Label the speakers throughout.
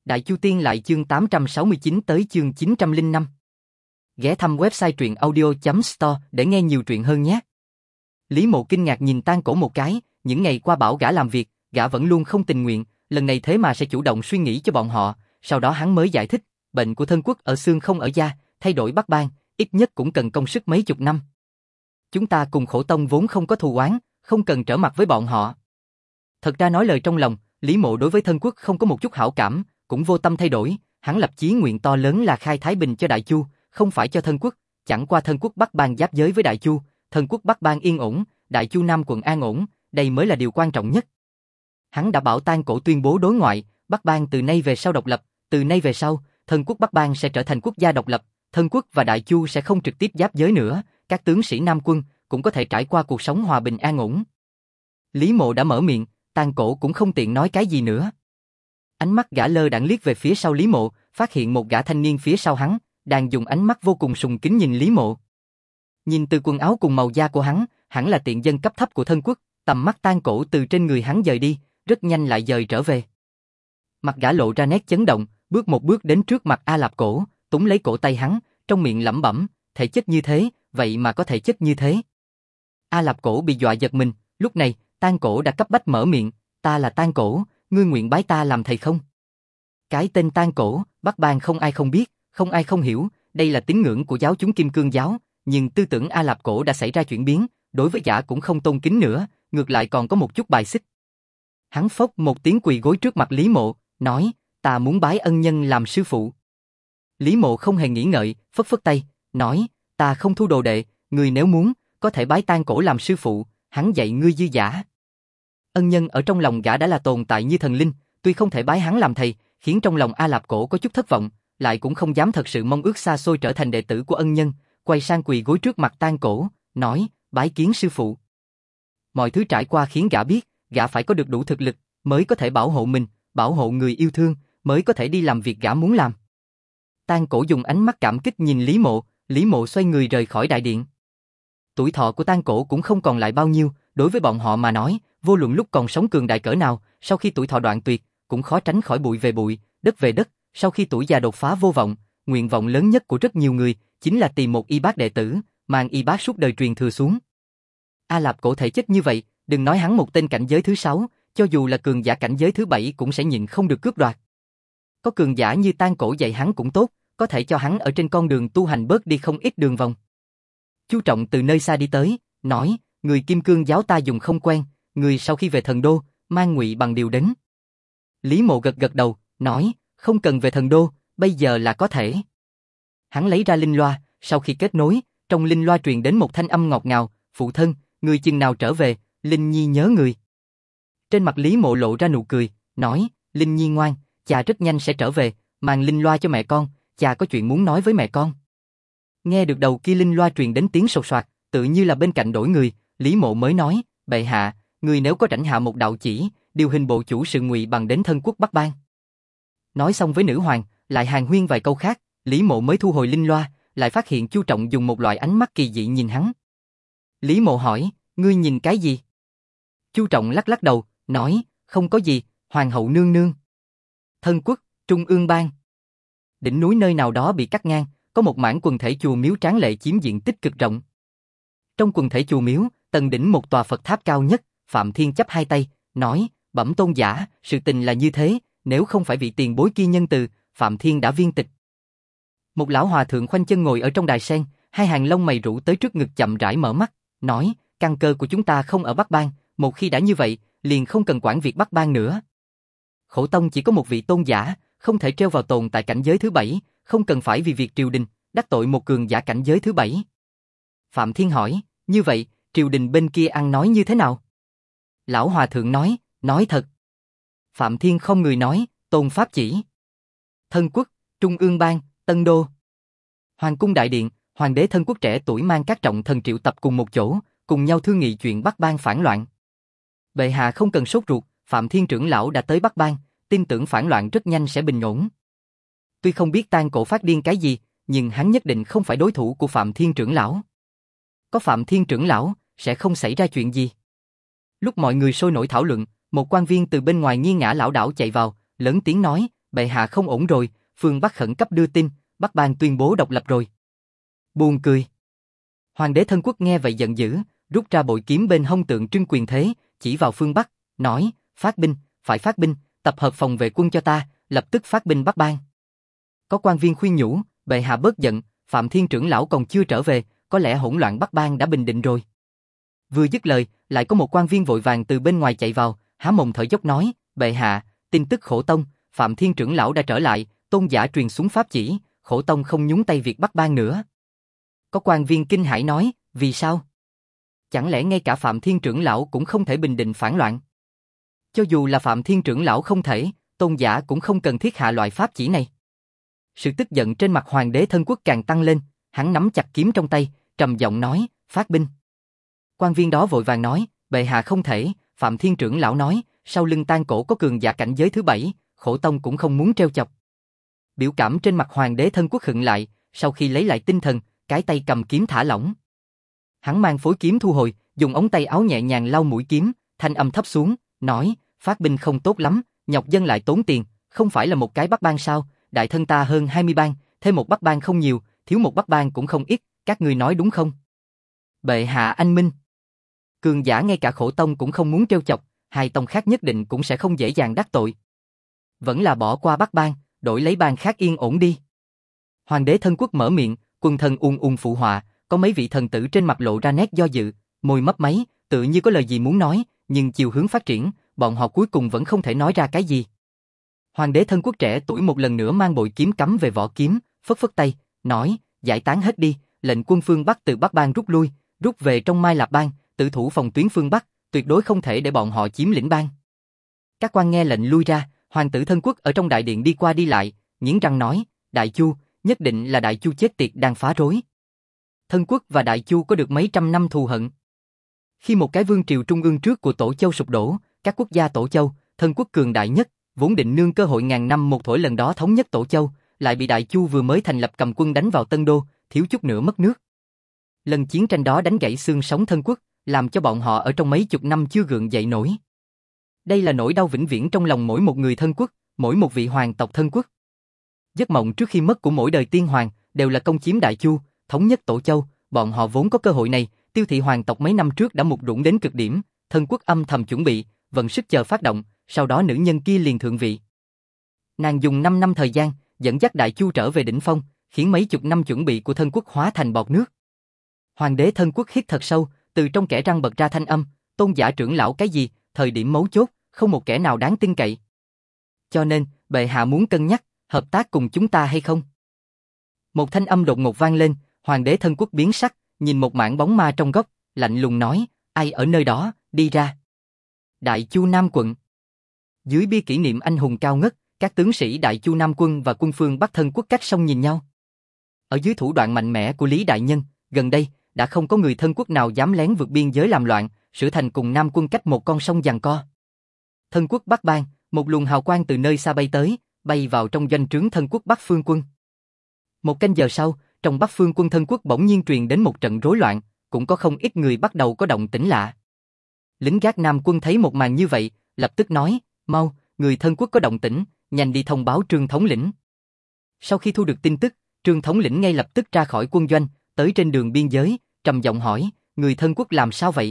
Speaker 1: Đại Chu Tiên lại chương 869 tới chương 905. Ghé thăm website truyệnaudio.store để nghe nhiều truyện hơn nhé. Lý Mộ kinh ngạc nhìn Tang Cổ một cái, những ngày qua bảo gã làm việc, gã vẫn luôn không tình nguyện, lần này thế mà sẽ chủ động suy nghĩ cho bọn họ, sau đó hắn mới giải thích, bệnh của thân quốc ở xương không ở da, thay đổi Bắc Bang, ít nhất cũng cần công sức mấy chục năm. Chúng ta cùng Khổ Tông vốn không có thù oán, không cần trở mặt với bọn họ. Thật ra nói lời trong lòng, Lý Mộ đối với thân quốc không có một chút hảo cảm, cũng vô tâm thay đổi, hắn lập chí nguyện to lớn là khai thái bình cho Đại Chu, không phải cho thân quốc, chẳng qua thân quốc Bắc Bang giáp giới với Đại Chu, thân quốc Bắc Bang yên ổn, Đại Chu Nam quận an ổn, đây mới là điều quan trọng nhất. Hắn đã bảo Tang Cổ tuyên bố đối ngoại, Bắc Bang từ nay về sau độc lập, từ nay về sau, thân quốc Bắc Bang sẽ trở thành quốc gia độc lập, thân quốc và Đại Chu sẽ không trực tiếp giáp giới nữa, các tướng sĩ Nam quân cũng có thể trải qua cuộc sống hòa bình an ổn. Lý Mộ đã mở miệng, Tang Cổ cũng không tiện nói cái gì nữa. Ánh mắt gã lơ đãng liếc về phía sau Lý Mộ, phát hiện một gã thanh niên phía sau hắn, đang dùng ánh mắt vô cùng sùng kính nhìn Lý Mộ. Nhìn từ quần áo cùng màu da của hắn, hẳn là tiện dân cấp thấp của thân quốc, tầm mắt Tang Cổ từ trên người hắn dời đi, rất nhanh lại dời trở về. Mặt gã lộ ra nét chấn động, bước một bước đến trước mặt A Lạp Cổ, túm lấy cổ tay hắn, trong miệng lẩm bẩm, thể chất như thế, vậy mà có thể chất như thế. A Lạp Cổ bị dọa giật mình, lúc này, Tang Cổ đã cấp bách mở miệng, ta là Tang Cổ, ngươi nguyện bái ta làm thầy không? Cái tên Tang Cổ, Bắc Bang không ai không biết, không ai không hiểu, đây là tín ngưỡng của giáo chúng Kim Cương giáo, nhưng tư tưởng A Lạp Cổ đã xảy ra chuyển biến, đối với gã cũng không tôn kính nữa, ngược lại còn có một chút bài xích. Hắn phốc một tiếng quỳ gối trước mặt Lý Mộ, nói, ta muốn bái ân nhân làm sư phụ. Lý Mộ không hề nghĩ ngợi, phất phất tay, nói, ta không thu đồ đệ, ngươi nếu muốn, có thể bái Tang Cổ làm sư phụ, hắn dạy ngươi dư dả. Ân nhân ở trong lòng gã đã là tồn tại như thần linh, tuy không thể bái hắn làm thầy, khiến trong lòng A Lạp Cổ có chút thất vọng, lại cũng không dám thật sự mong ước xa xôi trở thành đệ tử của ân nhân, quay sang quỳ gối trước mặt Tang Cổ, nói, bái kiến sư phụ. Mọi thứ trải qua khiến gã biết, gã phải có được đủ thực lực, mới có thể bảo hộ mình, bảo hộ người yêu thương, mới có thể đi làm việc gã muốn làm. Tang Cổ dùng ánh mắt cảm kích nhìn Lý Mộ xoay người rời khỏi đại điện. Tuổi thọ của Tang Cổ cũng không còn lại bao nhiêu, đối với bọn họ mà nói, vô luận lúc còn sống cường đại cỡ nào, sau khi tuổi thọ đoạn tuyệt, cũng khó tránh khỏi bụi về bụi, đất về đất, sau khi tuổi già đột phá vô vọng, nguyện vọng lớn nhất của rất nhiều người chính là tìm một y bác đệ tử, mang y bác suốt đời truyền thừa xuống. A Lạp Cổ thể chất như vậy, đừng nói hắn một tên cảnh giới thứ 6, cho dù là cường giả cảnh giới thứ 7 cũng sẽ nhịn không được cướp đoạt. Có cường giả như Tang Cổ dạy hắn cũng tốt, có thể cho hắn ở trên con đường tu hành bớt đi không ít đường vòng. Chu Trọng từ nơi xa đi tới, nói, người Kim Cương giáo ta dùng không quen, người sau khi về Thần Đô, mang Ngụy Bằng điều đến. Lý Mộ gật gật đầu, nói, không cần về Thần Đô, bây giờ là có thể. Hắn lấy ra linh loa, sau khi kết nối, trong linh loa truyền đến một thanh âm ngọt ngào, phụ thân, người chừng nào trở về, Linh Nhi nhớ người. Trên mặt Lý Mộ lộ ra nụ cười, nói, Linh Nhi ngoan, cha rất nhanh sẽ trở về, mang linh loa cho mẹ con, cha có chuyện muốn nói với mẹ con. Nghe được đầu kia linh loa truyền đến tiếng sột soạt, tự như là bên cạnh đổi người, Lý Mộ mới nói, bệ hạ, người nếu có rảnh hạ một đạo chỉ, điều hình bộ chủ sự Ngụy Bằng đến thân quốc Bắc Bang. Nói xong với nữ hoàng, lại hàn huyên vài câu khác, Lý Mộ mới thu hồi linh loa, lại phát hiện Chu Trọng dùng một loại ánh mắt kỳ dị nhìn hắn. Lý Mộ hỏi, ngươi nhìn cái gì? Chu Trọng lắc lắc đầu, nói, không có gì, hoàng hậu nương nương. Thân quốc, Trung ương bang. Đỉnh núi nơi nào đó bị cắt ngang, có một mảng quần thể chùa miếu tráng lệ chiếm diện tích cực rộng. Trong quần thể chùa miếu, tầng đỉnh một tòa Phật tháp cao nhất, Phạm Thiên chắp hai tay, nói, bẩm tôn giả, sự tình là như thế, nếu không phải vị tiền bối kia nhân từ, Phạm Thiên đã viên tịch. Một lão hòa thượng khoanh chân ngồi ở trong đài sen, hai hàng lông mày rũ tới trước ngực chậm rãi mở mắt, nói, căn cơ của chúng ta không ở Bắc Bang, một khi đã như vậy, liền không cần quản việc Bắc Bang nữa. Khổ Tông chỉ có một vị tôn giả, không thể treo vào tồn tại cảnh giới thứ 7, không cần phải vì việc triều đình, đắc tội một cường giả cảnh giới thứ 7. Phạm Thiên hỏi, như vậy, triều đình bên kia ăn nói như thế nào? Lão hòa thượng nói thật. Phạm Thiên không người nói, tôn pháp chỉ. Thân quốc, Trung ương bang, Tân Đô. Hoàng cung đại điện, hoàng đế thân quốc trẻ tuổi mang các trọng thần triệu tập cùng một chỗ, cùng nhau thương nghị chuyện Bắc Bang phản loạn. Bệ hạ không cần sốt ruột, Phạm Thiên trưởng lão đã tới Bắc Bang, tin tưởng phản loạn rất nhanh sẽ bình ổn. Tuy không biết Tang Cổ phát điên cái gì, nhưng hắn nhất định không phải đối thủ của Phạm Thiên trưởng lão. Có Phạm Thiên trưởng lão, sẽ không xảy ra chuyện gì. Lúc mọi người sôi nổi thảo luận, một quan viên từ bên ngoài nghiêng ngã lảo đảo chạy vào, lớn tiếng nói, bệ hạ không ổn rồi, phương Bắc khẩn cấp đưa tin, Bắc Bang tuyên bố độc lập rồi. Buồn cười. Hoàng đế Thân Quốc nghe vậy giận dữ, rút ra bội kiếm bên hông tượng trưng quyền thế, chỉ vào phương Bắc, nói, phát binh, phải phát binh, tập hợp phòng vệ quân cho ta, lập tức phát binh Bắc Bang. Có quan viên khuyên nhủ, bệ hạ bớt giận, Phạm Thiên trưởng lão còn chưa trở về, có lẽ hỗn loạn Bắc Bang đã bình định rồi. Vừa dứt lời, lại có một quan viên vội vàng từ bên ngoài chạy vào, há mồm thở dốc nói, bệ hạ, tin tức Khổ Tông, Phạm Thiên trưởng lão đã trở lại, tôn giả truyền xuống pháp chỉ, Khổ Tông không nhúng tay việc Bắc Bang nữa. Có quan viên kinh hãi nói, vì sao? Chẳng lẽ ngay cả Phạm Thiên trưởng lão cũng không thể bình định phản loạn? Cho dù là Phạm Thiên trưởng lão không thể, tôn giả cũng không cần thiết hạ loại pháp chỉ này. Sự tức giận trên mặt Hoàng đế Thân Quốc càng tăng lên, hắn nắm chặt kiếm trong tay, trầm giọng nói, phát binh. Quan viên đó vội vàng nói, bệ hạ không thể, Phạm Thiên trưởng lão nói, sau lưng Tang Cổ có cường giả cảnh giới thứ 7, Khổ Tông cũng không muốn trêu chọc. Biểu cảm trên mặt Hoàng đế Thân Quốc khựng lại, sau khi lấy lại tinh thần, cái tay cầm kiếm thả lỏng. Hắn mang phối kiếm thu hồi, dùng ống tay áo nhẹ nhàng lau mũi kiếm, thanh âm thấp xuống, nói, phát binh không tốt lắm, nhọc dân lại tốn tiền, không phải là một cái Bắc Bang sao, đại thân ta hơn 20 bang, thêm một Bắc Bang không nhiều, thiếu một Bắc Bang cũng không ít, các ngươi nói đúng không? Bệ hạ anh minh. Cường giả ngay cả Khổ Tông cũng không muốn trêu chọc, hai tông khác nhất định cũng sẽ không dễ dàng đắc tội. Vẫn là bỏ qua Bắc Bang, đổi lấy bang khác yên ổn đi. Hoàng đế Thân Quốc mở miệng, quần thần ùn ùn phụ họa, có mấy vị thần tử trên mặt lộ ra nét do dự, môi mấp máy, tự như có lời gì muốn nói, nhưng chiều hướng phát triển, bọn họ cuối cùng vẫn không thể nói ra cái gì. Hoàng đế Thân Quốc trẻ tuổi một lần nữa mang bội kiếm cắm về vỏ kiếm, phất phất tay, nói, giải tán hết đi, lệnh quân phương Bắc từ Bắc Bang rút lui, rút về trong Mai Lạp Bang, tự thủ phòng tuyến phương Bắc, tuyệt đối không thể để bọn họ chiếm lĩnh bang. Các quan nghe lệnh lui ra, hoàng tử Thân Quốc ở trong đại điện đi qua đi lại, nghiến răng nói, Đại Chu, nhất định là Đại Chu chết tiệt đang phá rối. Thân Quốc và Đại Chu có được mấy trăm năm thù hận. Khi một cái vương triều trung ương trước của Tổ Châu sụp đổ, các quốc gia Tổ Châu, Thân Quốc cường đại nhất, vốn định nương cơ hội ngàn năm một thổi lần đó thống nhất Tổ Châu, lại bị Đại Chu vừa mới thành lập cầm quân đánh vào Tân Đô, thiếu chút nữa mất nước. Lần chiến tranh đó đánh gãy xương sống Thân Quốc, làm cho bọn họ ở trong mấy chục năm chưa gượng dậy nổi. Đây là nỗi đau vĩnh viễn trong lòng mỗi một người Thân Quốc, mỗi một vị hoàng tộc Thân Quốc. Giấc mộng trước khi mất của mỗi đời tiên hoàng đều là công chiếm Đại Chu, thống nhất Tổ Châu, bọn họ vốn có cơ hội này, tiêu thị hoàng tộc mấy năm trước đã mục đũng đến cực điểm, Thân Quốc âm thầm chuẩn bị, vận sức chờ phát động, sau đó nữ nhân kia liền thượng vị. Nàng dùng 5 năm thời gian, dẫn dắt Đại Chu trở về đỉnh phong, khiến mấy chục năm chuẩn bị của Thân Quốc hóa thành bọt nước. Hoàng đế Thân Quốc hít thật sâu, từ trong kẽ răng bật ra thanh âm, tôn giả trưởng lão cái gì, thời điểm mấu chốt, không một kẻ nào đáng tin cậy. Cho nên, bệ hạ muốn cân nhắc, hợp tác cùng chúng ta hay không? Một thanh âm đột ngột vang lên, hoàng đế Thân Quốc biến sắc, nhìn một mảng bóng ma trong góc, lạnh lùng nói, ai ở nơi đó, đi ra. Đại Chu Nam quận. Dưới bia kỷ niệm anh hùng cao ngất, các tướng sĩ Đại Chu Nam quân và quân phương Bắc Thân Quốc cách sông nhìn nhau. Ở dưới thủ đoạn mạnh mẽ của Lý Đại Nhân, gần đây, đã không có người Thân Quốc nào dám lén vượt biên giới làm loạn, Sử Thành cùng Nam quân cách một con sông giằng co. Thân Quốc Bắc Bang, một luồng hào quang từ nơi xa bay tới, bay vào trong doanh trướng Thân Quốc Bắc Phương quân. Một canh giờ sau, trong Bắc Phương quân Thân Quốc bỗng nhiên truyền đến một trận rối loạn, cũng có không ít người bắt đầu có động tĩnh lạ. Lính gác Nam quân thấy một màn như vậy, lập tức nói, mau, người Thân Quốc có động tĩnh, nhanh đi thông báo Trương thống lĩnh. Sau khi thu được tin tức, Trương thống lĩnh ngay lập tức ra khỏi quân doanh, tới trên đường biên giới, trầm giọng hỏi, người Thân Quốc làm sao vậy?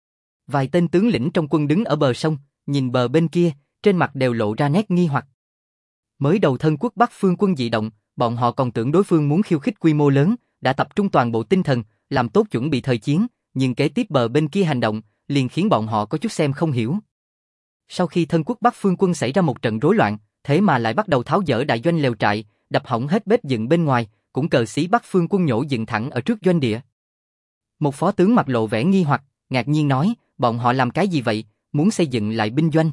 Speaker 1: Vài tên tướng lĩnh trong quân đứng ở bờ sông, nhìn bờ bên kia, trên mặt đều lộ ra nét nghi hoặc. Mới đầu Thân Quốc Bắc Phương quân dị động, bọn họ còn tưởng đối phương muốn khiêu khích quy mô lớn, đã tập trung toàn bộ tinh thần, làm tốt chuẩn bị thời chiến, nhưng kế tiếp bờ bên kia hành động, liền khiến bọn họ có chút xem không hiểu. Sau khi Thân Quốc Bắc Phương quân xảy ra một trận rối loạn, thế mà lại bắt đầu tháo dỡ đại doanh lều trại, đập hỏng hết bếp dựng bên ngoài, cũng cờ xí Bắc Phương quân nhổ dựng thẳng ở trước doanh địa. Một phó tướng mặt lộ vẻ nghi hoặc, ngạc nhiên nói, bọn họ làm cái gì vậy, muốn xây dựng lại binh doanh.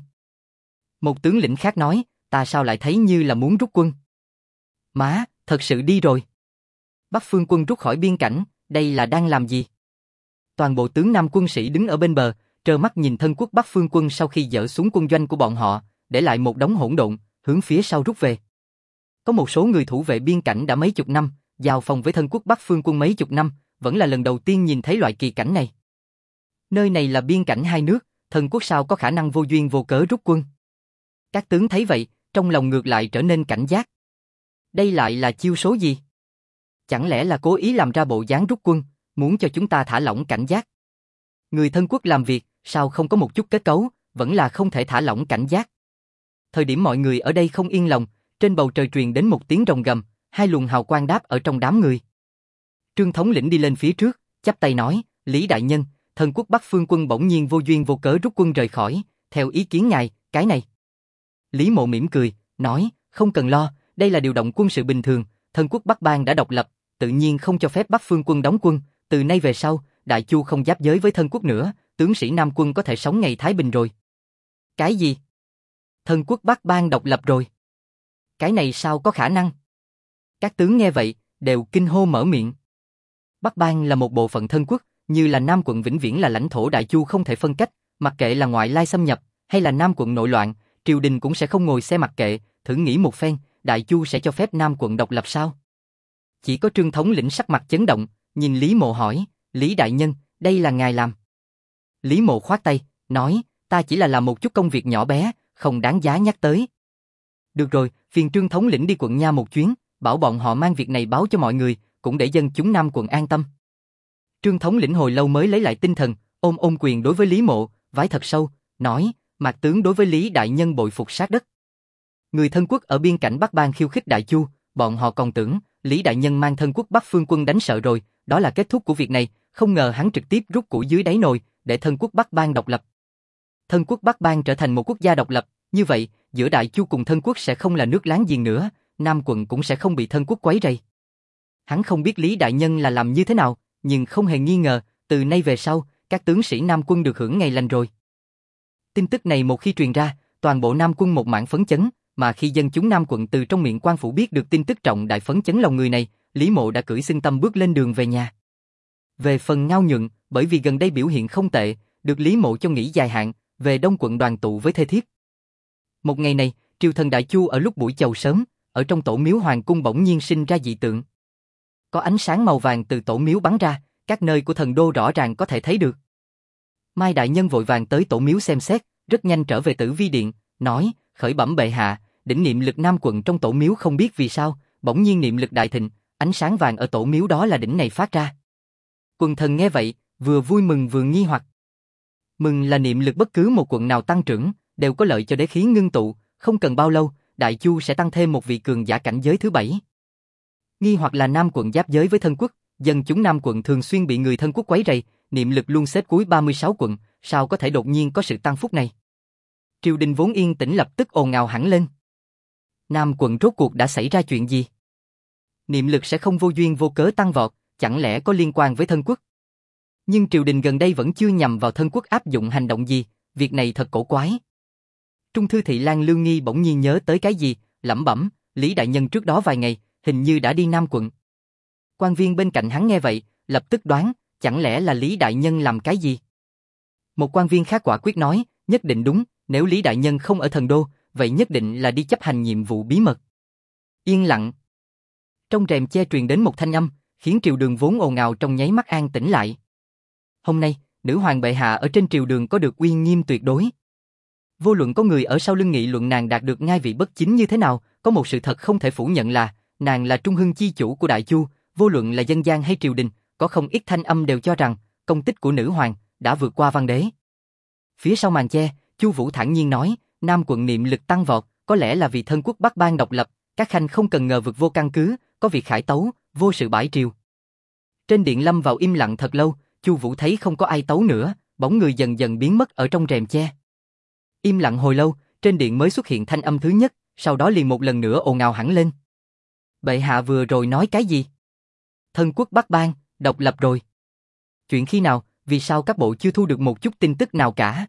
Speaker 1: Một tướng lĩnh khác nói, ta sao lại thấy như là muốn rút quân. Má, thật sự đi rồi. Bắc Phương quân rút khỏi biên cảnh, đây là đang làm gì? Toàn bộ tướng Nam quân sĩ đứng ở bên bờ, trơ mắt nhìn Thân Quốc Bắc Phương quân sau khi dỡ xuống quân doanh của bọn họ, để lại một đống hỗn độn, hướng phía sau rút về. Có một số người thủ vệ biên cảnh đã mấy chục năm, giao phòng với Thân Quốc Bắc Phương quân mấy chục năm, vẫn là lần đầu tiên nhìn thấy loại kỳ cảnh này. Nơi này là biên cảnh hai nước, Thân Quốc sao có khả năng vô duyên vô cớ rút quân? Các tướng thấy vậy, trong lòng ngược lại trở nên cảnh giác. Đây lại là chiêu số gì? Chẳng lẽ là cố ý làm ra bộ dáng rút quân, muốn cho chúng ta thả lỏng cảnh giác? Người thân quốc làm việc, sao không có một chút kết cấu, vẫn là không thể thả lỏng cảnh giác. Thời điểm mọi người ở đây không yên lòng, trên bầu trời truyền đến một tiếng rồng gầm, hai luồng hào quang đáp ở trong đám người. Trương thống lĩnh đi lên phía trước, chắp tay nói, Lý đại nhân, thần quốc Bắc Phương quân bỗng nhiên vô duyên vô cớ rút quân rời khỏi, theo ý kiến ngài, cái này. Lý Mộ mỉm cười, nói, không cần lo, đây là điều động quân sự bình thường, thần quốc Bắc Bang đã độc lập, tự nhiên không cho phép Bắc Phương quân đóng quân, từ nay về sau, Đại Chu không giáp giới với thân quốc nữa, tướng sĩ Nam quân có thể sống ngày thái bình rồi. Cái gì? Thân quốc Bắc Bang độc lập rồi? Cái này sao có khả năng? Các tướng nghe vậy, đều kinh hô mở miệng. Bắc Bang là một bộ phận thân quốc, như là Nam quận vĩnh viễn là lãnh thổ Đại Chu không thể phân cách, mặc kệ là ngoại lai xâm nhập, hay là Nam quận nội loạn, triều đình cũng sẽ không ngồi xem mặc kệ, thử nghĩ một phen, Đại Chu sẽ cho phép Nam quận độc lập sao? Chỉ có Trương thống lĩnh sắc mặt chấn động, nhìn Lý Mộ hỏi, Lý đại nhân, đây là ngài làm? Lý Mộ khoát tay, nói, ta chỉ là làm một chút công việc nhỏ bé, không đáng giá nhắc tới. Được rồi, phiền Trương thống lĩnh đi quận nha một chuyến, bảo bọn họ mang việc này báo cho mọi người, cũng để dân chúng Nam quận an tâm. Trương thống lĩnh hồi lâu mới lấy lại tinh thần, ôm quyền đối với Lý Mộ, vái thật sâu, nói, Mạc tướng đối với Lý đại nhân bội phục sát đất. Người thân quốc ở biên cảnh Bắc Bang khiêu khích Đại Chu, bọn họ còn tưởng Lý đại nhân mang thân quốc Bắc Phương quân đánh sợ rồi, đó là kết thúc của việc này, không ngờ hắn trực tiếp rút củi dưới đáy nồi, để thân quốc Bắc Bang độc lập. Thân quốc Bắc Bang trở thành một quốc gia độc lập, như vậy, giữa Đại Chu cùng thân quốc sẽ không là nước láng giềng nữa, Nam quận cũng sẽ không bị thân quốc quấy rầy. Hắn không biết Lý đại nhân là làm như thế nào, nhưng không hề nghi ngờ, từ nay về sau, các tướng sĩ Nam quân được hưởng ngày lành rồi. Tin tức này một khi truyền ra, toàn bộ Nam quân một mảng phấn chấn, mà khi dân chúng Nam quận từ trong miệng quan phủ biết được tin tức trọng đại phấn chấn lòng người này, Lý Mộ đã cưỡi xưng tâm bước lên đường về nhà. Về phần Ngao Nhuận, bởi vì gần đây biểu hiện không tệ, được Lý Mộ cho nghỉ dài hạn, về Đông quận đoàn tụ với thê thiếp. Một ngày này, triều thần Đại Chu ở lúc buổi chầu sớm, ở trong tổ miếu hoàng cung bỗng nhiên sinh ra dị tượng. Có ánh sáng màu vàng từ tổ miếu bắn ra, các nơi của thần đô rõ ràng có thể thấy được. Mai đại nhân vội vàng tới tổ miếu xem xét, rất nhanh trở về Tử Vi điện, nói, khởi bẩm bệ hạ, đỉnh niệm lực Nam quận trong tổ miếu không biết vì sao, bỗng nhiên niệm lực đại thịnh, ánh sáng vàng ở tổ miếu đó là đỉnh này phát ra. Quần thần nghe vậy, vừa vui mừng vừa nghi hoặc. Mừng là niệm lực bất cứ một quận nào tăng trưởng, đều có lợi cho đế khí ngưng tụ, không cần bao lâu, Đại Chu sẽ tăng thêm một vị cường giả cảnh giới thứ 7. Nghi hoặc là Nam quận giáp giới với thân quốc, dân chúng Nam quận thường xuyên bị người thân quốc quấy rầy, niệm lực luôn xếp cuối 36 quận, sao có thể đột nhiên có sự tăng phúc này? Triều đình vốn yên tĩnh lập tức ồn ào hẳn lên. Nam quận rốt cuộc đã xảy ra chuyện gì? Niệm lực sẽ không vô duyên vô cớ tăng vọt, chẳng lẽ có liên quan với thân quốc? Nhưng triều đình gần đây vẫn chưa nhằm vào thân quốc áp dụng hành động gì, việc này thật cổ quái. Trung thư thị Lan Lương Nghi bỗng nhiên nhớ tới cái gì, lẩm bẩm, Lý đại nhân trước đó vài ngày, hình như đã đi Nam quận. Quan viên bên cạnh hắn nghe vậy, lập tức đoán, chẳng lẽ là Lý đại nhân làm cái gì? Một quan viên khác quả quyết nói, nhất định đúng, nếu Lý đại nhân không ở thần đô, vậy nhất định là đi chấp hành nhiệm vụ bí mật. Yên lặng. Trong rèm che truyền đến một thanh âm, khiến triều đường vốn ồn ào trong nháy mắt an tĩnh lại. Hôm nay, nữ hoàng bệ hạ ở trên triều đường có được uy nghiêm tuyệt đối. Vô luận có người ở sau lưng nghị luận nàng đạt được ngai vị bất chính như thế nào, có một sự thật không thể phủ nhận là, nàng là trung hưng chi chủ của Đại Chu, vô luận là dân gian hay triều đình, có không ít thanh âm đều cho rằng, công tích của nữ hoàng đã vượt qua văn đế. Phía sau màn che, Chu Vũ thản nhiên nói, Nam quận niệm lực tăng vọt, có lẽ là vì thân quốc Bắc Bang độc lập, các khanh không cần ngờ vực vô căn cứ, có việc khải tấu, vô sự bãi triều. Trên điện lâm vào im lặng thật lâu, Chu Vũ thấy không có ai tấu nữa, bóng người dần dần biến mất ở trong rèm che. Im lặng hồi lâu, trên điện mới xuất hiện thanh âm thứ nhất, sau đó liền một lần nữa ồn ào hẳn lên. Bệ hạ vừa rồi nói cái gì? Thân quốc Bắc Bang độc lập rồi. Chuyện khi nào, vì sao các bộ chưa thu được một chút tin tức nào cả?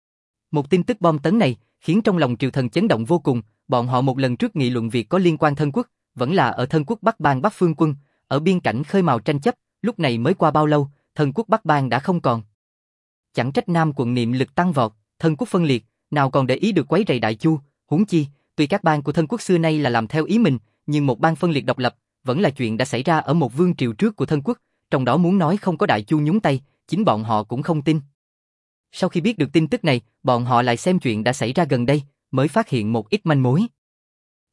Speaker 1: Một tin tức bom tấn này khiến trong lòng triều thần chấn động vô cùng, bọn họ một lần trước nghị luận việc có liên quan thân quốc, vẫn là ở thân quốc Bắc Bang Bắc Phương quân, ở biên cảnh khơi mào tranh chấp, lúc này mới qua bao lâu, thân quốc Bắc Bang đã không còn. Chẳng trách Nam quận niệm lực tăng vọt, thân quốc phân liệt, nào còn để ý được quấy rầy Đại Chu, huống chi, tuy các bang của thân quốc xưa nay là làm theo ý mình, nhưng một bang phân liệt độc lập, vẫn là chuyện đã xảy ra ở một vương triều trước của thân quốc, trong đó muốn nói không có Đại Chu nhúng tay, chính bọn họ cũng không tin. Sau khi biết được tin tức này, bọn họ lại xem chuyện đã xảy ra gần đây, mới phát hiện một ít manh mối.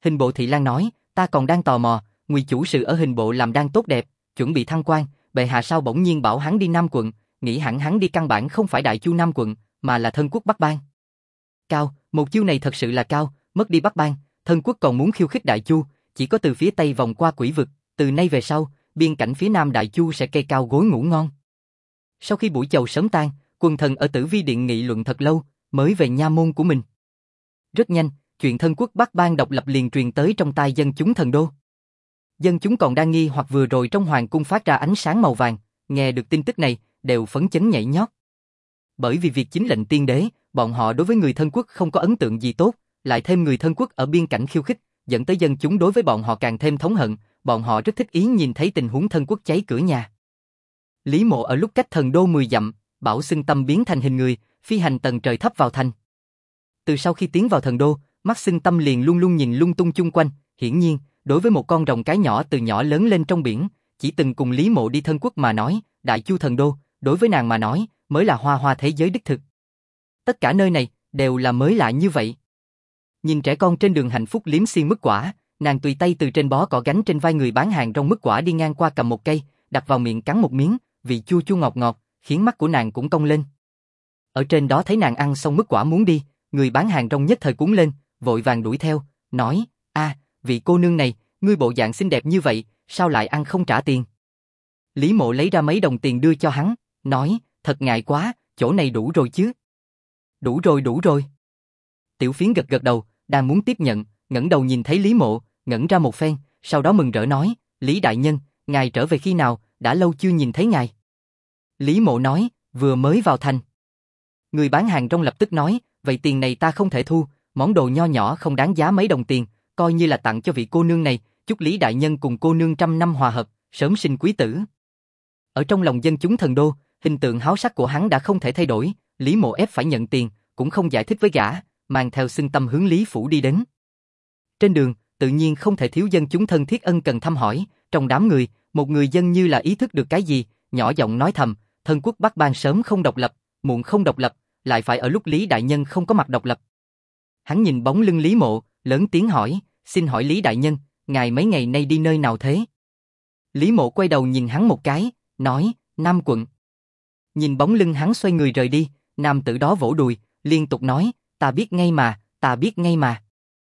Speaker 1: Hình bộ thị lang nói, ta còn đang tò mò, Ngụy chủ sự ở hình bộ làm đang tốt đẹp, chuẩn bị thăng quan, bệ hạ sao bỗng nhiên bảo hắn đi Nam quận, nghĩ hẳn hắn đi căn bản không phải Đại Chu Nam quận, mà là Thân quốc Bắc Bang. Cao, một chiêu này thật sự là cao, mất đi Bắc Bang, Thân quốc còn muốn khiêu khích Đại Chu, chỉ có từ phía Tây vòng qua Quỷ vực, từ nay về sau, biên cảnh phía Nam Đại Chu sẽ kê cao gối ngủ ngon. Sau khi buổi chầu sớm tan, quần thần ở Tử Vi Điện nghị luận thật lâu, mới về nha môn của mình. Rất nhanh, chuyện Thân quốc Bắc Bang độc lập liền truyền tới trong tai dân chúng Thần đô. Dân chúng còn đang nghi hoặc vừa rồi trong hoàng cung phát ra ánh sáng màu vàng, nghe được tin tức này, đều phấn chấn nhảy nhót. Bởi vì việc chính lệnh tiên đế, bọn họ đối với người Thân quốc không có ấn tượng gì tốt, lại thêm người Thân quốc ở biên cảnh khiêu khích, dẫn tới dân chúng đối với bọn họ càng thêm thống hận, bọn họ rất thích ý nhìn thấy tình huống Thân quốc cháy cửa nhà. Lý Mộ ở lúc cách Thần đô 10 dặm, bảo xưng tâm biến thành hình người, phi hành tầng trời thấp vào thành. Từ sau khi tiến vào Thần đô, mắt xưng tâm liền luôn luôn nhìn lung tung chung quanh, hiển nhiên, đối với một con rồng cái nhỏ từ nhỏ lớn lên trong biển, chỉ từng cùng Lý Mộ đi Thân quốc mà nói, Đại Chu Thần đô, đối với nàng mà nói, mới là hoa hoa thế giới đích thực. Tất cả nơi này, đều là mới lạ như vậy. Nhìn trẻ con trên đường hạnh phúc liếm xiên mứt quả, nàng tùy tay từ trên bó cỏ gánh trên vai người bán hàng rong mứt quả đi ngang qua cầm một cây, đặt vào miệng cắn một miếng, vị chua chua ngọt ngọt, khiến mắt của nàng cũng cong lên. Ở trên đó thấy nàng ăn xong mứt quả muốn đi, người bán hàng rong nhất thời cuống lên, vội vàng đuổi theo, nói, vị cô nương này, ngươi bộ dạng xinh đẹp như vậy, sao lại ăn không trả tiền? Lý Mộ lấy ra mấy đồng tiền đưa cho hắn, nói, thật ngại quá, chỗ này đủ rồi chứ? Đủ rồi, đủ rồi. Tiểu Phiến gật gật đầu, đang muốn tiếp nhận, ngẩng đầu nhìn thấy Lý Mộ, ngẩn ra một phen, sau đó mừng rỡ nói, Lý đại nhân, ngài trở về khi nào, đã lâu chưa nhìn thấy ngài. Lý Mộ nói, vừa mới vào thành. Người bán hàng rong lập tức nói, vậy tiền này ta không thể thu, món đồ nho nhỏ không đáng giá mấy đồng tiền, coi như là tặng cho vị cô nương này, chúc Lý đại nhân cùng cô nương trăm năm hòa hợp, sớm sinh quý tử. Ở trong lòng dân chúng Thần đô, hình tượng háo sắc của hắn đã không thể thay đổi, Lý Mộ ép phải nhận tiền, cũng không giải thích với gã, mang theo xưng tâm hướng Lý phủ đi đến. Trên đường, tự nhiên không thể thiếu dân chúng thân thiết ân cần thăm hỏi, trong đám người, một người dân như là ý thức được cái gì, nhỏ giọng nói thầm, Thân quốc Bắc Bang sớm không độc lập, muộn không độc lập, lại phải ở lúc Lý đại nhân không có mặt độc lập. Hắn nhìn bóng lưng Lý Mộ, lớn tiếng hỏi, xin hỏi Lý đại nhân, ngài mấy ngày nay đi nơi nào thế? Lý Mộ quay đầu nhìn hắn một cái, nói, Nam quận. Nhìn bóng lưng hắn xoay người rời đi, nam tử đó vỗ đùi, liên tục nói, ta biết ngay mà, ta biết ngay mà.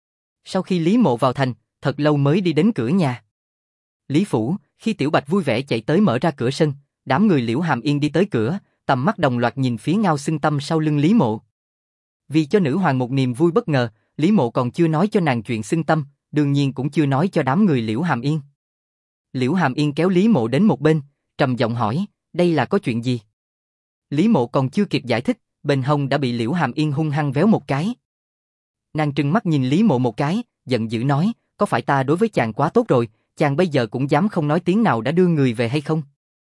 Speaker 1: Sau khi Lý Mộ vào thành, thật lâu mới đi đến cửa nhà. Lý phủ, khi Tiểu Bạch vui vẻ chạy tới mở ra cửa sân, đám người Liễu Hàm Yên đi tới cửa, tầm mắt đồng loạt nhìn phía Ngao Xưng Tâm sau lưng Lý Mộ. Vì cho nữ hoàng một niềm vui bất ngờ, Lý Mộ còn chưa nói cho nàng chuyện xưng tâm, đương nhiên cũng chưa nói cho đám người Liễu Hàm Yên. Liễu Hàm Yên kéo Lý Mộ đến một bên, trầm giọng hỏi, đây là có chuyện gì? Lý Mộ còn chưa kịp giải thích, bên hông đã bị Liễu Hàm Yên hung hăng véo một cái. Nàng trừng mắt nhìn Lý Mộ một cái, giận dữ nói, có phải ta đối với chàng quá tốt rồi, chàng bây giờ cũng dám không nói tiếng nào đã đưa người về hay không?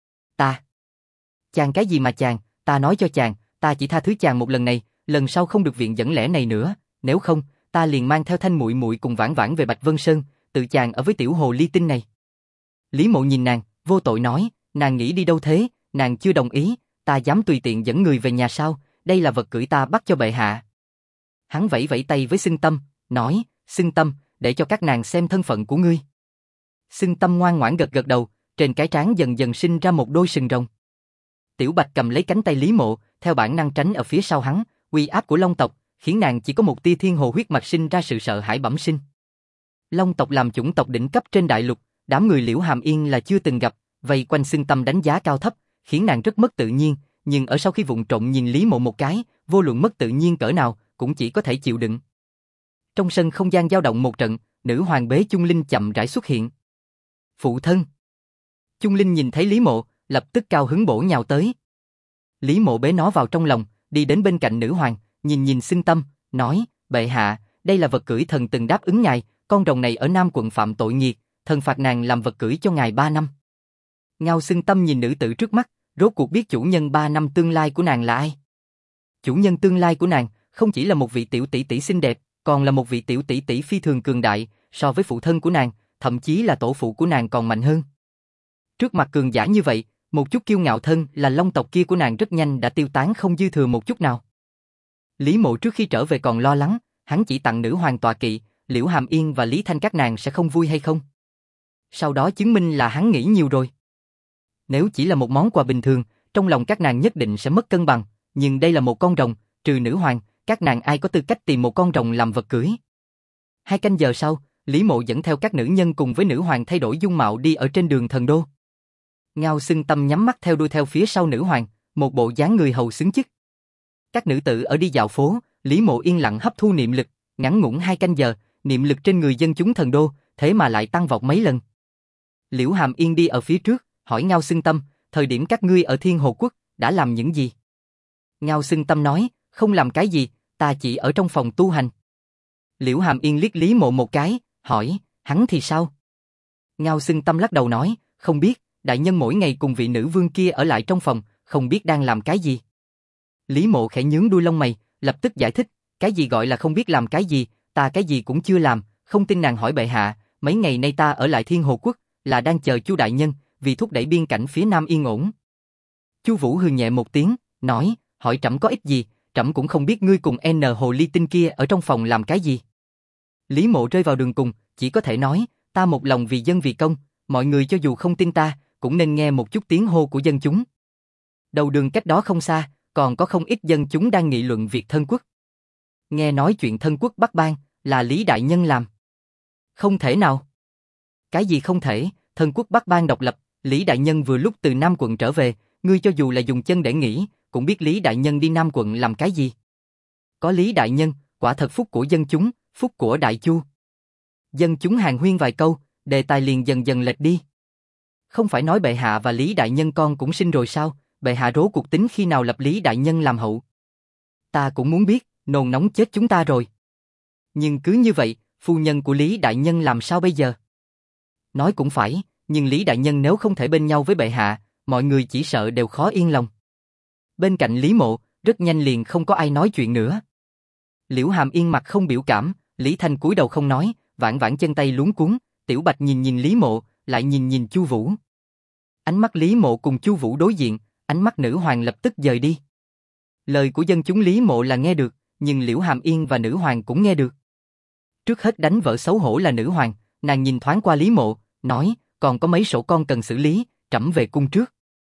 Speaker 1: Ta? Chàng cái gì mà chàng, ta nói cho chàng, ta chỉ tha thứ chàng một lần này, lần sau không được viện dẫn lẽ này nữa, nếu không, ta liền mang theo Thanh muội muội cùng Vãn Vãn về Bạch Vân Sơn, tự chàng ở với tiểu hồ ly tinh này. Lý Mộ nhìn nàng, vô tội nói, nàng nghĩ đi đâu thế, nàng chưa đồng ý, ta dám tùy tiện dẫn người về nhà sao, đây là vật cưỡi ta bắt cho bệ hạ. Hắn vẫy vẫy tay với Xưng Tâm, nói, Xưng Tâm, để cho các nàng xem thân phận của ngươi. Xưng Tâm ngoan ngoãn gật gật đầu, trên cái trán dần dần sinh ra một đôi sừng rồng. Tiểu Bạch cầm lấy cánh tay Lý Mộ, theo bản năng tránh ở phía sau hắn, uy áp của Long tộc, khiến nàng chỉ có một tia thiên hồ huyết mạch sinh ra sự sợ hãi bẩm sinh. Long tộc làm chủng tộc đỉnh cấp trên đại lục, đám người Liễu Hàm Yên là chưa từng gặp, vây quanh Xưng Tâm đánh giá cao thấp, khiến nàng rất mất tự nhiên, nhưng ở sau khi vụng trộm nhìn Lý Mộ một cái, vô luận mất tự nhiên cỡ nào, cũng chỉ có thể chịu đựng. Trong sân không gian dao động một trận, nữ hoàng bế Chung Linh chậm rãi xuất hiện. Phụ thân. Chung Linh nhìn thấy Lý Mộ, lập tức cao hứng bổ nhào tới. Lý Mộ bế nó vào trong lòng, đi đến bên cạnh nữ hoàng, nhìn Xưng Tâm, nói, bệ hạ, đây là vật cưỡi thần từng đáp ứng ngài, con rồng này ở Nam quận phạm tội nghiệt, thần phạt nàng làm vật cưỡi cho ngài 3 năm. Ngao Xưng Tâm nhìn nữ tử trước mắt, rốt cuộc biết chủ nhân 3 năm tương lai của nàng là ai. Chủ nhân tương lai của nàng, không chỉ là một vị tiểu tỷ tỷ xinh đẹp, còn là một vị tiểu tỷ tỷ phi thường cường đại, so với phụ thân của nàng, thậm chí là tổ phụ của nàng còn mạnh hơn. Trước mặt cường giả như vậy, một chút kiêu ngạo thân là Long tộc kia của nàng rất nhanh đã tiêu tán không dư thừa một chút nào. Lý Mộ trước khi trở về còn lo lắng, hắn chỉ tặng nữ hoàng tọa kỵ, Liễu Hàm Yên và Lý Thanh các nàng sẽ không vui hay không? Sau đó chứng minh là hắn nghĩ nhiều rồi. Nếu chỉ là một món quà bình thường, trong lòng các nàng nhất định sẽ mất cân bằng, nhưng đây là một con rồng, trừ nữ hoàng, các nàng ai có tư cách tìm một con rồng làm vật cưới. 2 canh giờ sau, Lý Mộ dẫn theo các nữ nhân cùng với nữ hoàng thay đổi dung mạo đi ở trên đường thần đô. Ngao Xưng Tâm nhắm mắt theo đuôi theo phía sau nữ hoàng, một bộ dáng người hầu xứng chức. Các nữ tử ở đi dạo phố, Lý Mộ yên lặng hấp thu niệm lực, ngắn ngủn 2 canh giờ, niệm lực trên người dân chúng thần đô, thế mà lại tăng vọt mấy lần. Liễu Hàm Yên đi ở phía trước, hỏi Ngao Xưng Tâm, thời điểm các ngươi ở Thiên Hồ Quốc, đã làm những gì? Ngao Xưng Tâm nói, không làm cái gì, ta chỉ ở trong phòng tu hành. Liễu Hàm Yên liếc Lý Mộ một cái, hỏi, hắn thì sao? Ngao Xưng Tâm lắc đầu nói, không biết, đại nhân mỗi ngày cùng vị nữ vương kia ở lại trong phòng, không biết đang làm cái gì. Lý Mộ khẽ nhướng đuôi lông mày, lập tức giải thích, cái gì gọi là không biết làm cái gì, ta cái gì cũng chưa làm, không tin nàng hỏi bệ hạ, mấy ngày nay ta ở lại Thiên Hồ Quốc, là đang chờ Chu đại nhân, vì thúc đẩy biên cảnh phía Nam yên ổn. Chu Vũ hừ nhẹ một tiếng, nói, hỏi trẫm có ích gì, trẫm cũng không biết ngươi cùng N hồ ly tinh kia ở trong phòng làm cái gì. Lý Mộ rơi vào đường cùng, chỉ có thể nói, ta một lòng vì dân vì công, mọi người cho dù không tin ta, cũng nên nghe một chút tiếng hô của dân chúng. Đầu đường cách đó không xa, còn có không ít dân chúng đang nghị luận việc thân quốc. Nghe nói chuyện thân quốc Bắc Bang, là Lý đại nhân làm. Không thể nào. Cái gì không thể, thân quốc Bắc Bang độc lập, Lý đại nhân vừa lúc từ Nam quận trở về, ngươi cho dù là dùng chân để nghĩ, cũng biết Lý đại nhân đi Nam quận làm cái gì. Có Lý đại nhân, quả thật phúc của dân chúng, phúc của Đại Chu. Dân chúng hàn huyên vài câu, đề tài liền dần dần lệch đi. Không phải nói bệ hạ và Lý đại nhân con cũng sinh rồi sao, bệ hạ rốt cuộc tính khi nào lập Lý đại nhân làm hậu. Ta cũng muốn biết, nôn nóng chết chúng ta rồi. Nhưng cứ như vậy, phu nhân của Lý đại nhân làm sao bây giờ? Nói cũng phải, nhưng Lý đại nhân nếu không thể bên nhau với bệ hạ, mọi người chỉ sợ đều khó yên lòng. Bên cạnh Lý Mộ, rất nhanh liền không có ai nói chuyện nữa. Liễu Hàm Yên mặt không biểu cảm, Lý Thanh cúi đầu không nói, vãn vãn chân tay luống cuống, Tiểu Bạch nhìn nhìn Lý Mộ, lại nhìn nhìn Chu Vũ. Ánh mắt Lý Mộ cùng Chu Vũ đối diện, ánh mắt nữ hoàng lập tức dời đi. Lời của dân chúng Lý Mộ là nghe được, nhưng Liễu Hàm Yên và nữ hoàng cũng nghe được. Trước hết đánh vỡ xấu hổ là nữ hoàng, nàng nhìn thoáng qua Lý Mộ, nói, còn có mấy sổ con cần xử lý, trẫm về cung trước.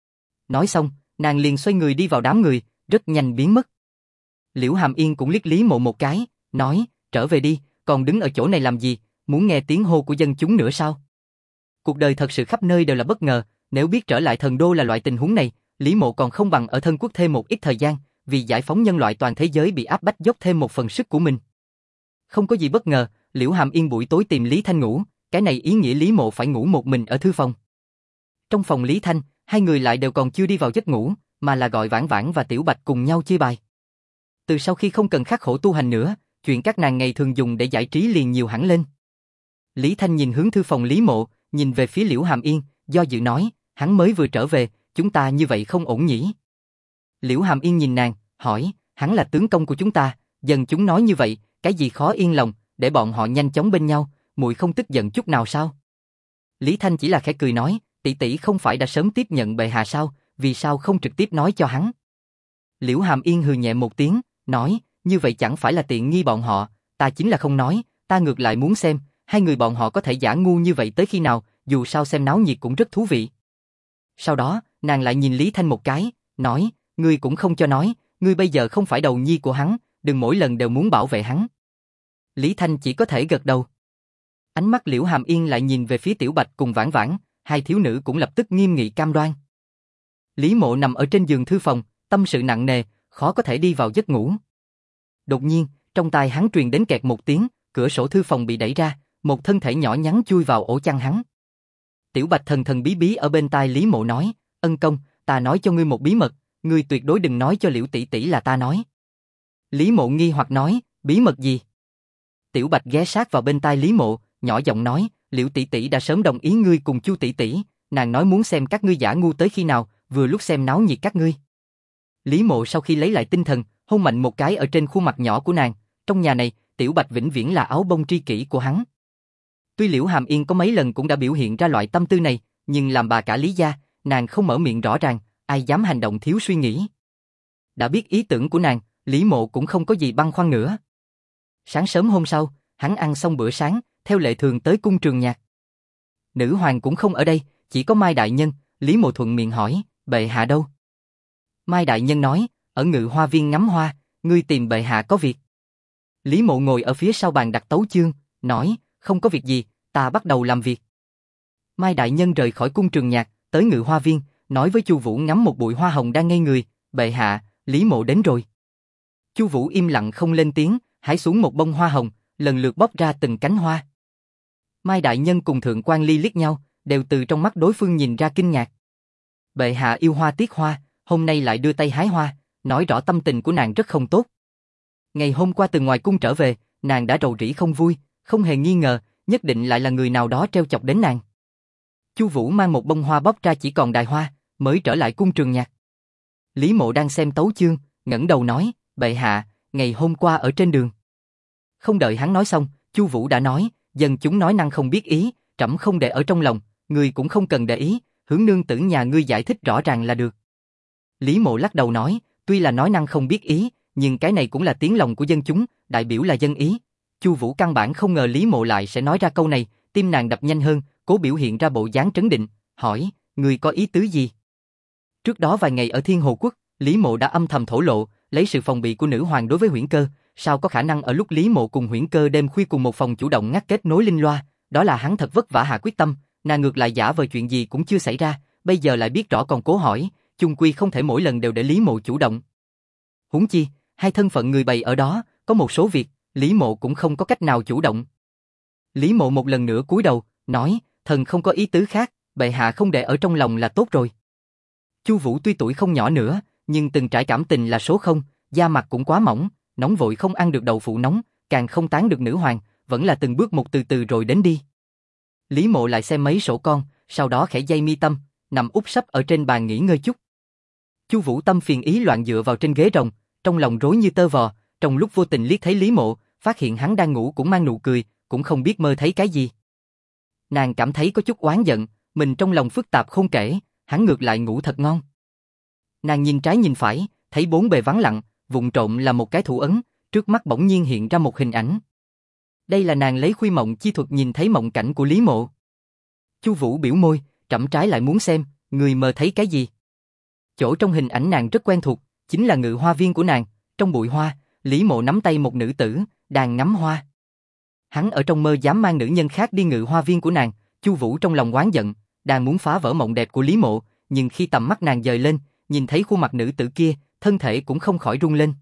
Speaker 1: Nói xong, nàng liền xoay người đi vào đám người, rất nhanh biến mất. Liễu Hàm Yên cũng liếc Lý Mộ một cái, nói, trở về đi, còn đứng ở chỗ này làm gì, muốn nghe tiếng hô của dân chúng nữa sao? Cuộc đời thật sự khắp nơi đều là bất ngờ, nếu biết trở lại thần đô là loại tình huống này, Lý Mộ còn không bằng ở thân quốc thêm một ít thời gian, vì giải phóng nhân loại toàn thế giới bị áp bách dốc thêm một phần sức của mình. Không có gì bất ngờ, Liễu Hàm Yên buổi tối tìm Lý Thanh ngủ, cái này ý nghĩa Lý Mộ phải ngủ một mình ở thư phòng. Trong phòng Lý Thanh, hai người lại đều còn chưa đi vào giấc ngủ, mà là gọi Vãn Vãn và Tiểu Bạch cùng nhau chơi bài. Từ sau khi không cần khắc khổ tu hành nữa, chuyện các nàng ngày thường dùng để giải trí liền nhiều hẳn lên. Lý Thanh nhìn hướng thư phòng Lý Mộ, nhìn về phía Liễu Hàm Yên, do dự nói, hắn mới vừa trở về, chúng ta như vậy không ổn nhỉ? Liễu Hàm Yên nhìn nàng, hỏi, hắn là tướng công của chúng ta, dân chúng nói như vậy, cái gì khó yên lòng, để bọn họ nhanh chóng bên nhau, muội không tức giận chút nào sao? Lý Thanh chỉ là khẽ cười nói, tỷ tỷ không phải đã sớm tiếp nhận bệ hạ sao, vì sao không trực tiếp nói cho hắn? Liễu Hàm Yên hừ nhẹ một tiếng, nói, như vậy chẳng phải là tiện nghi bọn họ, ta chính là không nói, ta ngược lại muốn xem, hai người bọn họ có thể giả ngu như vậy tới khi nào, dù sao xem náo nhiệt cũng rất thú vị. Sau đó, nàng lại nhìn Lý Thanh một cái, nói, ngươi cũng không cho nói, ngươi bây giờ không phải đầu nhi của hắn, đừng mỗi lần đều muốn bảo vệ hắn. Lý Thanh chỉ có thể gật đầu. Ánh mắt Liễu Hàm Yên lại nhìn về phía Tiểu Bạch cùng Vãn Vãn, hai thiếu nữ cũng lập tức nghiêm nghị cam đoan. Lý Mộ nằm ở trên giường thư phòng, tâm sự nặng nề, khó có thể đi vào giấc ngủ. Đột nhiên, trong tai hắn truyền đến kẹt một tiếng, cửa sổ thư phòng bị đẩy ra, một thân thể nhỏ nhắn chui vào ổ chăn hắn. Tiểu Bạch thần thần bí bí ở bên tai Lý Mộ nói, ân công, ta nói cho ngươi một bí mật, ngươi tuyệt đối đừng nói cho Liễu tỷ tỷ là ta nói. Lý Mộ nghi hoặc nói, bí mật gì? Tiểu Bạch ghé sát vào bên tai Lý Mộ, nhỏ giọng nói, Liễu tỷ tỷ đã sớm đồng ý ngươi cùng Chu tỷ tỷ, nàng nói muốn xem các ngươi giả ngu tới khi nào, vừa lúc xem náo nhiệt các ngươi. Lý Mộ sau khi lấy lại tinh thần, hôn mạnh một cái ở trên khuôn mặt nhỏ của nàng, trong nhà này, Tiểu Bạch vĩnh viễn là áo bông tri kỷ của hắn. Tuy Liễu Hàm Yên có mấy lần cũng đã biểu hiện ra loại tâm tư này, nhưng làm bà cả Lý gia, nàng không mở miệng rõ ràng, ai dám hành động thiếu suy nghĩ. Đã biết ý tưởng của nàng, Lý Mộ cũng không có gì băn khoăn nữa. Sáng sớm hôm sau, hắn ăn xong bữa sáng, theo lệ thường tới cung Trường Nhạc. Nữ hoàng cũng không ở đây, chỉ có Mai đại nhân. Lý Mộ thuận miệng hỏi, bệ hạ đâu? Mai đại nhân nói, ở Ngự Hoa viên ngắm hoa, ngươi tìm bệ hạ có việc. Lý Mộ ngồi ở phía sau bàn đặt tấu chương, nói, không có việc gì, ta bắt đầu làm việc. Mai đại nhân rời khỏi cung Trường Nhạc, tới Ngự Hoa viên, nói với Chu Vũ ngắm một bụi hoa hồng đang ngây người, bệ hạ, Lý Mộ đến rồi. Chu Vũ im lặng không lên tiếng, hái xuống một bông hoa hồng, lần lượt bóc ra từng cánh hoa. Mai đại nhân cùng Thượng quan Ly liếc nhau, đều từ trong mắt đối phương nhìn ra kinh ngạc. Bệ hạ yêu hoa tiếc hoa, hôm nay lại đưa tay hái hoa, nói rõ tâm tình của nàng rất không tốt. Ngày hôm qua từ ngoài cung trở về, nàng đã rầu rĩ không vui, không hề nghi ngờ, nhất định lại là người nào đó trêu chọc đến nàng. Chu Vũ mang một bông hoa bóc ra chỉ còn đài hoa, mới trở lại cung Trường Nhạc. Lý Mộ đang xem tấu chương, ngẩng đầu nói, bệ hạ, ngày hôm qua ở trên đường. Không đợi hắn nói xong, Chu Vũ đã nói, dân chúng nói năng không biết ý, trẫm không để ở trong lòng, ngươi cũng không cần để ý, hướng nương tử nhà ngươi giải thích rõ ràng là được. Lý Mộ lắc đầu nói, tuy là nói năng không biết ý, nhưng cái này cũng là tiếng lòng của dân chúng, đại biểu là dân ý. Chu Vũ căn bản không ngờ Lý Mộ lại sẽ nói ra câu này, tim nàng đập nhanh hơn, cố biểu hiện ra bộ dáng trấn định, hỏi, ngươi có ý tứ gì? Trước đó vài ngày ở Thiên Hồ Quốc, Lý Mộ đã âm thầm thổ lộ, lấy sự phòng bị của nữ hoàng đối với Huyễn Cơ, sao có khả năng ở lúc Lý Mộ cùng Huyễn Cơ đêm khuya cùng một phòng chủ động ngắt kết nối linh loa, đó là hắn thật vất vả hạ quyết tâm, nàng ngược lại giả vờ chuyện gì cũng chưa xảy ra, bây giờ lại biết rõ còn cố hỏi, chung quy không thể mỗi lần đều để Lý Mộ chủ động. Huống chi, hai thân phận người bày ở đó, có một số việc, Lý Mộ cũng không có cách nào chủ động. Lý Mộ một lần nữa cúi đầu, nói, thần không có ý tứ khác, bệ hạ không để ở trong lòng là tốt rồi. Chu Vũ tuy tuổi không nhỏ nữa, nhưng từng trải cảm tình là số không, da mặt cũng quá mỏng, nóng vội không ăn được đậu phụ nóng, càng không tán được nữ hoàng, vẫn là từng bước một từ từ rồi đến đi. Lý Mộ lại xem mấy sổ con, sau đó khẽ dây mi tâm, nằm úp sấp ở trên bàn nghỉ ngơi chút. Chu Vũ tâm phiền ý loạn dựa vào trên ghế rồng, trong lòng rối như tơ vò, trong lúc vô tình liếc thấy Lý Mộ, phát hiện hắn đang ngủ cũng mang nụ cười, cũng không biết mơ thấy cái gì. Nàng cảm thấy có chút oán giận, mình trong lòng phức tạp không kể, hắn ngược lại ngủ thật ngon. Nàng nhìn trái nhìn phải, thấy bốn bề vắng lặng, vụng trộm là một cái thủ ấn, trước mắt bỗng nhiên hiện ra một hình ảnh. Đây là nàng lấy khuy mộng chi thuật nhìn thấy mộng cảnh của Lý Mộ. Chu Vũ biểu môi, trẫm trái lại muốn xem, người mơ thấy cái gì. Chỗ trong hình ảnh nàng rất quen thuộc, chính là Ngự Hoa viên của nàng, trong bụi hoa, Lý Mộ nắm tay một nữ tử, đang ngắm hoa. Hắn ở trong mơ dám mang nữ nhân khác đi Ngự Hoa viên của nàng, Chu Vũ trong lòng oán giận, đang muốn phá vỡ mộng đẹp của Lý Mộ, nhưng khi tầm mắt nàng dời lên, nhìn thấy khuôn mặt nữ tử kia, thân thể cũng không khỏi run lên.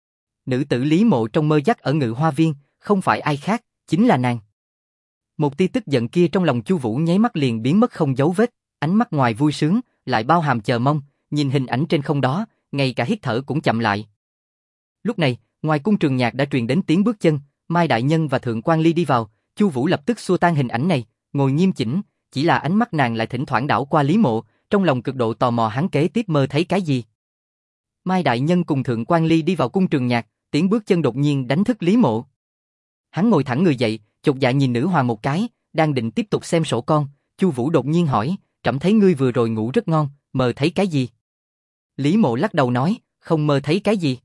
Speaker 1: Nữ tử Lý Mộ trong mơ dắt ở Ngự Hoa viên, không phải ai khác, chính là nàng. Một tia tức giận kia trong lòng Chu Vũ nháy mắt liền biến mất không dấu vết, ánh mắt ngoài vui sướng, lại bao hàm chờ mong, nhìn hình ảnh trên không đó, ngay cả hít thở cũng chậm lại. Lúc này, ngoài cung Trường Nhạc đã truyền đến tiếng bước chân, Mai đại nhân và Thượng quan Ly đi vào, Chu Vũ lập tức xua tan hình ảnh này, ngồi nghiêm chỉnh, chỉ là ánh mắt nàng lại thỉnh thoảng đảo qua Lý Mộ, trong lòng cực độ tò mò hắn kế tiếp mơ thấy cái gì. Mai đại nhân cùng Thượng quan Ly đi vào cung Trường Nhạc, tiếng bước chân đột nhiên đánh thức Lý Mộ. Hắn ngồi thẳng người dậy, chột dạ nhìn nữ hoàng một cái, đang định tiếp tục xem sổ con, Chu Vũ đột nhiên hỏi, trẫm thấy ngươi vừa rồi ngủ rất ngon, mơ thấy cái gì? Lý Mộ lắc đầu nói, không mơ thấy cái gì.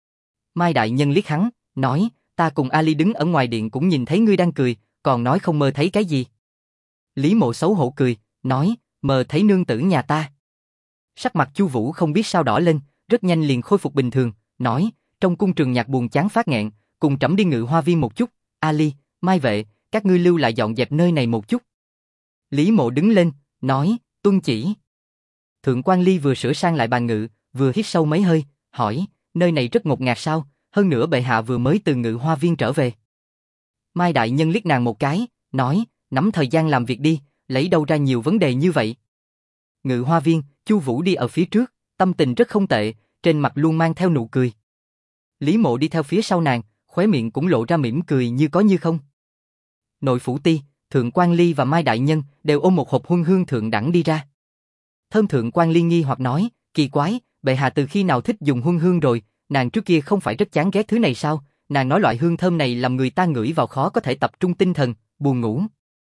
Speaker 1: Mai đại nhân liếc hắn, nói, ta cùng Ali đứng ở ngoài điện cũng nhìn thấy ngươi đang cười, còn nói không mơ thấy cái gì. Lý Mộ xấu hổ cười, nói, mơ thấy nương tử nhà ta. Sắc mặt Chu Vũ không biết sao đỏ lên, rất nhanh liền khôi phục bình thường, nói, trong cung Trường Nhạc buồn chán phát nghẹn, cùng trẫm đi Ngự Hoa viên một chút, Ali, Mai vệ, các ngươi lưu lại dọn dẹp nơi này một chút. Lý Mộ đứng lên, nói, tuân chỉ. Thượng quan Ly vừa sửa sang lại bàn ngự, vừa hít sâu mấy hơi, hỏi, nơi này rất ngột ngạt sao, hơn nữa bệ hạ vừa mới từ Ngự Hoa viên trở về. Mai đại nhân liếc nàng một cái, nói, nắm thời gian làm việc đi, lấy đâu ra nhiều vấn đề như vậy. Ngự Hoa viên, Chu Vũ đi ở phía trước, tâm tình rất không tệ, trên mặt luôn mang theo nụ cười. Lý Mộ đi theo phía sau nàng, khóe miệng cũng lộ ra mỉm cười như có như không. Nội phủ ti, Thượng quan Ly và Mai đại nhân đều ôm một hộp huân hương thượng đẳng đi ra. Thơm Thượng quan Ly nghi hoặc nói, kỳ quái, bệ hạ từ khi nào thích dùng huân hương rồi, nàng trước kia không phải rất chán ghét thứ này sao? Nàng nói loại hương thơm này làm người ta ngửi vào khó có thể tập trung tinh thần, buồn ngủ.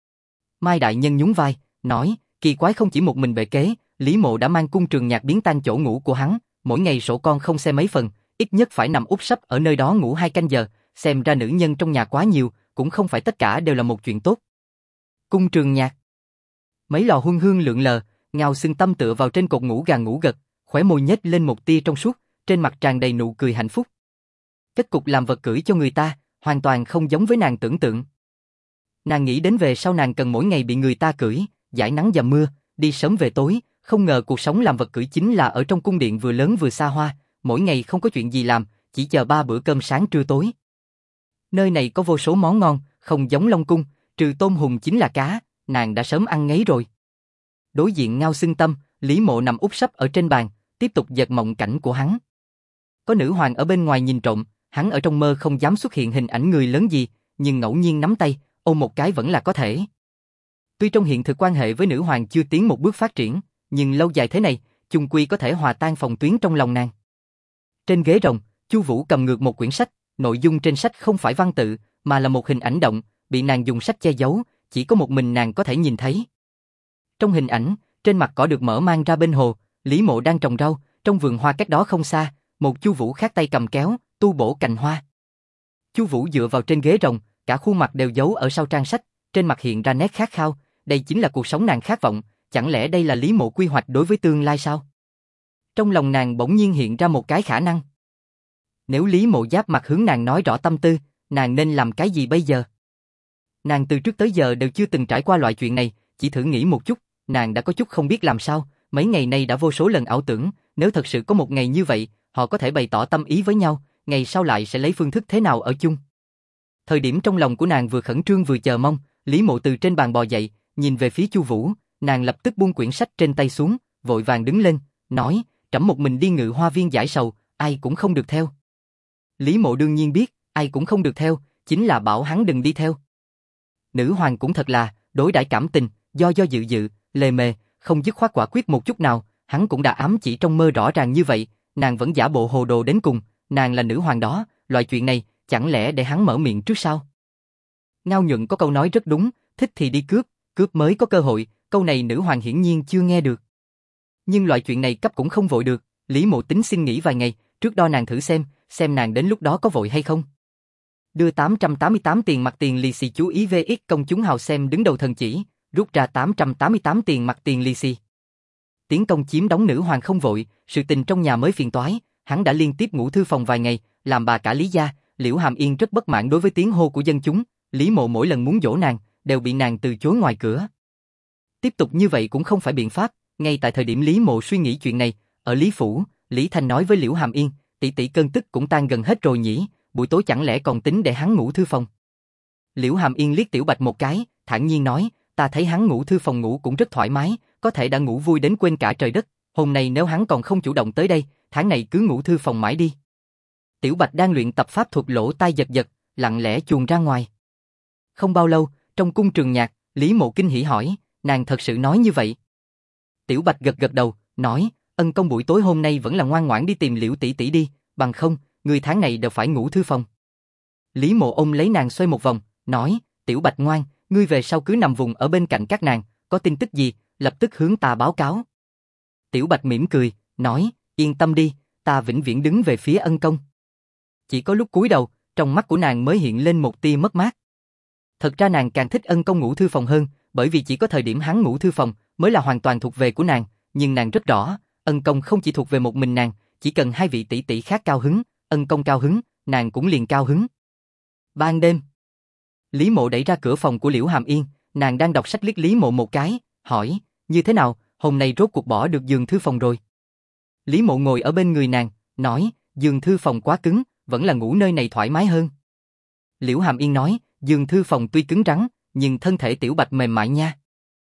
Speaker 1: Mai đại nhân nhún vai, nói, kỳ quái không chỉ một mình bệ kế, Lý Mộ đã mang cung Trường Nhạc biến tan chỗ ngủ của hắn, mỗi ngày sổ con không xem mấy phần, ít nhất phải nằm úp sấp ở nơi đó ngủ 2 canh giờ, xem ra nữ nhân trong nhà quá nhiều, cũng không phải tất cả đều là một chuyện tốt. Cung Trường Nhạc. Mấy lò huân hương lượn lờ, Ngao Xương Tâm tựa vào trên cột ngủ gà ngủ gật, khóe môi nhếch lên một tia trong suốt, trên mặt tràn đầy nụ cười hạnh phúc. Kết cục làm vật cưỡi cho người ta, hoàn toàn không giống với nàng tưởng tượng. Nàng nghĩ đến về sau nàng cần mỗi ngày bị người ta cưỡi, dãi nắng dầm mưa, đi sớm về tối, không ngờ cuộc sống làm vật cưỡi chính là ở trong cung điện vừa lớn vừa xa hoa, mỗi ngày không có chuyện gì làm, chỉ chờ 3 bữa cơm sáng trưa tối. Nơi này có vô số món ngon, không giống Long Cung, trừ tôm hùm chính là cá, nàng đã sớm ăn ngấy rồi. Đối diện Ngao Xương Tâm, Lý Mộ nằm úp sấp ở trên bàn, tiếp tục dệt mộng cảnh của hắn. Có nữ hoàng ở bên ngoài nhìn trộm, hắn ở trong mơ không dám xuất hiện hình ảnh người lớn gì, nhưng ngẫu nhiên nắm tay, ôm một cái vẫn là có thể. Tuy trong hiện thực quan hệ với nữ hoàng chưa tiến một bước phát triển, nhưng lâu dài thế này, chung quy có thể hòa tan phòng tuyến trong lòng nàng. Trên ghế rồng, Chu Vũ cầm ngược một quyển sách, nội dung trên sách không phải văn tự, mà là một hình ảnh động, bị nàng dùng sách che giấu, chỉ có một mình nàng có thể nhìn thấy. Trong hình ảnh, trên mặt cỏ được mở mang ra bên hồ, Lý Mộ đang trồng rau, trong vườn hoa cách đó không xa, một Chu Vũ khác tay cầm kéo, tu bổ cành hoa. Chu Vũ dựa vào trên ghế rồng, cả khuôn mặt đều giấu ở sau trang sách, trên mặt hiện ra nét khát khao, đây chính là cuộc sống nàng khát vọng, chẳng lẽ đây là Lý Mộ quy hoạch đối với tương lai sao? Trong lòng nàng bỗng nhiên hiện ra một cái khả năng. Nếu Lý Mộ giáp mặt hướng nàng nói rõ tâm tư, nàng nên làm cái gì bây giờ? Nàng từ trước tới giờ đều chưa từng trải qua loại chuyện này, chỉ thử nghĩ một chút, nàng đã có chút không biết làm sao, mấy ngày nay đã vô số lần ảo tưởng, nếu thật sự có một ngày như vậy, họ có thể bày tỏ tâm ý với nhau, ngày sau lại sẽ lấy phương thức thế nào ở chung. Thời điểm trong lòng của nàng vừa khẩn trương vừa chờ mong, Lý Mộ từ trên bàn bò dậy, nhìn về phía Chu Vũ, nàng lập tức buông quyển sách trên tay xuống, vội vàng đứng lên, nói, trẫm một mình đi Ngự Hoa Viên giải sầu, ai cũng không được theo. Lý Mộ đương nhiên biết, ai cũng không được theo, chính là bảo hắn đừng đi theo. Nữ hoàng cũng thật là, đối đãi cảm tình, do dự, lề mề, không dứt khoát quả quyết một chút nào, hắn cũng đã ám chỉ trong mơ rõ ràng như vậy, nàng vẫn giả bộ hồ đồ đến cùng, nàng là nữ hoàng đó, loại chuyện này, chẳng lẽ để hắn mở miệng trước sao? Ngao Nhuận có câu nói rất đúng, thích thì đi cướp, cướp mới có cơ hội, câu này nữ hoàng hiển nhiên chưa nghe được. Nhưng loại chuyện này cấp cũng không vội được, Lý Mộ tính xin nghỉ vài ngày, trước đo nàng thử xem nàng đến lúc đó có vội hay không. Đưa 888 tiền mặt tiền lì xì, chú ý VX công chúng hào xem đứng đầu thần chỉ, rút ra 888 tiền mặt tiền lì xì. Tiến công chiếm đóng nữ hoàng không vội, sự tình trong nhà mới phiền toái, hắn đã liên tiếp ngủ thư phòng vài ngày, làm bà cả Lý gia, Liễu Hàm Yên rất bất mãn đối với tiếng hô của dân chúng, Lý Mộ mỗi lần muốn dỗ nàng, đều bị nàng từ chối ngoài cửa. Tiếp tục như vậy cũng không phải biện pháp, ngay tại thời điểm Lý Mộ suy nghĩ chuyện này, ở Lý Phủ, Lý Thanh nói với Liễu Hàm Yên, tỷ tỷ cơn tức cũng tan gần hết rồi nhỉ, buổi tối chẳng lẽ còn tính để hắn ngủ thư phòng. Liễu Hàm Yên liếc Tiểu Bạch một cái, thản nhiên nói, ta thấy hắn ngủ thư phòng ngủ cũng rất thoải mái, có thể đã ngủ vui đến quên cả trời đất, hôm nay nếu hắn còn không chủ động tới đây, tháng này cứ ngủ thư phòng mãi đi. Tiểu Bạch đang luyện tập pháp thuật lỗ tai giật giật, lặng lẽ chuồn ra ngoài. Không bao lâu, trong cung Trường Nhạc, Lý Mộ kinh hỉ hỏi, nàng thật sự nói như vậy? Tiểu Bạch gật gật đầu, nói, ân công buổi tối hôm nay vẫn là ngoan ngoãn đi tìm Liễu tỷ tỷ đi, bằng không, người tháng này đều phải ngủ thư phòng. Lý Mộ ôm lấy nàng xoay một vòng, nói, Tiểu Bạch ngoan, ngươi về sau cứ nằm vùng ở bên cạnh các nàng, có tin tức gì, lập tức hướng ta báo cáo. Tiểu Bạch mỉm cười, nói, yên tâm đi, ta vĩnh viễn đứng về phía ân công. Chỉ có lúc cúi đầu, trong mắt của nàng mới hiện lên một tia mất mát. Thật ra nàng càng thích ân công ngủ thư phòng hơn, bởi vì chỉ có thời điểm hắn ngủ thư phòng mới là hoàn toàn thuộc về của nàng, nhưng nàng rất rõ, ân công không chỉ thuộc về một mình nàng, chỉ cần hai vị tỷ tỷ khác cao hứng, ân công cao hứng, nàng cũng liền cao hứng. Ban đêm, Lý Mộ đẩy ra cửa phòng của Liễu Hàm Yên, nàng đang đọc sách liếc Lý Mộ một cái, hỏi, như thế nào, hôm nay rốt cuộc bỏ được giường thư phòng rồi. Lý Mộ ngồi ở bên người nàng, nói, giường thư phòng quá cứng, vẫn là ngủ nơi này thoải mái hơn. Liễu Hàm Yên nói, giường thư phòng tuy cứng rắn, nhưng thân thể Tiểu Bạch mềm mại nha.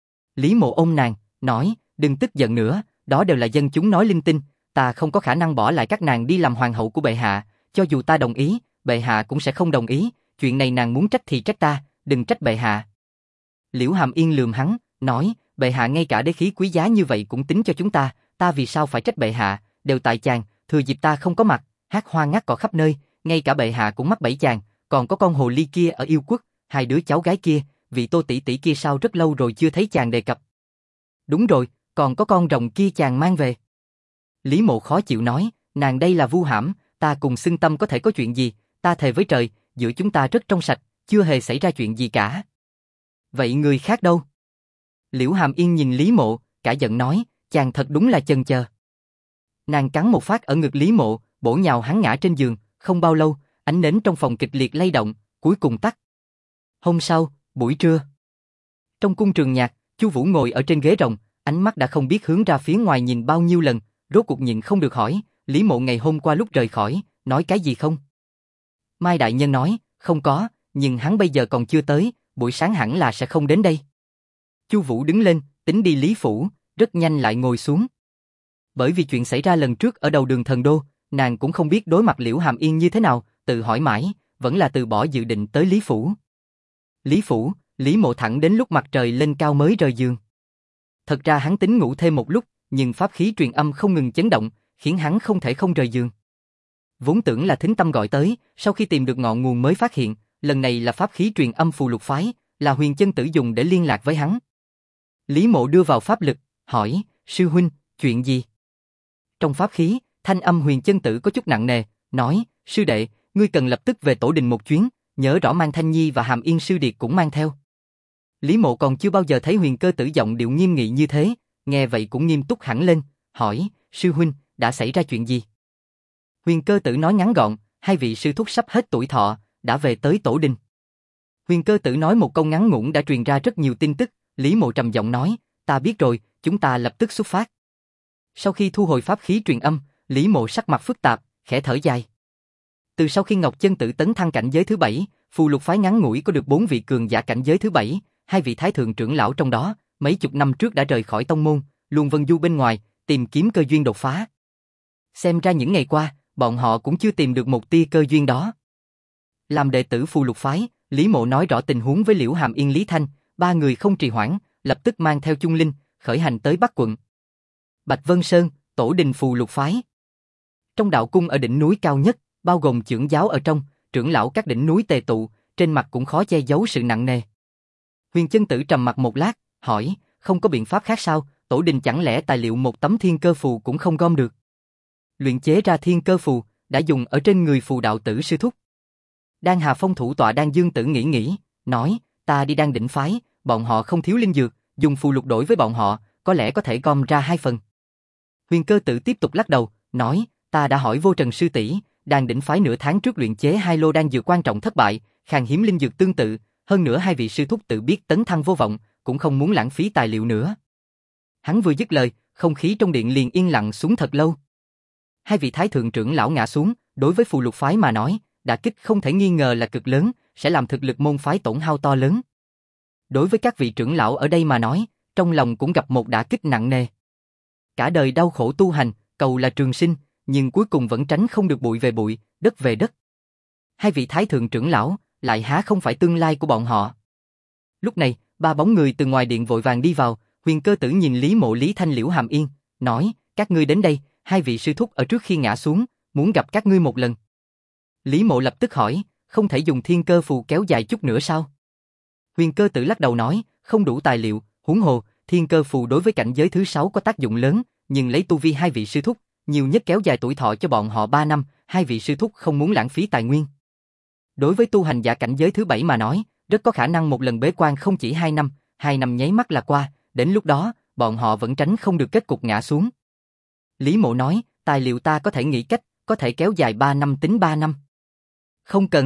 Speaker 1: Lý Mộ ôm nàng, nói, đừng tức giận nữa, đó đều là dân chúng nói linh tinh, ta không có khả năng bỏ lại các nàng đi làm hoàng hậu của bệ hạ, cho dù ta đồng ý, bệ hạ cũng sẽ không đồng ý, chuyện này nàng muốn trách thì trách ta, đừng trách bệ hạ. Liễu Hàm Yên lườm hắn, nói, bệ hạ ngay cả đế khí quý giá như vậy cũng tính cho chúng ta vì sao phải trách bệ hạ, đều tại chàng, thừa dịp ta không có mặt, hát hoa ngắt cỏ khắp nơi, ngay cả bệ hạ cũng mắc bẫy chàng, còn có con hồ ly kia ở Yêu Quốc, hai đứa cháu gái kia, vị Tô tỷ tỷ kia sao rất lâu rồi chưa thấy chàng đề cập. Đúng rồi, còn có con rồng kia chàng mang về. Lý Mộ khó chịu nói, nàng đây là vu hãm, ta cùng Xưng Tâm có thể có chuyện gì, ta thề với trời, giữa chúng ta rất trong sạch, chưa hề xảy ra chuyện gì cả. Vậy người khác đâu? Liễu Hàm Yên nhìn Lý Mộ, cả giận nói, chàng thật đúng là chần chờ. Nàng cắn một phát ở ngực Lý Mộ, bổ nhào hắn ngã trên giường, không bao lâu, ánh nến trong phòng kịch liệt lay động, cuối cùng tắt. Hôm sau, buổi trưa. Trong cung trường nhạc, Chu Vũ ngồi ở trên ghế rồng, ánh mắt đã không biết hướng ra phía ngoài nhìn bao nhiêu lần, rốt cuộc nhịn không được hỏi, Lý Mộ ngày hôm qua lúc rời khỏi, nói cái gì không? Mai đại nhân nói, không có, nhưng hắn bây giờ còn chưa tới, buổi sáng hẳn là sẽ không đến đây. Chu Vũ đứng lên, tính đi Lý phủ, rất nhanh lại ngồi xuống. Bởi vì chuyện xảy ra lần trước ở đầu đường Thần Đô, nàng cũng không biết đối mặt Liễu Hàm Yên như thế nào, tự hỏi mãi, vẫn là từ bỏ dự định tới Lý phủ. Lý phủ, Lý Mộ thẳng đến lúc mặt trời lên cao mới rời giường. Thật ra hắn tính ngủ thêm một lúc, nhưng pháp khí truyền âm không ngừng chấn động, khiến hắn không thể không rời giường. Vốn tưởng là thính tâm gọi tới, sau khi tìm được ngọn nguồn mới phát hiện, lần này là pháp khí truyền âm phù lục phái, là Huyền Chân Tử dùng để liên lạc với hắn. Lý Mộ đưa vào pháp lực, hỏi, sư huynh, chuyện gì? Trong pháp khí, thanh âm Huyền Chân Tử có chút nặng nề, nói, sư đệ, ngươi cần lập tức về tổ đình một chuyến, nhớ rõ mang Thanh Nhi và Hàm Yên sư điệt cũng mang theo. Lý Mộ còn chưa bao giờ thấy Huyền Cơ Tử giọng điệu nghiêm nghị như thế, nghe vậy cũng nghiêm túc hẳn lên, hỏi, sư huynh, đã xảy ra chuyện gì? Huyền Cơ Tử nói ngắn gọn, hai vị sư thúc sắp hết tuổi thọ, đã về tới tổ đình. Huyền Cơ Tử nói một câu ngắn ngủn đã truyền ra rất nhiều tin tức, Lý Mộ trầm giọng nói, ta biết rồi, chúng ta lập tức xuất phát. Sau khi thu hồi pháp khí truyền âm, Lý Mộ sắc mặt phức tạp, khẽ thở dài. Từ sau khi Ngọc Chân Tử tấn thăng cảnh giới thứ 7, phù lục phái ngắn ngủi có được 4 vị cường giả cảnh giới thứ 7, hai vị thái thượng trưởng lão trong đó, mấy chục năm trước đã rời khỏi tông môn, luôn vân du bên ngoài, tìm kiếm cơ duyên đột phá. Xem ra những ngày qua, bọn họ cũng chưa tìm được một tia cơ duyên đó. Làm đệ tử phù lục phái, Lý Mộ nói rõ tình huống với Liễu Hàm Yên, Lý Thanh, ba người không trì hoãn, lập tức mang theo Chung Linh, khởi hành tới Bắc quận. Bạch Vân Sơn, tổ đình phù lục phái. Trong đạo cung ở đỉnh núi cao nhất, bao gồm trưởng giáo ở trong, trưởng lão các đỉnh núi tề tụ, trên mặt cũng khó che giấu sự nặng nề. Huyền Chân Tử trầm mặt một lát, hỏi, không có biện pháp khác sao, tổ đình chẳng lẽ tài liệu một tấm thiên cơ phù cũng không gom được? Luyện chế ra thiên cơ phù, đã dùng ở trên người phù đạo tử sư thúc. Đan Hà Phong thủ tọa Đan Dương Tử nghĩ, nói, ta đi Đan đỉnh phái, bọn họ không thiếu linh dược, dùng phù lục đổi với bọn họ, có lẽ có thể gom ra 2 phần. Huyền Cơ Tử tiếp tục lắc đầu, nói, ta đã hỏi Vô Trần sư tỷ, Đan đỉnh phái nửa tháng trước luyện chế 2 lô đan dược quan trọng thất bại, khan hiếm linh dược tương tự, hơn nữa hai vị sư thúc tự biết tấn thăng vô vọng, cũng không muốn lãng phí tài liệu nữa. Hắn vừa dứt lời, không khí trong điện liền yên lặng xuống thật lâu. Hai vị thái thượng trưởng lão ngã xuống, đối với phù lục phái mà nói, đả kích không thể nghi ngờ là cực lớn, sẽ làm thực lực môn phái tổn hao to lớn. Đối với các vị trưởng lão ở đây mà nói, trong lòng cũng gặp một đả kích nặng nề. Cả đời đau khổ tu hành, cầu là trường sinh, nhưng cuối cùng vẫn tránh không được bụi về bụi, đất về đất. Hai vị thái thượng trưởng lão, lại há không phải tương lai của bọn họ. Lúc này, ba bóng người từ ngoài điện vội vàng đi vào, Huyền Cơ Tử nhìn Lý Mộ, Lý Thanh, Liễu Hàm Yên, nói, các ngươi đến đây, hai vị sư thúc ở trước khi ngã xuống, muốn gặp các ngươi một lần. Lý Mộ lập tức hỏi, không thể dùng thiên cơ phù kéo dài chút nữa sao? Huyền Cơ Tử lắc đầu nói, không đủ tài liệu, huống hồ, thiên cơ phù đối với cảnh giới thứ 6 có tác dụng lớn, nhưng lấy tu vi hai vị sư thúc, nhiều nhất kéo dài tuổi thọ cho bọn họ 3 năm, hai vị sư thúc không muốn lãng phí tài nguyên. Đối với tu hành giả cảnh giới thứ 7 mà nói, rất có khả năng một lần bế quan không chỉ 2 năm nháy mắt là qua, đến lúc đó, bọn họ vẫn tránh không được kết cục ngã xuống. Lý Mộ nói, tài liệu ta có thể nghĩ cách, có thể kéo dài 3 năm tính 3 năm. Không cần.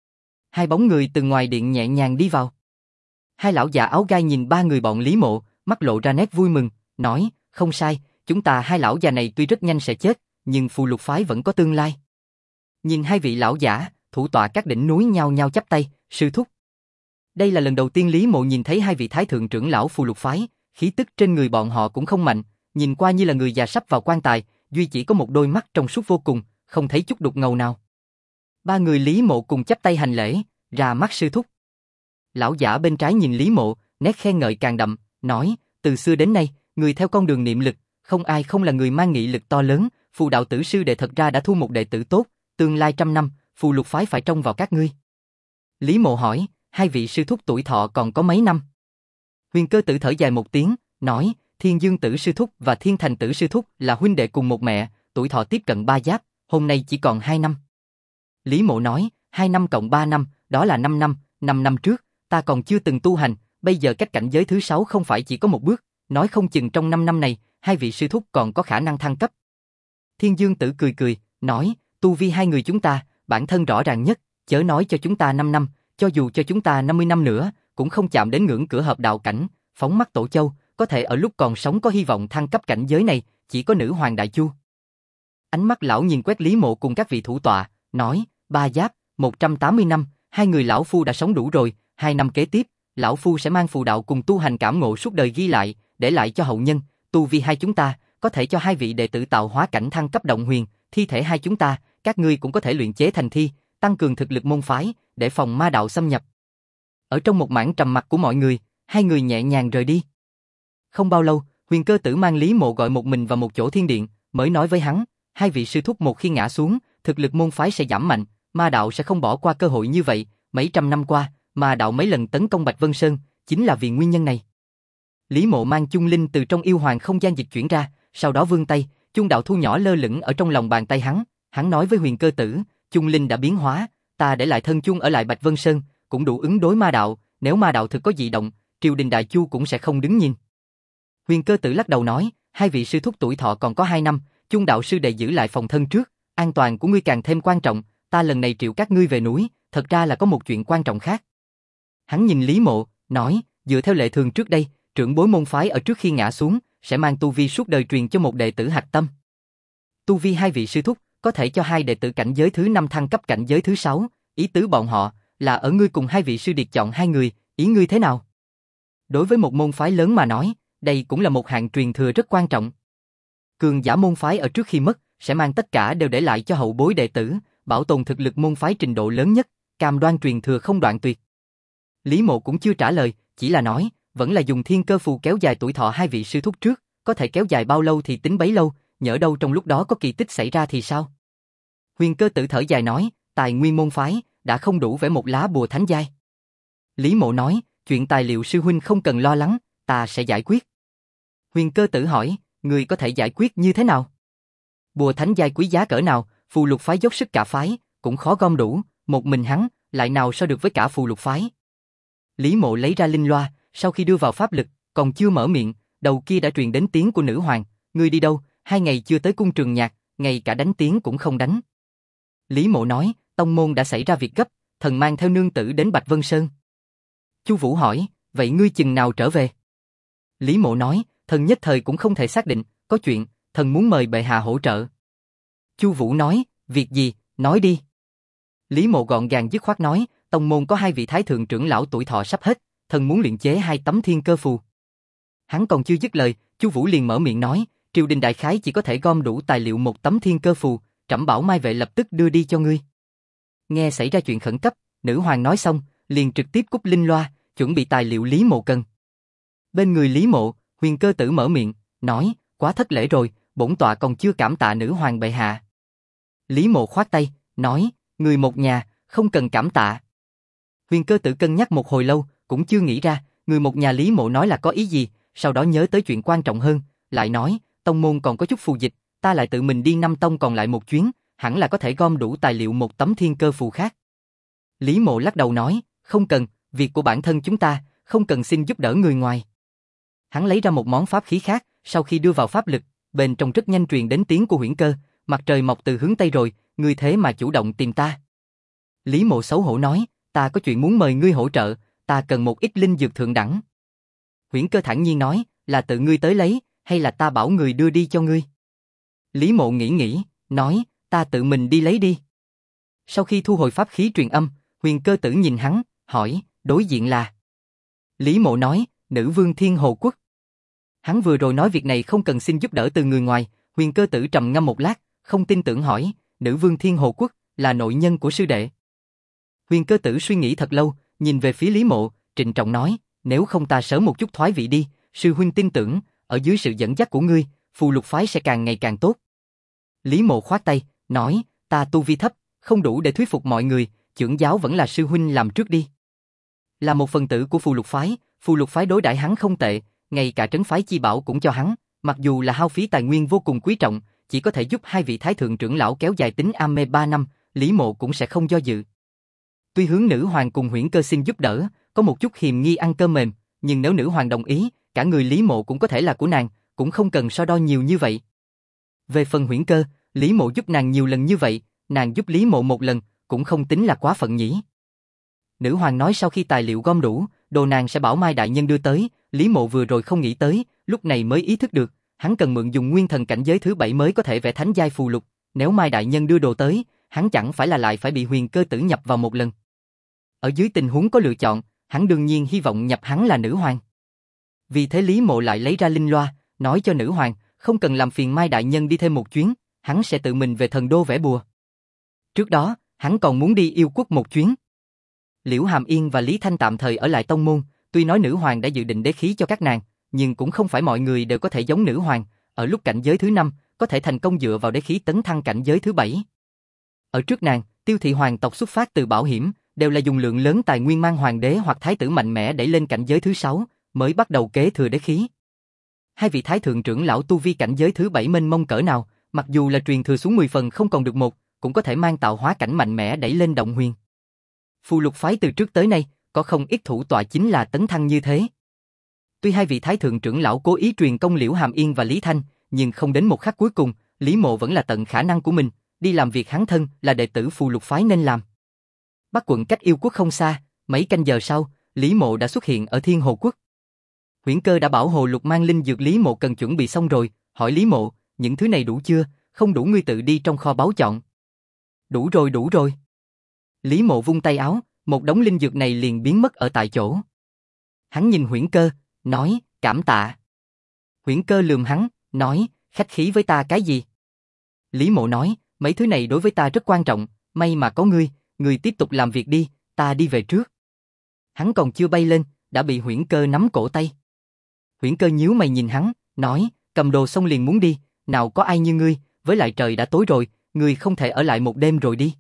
Speaker 1: Hai bóng người từ ngoài điện nhẹ nhàng đi vào. Hai lão già áo gai nhìn ba người bọn Lý Mộ, mắt lộ ra nét vui mừng, nói, không sai, chúng ta hai lão già này tuy rất nhanh sẽ chết, nhưng phù lục phái vẫn có tương lai. Nhìn hai vị lão giả, thủ tọa các đỉnh núi nhao nhao chắp tay, sư thúc. Đây là lần đầu tiên Lý Mộ nhìn thấy hai vị thái thượng trưởng lão phù lục phái, khí tức trên người bọn họ cũng không mạnh, nhìn qua như là người già sắp vào quan tài, duy chỉ có một đôi mắt trong suốt vô cùng, không thấy chút đục ngầu nào. Ba người Lý Mộ cùng chắp tay hành lễ, ra mắt sư thúc. Lão giả bên trái nhìn Lý Mộ, nét khen ngợi càng đậm, nói, từ xưa đến nay, người theo con đường niệm lực, không ai không là người mang nghị lực to lớn, phù đạo tử sư đệ thật ra đã thu một đệ tử tốt, tương lai 100 năm, phù lục phái phải trông vào các ngươi. Lý Mộ hỏi, hai vị sư thúc tuổi thọ còn có mấy năm? Huyền Cơ Tử thở dài một tiếng, nói, Thiên Dương Tử sư thúc và Thiên Thành Tử sư thúc là huynh đệ cùng một mẹ, tuổi thọ tiếp cận 3 giáp, hôm nay chỉ còn 2 năm. Lý Mộ nói, 2 năm cộng 3 năm, đó là 5 năm, 5 năm trước, ta còn chưa từng tu hành, bây giờ cách cảnh giới thứ 6 không phải chỉ có một bước, nói không chừng trong 5 năm này, hai vị sư thúc còn có khả năng thăng cấp. Thiên Dương Tử cười cười, nói, tu vi hai người chúng ta, bản thân rõ ràng nhất, chớ nói cho chúng ta 5 năm, cho dù cho chúng ta 50 năm nữa, cũng không chạm đến ngưỡng cửa hợp đạo cảnh, phóng mắt Tổ Châu, có thể ở lúc còn sống có hy vọng thăng cấp cảnh giới này, chỉ có Nữ Hoàng Đại Chu. Ánh mắt lão nhìn quét Lý Mộ cùng các vị thủ tọa, nói, Ba Giáp, 180 năm, hai người lão phu đã sống đủ rồi, 2 năm kế tiếp, lão phu sẽ mang phù đạo cùng tu hành cảm ngộ suốt đời ghi lại, để lại cho hậu nhân, tu vi hai chúng ta, có thể cho hai vị đệ tử tạo hóa cảnh thăng cấp động huyền, thi thể hai chúng ta, các ngươi cũng có thể luyện chế thành thi, tăng cường thực lực môn phái, để phòng ma đạo xâm nhập. Ở trong một mảng trầm mặc của mọi người, hai người nhẹ nhàng rời đi. Không bao lâu, Huyền Cơ Tử mang Lý Mộ gọi một mình vào một chỗ thiên điện, mới nói với hắn, hai vị sư thúc một khi ngã xuống, thực lực môn phái sẽ giảm mạnh, ma đạo sẽ không bỏ qua cơ hội như vậy, mấy trăm năm qua, ma đạo mấy lần tấn công Bạch Vân Sơn, chính là vì nguyên nhân này. Lý Mộ mang chung linh từ trong yêu hoàng không gian dịch chuyển ra, sau đó vươn tay, chung đạo thu nhỏ lơ lửng ở trong lòng bàn tay hắn nói với Huyền Cơ Tử, chung linh đã biến hóa, ta để lại thân chung ở lại Bạch Vân Sơn, cũng đủ ứng đối ma đạo, nếu ma đạo thực có dị động, triều đình Đại Chu cũng sẽ không đứng nhìn. Huyền Cơ Tử lắc đầu nói, hai vị sư thúc tuổi thọ còn có 2 năm, chung đạo sư đệ giữ lại phòng thân trước, an toàn của ngươi càng thêm quan trọng, ta lần này triệu các ngươi về núi, thật ra là có một chuyện quan trọng khác. Hắn nhìn Lý Mộ, nói, dựa theo lệ thường trước đây, trưởng bối môn phái ở trước khi ngã xuống, sẽ mang tu vi suốt đời truyền cho một đệ tử hạch tâm. Tu vi hai vị sư thúc, có thể cho hai đệ tử cảnh giới thứ 5 thăng cấp cảnh giới thứ 6, ý tứ bọn họ, là ở ngươi cùng hai vị sư điệt chọn hai người, ý ngươi thế nào? Đối với một môn phái lớn mà nói, đây cũng là một hạng truyền thừa rất quan trọng. Cường giả môn phái ở trước khi mất, sẽ mang tất cả đều để lại cho hậu bối đệ tử, bảo tồn thực lực môn phái trình độ lớn nhất, cam đoan truyền thừa không đoạn tuyệt. Lý Mộ cũng chưa trả lời, chỉ là nói, vẫn là dùng thiên cơ phù kéo dài tuổi thọ hai vị sư thúc trước, có thể kéo dài bao lâu thì tính bấy lâu, nhỡ đâu trong lúc đó có kỳ tích xảy ra thì sao? Huyền Cơ Tử thở dài nói, tài nguyên môn phái, đã không đủ vẽ một lá bùa thánh giai. Lý Mộ nói, chuyện tài liệu sư huynh không cần lo lắng, ta sẽ giải quyết. Huyền Cơ Tử hỏi, người có thể giải quyết như thế nào? Bùa thánh giai quý giá cỡ nào, phù lục phái dốc sức cả phái, cũng khó gom đủ, một mình hắn, lại nào so được với cả phù lục phái. Lý Mộ lấy ra linh loa, sau khi đưa vào pháp lực, còn chưa mở miệng, đầu kia đã truyền đến tiếng của nữ hoàng, ngươi đi đâu, 2 ngày chưa tới cung Trường Nhạc, ngay cả đánh tiếng cũng không đánh. Lý Mộ nói, tông môn đã xảy ra việc gấp, thần mang theo nương tử đến Bạch Vân Sơn. Chu Vũ hỏi, vậy ngươi chừng nào trở về? Lý Mộ nói, thần nhất thời cũng không thể xác định, có chuyện, thần muốn mời bệ hạ hỗ trợ. Chu Vũ nói, việc gì, nói đi. Lý Mộ gọn gàng dứt khoát nói, tông môn có 2 vị thái thượng trưởng lão tuổi thọ sắp hết, thần muốn luyện chế 2 tấm thiên cơ phù. Hắn còn chưa dứt lời, Chu Vũ liền mở miệng nói, triều đình đại khái chỉ có thể gom đủ tài liệu 1 tấm thiên cơ phù, trẫm bảo Mai Vệ lập tức đưa đi cho ngươi. Nghe xảy ra chuyện khẩn cấp, nữ hoàng nói xong, liền trực tiếp cúp linh loa, chuẩn bị tài liệu Lý Mộ cần. Bên người Lý Mộ, Huyền Cơ Tử mở miệng, nói, quá thất lễ rồi, bổn tọa còn chưa cảm tạ nữ hoàng bệ hạ. Lý Mộ khoát tay, nói, người một nhà, không cần cảm tạ. Huyền Cơ Tử cân nhắc một hồi lâu, cũng chưa nghĩ ra, người một nhà Lý Mộ nói là có ý gì, sau đó nhớ tới chuyện quan trọng hơn, lại nói, tông môn còn có chút phù dịch, ta lại tự mình đi 5 tông còn lại một chuyến, hẳn là có thể gom đủ tài liệu 1 tấm thiên cơ phù khác. Lý Mộ lắc đầu nói, không cần, việc của bản thân chúng ta, không cần xin giúp đỡ người ngoài. Hắn lấy ra một món pháp khí khác, sau khi đưa vào pháp lực, bên trong rất nhanh truyền đến tiếng của Huyễn Cơ, mặt trời mọc từ hướng Tây rồi, ngươi thế mà chủ động tìm ta. Lý Mộ xấu hổ nói, ta có chuyện muốn mời ngươi hỗ trợ, ta cần một ít linh dược thượng đẳng. Huyễn Cơ thản nhiên nói, là tự ngươi tới lấy, hay là ta bảo người đưa đi cho ngươi? Lý Mộ nghĩ, nói, ta tự mình đi lấy đi. Sau khi thu hồi pháp khí truyền âm, Huyền Cơ Tử nhìn hắn, hỏi, đối diện là? Lý Mộ nói, nữ vương Thiên Hồ Quốc. Hắn vừa rồi nói việc này không cần xin giúp đỡ từ người ngoài, Huyền Cơ Tử trầm ngâm một lát, không tin tưởng hỏi, nữ vương Thiên Hồ Quốc, là nội nhân của sư đệ. Huyền Cơ Tử suy nghĩ thật lâu, nhìn về phía Lý Mộ, trịnh trọng nói, nếu không ta sớm một chút thoái vị đi, sư huynh tin tưởng, ở dưới sự dẫn dắt của ngươi, phù lục phái sẽ càng ngày càng tốt. Lý Mộ khoát tay, nói, ta tu vi thấp, không đủ để thuyết phục mọi người, trưởng giáo vẫn là sư huynh làm trước đi. Là một phần tử của phù lục phái đối đãi hắn không tệ, ngay cả trấn phái chi bảo cũng cho hắn, mặc dù là hao phí tài nguyên vô cùng quý trọng, chỉ có thể giúp 2 vị thái thượng trưởng lão kéo dài tính am mê 3 năm, Lý Mộ cũng sẽ không do dự. Tuy hướng nữ hoàng cùng Huyễn Cơ xin giúp đỡ, có một chút hiềm nghi ăn cơm mềm, nhưng nếu nữ hoàng đồng ý, cả người Lý Mộ cũng có thể là của nàng, cũng không cần so đo nhiều như vậy. Về phần Huyễn Cơ, Lý Mộ giúp nàng nhiều lần như vậy, nàng giúp Lý Mộ một lần, cũng không tính là quá phận nhỉ. Nữ hoàng nói sau khi tài liệu gom đủ, đồ nàng sẽ bảo Mai đại nhân đưa tới, Lý Mộ vừa rồi không nghĩ tới, lúc này mới ý thức được, hắn cần mượn dùng nguyên thần cảnh giới thứ 7 mới có thể vẽ thánh giai phù lục, nếu Mai đại nhân đưa đồ tới, hắn chẳng phải là lại phải bị Huyền Cơ tử nhập vào một lần. Ở dưới tình huống có lựa chọn, hắn đương nhiên hy vọng nhập hắn là nữ hoàng. Vì thế Lý Mộ lại lấy ra linh loa, nói cho nữ hoàng, không cần làm phiền Mai đại nhân đi thêm một chuyến, hắn sẽ tự mình về thần đô vẽ bùa. Trước đó, hắn còn muốn đi yêu quốc một chuyến. Liễu Hàm Yên và Lý Thanh tạm thời ở lại tông môn, tuy nói nữ hoàng đã dự định đế khí cho các nàng, nhưng cũng không phải mọi người đều có thể giống nữ hoàng, ở lúc cảnh giới thứ 5, có thể thành công dựa vào đế khí tấn thăng cảnh giới thứ 7. Ở trước nàng, Tiêu thị hoàng tộc xuất phát từ bảo hiểm, đều là dùng lượng lớn tài nguyên mang hoàng đế hoặc thái tử mạnh mẽ đẩy lên cảnh giới thứ 6, mới bắt đầu kế thừa đế khí. Hai vị thái thượng trưởng lão tu vi cảnh giới thứ 7 mênh mông cỡ nào, mặc dù là truyền thừa xuống 10 phần không còn được một, cũng có thể mang tạo hóa cảnh mạnh mẽ đẩy lên động huyền. Phù lục phái từ trước tới nay, có không ít thủ tọa chính là tấn thăng như thế. Tuy hai vị thái thượng trưởng lão cố ý truyền công Liễu Hàm Yên và Lý Thanh, nhưng không đến một khắc cuối cùng, Lý Mộ vẫn là tận khả năng của mình, đi làm việc hắn thân là đệ tử phù lục phái nên làm. Bắc quận cách yêu quốc không xa, mấy canh giờ sau, Lý Mộ đã xuất hiện ở Thiên Hồ quốc. Huyễn Cơ đã bảo hồ lục mang linh dược Lý Mộ cần chuẩn bị xong rồi, hỏi Lý Mộ, những thứ này đủ chưa, không đủ ngươi tự đi trong kho báu chọn. Đủ rồi đủ rồi. Lý Mộ vung tay áo, một đống linh dược này liền biến mất ở tại chỗ. Hắn nhìn Huyễn Cơ, nói, cảm tạ. Huyễn Cơ lườm hắn, nói, khách khí với ta cái gì? Lý Mộ nói, mấy thứ này đối với ta rất quan trọng, may mà có ngươi, ngươi tiếp tục làm việc đi, ta đi về trước. Hắn còn chưa bay lên, đã bị Huyễn Cơ nắm cổ tay. Huyễn Cơ nhíu mày nhìn hắn, nói, cầm đồ xong liền muốn đi, nào có ai như ngươi, với lại trời đã tối rồi, ngươi không thể ở lại một đêm rồi đi.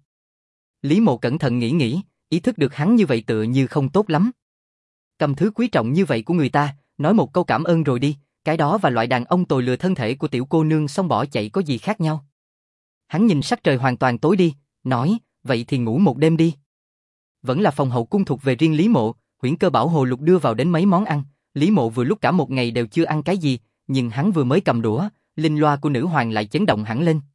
Speaker 1: Lý Mộ cẩn thận nghĩ, ý thức được hắn như vậy tựa như không tốt lắm. Cầm thứ quý trọng như vậy của người ta, nói một câu cảm ơn rồi đi, cái đó và loại đàn ông tồi lừa thân thể của tiểu cô nương xong bỏ chạy có gì khác nhau. Hắn nhìn sắc trời hoàn toàn tối đi, nói, vậy thì ngủ một đêm đi. Vẫn là phòng hậu cung thuộc về riêng Lý Mộ, Huyễn Cơ bảo hồ lục đưa vào đến mấy món ăn, Lý Mộ vừa lúc cả một ngày đều chưa ăn cái gì, nhưng hắn vừa mới cầm đũa, linh loa của nữ hoàng lại chấn động hẳn lên.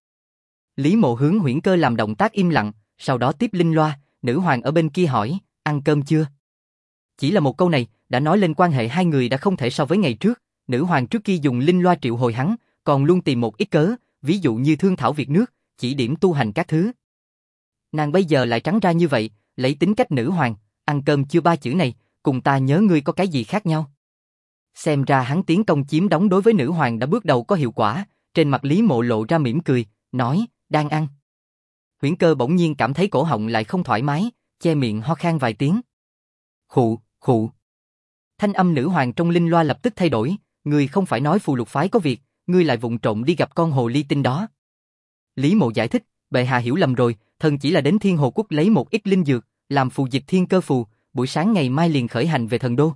Speaker 1: Lý Mộ hướng Huyễn Cơ làm động tác im lặng, sau đó tiếp linh loa, nữ hoàng ở bên kia hỏi, ăn cơm chưa? Chỉ là một câu này, đã nói lên quan hệ hai người đã không thể so với ngày trước, nữ hoàng trước kia dùng linh loa triệu hồi hắn, còn luôn tìm một ít cớ, ví dụ như thương thảo việc nước, chỉ điểm tu hành các thứ. Nàng bây giờ lại trắng ra như vậy, lấy tính cách nữ hoàng, ăn cơm chưa ba chữ này, cùng ta nhớ ngươi có cái gì khác nhau? Xem ra hắn tiến công chiếm đóng đối với nữ hoàng đã bước đầu có hiệu quả, trên mặt Lý Mộ lộ ra mỉm cười, nói, đang ăn. Huyễn Cơ bỗng nhiên cảm thấy cổ họng lại không thoải mái, che miệng ho khan vài tiếng. Khụ, khụ. Thanh âm nữ hoàng trong linh loa lập tức thay đổi, ngươi không phải nói phù lục phái có việc, ngươi lại vụng trộm đi gặp con hồ ly tinh đó. Lý Mộ giải thích, bệ hạ hiểu lầm rồi, thần chỉ là đến Thiên Hồ quốc lấy một ít linh dược, làm phù dịch thiên cơ phù, buổi sáng ngày mai liền khởi hành về thần đô.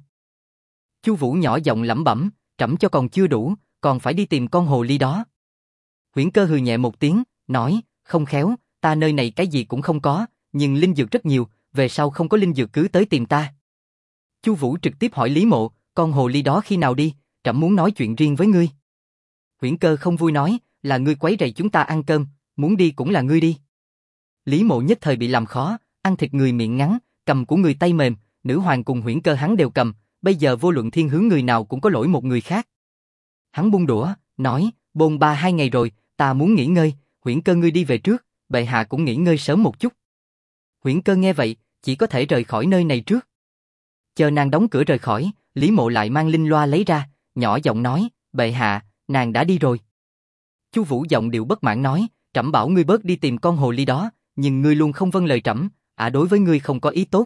Speaker 1: Chu Vũ nhỏ giọng lẩm bẩm, trẫm cho còn chưa đủ, còn phải đi tìm con hồ ly đó. Huyễn Cơ hừ nhẹ một tiếng, nói, không khéo, ta nơi này cái gì cũng không có, nhưng linh dược rất nhiều, về sau không có linh dược cứ tới tìm ta. Chu Vũ trực tiếp hỏi Lý Mộ, con hồ ly đó khi nào đi, trẫm muốn nói chuyện riêng với ngươi. Huyễn Cơ không vui nói, là ngươi quấy rầy chúng ta ăn cơm, muốn đi cũng là ngươi đi. Lý Mộ nhất thời bị làm khó, ăn thịt người miệng ngắn, cầm của người tay mềm, nữ hoàng cùng Huyễn Cơ hắn đều cầm, bây giờ vô luận thiên hướng người nào cũng có lỗi một người khác. Hắn buông đũa, nói, bôn ba 2 ngày rồi, ta muốn nghỉ ngơi, Huyễn Cơ ngươi đi về trước, bệ hạ cũng nghỉ ngơi sớm một chút. Huyễn Cơ nghe vậy, chỉ có thể rời khỏi nơi này trước. Chờ nàng đóng cửa rời khỏi, Lý Mộ lại mang linh loa lấy ra, nhỏ giọng nói, bệ hạ, nàng đã đi rồi. Chu Vũ giọng điệu bất mãn nói, trẫm bảo ngươi bớt đi tìm con hồ ly đó, nhưng ngươi luôn không vâng lời trẫm, đối với ngươi không có ý tốt.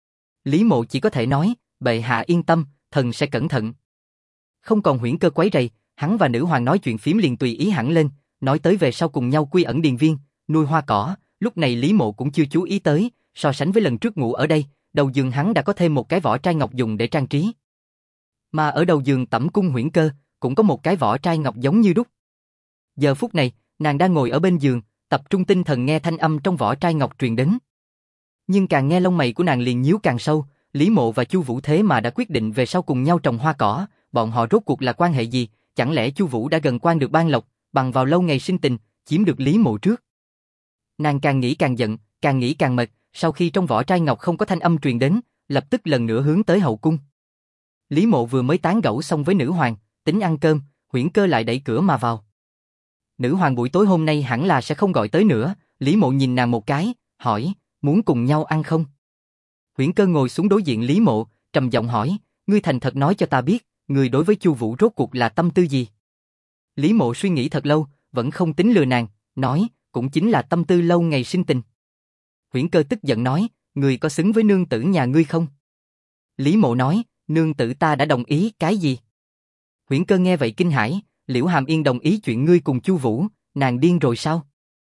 Speaker 1: Lý Mộ chỉ có thể nói, bệ hạ yên tâm, thần sẽ cẩn thận. Không còn Huyễn Cơ quấy rầy, hắn và nữ hoàng nói chuyện phím liền tùy ý hẳn lên, nói tới về sau cùng nhau quy ẩn điền viên, nuôi hoa cỏ, lúc này Lý Mộ cũng chưa chú ý tới, so sánh với lần trước ngủ ở đây, đầu giường hắn đã có thêm một cái vỏ trai ngọc dùng để trang trí. Mà ở đầu giường Tẩm Cung Huyễn Cơ, cũng có một cái vỏ trai ngọc giống như đúc. Giờ phút này, nàng đang ngồi ở bên giường, tập trung tinh thần nghe thanh âm trong vỏ trai ngọc truyền đến. Nhưng càng nghe lông mày của nàng liền nhíu càng sâu, Lý Mộ và Chu Vũ thế mà đã quyết định về sau cùng nhau trồng hoa cỏ, bọn họ rốt cuộc là quan hệ gì, chẳng lẽ Chu Vũ đã gần quan được Ban Lộc, bằng vào lâu ngày sinh tình, chiếm được Lý Mộ trước. Nàng càng nghĩ càng giận, càng nghĩ càng mệt, sau khi trong vỏ trai ngọc không có thanh âm truyền đến, lập tức lần nữa hướng tới hậu cung. Lý Mộ vừa mới tán gẫu xong với nữ hoàng, tính ăn cơm, Huyễn Cơ lại đẩy cửa mà vào. Nữ hoàng buổi tối hôm nay hẳn là sẽ không gọi tới nữa, Lý Mộ nhìn nàng một cái, hỏi, muốn cùng nhau ăn không? Huyễn Cơ ngồi xuống đối diện Lý Mộ, trầm giọng hỏi, ngươi thành thật nói cho ta biết, ngươi đối với Chu Vũ rốt cuộc là tâm tư gì? Lý Mộ suy nghĩ thật lâu, vẫn không tính lừa nàng, nói, cũng chính là tâm tư lâu ngày sinh tình. Huyễn Cơ tức giận nói, ngươi có xứng với nương tử nhà ngươi không? Lý Mộ nói, nương tử ta đã đồng ý cái gì? Huyễn Cơ nghe vậy kinh hãi, Liễu Hàm Yên đồng ý chuyện ngươi cùng Chu Vũ, nàng điên rồi sao?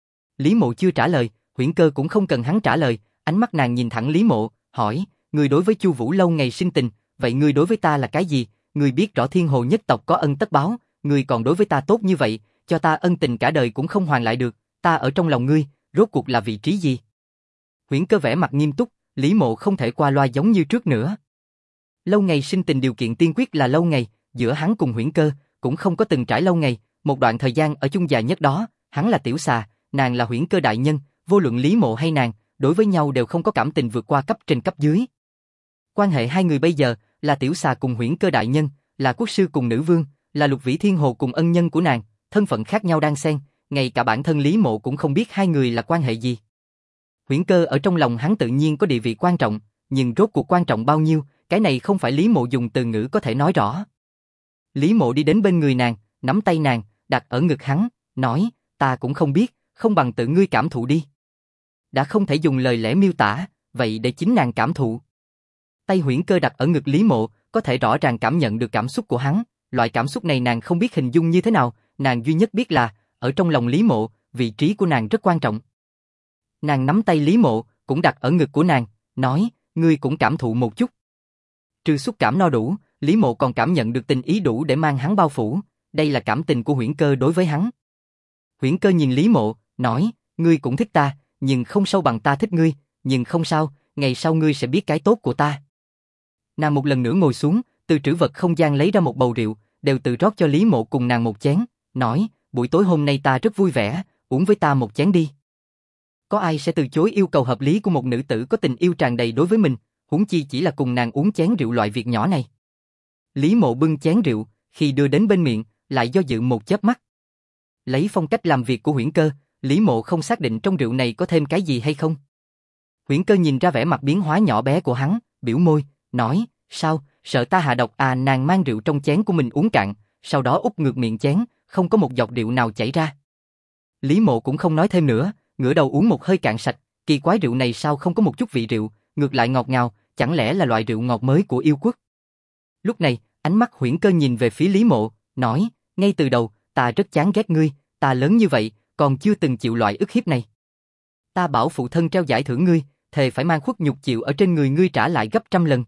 Speaker 1: Lý Mộ chưa trả lời, Huyễn Cơ cũng không cần hắn trả lời, ánh mắt nàng nhìn thẳng Lý Mộ, hỏi, ngươi đối với Chu Vũ lâu ngày sinh tình, vậy ngươi đối với ta là cái gì? Ngươi biết rõ Thiên Hồ nhất tộc có ân tất báo, ngươi còn đối với ta tốt như vậy, cho ta ân tình cả đời cũng không hoàn lại được, ta ở trong lòng ngươi, rốt cuộc là vị trí gì? Huyễn Cơ vẻ mặt nghiêm túc, Lý Mộ không thể qua loa giống như trước nữa. Lâu ngày sinh tình điều kiện tiên quyết là lâu ngày, giữa hắn cùng Huyễn Cơ cũng không có từng trải lâu ngày, một đoạn thời gian ở chung dài nhất đó, hắn là tiểu xà, nàng là Huyễn Cơ đại nhân, vô luận Lý Mộ hay nàng, đối với nhau đều không có cảm tình vượt qua cấp trên cấp dưới. Quan hệ hai người bây giờ là tiểu xà cùng Huyễn Cơ đại nhân, là quốc sư cùng nữ vương, là Lục Vĩ Thiên Hồ cùng ân nhân của nàng, thân phận khác nhau đan xen, ngay cả bản thân Lý Mộ cũng không biết hai người là quan hệ gì. Huyễn Cơ ở trong lòng hắn tự nhiên có địa vị quan trọng, nhưng rốt cuộc quan trọng bao nhiêu, cái này không phải Lý Mộ dùng từ ngữ có thể nói rõ. Lý Mộ đi đến bên người nàng, nắm tay nàng, đặt ở ngực hắn, nói, ta cũng không biết, không bằng tự ngươi cảm thụ đi. Đã không thể dùng lời lẽ miêu tả, vậy để chính nàng cảm thụ. Tay Huyễn Cơ đặt ở ngực Lý Mộ, có thể rõ ràng cảm nhận được cảm xúc của hắn, loại cảm xúc này nàng không biết hình dung như thế nào, nàng duy nhất biết là, ở trong lòng Lý Mộ, vị trí của nàng rất quan trọng. Nàng nắm tay Lý Mộ, cũng đặt ở ngực của nàng, nói, ngươi cũng cảm thụ một chút. Trừ xúc cảm no đủ, Lý Mộ còn cảm nhận được tình ý đủ để mang hắn bao phủ, đây là cảm tình của Huyễn Cơ đối với hắn. Huyễn Cơ nhìn Lý Mộ, nói, ngươi cũng thích ta, nhưng không sâu bằng ta thích ngươi, nhưng không sao, ngày sau ngươi sẽ biết cái tốt của ta. Nàng một lần nữa ngồi xuống, từ trữ vật không gian lấy ra một bầu rượu, đều tự rót cho Lý Mộ cùng nàng một chén, nói, buổi tối hôm nay ta rất vui vẻ, uống với ta một chén đi. Có ai sẽ từ chối yêu cầu hợp lý của một nữ tử có tình yêu tràn đầy đối với mình, huống chi chỉ là cùng nàng uống chén rượu loại việc nhỏ này. Lý Mộ bưng chén rượu, khi đưa đến bên miệng, lại do dự một chớp mắt. Lấy phong cách làm việc của Huyễn Cơ, Lý Mộ không xác định trong rượu này có thêm cái gì hay không. Huyễn Cơ nhìn ra vẻ mặt biến hóa nhỏ bé của hắn, biểu môi, nói, sao, sợ ta hạ độc à? Nàng mang rượu trong chén của mình uống cạn, sau đó úp ngược miệng chén, không có một giọt rượu nào chảy ra. Lý Mộ cũng không nói thêm nữa, ngửa đầu uống một hơi cạn sạch, kỳ quái rượu này sao không có một chút vị rượu, ngược lại ngọt ngào, chẳng lẽ là loại rượu ngọt mới của yêu quốc. Lúc này, ánh mắt Huyễn Cơ nhìn về phía Lý Mộ, nói, ngay từ đầu, ta rất chán ghét ngươi, ta lớn như vậy, còn chưa từng chịu loại ức hiếp này. Ta bảo phụ thân treo giải thưởng ngươi, thề phải mang khuất nhục chịu ở trên người ngươi trả lại gấp trăm lần.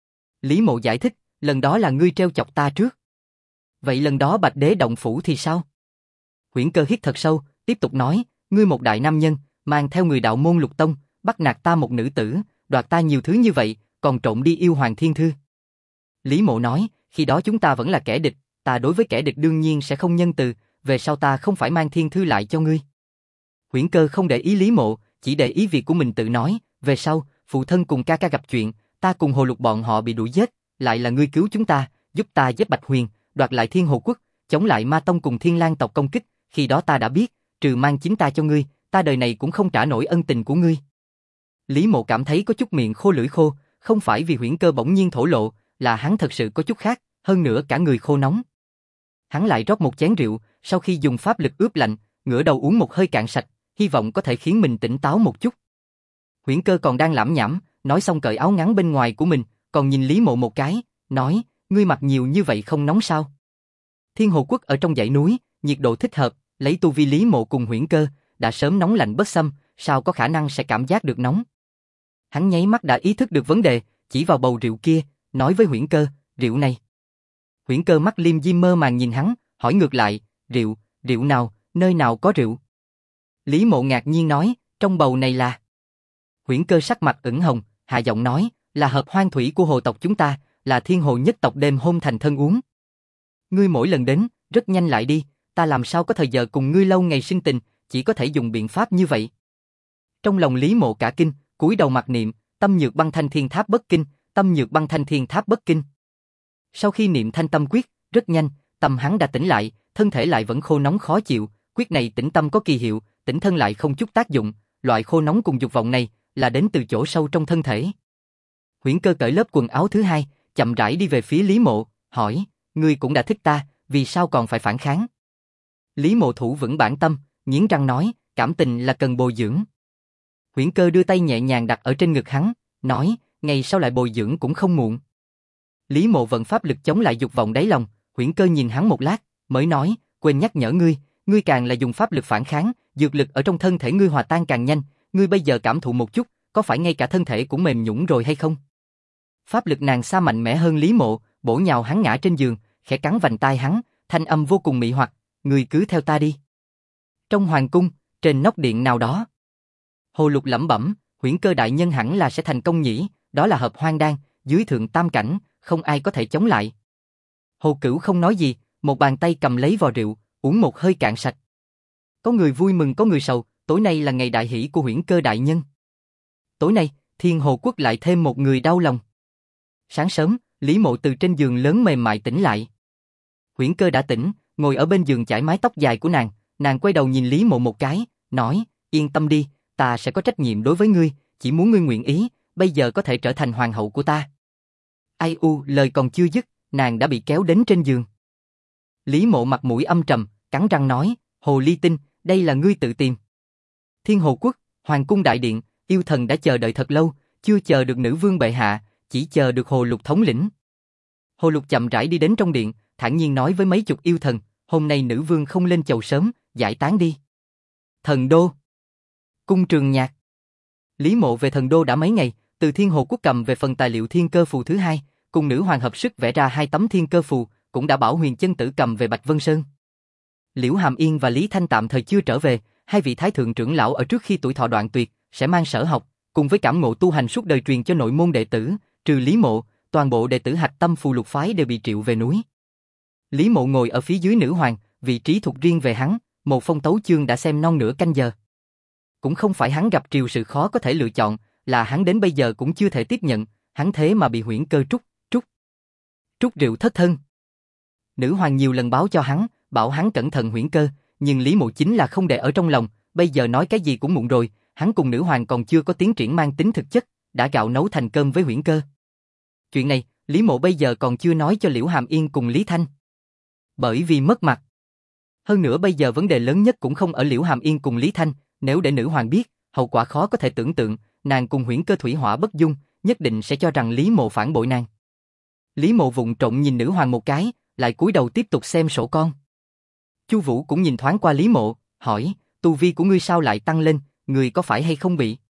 Speaker 1: Lý Mộ giải thích, lần đó là ngươi treo chọc ta trước. Vậy lần đó Bạch Đế động phủ thì sao? Huyễn Cơ hít thật sâu, tiếp tục nói, ngươi một đại nam nhân, mang theo người đạo môn Lục Tông, bắt nạt ta một nữ tử, đoạt ta nhiều thứ như vậy, còn trộm đi yêu Hoàng Thiên Thư. Lý Mộ nói, khi đó chúng ta vẫn là kẻ địch, ta đối với kẻ địch đương nhiên sẽ không nhân từ, về sau ta không phải mang Thiên Thư lại cho ngươi. Huyễn Cơ không để ý Lý Mộ, chỉ để ý việc của mình tự nói, về sau, phụ thân cùng ca ca gặp chuyện, ta cùng Hồ Lục bọn họ bị đuổi giết, lại là ngươi cứu chúng ta, giúp ta giết Bạch Huyền, đoạt lại Thiên Hồ Quốc, chống lại Ma Tông cùng Thiên Lang tộc công kích, khi đó ta đã biết, trừ mang chính ta cho ngươi, ta đời này cũng không trả nổi ân tình của ngươi. Lý Mộ cảm thấy có chút miệng khô lưỡi khô, không phải vì Huyễn Cơ bỗng nhiên thổ lộ, là hắn thật sự có chút khác, hơn nữa cả người khô nóng. Hắn lại rót một chén rượu, sau khi dùng pháp lực ướp lạnh, ngửa đầu uống một hơi cạn sạch, hy vọng có thể khiến mình tỉnh táo một chút. Huyễn Cơ còn đang lẩm nhẩm, nói xong cởi áo ngắn bên ngoài của mình, còn nhìn Lý Mộ một cái, nói, ngươi mặc nhiều như vậy không nóng sao? Thiên Hồ Quốc ở trong dãy núi, nhiệt độ thích hợp, lấy tu vi Lý Mộ cùng Huyễn Cơ, đã sớm nóng lạnh bất xâm, sao có khả năng sẽ cảm giác được nóng? Hắn nháy mắt đã ý thức được vấn đề, chỉ vào bầu rượu kia, nói với Huyễn Cơ, rượu này. Huyễn Cơ mắt liêm diêm mơ màng nhìn hắn, hỏi ngược lại, rượu nào, nơi nào có rượu? Lý Mộ ngạc nhiên nói, trong bầu này là... Huyễn Cơ sắc mặt ửng hồng, hạ giọng nói, là hợp hoang thủy của hồ tộc chúng ta, là thiên hồ nhất tộc đêm hôm thành thân uống. Ngươi mỗi lần đến, rất nhanh lại đi, ta làm sao có thời giờ cùng ngươi lâu ngày sinh tình, chỉ có thể dùng biện pháp như vậy. Trong lòng Lý Mộ cả kinh, cúi đầu mặc niệm, tâm nhược băng thanh thiên tháp bất kinh, tâm nhược băng thanh thiên tháp bất kinh. Sau khi niệm thanh tâm quyết, rất nhanh, tâm hắn đã tỉnh lại, thân thể lại vẫn khô nóng khó chịu, quyết này tĩnh tâm có kỳ hiệu, tĩnh thân lại không chút tác dụng, loại khô nóng cùng dục vọng này là đến từ chỗ sâu trong thân thể. Huyễn Cơ cởi lớp quần áo thứ hai, chậm rãi đi về phía Lý Mộ, hỏi, ngươi cũng đã thích ta, vì sao còn phải phản kháng? Lý Mộ thủ vững bản tâm, nghiến răng nói, cảm tình là cần bồi dưỡng. Huyễn Cơ đưa tay nhẹ nhàng đặt ở trên ngực hắn, nói, ngày sau lại bồi dưỡng cũng không muộn. Lý Mộ vận pháp lực chống lại dục vọng đáy lòng, Huyễn Cơ nhìn hắn một lát, mới nói, quên nhắc nhở ngươi, ngươi càng là dùng pháp lực phản kháng, dược lực ở trong thân thể ngươi hòa tan càng nhanh, ngươi bây giờ cảm thụ một chút, có phải ngay cả thân thể cũng mềm nhũn rồi hay không? Pháp lực nàng xa mạnh mẽ hơn Lý Mộ, bổ nhào hắn ngã trên giường, khẽ cắn vành tai hắn, thanh âm vô cùng mị hoặc, ngươi cứ theo ta đi. Trong hoàng cung, trên nóc điện nào đó, Hồ Lục lẩm bẩm, Huyễn Cơ đại nhân hẳn là sẽ thành công nhỉ, đó là hợp hoang đan, dưới thượng tam cảnh, không ai có thể chống lại. Hồ Cửu không nói gì, một bàn tay cầm lấy vò rượu, uống một hơi cạn sạch. Có người vui mừng có người sầu, tối nay là ngày đại hỷ của Huyễn Cơ đại nhân. Tối nay, Thiên Hồ Quốc lại thêm một người đau lòng. Sáng sớm, Lý Mộ từ trên giường lớn mềm mại tỉnh lại. Huyễn Cơ đã tỉnh, ngồi ở bên giường chải mái tóc dài của nàng quay đầu nhìn Lý Mộ một cái, nói, yên tâm đi, ta sẽ có trách nhiệm đối với ngươi, chỉ muốn ngươi nguyện ý, bây giờ có thể trở thành hoàng hậu của ta. Ai u, lời còn chưa dứt, nàng đã bị kéo đến trên giường. Lý Mộ mặt mũi âm trầm, cắn răng nói, Hồ Ly Tinh, đây là ngươi tự tìm. Thiên Hồ Quốc, Hoàng cung đại điện, yêu thần đã chờ đợi thật lâu, chưa chờ được nữ vương bệ hạ, chỉ chờ được Hồ Lục thống lĩnh. Hồ Lục chậm rãi đi đến trong điện, thản nhiên nói với mấy chục yêu thần, hôm nay nữ vương không lên chầu sớm, giải tán đi. Thần đô, cung Trường Nhạc. Lý Mộ về thần đô đã mấy ngày, từ Thiên Hồ Quốc cầm về phần tài liệu thiên cơ phù thứ hai, cùng nữ hoàng hợp sức vẽ ra 2 tấm thiên cơ phù, cũng đã bảo Huyền Chân Tử cầm về Bạch Vân Sơn. Liễu Hàm Yên và Lý Thanh tạm thời chưa trở về, hai vị thái thượng trưởng lão ở trước khi tuổi thọ đoạn tuyệt, sẽ mang sở học, cùng với cảm ngộ tu hành suốt đời truyền cho nội môn đệ tử, trừ Lý Mộ, toàn bộ đệ tử Hạch Tâm Phù Lục phái đều bị triệu về núi. Lý Mộ ngồi ở phía dưới nữ hoàng, vị trí thuộc riêng về hắn, một phong tấu chương đã xem non nửa canh giờ. Cũng không phải hắn gặp triều sự khó có thể lựa chọn, là hắn đến bây giờ cũng chưa thể tiếp nhận, hắn thế mà bị Huyễn Cơ trút rượu thất thân. Nữ hoàng nhiều lần báo cho hắn, bảo hắn cẩn thận Huyễn Cơ, nhưng Lý Mộ chính là không để ở trong lòng, bây giờ nói cái gì cũng muộn rồi, hắn cùng nữ hoàng còn chưa có tiến triển mang tính thực chất, đã gạo nấu thành cơm với Huyễn Cơ. Chuyện này, Lý Mộ bây giờ còn chưa nói cho Liễu Hàm Yên cùng Lý Thanh. Bởi vì mất mặt. Hơn nữa bây giờ vấn đề lớn nhất cũng không ở Liễu Hàm Yên cùng Lý Thanh, nếu để nữ hoàng biết, hậu quả khó có thể tưởng tượng, nàng cùng Huyễn Cơ thủy hỏa bất dung, nhất định sẽ cho rằng Lý Mộ phản bội nàng. Lý Mộ vụng trộm nhìn nữ hoàng một cái, lại cúi đầu tiếp tục xem sổ con. Chu Vũ cũng nhìn thoáng qua Lý Mộ, hỏi, tu vi của ngươi sao lại tăng lên, ngươi có phải hay không bị?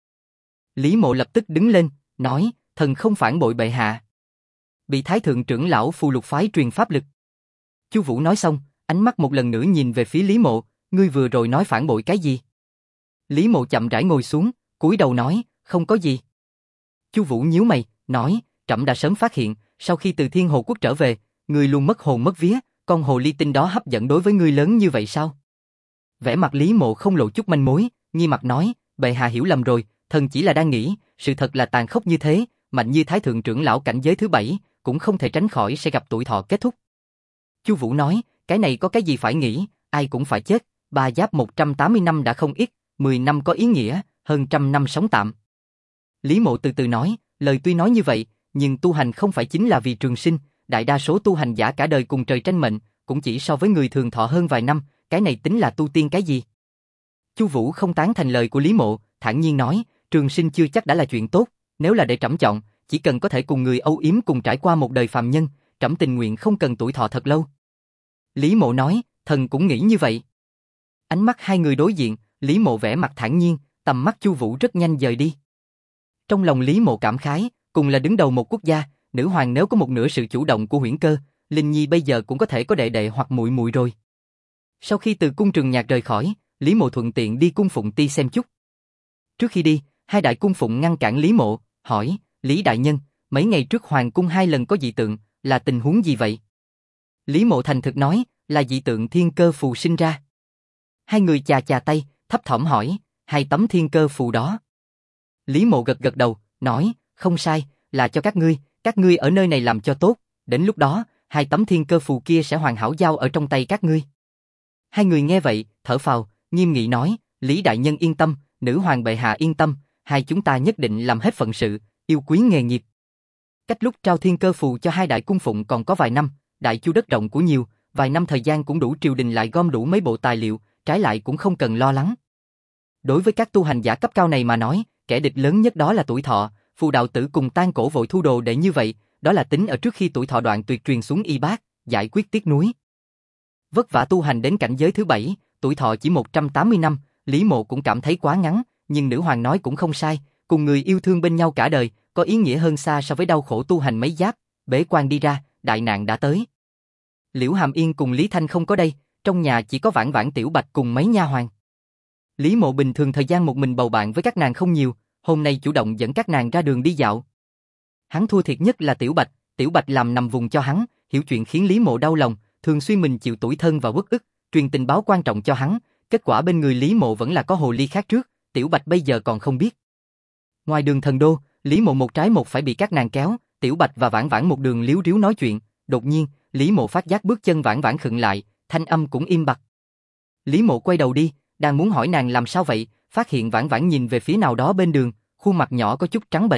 Speaker 1: Lý Mộ lập tức đứng lên, nói, thần không phản bội bệ hạ. Bị thái thượng trưởng lão Phù Lục phái truyền pháp lực. Chu Vũ nói xong, ánh mắt một lần nữa nhìn về phía Lý Mộ, ngươi vừa rồi nói phản bội cái gì? Lý Mộ chậm rãi ngồi xuống, cúi đầu nói, không có gì. Chu Vũ nhíu mày, nói, trẫm đã sớm phát hiện, sau khi từ Thiên Hồ Quốc trở về, ngươi luôn mất hồn mất vía, con hồ ly tinh đó hấp dẫn đối với ngươi lớn như vậy sao? Vẻ mặt Lý Mộ không lộ chút manh mối, nghi mặt nói, bệ hạ hiểu lầm rồi, thần chỉ là đang nghĩ, sự thật là tàn khốc như thế, mạnh như thái thượng trưởng lão cảnh giới thứ 7, cũng không thể tránh khỏi sẽ gặp tuổi thọ kết thúc. Chu Vũ nói, cái này có cái gì phải nghĩ, ai cũng phải chết, 3 giáp 180 năm đã không ít, 10 năm có ý nghĩa, hơn 100 năm sống tạm. Lý Mộ từ từ nói, lời tuy nói như vậy, nhưng tu hành không phải chính là vì trường sinh, đại đa số tu hành giả cả đời cùng trời tranh mệnh, cũng chỉ so với người thường thọ hơn vài năm, cái này tính là tu tiên cái gì? Chu Vũ không tán thành lời của Lý Mộ, thản nhiên nói, trường sinh chưa chắc đã là chuyện tốt, nếu là để trẫm chọn, chỉ cần có thể cùng người âu yếm cùng trải qua một đời phàm nhân, trẫm tình nguyện không cần tuổi thọ thật lâu. Lý Mộ nói, thần cũng nghĩ như vậy. Ánh mắt hai người đối diện, Lý Mộ vẻ mặt thản nhiên, tầm mắt Chu Vũ rất nhanh dời đi. Trong lòng Lý Mộ cảm khái, cùng là đứng đầu một quốc gia, nữ hoàng nếu có một nửa sự chủ động của Huyễn Cơ, Linh Nhi bây giờ cũng có thể có đệ đệ hoặc muội muội rồi. Sau khi từ cung Trường Nhạc rời khỏi, Lý Mộ thuận tiện đi cung Phụng Ti xem chút. Trước khi đi, hai đại cung phụng ngăn cản Lý Mộ, hỏi, Lý đại nhân, mấy ngày trước hoàng cung 2 lần có dị tượng, là tình huống gì vậy? Lý Mộ thành thực nói, là dị tượng thiên cơ phù sinh ra. Hai người chà chà tay, thấp thỏm hỏi, 2 tấm thiên cơ phù đó. Lý Mộ gật gật đầu, nói, không sai, là cho các ngươi ở nơi này làm cho tốt, đến lúc đó, 2 tấm thiên cơ phù kia sẽ hoàn hảo giao ở trong tay các ngươi. Hai người nghe vậy, thở phào, nghiêm nghị nói, Lý đại nhân yên tâm, nữ hoàng bệ hạ yên tâm, hai chúng ta nhất định làm hết phận sự, yêu quý nghề nghiệp. Cách lúc trao thiên cơ phù cho 2 đại cung phụng còn có vài năm, đại chu đất rộng của nhiều, vài năm thời gian cũng đủ triều đình lại gom đủ mấy bộ tài liệu, trái lại cũng không cần lo lắng. Đối với các tu hành giả cấp cao này mà nói, kẻ địch lớn nhất đó là tuổi thọ, Phù đạo tử cùng Tan Cổ vội thu đồ để như vậy, đó là tính ở trước khi tuổi thọ đoạn tuyệt truyền xuống y bát, giải quyết tiếc nuối. Vất vả tu hành đến cảnh giới thứ 7, tuổi thọ chỉ 180 năm, Lý Mộ cũng cảm thấy quá ngắn, nhưng nữ hoàng nói cũng không sai, cùng người yêu thương bên nhau cả đời, có ý nghĩa hơn xa so với đau khổ tu hành mấy giáp, bế quan đi ra, đại nạn đã tới. Liễu Hàm Yên cùng Lý Thanh không có đây, trong nhà chỉ có Vãn Vãn Tiểu Bạch cùng mấy nha hoàn. Lý Mộ bình thường thời gian một mình bầu bạn với các nàng không nhiều, hôm nay chủ động dẫn các nàng ra đường đi dạo. Hắn thua thiệt nhất là Tiểu Bạch làm nằm vùng cho hắn, hiểu chuyện khiến Lý Mộ đau lòng, thường xuyên mình chịu tủi thân và uất ức, truyền tình báo quan trọng cho hắn, kết quả bên người Lý Mộ vẫn là có hồ ly khác trước, Tiểu Bạch bây giờ còn không biết. Ngoài đường thần đô, Lý Mộ một trái một phải bị các nàng kéo, Tiểu Bạch và Vãn Vãn một đường líu ríu nói chuyện, đột nhiên, Lý Mộ phát giác bước chân Vãn Vãn khựng lại, thanh âm cũng im bặt. Lý Mộ quay đầu đi, đang muốn hỏi nàng làm sao vậy, phát hiện Vãn Vãn nhìn về phía nào đó bên đường, khuôn mặt nhỏ có chút trắng bệch.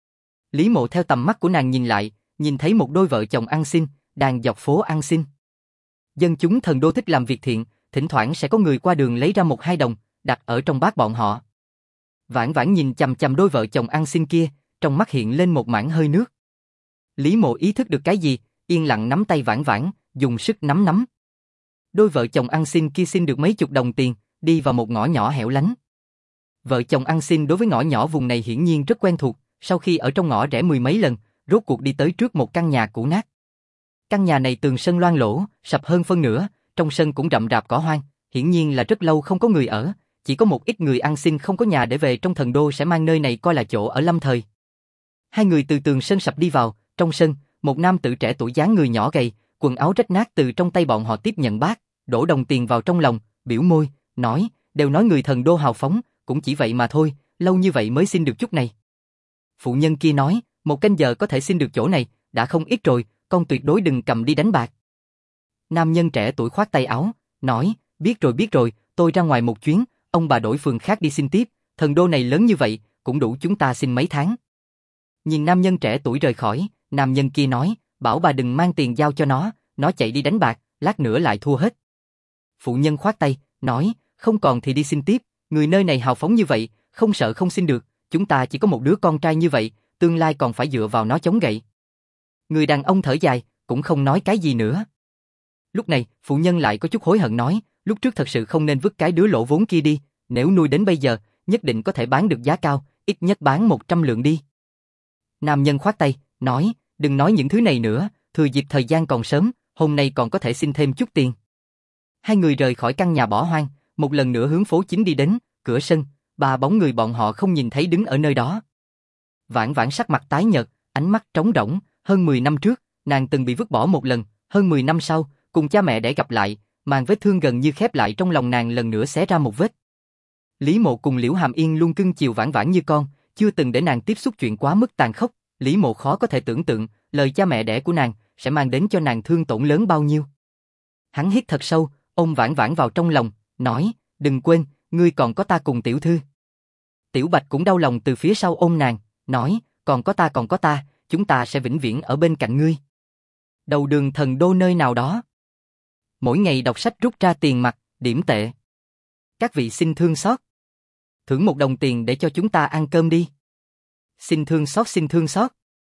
Speaker 1: Lý Mộ theo tầm mắt của nàng nhìn lại, nhìn thấy một đôi vợ chồng ăn xin, đang dọc phố ăn xin. Dân chúng thần đô thích làm việc thiện, thỉnh thoảng sẽ có người qua đường lấy ra 1-2 đồng, đặt ở trong bát bọn họ. Vãn Vãn nhìn chằm chằm đôi vợ chồng ăn xin kia, trong mắt hiện lên một mảng hơi nước. Lý Mộ ý thức được cái gì, yên lặng nắm tay Vãn Vãn, dùng sức nắm. Đôi vợ chồng ăn xin kia xin được mấy chục đồng tiền, đi vào một ngõ nhỏ hẻo lánh. Vợ chồng ăn xin đối với ngõ nhỏ vùng này hiển nhiên rất quen thuộc, sau khi ở trong ngõ rẽ 10 mấy lần, rốt cuộc đi tới trước một căn nhà cũ nát. Căn nhà này tường sân loang lỗ, sập hơn phân nửa, trong sân cũng rậm rạp cỏ hoang, hiển nhiên là rất lâu không có người ở, chỉ có một ít người ăn xin không có nhà để về trong thần đô sẽ mang nơi này coi là chỗ ở lâm thời. Hai người từ tường sân sập đi vào, trong sân, một nam tử trẻ tuổi dáng người nhỏ gầy, quần áo rách nát từ trong tay bọn họ tiếp nhận bát, đổ đồng tiền vào trong lòng, biểu môi, nói, đều nói người thần đô hào phóng, cũng chỉ vậy mà thôi, lâu như vậy mới xin được chút này. Phụ nhân kia nói, 1 canh giờ có thể xin được chỗ này, đã không ít rồi, con tuyệt đối đừng cầm đi đánh bạc. Nam nhân trẻ tuổi khoát tay áo, nói, biết rồi, tôi ra ngoài một chuyến, ông bà đổi phường khác đi xin tiếp, thần đô này lớn như vậy, cũng đủ chúng ta xin mấy tháng. Nhìn nam nhân trẻ tuổi rời khỏi, nam nhân kia nói, bảo bà đừng mang tiền giao cho nó chạy đi đánh bạc, lát nữa lại thua hết. Phụ nhân khoát tay, nói, không còn thì đi xin tiếp, người nơi này hào phóng như vậy, không sợ không xin được, chúng ta chỉ có một đứa con trai như vậy, tương lai còn phải dựa vào nó chống gậy. Người đàn ông thở dài, cũng không nói cái gì nữa. Lúc này, phụ nhân lại có chút hối hận nói, lúc trước thật sự không nên vứt cái đứa lỗ vốn kia đi, nếu nuôi đến bây giờ, nhất định có thể bán được giá cao, ít nhất bán 100 lượng đi. Nam nhân khoát tay, nói, đừng nói những thứ này nữa, thừa dịp thời gian còn sớm, hôm nay còn có thể xin thêm chút tiền. Hai người rời khỏi căn nhà bỏ hoang, một lần nữa hướng phố chính đi đến, cửa sân, 3 bóng người bọn họ không nhìn thấy đứng ở nơi đó. Vãn Vãn sắc mặt tái nhợt, ánh mắt trống rỗng, hơn 10 năm trước, nàng từng bị vứt bỏ một lần, hơn 10 năm sau, cùng cha mẹ để gặp lại, màn vết thương gần như khép lại trong lòng nàng lần nữa xé ra một vết. Lý Mộ cùng Liễu Hàm Yên luôn cưng chiều Vãn Vãn như con, chưa từng để nàng tiếp xúc chuyện quá mức tàn khốc, Lý Mộ khó có thể tưởng tượng, lời cha mẹ đẻ của nàng sẽ mang đến cho nàng thương tổn lớn bao nhiêu. Hắn hít thật sâu, ôm Vãn Vãn vào trong lòng, nói, đừng quên, ngươi còn có ta cùng tiểu thư. Tiểu Bạch cũng đau lòng từ phía sau ôm nàng, nói, còn có ta, chúng ta sẽ vĩnh viễn ở bên cạnh ngươi. Đầu đường thần đô nơi nào đó. Mỗi ngày đọc sách rút ra tiền mặt, điểm tệ. Các vị xin thương xót. Thưởng 1 đồng tiền để cho chúng ta ăn cơm đi. Xin thương xót.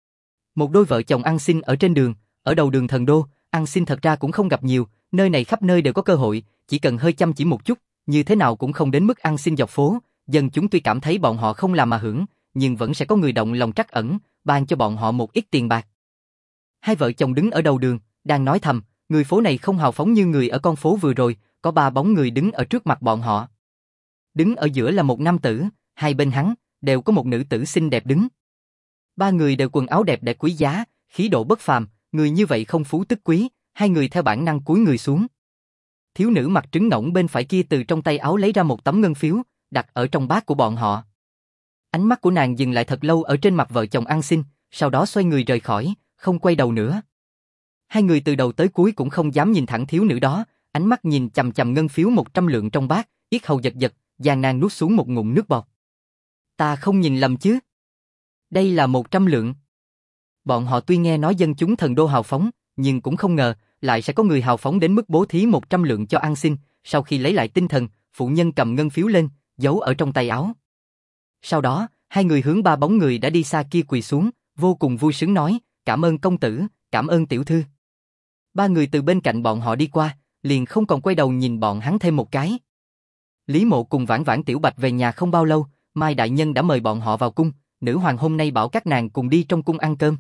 Speaker 1: Một đôi vợ chồng ăn xin ở trên đường, ở đầu đường thần đô, ăn xin thật ra cũng không gặp nhiều, nơi này khắp nơi đều có cơ hội, chỉ cần hơi chăm chỉ một chút, như thế nào cũng không đến mức ăn xin dọc phố, dân chúng tuy cảm thấy bọn họ không làm mà hưởng, nhưng vẫn sẽ có người động lòng trắc ẩn, ban cho bọn họ một ít tiền bạc. Hai vợ chồng đứng ở đầu đường, đang nói thầm, người phố này không hào phóng như người ở con phố vừa rồi, có 3 bóng người đứng ở trước mặt bọn họ. Đứng ở giữa là một nam tử, hai bên hắn, đều có một nữ tử xinh đẹp đứng. Ba người đều quần áo đẹp đẽ quý giá, khí độ bất phàm, người như vậy không phú tức quý, hai người theo bản năng cúi người xuống. Thiếu nữ mặt trứng ngỗng bên phải kia từ trong tay áo lấy ra một tấm ngân phiếu, đặt ở trong bát của bọn họ. Ánh mắt của nàng dừng lại thật lâu ở trên mặt vợ chồng ăn xin, sau đó xoay người rời khỏi, không quay đầu nữa. Hai người từ đầu tới cuối cũng không dám nhìn thẳng thiếu nữ đó, ánh mắt nhìn chằm chằm ngân phiếu 100 lượng trong bát, yết hầu giật giật, gian nan nuốt xuống một ngụm nước bọt. Ta không nhìn lầm chứ? Đây là 100 lượng. Bọn họ tuy nghe nói dân chúng thần đô hào phóng, nhưng cũng không ngờ lại sẽ có người hào phóng đến mức bố thí 100 lượng cho ăn xin. Sau khi lấy lại tinh thần, phụ nhân cầm ngân phiếu lên, giấu ở trong tay áo. Sau đó, hai người hướng ba bóng người đã đi xa kia quỳ xuống, vô cùng vui sướng nói, cảm ơn công tử, cảm ơn tiểu thư. Ba người từ bên cạnh bọn họ đi qua, liền không còn quay đầu nhìn bọn hắn thêm một cái. Lý Mộ cùng Vãn Vãn Tiểu Bạch về nhà không bao lâu, Mai đại nhân đã mời bọn họ vào cung, nữ hoàng hôm nay bảo các nàng cùng đi trong cung ăn cơm.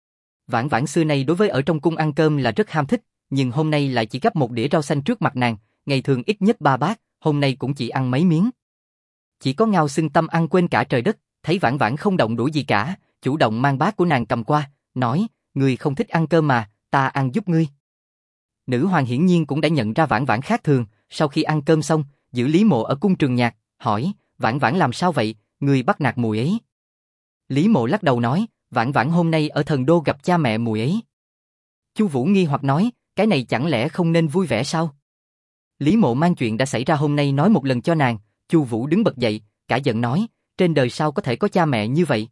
Speaker 1: Vãn Vãn xưa nay đối với ở trong cung ăn cơm là rất ham thích, nhưng hôm nay lại chỉ gắp một đĩa rau xanh trước mặt nàng, ngày thường ít nhất 3 bát, hôm nay cũng chỉ ăn mấy miếng. Chỉ có Ngao Xưng Tâm ăn quên cả trời đất, thấy Vãn Vãn không động đũa gì cả, chủ động mang bát của nàng cầm qua, nói, ngươi không thích ăn cơm mà, ta ăn giúp ngươi. Nữ hoàng hiển nhiên cũng đã nhận ra Vãn Vãn khác thường, sau khi ăn cơm xong, giữ Lý Mộ ở cung Trường Nhạc, hỏi, Vãn Vãn làm sao vậy, ngươi bắt nạt mùi ấy. Lý Mộ lắc đầu nói, Vãn Vãn hôm nay ở thần đô gặp cha mẹ mùi ấy. Chu Vũ nghi hoặc nói, cái này chẳng lẽ không nên vui vẻ sao? Lý Mộ mang chuyện đã xảy ra hôm nay nói một lần cho nàng. Chu Vũ đứng bật dậy, cả giận nói, trên đời sao có thể có cha mẹ như vậy?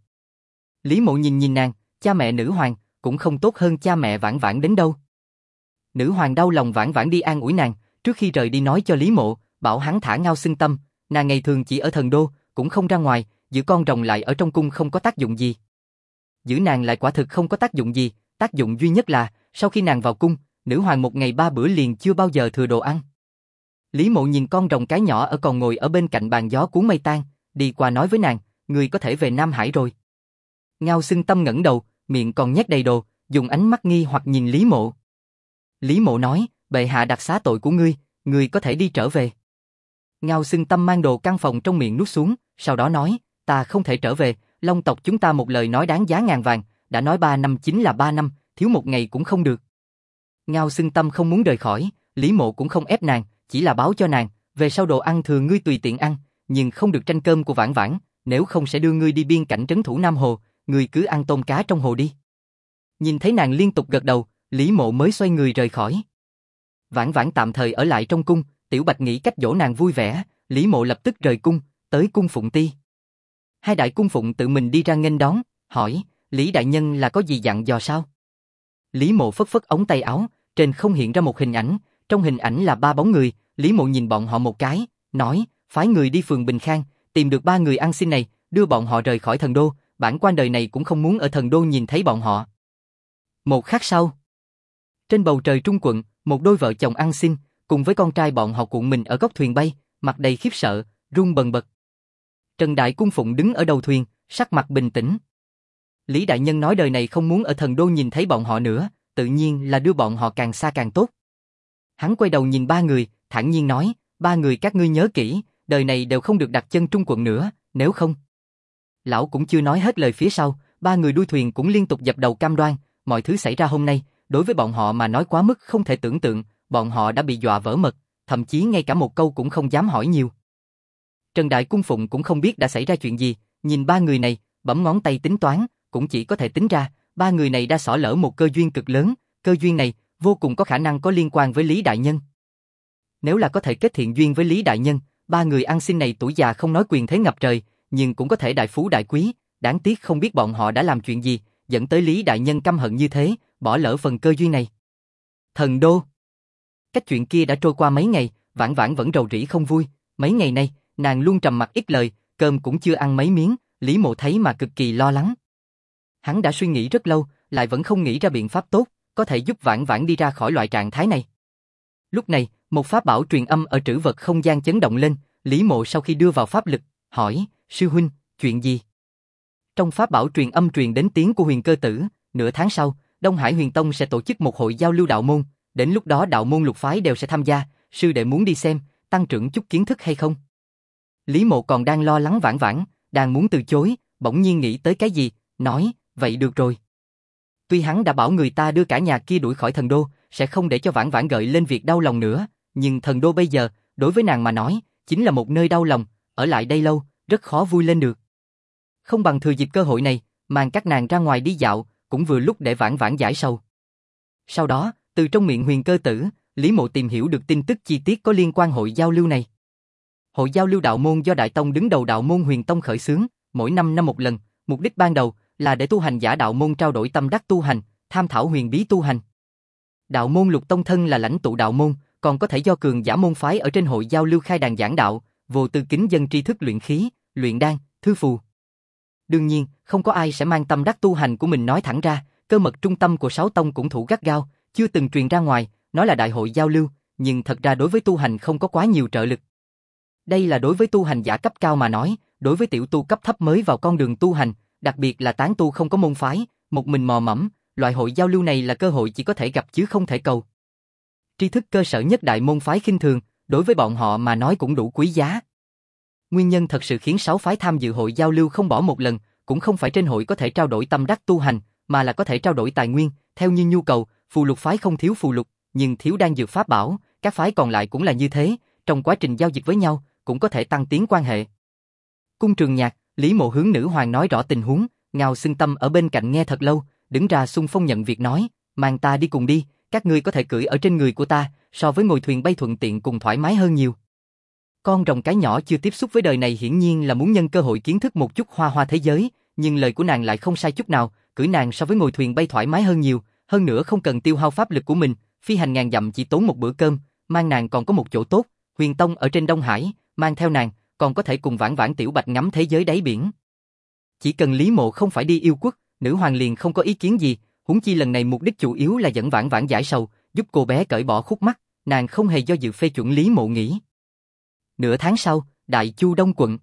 Speaker 1: Lý Mộ nhìn nàng, cha mẹ nữ hoàng cũng không tốt hơn cha mẹ Vãn Vãn đến đâu. Nữ hoàng đau lòng Vãn Vãn đi an ủi nàng, trước khi rời đi nói cho Lý Mộ, bảo hắn thả Ngao Xưng Tâm, nàng ngày thường chỉ ở thần đô, cũng không ra ngoài, giữ con rồng lại ở trong cung không có tác dụng gì. Giữ nàng lại quả thực không có tác dụng gì, tác dụng duy nhất là, sau khi nàng vào cung, nữ hoàng một ngày 3 bữa liền chưa bao giờ thừa đồ ăn. Lý Mộ nhìn con rồng cái nhỏ ở còn ngồi ở bên cạnh bàn gió cuốn mây tan, đi qua nói với nàng, người có thể về Nam Hải rồi. Ngao Xưng Tâm ngẩng đầu, miệng còn nhét đầy đồ, dùng ánh mắt nghi hoặc nhìn Lý Mộ. Lý Mộ nói, bệ hạ đặc xá tội của ngươi có thể đi trở về. Ngao Xưng Tâm mang đồ căn phòng trong miệng nuốt xuống, sau đó nói, ta không thể trở về, Long tộc chúng ta một lời nói đáng giá ngàn vàng, đã nói 3 năm chính là 3 năm, thiếu một ngày cũng không được. Ngao Xưng Tâm không muốn rời khỏi, Lý Mộ cũng không ép nàng, chỉ là báo cho nàng, về sau đồ ăn thừa ngươi tùy tiện ăn, nhưng không được tranh cơm của Vãn Vãn, nếu không sẽ đưa ngươi đi biên cảnh trấn thủ Nam Hồ, ngươi cứ ăn tôm cá trong hồ đi. Nhìn thấy nàng liên tục gật đầu, Lý Mộ mới xoay người rời khỏi. Vãn Vãn tạm thời ở lại trong cung, Tiểu Bạch nghĩ cách dỗ nàng vui vẻ, Lý Mộ lập tức rời cung, tới cung Phụng Ti. Hai đại cung phụng tự mình đi ra nghênh đón, hỏi, Lý đại nhân là có gì dặn dò sao? Lý Mộ phất phất ống tay áo, trên không hiện ra một hình ảnh, trong hình ảnh là 3 bóng người, Lý Mộ nhìn bọn họ một cái, nói, phái người đi phường Bình Khang, tìm được 3 người ăn xin này, đưa bọn họ rời khỏi thần đô, bản quan đời này cũng không muốn ở thần đô nhìn thấy bọn họ. Một khắc sau, trên bầu trời Trung quận, một đôi vợ chồng ăn xin, cùng với con trai bọn họ cuộn mình ở góc thuyền bay, mặt đầy khiếp sợ, run bần bật. Trần Đại Cung Phụng đứng ở đầu thuyền, sắc mặt bình tĩnh. Lý đại nhân nói đời này không muốn ở thần đô nhìn thấy bọn họ nữa, tự nhiên là đưa bọn họ càng xa càng tốt. Hắn quay đầu nhìn 3 người, thản nhiên nói, 3 người các ngươi nhớ kỹ, đời này đều không được đặt chân Trung quận nữa, nếu không. Lão cũng chưa nói hết lời phía sau, 3 người đuôi thuyền cũng liên tục dập đầu cam đoan, mọi thứ xảy ra hôm nay, đối với bọn họ mà nói quá mức không thể tưởng tượng, bọn họ đã bị dọa vỡ mật, thậm chí ngay cả một câu cũng không dám hỏi nhiều. Trần Đại Cung Phụng cũng không biết đã xảy ra chuyện gì, nhìn 3 người này, bấm ngón tay tính toán, cũng chỉ có thể tính ra, 3 người này đã xỏ lỡ một cơ duyên cực lớn, cơ duyên này vô cùng có khả năng có liên quan với Lý đại nhân. Nếu là có thể kết thiện duyên với Lý đại nhân, 3 người ăn xin này tuổi già không nói quyền thế ngập trời, nhưng cũng có thể đại phú đại quý, đáng tiếc không biết bọn họ đã làm chuyện gì, dẫn tới Lý đại nhân căm hận như thế, bỏ lỡ phần cơ duyên này. Thần đô. Cách chuyện kia đã trôi qua mấy ngày, Vãn Vãn vẫn rầu rĩ không vui, mấy ngày nay, nàng luôn trầm mặc ít lời, cơm cũng chưa ăn mấy miếng, Lý Mộ thấy mà cực kỳ lo lắng. Hắn đã suy nghĩ rất lâu, lại vẫn không nghĩ ra biện pháp tốt, có thể giúp Vãn Vãn đi ra khỏi loại trạng thái này. Lúc này, một pháp bảo truyền âm ở trữ vật không gian chấn động lên, Lý Mộ sau khi đưa vào pháp lực, hỏi, sư huynh, chuyện gì? Trong pháp bảo truyền âm truyền đến tiếng của Huyền Cơ Tử, nửa tháng sau, Đông Hải Huyền Tông sẽ tổ chức một hội giao lưu đạo môn, đến lúc đó đạo môn lục phái đều sẽ tham gia, sư đệ muốn đi xem, tăng trưởng chút kiến thức hay không? Lý Mộ còn đang lo lắng Vãn Vãn, đang muốn từ chối, bỗng nhiên nghĩ tới cái gì, nói, vậy được rồi. Tuy hắn đã bảo người ta đưa cả nhà kia đuổi khỏi thần đô, sẽ không để cho Vãn Vãn gợi lên việc đau lòng nữa, nhưng thần đô bây giờ, đối với nàng mà nói, chính là một nơi đau lòng, ở lại đây lâu, rất khó vui lên được. Không bằng thừa dịp cơ hội này, mang các nàng ra ngoài đi dạo, cũng vừa lúc để Vãn Vãn giải sầu. Sau đó, từ trong miệng Huyền Cơ Tử, Lý Mộ tìm hiểu được tin tức chi tiết có liên quan hội giao lưu này. Hội giao lưu đạo môn do Đại Tông đứng đầu đạo môn Huyền Tông khởi xướng, mỗi 5 năm một lần, mục đích ban đầu là để tu hành giả đạo môn trao đổi tâm đắc tu hành, tham thảo huyền bí tu hành. Đạo môn Lục Tông thân là lãnh tụ đạo môn, còn có thể do cường giả môn phái ở trên hội giao lưu khai đàn giảng đạo, vô tư kính dân tri thức luyện khí, luyện đan, thư phù. Đương nhiên, không có ai sẽ mang tâm đắc tu hành của mình nói thẳng ra, cơ mật trung tâm của sáu tông cũng thủ gắt gao, chưa từng truyền ra ngoài, nói là đại hội giao lưu, nhưng thật ra đối với tu hành không có quá nhiều trợ lực. Đây là đối với tu hành giả cấp cao mà nói, đối với tiểu tu cấp thấp mới vào con đường tu hành, đặc biệt là tán tu không có môn phái, một mình mò mẫm, loại hội giao lưu này là cơ hội chỉ có thể gặp chứ không thể cầu. Tri thức cơ sở nhất đại môn phái khinh thường, đối với bọn họ mà nói cũng đủ quý giá. Nguyên nhân thật sự khiến sáu phái tham dự hội giao lưu không bỏ một lần, cũng không phải trên hội có thể trao đổi tâm đắc tu hành, mà là có thể trao đổi tài nguyên, theo như nhu cầu. Phù lục phái không thiếu phù lục, nhưng thiếu đan dược pháp bảo, các phái còn lại cũng là như thế, trong quá trình giao dịch với nhau, cũng có thể tăng tiến quan hệ. Cung Trường Nhạc, Lý Mộ hướng nữ hoàng nói rõ tình huống, Ngao Xưng Tâm ở bên cạnh nghe thật lâu, đứng ra xung phong nhận việc nói, mang ta đi cùng đi, các ngươi có thể cưỡi ở trên người của ta, so với ngồi thuyền bay thuận tiện cùng thoải mái hơn nhiều. Con rồng cái nhỏ chưa tiếp xúc với đời này hiển nhiên là muốn nhân cơ hội kiến thức một chút hoa hoa thế giới, nhưng lời của nàng lại không sai chút nào, cưỡi nàng so với ngồi thuyền bay thoải mái hơn nhiều, hơn nữa không cần tiêu hao pháp lực của mình, phi hành ngàn dặm chỉ tốn một bữa cơm, mang nàng còn có một chỗ tốt, Huyền Tông ở trên Đông Hải, mang theo nàng, còn có thể cùng Vãn Vãn tiểu bạch ngắm thế giới đáy biển. Chỉ cần Lý Mộ không phải đi yêu quốc, nữ hoàng liền không có ý kiến gì, huống chi lần này mục đích chủ yếu là dẫn Vãn Vãn giải sầu, giúp cô bé cởi bỏ khúc mắc, nàng không hề do dự phê chuẩn Lý Mộ nghĩ. Nửa tháng sau, Đại Chu Đông quận.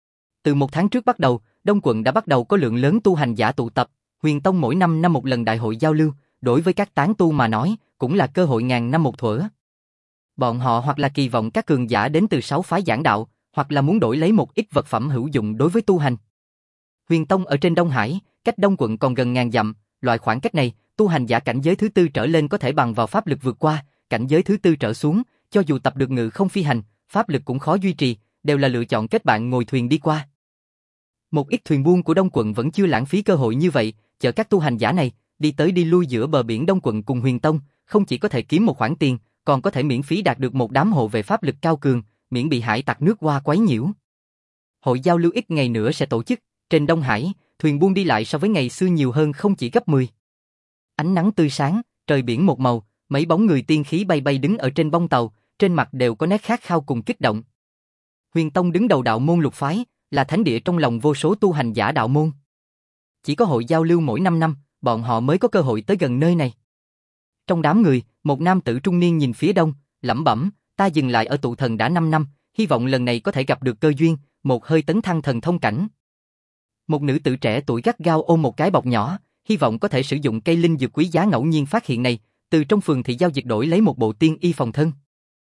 Speaker 1: Từ một tháng trước bắt đầu, Đông quận đã bắt đầu có lượng lớn tu hành giả tụ tập, Huyền Tông mỗi 5 năm một lần đại hội giao lưu, đối với các tán tu mà nói, cũng là cơ hội ngàn năm một thuở. Bọn họ hoặc là kỳ vọng các cường giả đến từ sáu phái giảng đạo, hoặc là muốn đổi lấy một ít vật phẩm hữu dụng đối với tu hành. Huyền Tông ở trên Đông Hải, cách Đông quận còn gần ngàn dặm, loại khoảng cách này, tu hành giả cảnh giới thứ tư trở lên có thể bằng vào pháp lực vượt qua, cảnh giới thứ tư trở xuống, cho dù tập được ngự không phi hành, pháp lực cũng khó duy trì, đều là lựa chọn kết bạn ngồi thuyền đi qua. Một ít thuyền buôn của Đông quận vẫn chưa lãng phí cơ hội như vậy, chở các tu hành giả này đi tới đi lui giữa bờ biển Đông quận cùng Huyền Tông, không chỉ có thể kiếm một khoản tiền, còn có thể miễn phí đạt được một đám hộ vệ pháp lực cao cường, miễn bị hải tặc nước hoa quấy nhiễu. Hội giao lưu ít ngày nữa sẽ tổ chức, trên Đông Hải, thuyền buôn đi lại so với ngày xưa nhiều hơn không chỉ gấp 10. Ánh nắng tươi sáng, trời biển một màu, mấy bóng người tiên khí bay bay đứng ở trên bông tàu, trên mặt đều có nét khát khao cùng kích động. Huyền Tông đứng đầu đạo môn lục phái, là thánh địa trong lòng vô số tu hành giả đạo môn. Chỉ có hội giao lưu mỗi 5 năm, bọn họ mới có cơ hội tới gần nơi này. Trong đám người, một nam tử trung niên nhìn phía đông, lẩm bẩm, ta dừng lại ở tụ thần đã 5 năm, hy vọng lần này có thể gặp được cơ duyên, một hơi tấn thăng thần thông cảnh. Một nữ tử trẻ tuổi gắt gao ôm một cái bọc nhỏ, hy vọng có thể sử dụng cây linh dược quý giá ngẫu nhiên phát hiện này, từ trong phường thị giao dịch đổi lấy một bộ tiên y phòng thân.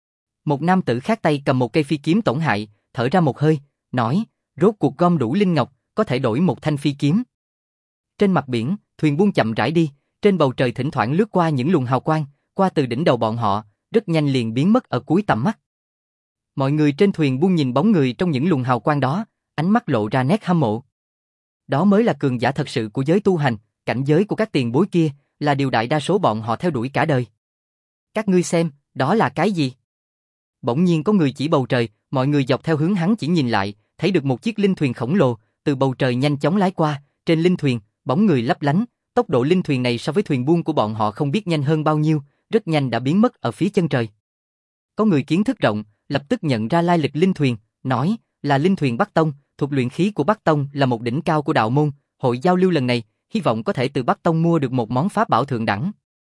Speaker 1: Một nam tử khác tay cầm một cây phi kiếm tổn hại, thở ra một hơi, nói, rốt cuộc gom đủ linh ngọc, có thể đổi một thanh phi kiếm. Trên mặt biển, thuyền buôn chậm rãi đi, trên bầu trời thỉnh thoảng lướt qua những luồng hào quang, qua từ đỉnh đầu bọn họ, rất nhanh liền biến mất ở cuối tầm mắt. Mọi người trên thuyền buôn nhìn bóng người trong những luồng hào quang đó, ánh mắt lộ ra nét hâm mộ. Đó mới là cường giả thật sự của giới tu hành, cảnh giới của các tiền bối kia, là điều đại đa số bọn họ theo đuổi cả đời. Các ngươi xem, đó là cái gì? Bỗng nhiên có người chỉ bầu trời, mọi người dọc theo hướng hắn chỉ nhìn lại, thấy được một chiếc linh thuyền khổng lồ, từ bầu trời nhanh chóng lái qua, trên linh thuyền, bóng người lấp lánh, tốc độ linh thuyền này so với thuyền buôn của bọn họ không biết nhanh hơn bao nhiêu, rất nhanh đã biến mất ở phía chân trời. Có người kiến thức rộng, lập tức nhận ra lai lịch linh thuyền, nói, là linh thuyền Bắc Tông, thuộc luyện khí của Bắc Tông là một đỉnh cao của đạo môn, hội giao lưu lần này, hy vọng có thể từ Bắc Tông mua được một món pháp bảo thượng đẳng.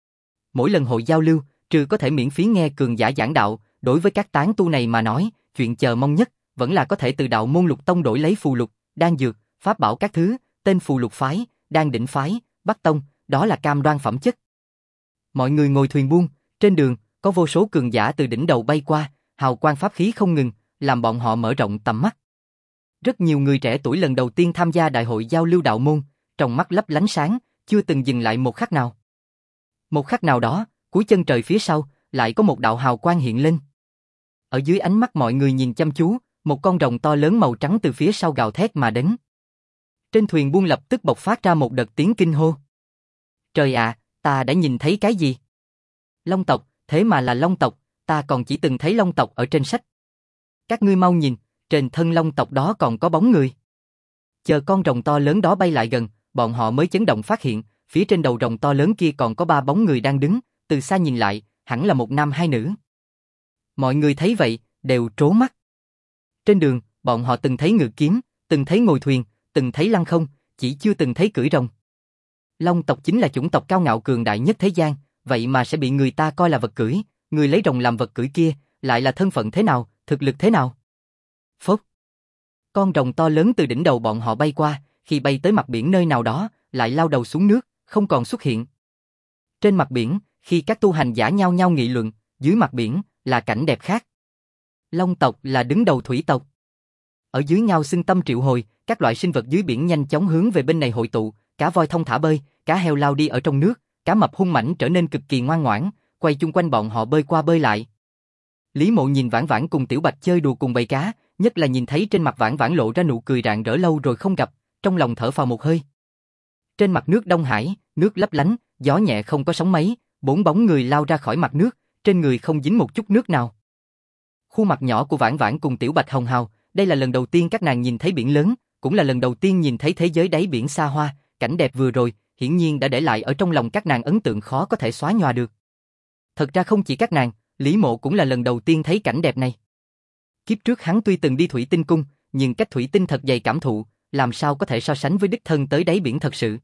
Speaker 1: Mỗi lần hội giao lưu, trừ có thể miễn phí nghe cường giả giảng đạo, đối với các tán tu này mà nói, chuyện chờ mong nhất, vẫn là có thể từ đạo môn Lục Tông đổi lấy phù lục, đan dược, pháp bảo các thứ, tên phù lục phái, đan đỉnh phái, Bắc Tông, đó là cam đoan phẩm chất. Mọi người ngồi thuyền buôn, trên đường, có vô số cường giả từ đỉnh đầu bay qua, hào quang pháp khí không ngừng, làm bọn họ mở rộng tầm mắt. Rất nhiều người trẻ tuổi lần đầu tiên tham gia đại hội giao lưu đạo môn, trong mắt lấp lánh sáng, chưa từng dừng lại một khắc nào. Một khắc nào đó, cuối chân trời phía sau, lại có một đạo hào quang hiện lên. Ở dưới ánh mắt mọi người nhìn chăm chú, một con rồng to lớn màu trắng từ phía sau gào thét mà đến. Trên thuyền buôn lập tức bộc phát ra một đợt tiếng kinh hô. Trời ạ, ta đã nhìn thấy cái gì? Long tộc, thế mà là long tộc, ta còn chỉ từng thấy long tộc ở trên sách. Các ngươi mau nhìn, trên thân long tộc đó còn có bóng người. Chờ con rồng to lớn đó bay lại gần, bọn họ mới chấn động phát hiện, phía trên đầu rồng to lớn kia còn có 3 bóng người đang đứng, từ xa nhìn lại, hẳn là một nam hai nữ. Mọi người thấy vậy, đều trố mắt. Trên đường, bọn họ từng thấy ngự kiếm, từng thấy ngồi thuyền, từng thấy lăng không, chỉ chưa từng thấy cưỡi rồng. Long tộc chính là chủng tộc cao ngạo cường đại nhất thế gian, vậy mà sẽ bị người ta coi là vật cưỡi, người lấy rồng làm vật cưỡi kia, lại là thân phận thế nào, thực lực thế nào? Phốc. Con rồng to lớn từ đỉnh đầu bọn họ bay qua, khi bay tới mặt biển nơi nào đó, lại lao đầu xuống nước, không còn xuất hiện. Trên mặt biển, khi các tu hành giả nhao nhao nghị luận, dưới mặt biển là cảnh đẹp khác. Long tộc là đứng đầu thủy tộc. Ở dưới ngao xưng tâm triệu hồi, các loại sinh vật dưới biển nhanh chóng hướng về bên này hội tụ, cá voi thông thả bơi, cá heo lao đi ở trong nước, cá mập hung mãnh trở nên cực kỳ ngoan ngoãn, quay chung quanh bọn họ bơi qua bơi lại. Lý Mộ nhìn Vãn Vãn cùng Tiểu Bạch chơi đùa cùng bầy cá, nhất là nhìn thấy trên mặt Vãn Vãn lộ ra nụ cười rạng rỡ lâu rồi không gặp, trong lòng thở phào một hơi. Trên mặt nước Đông Hải, nước lấp lánh, gió nhẹ không có sóng mấy, 4 bóng người lao ra khỏi mặt nước, trên người không dính một chút nước nào. Khuôn mặt nhỏ của Vãn Vãn cùng Tiểu Bạch hồng hào, đây là lần đầu tiên các nàng nhìn thấy biển lớn, cũng là lần đầu tiên nhìn thấy thế giới đáy biển xa hoa, cảnh đẹp vừa rồi, hiển nhiên đã để lại ở trong lòng các nàng ấn tượng khó có thể xóa nhòa được. Thật ra không chỉ các nàng, Lý Mộ cũng là lần đầu tiên thấy cảnh đẹp này. Kiếp trước hắn tuy từng đi thủy tinh cung, nhưng cách thủy tinh thật dày cảm thụ, làm sao có thể so sánh với đích thân tới đáy biển thật sự.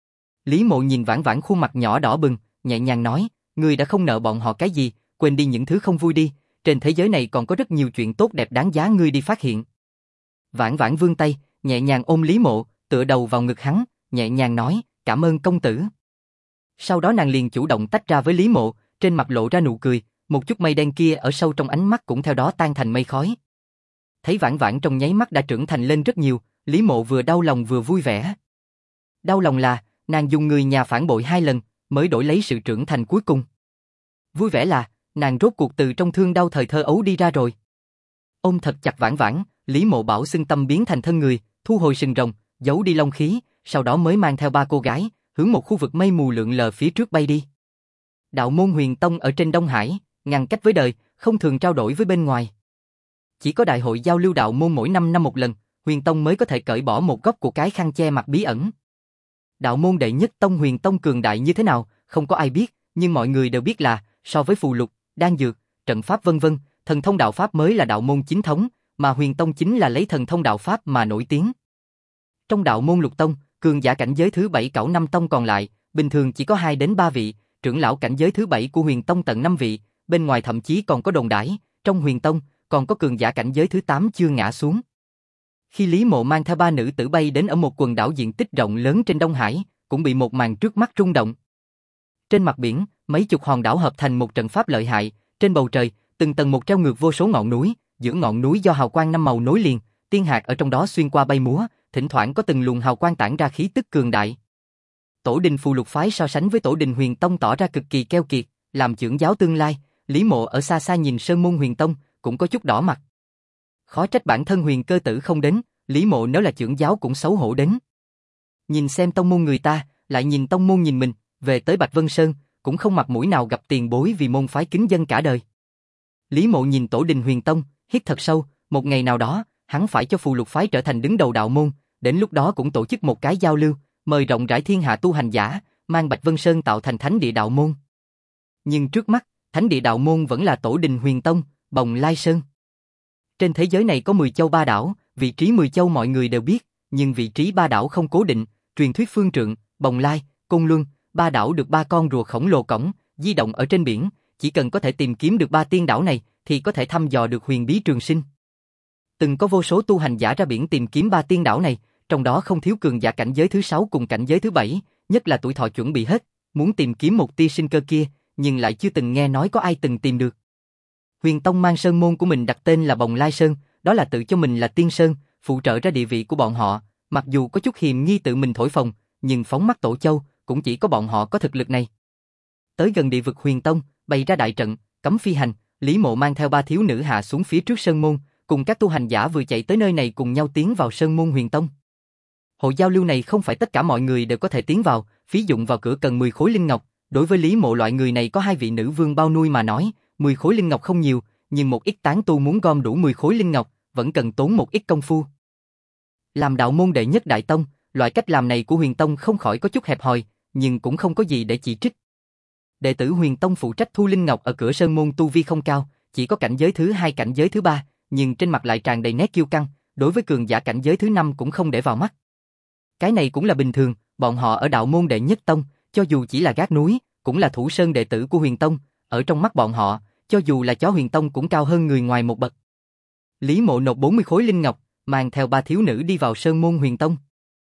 Speaker 1: Lý Mộ nhìn Vãn Vãn khuôn mặt nhỏ đỏ bừng, nhẹ nhàng nói, ngươi đã không nợ bọn họ cái gì, quên đi những thứ không vui đi, trên thế giới này còn có rất nhiều chuyện tốt đẹp đáng giá ngươi đi phát hiện. Vãn Vãn vươn tay, nhẹ nhàng ôm Lý Mộ, tựa đầu vào ngực hắn, nhẹ nhàng nói, cảm ơn công tử. Sau đó nàng liền chủ động tách ra với Lý Mộ, trên mặt lộ ra nụ cười, một chút mây đen kia ở sâu trong ánh mắt cũng theo đó tan thành mây khói. Thấy Vãn Vãn trong nháy mắt đã trưởng thành lên rất nhiều, Lý Mộ vừa đau lòng vừa vui vẻ. Đau lòng là, nàng dùng người nhà phản bội 2 lần, mới đổi lấy sự trưởng thành cuối cùng. Vui vẻ là, nàng rốt cuộc từ trong thương đau thời thơ ấu đi ra rồi. Ôm thật chặt Vãn Vãn, Lý Mộ bảo xưng tâm biến thành thân người, thu hồi sừng rồng, giấu đi long khí, sau đó mới mang theo 3 cô gái, hướng một khu vực mây mù lượn lờ phía trước bay đi. Đạo môn Huyền Tông ở trên Đông Hải, ngăn cách với đời, không thường trao đổi với bên ngoài. Chỉ có đại hội giao lưu đạo môn mỗi 5 năm một lần, Huyền Tông mới có thể cởi bỏ một góc của cái khăn che mặt bí ẩn. Đạo môn đệ nhất tông Huyền Tông cường đại như thế nào, không có ai biết, nhưng mọi người đều biết là, so với phù lục, đan dược, trận pháp vân vân, thần thông đạo pháp mới là đạo môn chính thống, mà Huyền Tông chính là lấy thần thông đạo pháp mà nổi tiếng. Trong đạo môn Lục Tông, cường giả cảnh giới thứ 7 cõu 5 tông còn lại, bình thường chỉ có 2 đến 3 vị, trưởng lão cảnh giới thứ 7 của Huyền Tông tận 5 vị, bên ngoài thậm chí còn có đồn đãi, trong Huyền Tông còn có cường giả cảnh giới thứ 8 chưa ngã xuống. Khi Lý Mộ mang theo 3 nữ tử bay đến ở một quần đảo diện tích rộng lớn trên Đông Hải, cũng bị một màn trước mắt rung động. Trên mặt biển, mấy chục hòn đảo hợp thành một trận pháp lợi hại, trên bầu trời, từng tầng một treo ngược vô số ngọn núi, giữa ngọn núi do hào quang 5 màu nối liền, tiên hạt ở trong đó xuyên qua bay múa, thỉnh thoảng có từng luồng hào quang tản ra khí tức cường đại. Tổ đình phù lục phái so sánh với tổ đình Huyền Tông tỏ ra cực kỳ keo kiệt, làm trưởng giáo tương lai, Lý Mộ ở xa xa nhìn sơn môn Huyền Tông, cũng có chút đỏ mặt. Khó trách bản thân Huyền Cơ Tử không đến, Lý Mộ nếu là trưởng giáo cũng xấu hổ đến. Nhìn xem tông môn người ta, lại nhìn tông môn nhìn mình, về tới Bạch Vân Sơn, cũng không mặt mũi nào gặp tiền bối vì môn phái kính dân cả đời. Lý Mộ nhìn tổ đình Huyền Tông, hít thật sâu, một ngày nào đó, hắn phải cho phù lục phái trở thành đứng đầu đạo môn, đến lúc đó cũng tổ chức một cái giao lưu, mời rộng rãi thiên hạ tu hành giả, mang Bạch Vân Sơn tạo thành thánh địa đạo môn. Nhưng trước mắt, thánh địa đạo môn vẫn là tổ đình Huyền Tông, Bồng Lai Sơn. Trên thế giới này có 10 châu 3 đảo, vị trí 10 châu mọi người đều biết, nhưng vị trí 3 đảo không cố định, truyền thuyết phương trượng, Bồng Lai, Côn Luân, 3 đảo được 3 con rùa khổng lồ cõng, di động ở trên biển, chỉ cần có thể tìm kiếm được 3 tiên đảo này, thì có thể thăm dò được huyền bí trường sinh. Từng có vô số tu hành giả ra biển tìm kiếm 3 tiên đảo này, trong đó không thiếu cường giả cảnh giới thứ 6 cùng cảnh giới thứ 7, nhất là tuổi thọ chuẩn bị hết, muốn tìm kiếm một tia sinh cơ kia, nhưng lại chưa từng nghe nói có ai từng tìm được. Huyền Tông mang sơn môn của mình đặt tên là Bồng Lai Sơn, đó là tự cho mình là tiên sơn, phụ trợ ra địa vị của bọn họ, mặc dù có chút hiềm nghi tự mình thổi phồng, nhưng phóng mắt Tổ Châu, cũng chỉ có bọn họ có thực lực này. Tới gần địa vực Huyền Tông, bày ra đại trận, cấm phi hành, Lý Mộ mang theo 3 thiếu nữ hạ xuống phía trước sơn môn, cùng các tu hành giả vừa chạy tới nơi này cùng nhau tiến vào sơn môn Huyền Tông. Hội giao lưu này không phải tất cả mọi người đều có thể tiến vào, phí dụng vào cửa cần 10 khối linh ngọc. Đối với Lý Mộ loại người này có 2 vị nữ vương bao nuôi mà nói, 10 khối linh ngọc không nhiều, nhưng một ít tán tu muốn gom đủ 10 khối linh ngọc, vẫn cần tốn một ít công phu. Làm đạo môn đệ nhất đại tông, loại cách làm này của Huyền Tông không khỏi có chút hẹp hòi, nhưng cũng không có gì để chỉ trích. Đệ tử Huyền Tông phụ trách thu linh ngọc ở cửa sơn môn tu vi không cao, chỉ có cảnh giới thứ 2 cảnh giới thứ 3, nhưng trên mặt lại tràn đầy nét kiêu căng, đối với cường giả cảnh giới thứ 5 cũng không để vào mắt. Cái này cũng là bình thường, bọn họ ở đạo môn đệ nhất tông, cho dù chỉ là gác núi, cũng là thủ sơn đệ tử của Huyền Tông, ở trong mắt bọn họ, cho dù là chó Huyền Tông cũng cao hơn người ngoài một bậc. Lý Mộ nộp 40 khối linh ngọc, mang theo 3 thiếu nữ đi vào sơn môn Huyền Tông.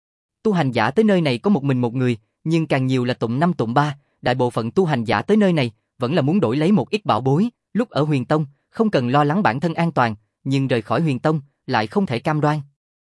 Speaker 1: Tu hành giả tới nơi này có một mình một người, nhưng càng nhiều là tụng 5 tụng 3, đại bộ phận tu hành giả tới nơi này vẫn là muốn đổi lấy một ít bảo bối, lúc ở Huyền Tông không cần lo lắng bản thân an toàn, nhưng rời khỏi Huyền Tông lại không thể cam đoan.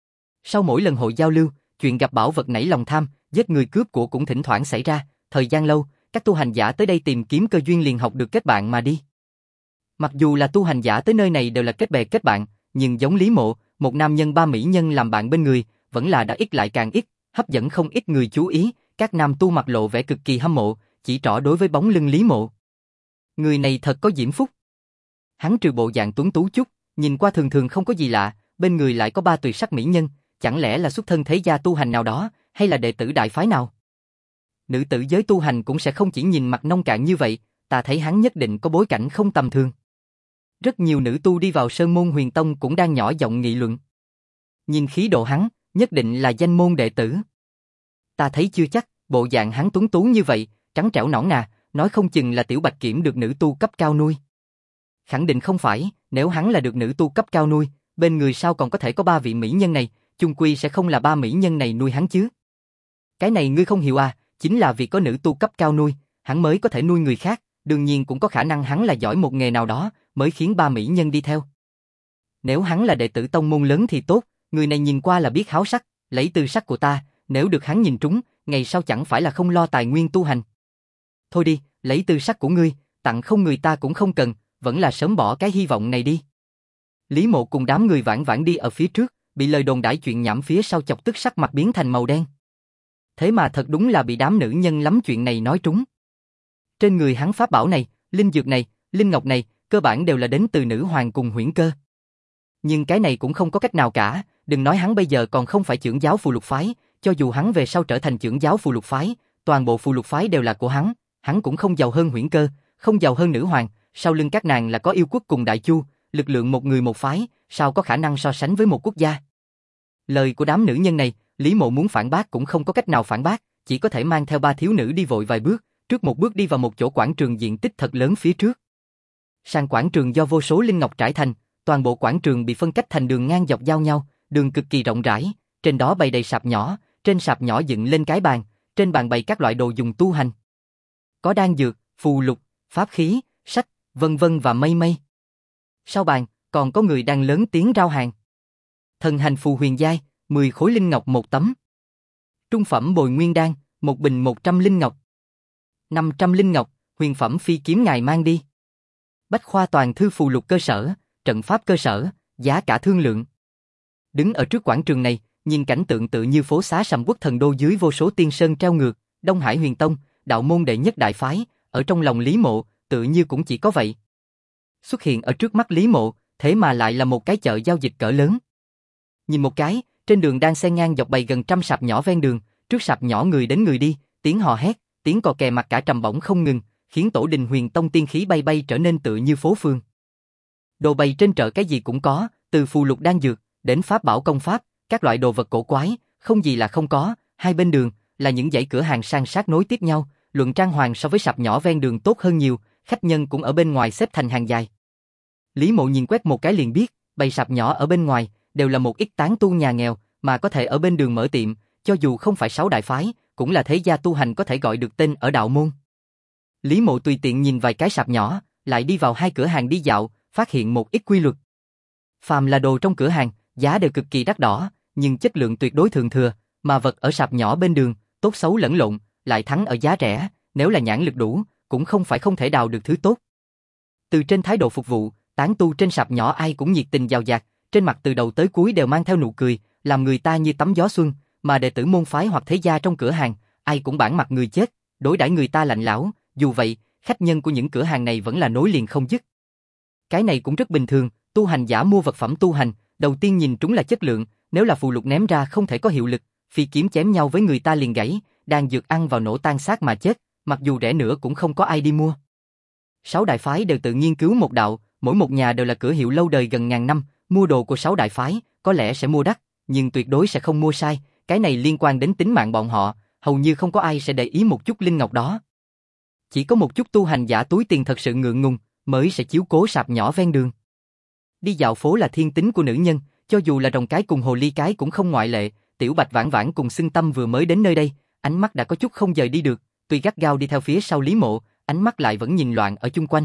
Speaker 1: Sau mỗi lần hội giao lưu, chuyện gặp bảo vật nảy lòng tham, giết người cướp của cũng thỉnh thoảng xảy ra, thời gian lâu, các tu hành giả tới đây tìm kiếm cơ duyên liền học được kết bạn mà đi. Mặc dù là tu hành giả tới nơi này đều là kết bè kết bạn, nhưng giống Lý Mộ, một nam nhân 3 mỹ nhân làm bạn bên người, vẫn là đã ít lại càng ít, hấp dẫn không ít người chú ý, các nam tu mặt lộ vẻ cực kỳ hâm mộ, chỉ trỏ đối với bóng lưng Lý Mộ. Người này thật có diễm phúc. Hắn trừ bộ dạng tuấn tú chút, nhìn qua thường thường không có gì lạ, bên người lại có 3 tuyệt sắc mỹ nhân, chẳng lẽ là xuất thân thế gia tu hành nào đó, hay là đệ tử đại phái nào? Nữ tử giới tu hành cũng sẽ không chỉ nhìn mặt nông cạn như vậy, ta thấy hắn nhất định có bối cảnh không tầm thường. Rất nhiều nữ tu đi vào sơn môn Huyền Tông cũng đang nhỏ giọng nghị luận. Nhìn khí độ hắn, nhất định là danh môn đệ tử. Ta thấy chưa chắc, bộ dạng hắn tuấn tú như vậy, trắng trẻo nõn nà, nói không chừng là Tiểu Bạch Kiểm được nữ tu cấp cao nuôi. Khẳng định không phải, nếu hắn là được nữ tu cấp cao nuôi, bên người sao còn có thể có 3 vị mỹ nhân này, chung quy sẽ không là 3 mỹ nhân này nuôi hắn chứ. Cái này ngươi không hiểu à, chính là vì có nữ tu cấp cao nuôi, hắn mới có thể nuôi người khác, đương nhiên cũng có khả năng hắn là giỏi một nghề nào đó, mới khiến 3 mỹ nhân đi theo. Nếu hắn là đệ tử tông môn lớn thì tốt, người này nhìn qua là biết háo sắc, lấy tư sắc của ta, nếu được hắn nhìn trúng, ngày sau chẳng phải là không lo tài nguyên tu hành. Thôi đi, lấy tư sắc của ngươi, tặng không người ta cũng không cần, vẫn là sớm bỏ cái hy vọng này đi. Lý Mộ cùng đám người vãn vãn đi ở phía trước, bị lời đồn đãi chuyện nhảm phía sau chọc tức sắc mặt biến thành màu đen. Thế mà thật đúng là bị đám nữ nhân lắm chuyện này nói trúng. Trên người hắn pháp bảo này, linh dược này, linh ngọc này, cơ bản đều là đến từ nữ hoàng cùng Huyễn Cơ. Nhưng cái này cũng không có cách nào cả, đừng nói hắn bây giờ còn không phải trưởng giáo phù lục phái, cho dù hắn về sau trở thành trưởng giáo phù lục phái, toàn bộ phù lục phái đều là của hắn cũng không giàu hơn Huyễn Cơ, không giàu hơn nữ hoàng, sau lưng các nàng là có yêu quốc cùng Đại Chu, lực lượng một người một phái, sao có khả năng so sánh với một quốc gia. Lời của đám nữ nhân này, Lý Mộ muốn phản bác cũng không có cách nào phản bác, chỉ có thể mang theo 3 thiếu nữ đi vội vài bước, trước một bước đi vào một chỗ quảng trường diện tích thật lớn phía trước. Sàn quảng trường do vô số linh ngọc trải thành, toàn bộ quảng trường bị phân cách thành đường ngang dọc giao nhau, đường cực kỳ rộng rãi, trên đó bày đầy sạp nhỏ, trên sạp nhỏ dựng lên cái bàn, trên bàn bày các loại đồ dùng tu hành. Có đan dược, phù lục, pháp khí, sách, vân vân và mây mây. Sau bàn, còn có người đang lớn tiếng rao hàng. Thần hành phù huyền giai, 10 khối linh ngọc một tấm. Trung phẩm bồi nguyên đan, một bình 100 linh ngọc. 500 linh ngọc, huyền phẩm phi kiếm ngài mang đi. Bách khoa toàn thư phù lục cơ sở, trận pháp cơ sở, giá cả thương lượng. Đứng ở trước quảng trường này, nhìn cảnh tượng tự như phố xá sầm uất thần đô dưới vô số tiên sơn treo ngược, Đông Hải Huyền Tông, đạo môn đệ nhất đại phái, ở trong lòng Lý Mộ, tự như cũng chỉ có vậy. Xuất hiện ở trước mắt Lý Mộ, thế mà lại là một cái chợ giao dịch cỡ lớn. Nhìn một cái, trên đường đang xen ngang dọc bày gần trăm sạp nhỏ ven đường, trước sạp nhỏ người đến người đi, tiếng hò hét, tiếng cò kè mặt cả trầm bổng không ngừng, khiến tổ đình Huyền Tông tiên khí bay bay trở nên tự như phố phường. Đồ bày trên chợ cái gì cũng có, từ phù lục đan dược đến pháp bảo công pháp, các loại đồ vật cổ quái, không gì là không có. Hai bên đường là những dãy cửa hàng san sát nối tiếp nhau, luận trang hoàng so với sạp nhỏ ven đường tốt hơn nhiều, khách nhân cũng ở bên ngoài xếp thành hàng dài. Lý Mộ nhìn quét một cái liền biết, bày sạp nhỏ ở bên ngoài đều là một ít tán tu nhà nghèo, mà có thể ở bên đường mở tiệm, cho dù không phải 6 đại phái, cũng là thế gia tu hành có thể gọi được tên ở đạo môn. Lý Mộ tùy tiện nhìn vài cái sạp nhỏ, lại đi vào 2 cửa hàng đi dạo, phát hiện một ít quy luật. Phàm là đồ trong cửa hàng, giá đều cực kỳ đắt đỏ, nhưng chất lượng tuyệt đối thượng thừa, mà vật ở sạp nhỏ bên đường, tốt xấu lẫn lộn, lại thắng ở giá rẻ, nếu là nhãn lực đủ, cũng không phải không thể đào được thứ tốt. Từ trên thái độ phục vụ, tán tu trên sạp nhỏ ai cũng nhiệt tình dào dạt, trên mặt từ đầu tới cuối đều mang theo nụ cười, làm người ta như tắm gió xuân, mà đệ tử môn phái hoặc thế gia trong cửa hàng, ai cũng bản mặt người chết, đối đãi người ta lạnh lẽo, dù vậy, khách nhân của những cửa hàng này vẫn là nối liền không dứt. Cái này cũng rất bình thường, tu hành giả mua vật phẩm tu hành, đầu tiên nhìn trúng là chất lượng, nếu là phù lục ném ra không thể có hiệu lực, phi kiếm chém nhau với người ta liền gãy, đan dược ăn vào nổ tan xác mà chết, mặc dù rẻ nữa cũng không có ai đi mua. 6 đại phái đều tự nghiên cứu một đạo, mỗi một nhà đều là cửa hiệu lâu đời gần ngàn năm, mua đồ của 6 đại phái, có lẽ sẽ mua đắt, nhưng tuyệt đối sẽ không mua sai, cái này liên quan đến tính mạng bọn họ, hầu như không có ai sẽ để ý một chút linh ngọc đó. Chỉ có một chút tu hành giả túi tiền thật sự ngượng ngùng, mới sẽ chiếu cố sạp nhỏ ven đường. Đi dạo phố là thiên tính của nữ nhân, cho dù là rồng cái cùng hồ ly cái cũng không ngoại lệ, Tiểu Bạch Vãn Vãn cùng Xưng Tâm vừa mới đến nơi đây, ánh mắt đã có chút không dời đi được, tuy gắt gao đi theo phía sau Lý Mộ, ánh mắt lại vẫn nhìn loạn ở chung quanh.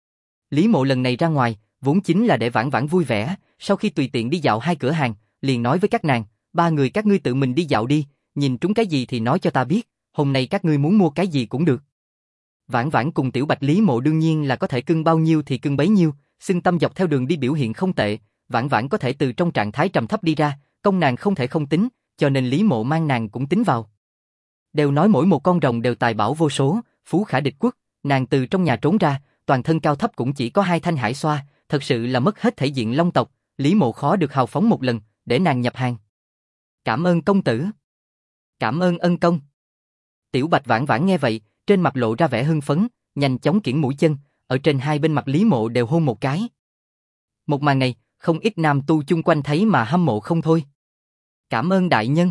Speaker 1: Lý Mộ lần này ra ngoài, vốn chính là để Vãn Vãn vui vẻ, sau khi tùy tiện đi dạo 2 cửa hàng, liền nói với các nàng, 3 người các ngươi tự mình đi dạo đi, nhìn trúng cái gì thì nói cho ta biết, hôm nay các ngươi muốn mua cái gì cũng được. Vãn Vãn cùng Tiểu Bạch Lý Mộ đương nhiên là có thể cưng bao nhiêu thì cưng bấy nhiêu, Xưng Tâm dọc theo đường đi biểu hiện không tệ, Vãn Vãn có thể từ trong trạng thái trầm thấp đi ra, công nàng không thể không tính, cho nên Lý Mộ mang nàng cũng tính vào. Đều nói mỗi một con rồng đều tài bảo vô số, phú khả địch quốc, nàng từ trong nhà trốn ra, toàn thân cao thấp cũng chỉ có 2 thanh hải xoa, thật sự là mất hết thể diện long tộc, Lý Mộ khó được hào phóng một lần, để nàng nhập hàng. Cảm ơn công tử. Cảm ơn ân công. Tiểu Bạch Vãn Vãn nghe vậy, trên mặt lộ ra vẻ hưng phấn, nhanh chóng kiễng mũi chân, ở trên 2 bên mặt Lý Mộ đều hôn một cái. Một màn này, không ít nam tu chung quanh thấy mà hâm mộ không thôi. Cảm ơn đại nhân.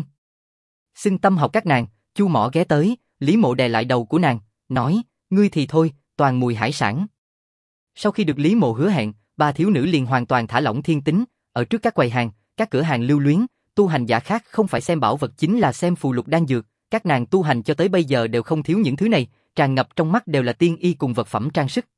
Speaker 1: Xưng Tâm học các nàng, Chu Mỏ ghé tới, Lý Mộ đè lại đầu của nàng, nói, ngươi thì thôi, toàn mùi hải sản. Sau khi được Lý Mộ hứa hẹn, 3 thiếu nữ liền hoàn toàn thả lỏng thiên tính, ở trước các quầy hàng, các cửa hàng lưu luyến, tu hành giả khác không phải xem bảo vật chính là xem phù lục đan dược, các nàng tu hành cho tới bây giờ đều không thiếu những thứ này, tràn ngập trong mắt đều là tiên y cùng vật phẩm trang sức.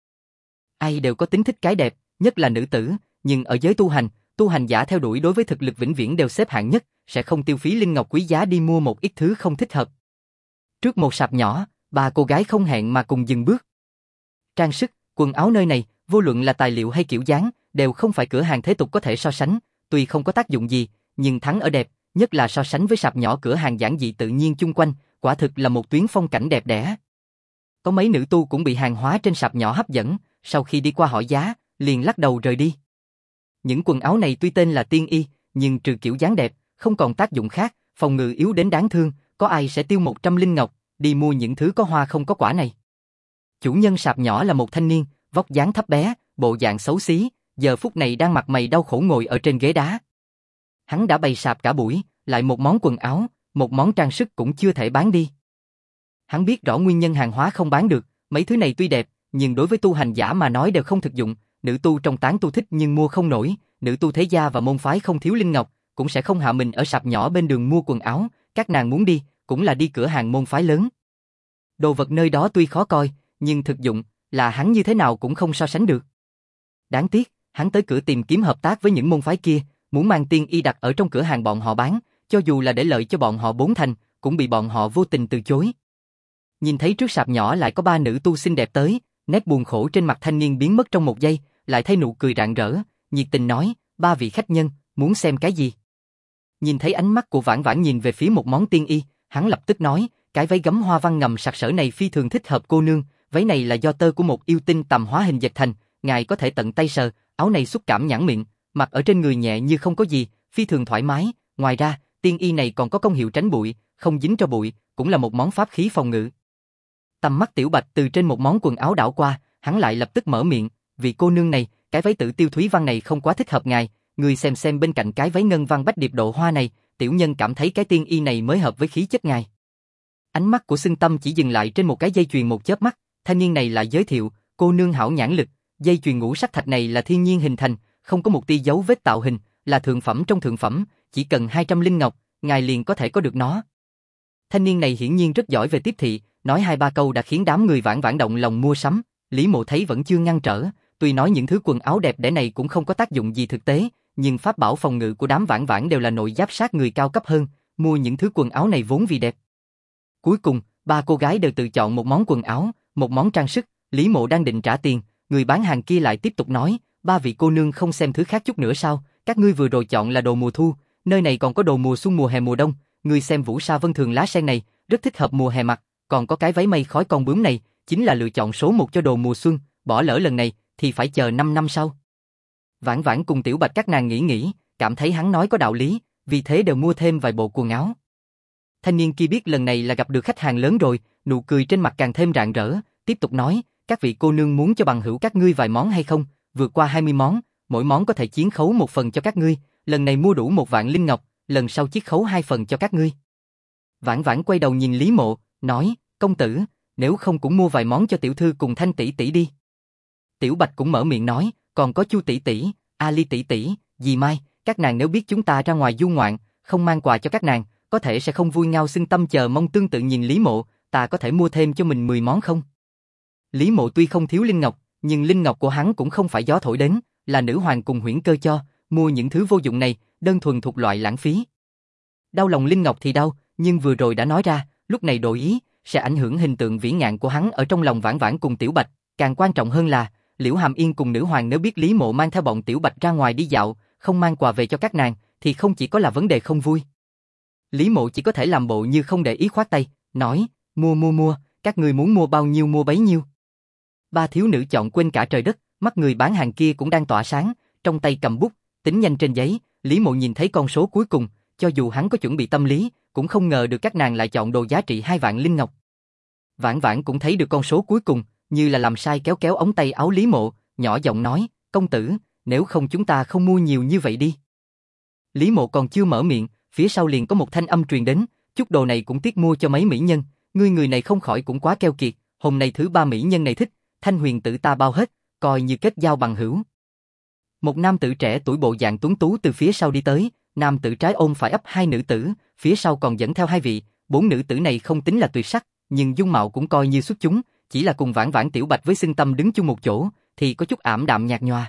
Speaker 1: Ai đều có tính thích cái đẹp, nhất là nữ tử, nhưng ở giới tu hành giả theo đuổi đối với thực lực vĩnh viễn đều xếp hạng nhất, sẽ không tiêu phí linh ngọc quý giá đi mua một ít thứ không thích hợp. Trước một sạp nhỏ, 3 cô gái không hẹn mà cùng dừng bước. Trang sức, quần áo nơi này, vô luận là tài liệu hay kiểu dáng, đều không phải cửa hàng thế tục có thể so sánh, tuy không có tác dụng gì, nhưng thắng ở đẹp, nhất là so sánh với sạp nhỏ cửa hàng giản dị tự nhiên chung quanh, quả thực là một tuyến phong cảnh đẹp đẽ. Có mấy nữ tu cũng bị hàng hóa trên sạp nhỏ hấp dẫn, sau khi đi qua hỏi giá, liền lắc đầu rời đi. Những quần áo này tuy tên là tiên y, nhưng trừ kiểu dáng đẹp, không còn tác dụng khác, phòng ngự yếu đến đáng thương, có ai sẽ tiêu 100 linh ngọc, đi mua những thứ có hoa không có quả này. Chủ nhân sạp nhỏ là một thanh niên, vóc dáng thấp bé, bộ dạng xấu xí, giờ phút này đang mặt mày đau khổ ngồi ở trên ghế đá. Hắn đã bày sạp cả buổi, lại một món quần áo, một món trang sức cũng chưa thể bán đi. Hắn biết rõ nguyên nhân hàng hóa không bán được, mấy thứ này tuy đẹp, nhưng đối với tu hành giả mà nói đều không thực dụng, nữ tu trong tán tu thích nhưng mua không nổi, nữ tu thế gia và môn phái không thiếu linh ngọc, cũng sẽ không hạ mình ở sạp nhỏ bên đường mua quần áo, các nàng muốn đi, cũng là đi cửa hàng môn phái lớn. Đồ vật nơi đó tuy khó coi, nhưng thực dụng, là hắn như thế nào cũng không so sánh được. Đáng tiếc, hắn tới cửa tìm kiếm hợp tác với những môn phái kia, muốn mang tiên y đặt ở trong cửa hàng bọn họ bán, cho dù là để lợi cho bọn họ 4 thành, cũng bị bọn họ vô tình từ chối. Nhìn thấy trước sạp nhỏ lại có 3 nữ tu xinh đẹp tới, nét buồn khổ trên mặt thanh niên biến mất trong một giây, lại thấy nụ cười rạng rỡ, nhiệt tình nói, 3 vị khách nhân, muốn xem cái gì? Nhìn thấy ánh mắt của Vãn Vãn nhìn về phía một món tiên y, hắn lập tức nói, cái váy gấm hoa văn ngầm sặc sỡ này phi thường thích hợp cô nương, váy này là do tơ của một yêu tinh tầm hóa hình dệt thành, ngài có thể tận tay sờ, áo này xúc cảm nhãn miệng, mặc ở trên người nhẹ như không có gì, phi thường thoải mái, ngoài ra, tiên y này còn có công hiệu tránh bụi, không dính cho bụi, cũng là một món pháp khí phòng ngự. Tầm mắt Tiểu Bạch từ trên một món quần áo đảo qua, hắn lại lập tức mở miệng, vị cô nương này, cái váy tự tiêu thúy văn này không quá thích hợp ngài, người xem bên cạnh cái váy ngân văn bách điệp độ hoa này, tiểu nhân cảm thấy cái tiên y này mới hợp với khí chất ngài. Ánh mắt của Xưng Tâm chỉ dừng lại trên một cái dây chuyền một chớp mắt, thanh niên này lại giới thiệu, cô nương hảo nhãn lực, dây chuyền ngũ sắc thạch này là thiên nhiên hình thành, không có một tia dấu vết tạo hình, là thượng phẩm trong thượng phẩm, chỉ cần 200 linh ngọc, ngài liền có thể có được nó. Thanh niên này hiển nhiên rất giỏi về tiếp thị, nói 2-3 câu đã khiến đám người Vãn Vãn động lòng mua sắm, Lý Mộ thấy vẫn chưa ngăn trở, tuy nói những thứ quần áo đẹp đẽ này cũng không có tác dụng gì thực tế, nhưng pháp bảo phòng ngự của đám Vãn Vãn đều là nội giáp sát người cao cấp hơn, mua những thứ quần áo này vốn vì đẹp. Cuối cùng, ba cô gái đều tự chọn một món quần áo, một món trang sức. Lý Mộ đang định trả tiền, người bán hàng kia lại tiếp tục nói, ba vị cô nương không xem thứ khác chút nữa sao, các ngươi vừa rồi chọn là đồ mùa thu, nơi này còn có đồ mùa xuân, mùa hè, mùa đông, ngươi xem vũ sa vân thường lá sen này, rất thích hợp mùa hè mặc, còn có cái váy mây khói con bướm này, chính là lựa chọn số 1 cho đồ mùa xuân, bỏ lỡ lần này thì phải chờ 5 năm sau. Vãn Vãn cùng Tiểu Bạch các nàng nghĩ, cảm thấy hắn nói có đạo lý, vì thế đều mua thêm vài bộ quần áo. Thanh niên kia biết lần này là gặp được khách hàng lớn rồi, nụ cười trên mặt càng thêm rạng rỡ, tiếp tục nói, các vị cô nương muốn cho bằng hữu các ngươi vài món hay không, vượt qua 20 món, mỗi món có thể chiết khấu 1 phần cho các ngươi, lần này mua đủ 1 vạn linh ngọc, lần sau chiết khấu 2 phần cho các ngươi. Vãn Vãn quay đầu nhìn Lý Mộ, nói, công tử, nếu không cũng mua vài món cho tiểu thư cùng Thanh tỷ tỷ đi. Tiểu Bạch cũng mở miệng nói, còn có Chu tỷ tỷ, Ali tỷ tỷ, dì Mai, các nàng nếu biết chúng ta ra ngoài du ngoạn, không mang quà cho các nàng, có thể sẽ không vui, ngao xưng tâm chờ mong tương tự nhìn Lý Mộ, ta có thể mua thêm cho mình 10 món không? Lý Mộ tuy không thiếu linh ngọc, nhưng linh ngọc của hắn cũng không phải gió thổi đến, là nữ hoàng cùng Huyễn Cơ cho, mua những thứ vô dụng này, đơn thuần thuộc loại lãng phí. Đau lòng linh ngọc thì đau, nhưng vừa rồi đã nói ra, lúc này đổi ý, sẽ ảnh hưởng hình tượng vĩ ngạn của hắn ở trong lòng Vãn Vãn cùng Tiểu Bạch, càng quan trọng hơn là, Liễu Hàm Yên cùng nữ hoàng nếu biết Lý Mộ mang theo bọn Tiểu Bạch ra ngoài đi dạo, không mang quà về cho các nàng, thì không chỉ có là vấn đề không vui. Lý Mộ chỉ có thể làm bộ như không để ý, khoát tay, nói, mua, các người muốn mua bao nhiêu mua bấy nhiêu. Ba thiếu nữ chọn quên cả trời đất, mắt người bán hàng kia cũng đang tỏa sáng, trong tay cầm bút, tính nhanh trên giấy, Lý Mộ nhìn thấy con số cuối cùng, cho dù hắn có chuẩn bị tâm lý, cũng không ngờ được các nàng lại chọn đồ giá trị 2 vạn linh ngọc. Vãn Vãn cũng thấy được con số cuối cùng, như là làm sai kéo ống tay áo Lý Mộ, nhỏ giọng nói, công tử, nếu không chúng ta không mua nhiều như vậy đi. Lý Mộ còn chưa mở miệng, phía sau liền có một thanh âm truyền đến, chút đồ này cũng tiếc mua cho mấy mỹ nhân, ngươi người này không khỏi cũng quá keo kiệt, hôm nay thứ 3 mỹ nhân này thích, Thanh huyền tử ta bao hết, coi như kết giao bằng hữu. Một nam tử trẻ tuổi bộ dạng tuấn tú từ phía sau đi tới, nam tử trái ôm phải ấp 2 nữ tử, phía sau còn dẫn theo 2 vị, 4 nữ tử này không tính là tuyệt sắc, nhưng dung mạo cũng coi như xuất chúng, chỉ là cùng Vãn Vãn Tiểu Bạch với Xưng Tâm đứng chung một chỗ, thì có chút ảm đạm nhạt nhòa.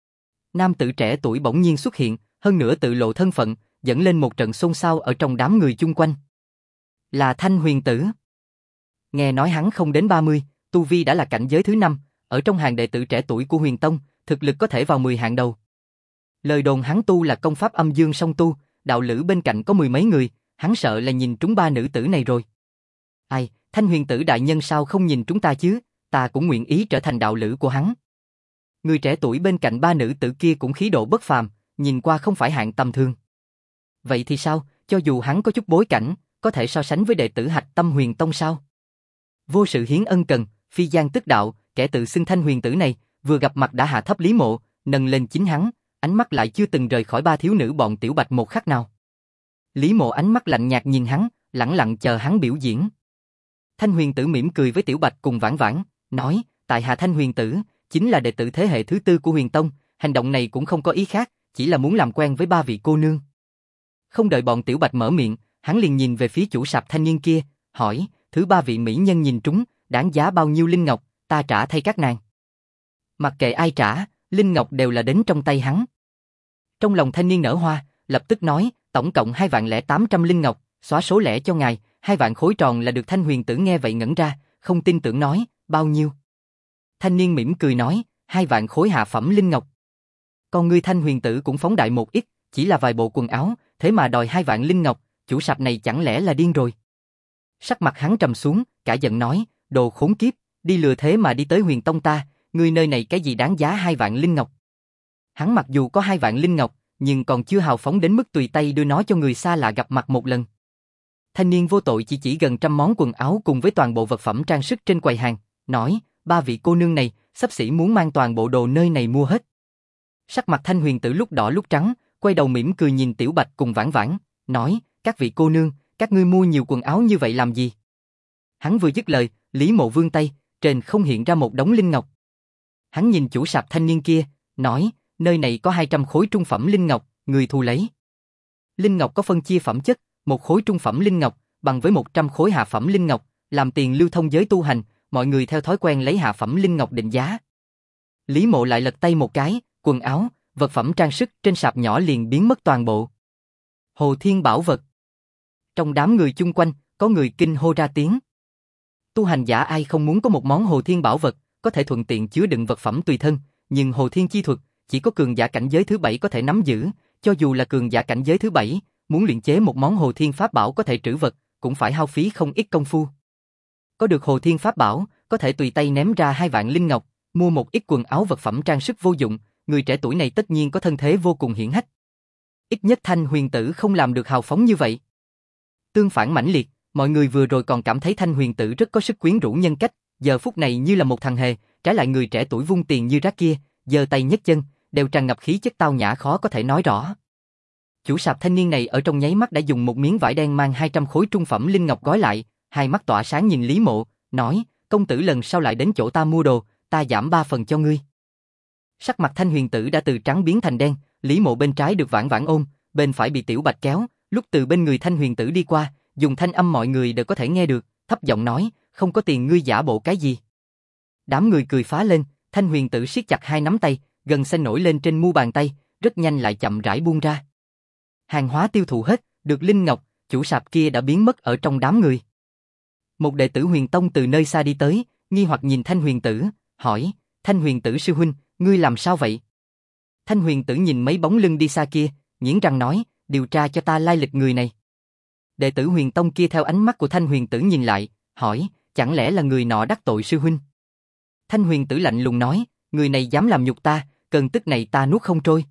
Speaker 1: Nam tử trẻ tuổi bỗng nhiên xuất hiện, hơn nữa tự lộ thân phận, dẫn lên một trận xôn xao ở trong đám người chung quanh. Là Thanh huyền tử. Nghe nói hắn không đến 30, tu vi đã là cảnh giới thứ 5, ở trong hàng đệ tử trẻ tuổi của Huyền Tông, thực lực có thể vào 10 hạng đầu. Lời đồn hắn tu là công pháp âm dương song tu, đạo lữ bên cạnh có 10 mấy người, hắn sợ là nhìn trúng 3 nữ tử này rồi. Ai, Thanh huyền tử đại nhân sao không nhìn chúng ta chứ, ta cũng nguyện ý trở thành đạo lữ của hắn. Người trẻ tuổi bên cạnh 3 nữ tử kia cũng khí độ bất phàm, nhìn qua không phải hạng tầm thường. Vậy thì sao, cho dù hắn có chút bối cảnh, có thể so sánh với đệ tử Hạch Tâm Huyền Tông sao? Vô sự hiến ân cần, phi gian tức đạo, kẻ tự xưng Thanh huyền tử này, vừa gặp mặt đã hạ thấp Lý Mộ, nâng lên chính hắn, ánh mắt lại chưa từng rời khỏi 3 thiếu nữ bọn Tiểu Bạch một khắc nào. Lý Mộ ánh mắt lạnh nhạt nhìn hắn, lẳng lặng chờ hắn biểu diễn. Thanh huyền tử mỉm cười với Tiểu Bạch cùng Vãn Vãn, nói, tại hạ Thanh huyền tử, chính là đệ tử thế hệ thứ 4 của Huyền Tông, hành động này cũng không có ý khác, chỉ là muốn làm quen với 3 vị cô nương. Không đợi bọn Tiểu Bạch mở miệng, hắn liền nhìn về phía chủ sạp thanh niên kia, hỏi, thứ 3 vị mỹ nhân nhìn trúng, đáng giá bao nhiêu linh ngọc, ta trả thay các nàng. Mặc kệ ai trả, linh ngọc đều là đến trong tay hắn. Trong lòng thanh niên nở hoa, lập tức nói, tổng cộng 2.800 linh ngọc, xóa số lẻ cho ngài, 2 vạn khối tròn là được. Thanh huyền tử nghe vậy ngẩn ra, không tin tưởng nói, bao nhiêu? Thanh niên mỉm cười nói, 2 vạn khối hạ phẩm linh ngọc. Còn ngươi Thanh huyền tử cũng phóng đại một ít, chỉ là vài bộ quần áo, thế mà đòi 2 vạn linh ngọc, chủ sạp này chẳng lẽ là điên rồi? Sắc mặt hắn trầm xuống, cả giận nói, đồ khốn kiếp, đi lừa thế mà đi tới Huyền Tông ta, ngươi nơi này cái gì đáng giá 2 vạn linh ngọc? Hắn mặc dù có 2 vạn linh ngọc, nhưng còn chưa hào phóng đến mức tùy tay đưa nó cho người xa lạ gặp mặt một lần. Thanh niên vô tội chỉ gần 100 món quần áo cùng với toàn bộ vật phẩm trang sức trên quầy hàng, nói, 3 vị cô nương này, xấp xỉ muốn mang toàn bộ đồ nơi này mua hết. Sắc mặt Thanh huyền tử lúc đỏ lúc trắng, quay đầu mỉm cười nhìn Tiểu Bạch cùng Vãn Vãn, nói, các vị cô nương, các ngươi mua nhiều quần áo như vậy làm gì? Hắn vừa dứt lời, Lý Mộ vươn tay, trên không hiện ra một đống linh ngọc. Hắn nhìn chủ sạp thanh niên kia, nói, nơi này có 200 khối trung phẩm linh ngọc, người thu lấy. Linh ngọc có phân chia phẩm chất, một khối trung phẩm linh ngọc bằng với 100 khối hạ phẩm linh ngọc, làm tiền lưu thông giới tu hành, mọi người theo thói quen lấy hạ phẩm linh ngọc định giá. Lý Mộ lại lật tay một cái, quần áo, vật phẩm trang sức trên sạp nhỏ liền biến mất toàn bộ. Hồ thiên bảo vật. Trong đám người chung quanh, có người kinh hô ra tiếng. Tu hành giả ai không muốn có một món hồ thiên bảo vật, có thể thuận tiện chứa đựng vật phẩm tùy thân, nhưng hồ thiên chi thuật, chỉ có cường giả cảnh giới thứ 7 có thể nắm giữ, cho dù là cường giả cảnh giới thứ 7, muốn luyện chế một món hồ thiên pháp bảo có thể trữ vật, cũng phải hao phí không ít công phu. Có được hồ thiên pháp bảo, có thể tùy tay ném ra 2 vạn linh ngọc, mua một ít quần áo vật phẩm trang sức vô dụng, người trẻ tuổi này tất nhiên có thân thế vô cùng hiển hách. Ít nhất Thanh Huyền Tử không làm được hào phóng như vậy. Tương phản mãnh liệt, mọi người vừa rồi còn cảm thấy Thanh Huyền Tử rất có sức quyến rũ nhân cách, giờ phút này như là một thằng hề, trái lại người trẻ tuổi vung tiền như rác kia, giơ tay nhấc chân, đều tràn ngập khí chất tao nhã khó có thể nói rõ. Chủ sạp thanh niên này ở trong nháy mắt đã dùng một miếng vải đen mang 200 khối trung phẩm linh ngọc gói lại, hai mắt tỏa sáng nhìn Lý Mộ, nói, công tử lần sau lại đến chỗ ta mua đồ, ta giảm 3 phần cho ngươi. Sắc mặt Thanh Huyền Tử đã từ trắng biến thành đen, Lý Mộ bên trái được vãn vãn ôm, bên phải bị Tiểu Bạch kéo, lúc từ bên người Thanh Huyền Tử đi qua, dùng thanh âm mọi người đều có thể nghe được, thấp giọng nói, không có tiền ngươi giả bộ cái gì. Đám người cười phá lên, Thanh Huyền Tử siết chặt hai nắm tay, gần xanh nổi lên trên mu bàn tay, rất nhanh lại chậm rãi buông ra. Hàng hóa tiêu thụ hết, được linh ngọc, chủ sạp kia đã biến mất ở trong đám người. Một đệ tử Huyền Tông từ nơi xa đi tới, nghi hoặc nhìn Thanh Huyền Tử, hỏi, Thanh Huyền Tử sư huynh, ngươi làm sao vậy? Thanh Huyền Tử nhìn mấy bóng lưng đi xa kia, nghiến răng nói, điều tra cho ta lai lịch người này. Đệ tử Huyền Tông kia theo ánh mắt của Thanh Huyền Tử nhìn lại, hỏi, chẳng lẽ là người nọ đắc tội sư huynh? Thanh Huyền Tử lạnh lùng nói, người này dám làm nhục ta, cơn tức này ta nuốt không trôi.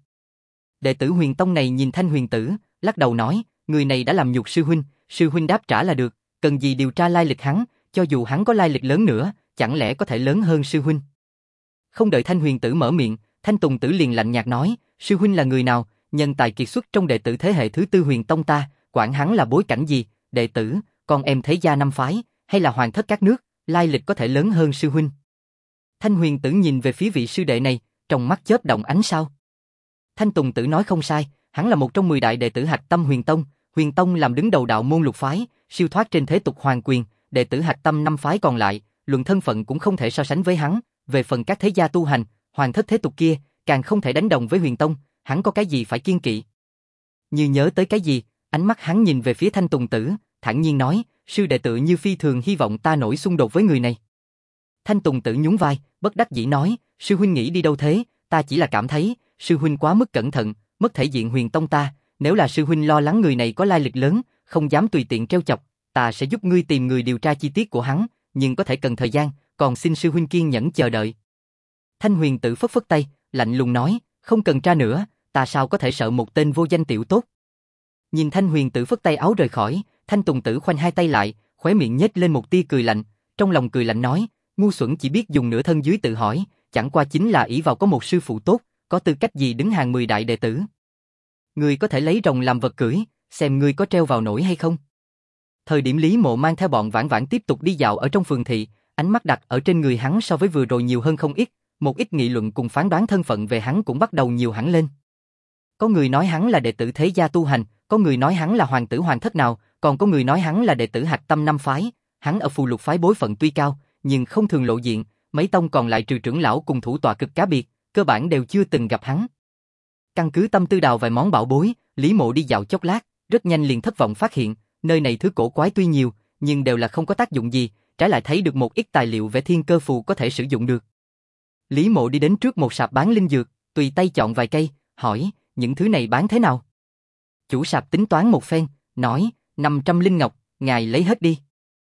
Speaker 1: Đệ tử Huyền Tông này nhìn Thanh Huyền Tử, lắc đầu nói, người này đã làm nhục sư huynh đáp trả là được, cần gì điều tra lai lịch hắn, cho dù hắn có lai lịch lớn nữa, chẳng lẽ có thể lớn hơn sư huynh? Không đợi Thanh Huyền Tử mở miệng, Thanh Tùng Tử liền lạnh nhạt nói, sư huynh là người nào, nhân tài kiệt xuất trong đệ tử thế hệ thứ 4 Huyền Tông ta, quản hắn là bối cảnh gì, đệ tử, con em thế gia năm phái, hay là hoàng thất các nước, lai lịch có thể lớn hơn sư huynh. Thanh Huyền Tử nhìn về phía vị sư đệ này, trong mắt chớp động ánh sao. Thanh Tùng Tử nói không sai, hắn là một trong 10 đại đệ tử hạch tâm Huyền Tông làm đứng đầu đạo môn lục phái, siêu thoát trên thế tục hoàng quyền, đệ tử hạch tâm 5 phái còn lại, luận thân phận cũng không thể so sánh với hắn, về phần các thế gia tu hành, hoàng thất thế tục kia, càng không thể đánh đồng với Huyền Tông, hắn có cái gì phải kiêng kỵ. Như nhớ tới cái gì, ánh mắt hắn nhìn về phía Thanh Tùng Tử, thản nhiên nói, sư đệ tự như phi thường hy vọng ta nổi xung đột với người này. Thanh Tùng Tử nhún vai, bất đắc dĩ nói, sư huynh nghĩ đi đâu thế, ta chỉ là cảm thấy, sư huynh quá mức cẩn thận, mất thể diện Huyền Tông ta, nếu là sư huynh lo lắng người này có lai lịch lớn, không dám tùy tiện trêu chọc, ta sẽ giúp ngươi tìm người điều tra chi tiết của hắn, nhưng có thể cần thời gian, còn xin sư huynh kiên nhẫn chờ đợi. Thanh Huyền Tử phất phất tay, lạnh lùng nói, không cần tra nữa, ta sao có thể sợ một tên vô danh tiểu tốt. Nhìn Thanh Huyền Tử phất tay áo rời khỏi, Thanh Tùng Tử khoanh hai tay lại, khóe miệng nhếch lên một tia cười lạnh, trong lòng cười lạnh nói, ngu xuẩn chỉ biết dùng nửa thân dưới tự hỏi, chẳng qua chính là ỷ vào có một sư phụ tốt, có tư cách gì đứng hàng 10 đại đệ tử. Ngươi có thể lấy rồng làm vật cưỡi, xem ngươi có treo vào nổi hay không. Thời điểm Lý Mộ mang theo bọn vãn vãn tiếp tục đi dạo ở trong phường thị, ánh mắt đặt ở trên người hắn so với vừa rồi nhiều hơn không ít, một ít nghị luận cùng phán đoán thân phận về hắn cũng bắt đầu nhiều hẳn lên. Có người nói hắn là đệ tử thế gia tu hành, có người nói hắn là hoàng tử hoàng thất nào, còn có người nói hắn là đệ tử hạch tâm 5 phái, hắn ở phù lục phái bối phận tuy cao, nhưng không thường lộ diện, mấy tông còn lại trừ trưởng lão cùng thủ tọa cực cá biệt, cơ bản đều chưa từng gặp hắn. Căn cứ tâm tư đào vài món bảo bối, Lý Mộ đi dạo chốc lát, rất nhanh liền thất vọng phát hiện, nơi này thứ cổ quái tuy nhiều, nhưng đều là không có tác dụng gì, trái lại thấy được một ít tài liệu vẽ thiên cơ phù có thể sử dụng được. Lý Mộ đi đến trước một sạp bán linh dược, tùy tay chọn vài cây, hỏi, những thứ này bán thế nào? Chủ sạp tính toán một phen, nói, 500 linh ngọc, ngài lấy hết đi.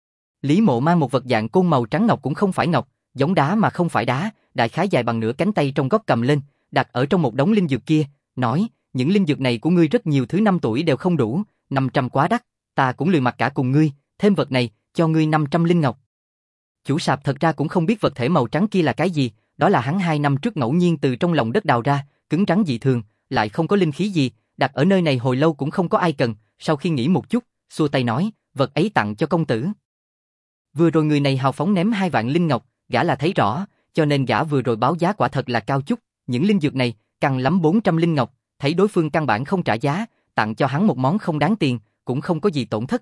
Speaker 1: Lý Mộ mang một vật dạng côn màu trắng ngọc cũng không phải ngọc, giống đá mà không phải đá, đại khái dài bằng nửa cánh tay trong góc cầm lên, đặt ở trong một đống linh dược kia, nói, những linh dược này của ngươi rất nhiều thứ 5 tuổi đều không đủ, 500 quá đắt, ta cũng lười mặc cả cùng ngươi, thêm vật này, cho ngươi 500 linh ngọc. Chủ sạp thật ra cũng không biết vật thể màu trắng kia là cái gì, đó là hắn 2 năm trước ngẫu nhiên từ trong lòng đất đào ra, cứng rắn dị thường, lại không có linh khí gì, đặt ở nơi này hồi lâu cũng không có ai cần, sau khi nghĩ một chút, xua tay nói, vật ấy tặng cho công tử. Vừa rồi người này hào phóng ném 2 vạn linh ngọc, gã là thấy rõ, cho nên gã vừa rồi báo giá quả thật là cao chút, những linh dược này, càng lắm 400 linh ngọc, thấy đối phương căn bản không trả giá, tặng cho hắn một món không đáng tiền, cũng không có gì tổn thất.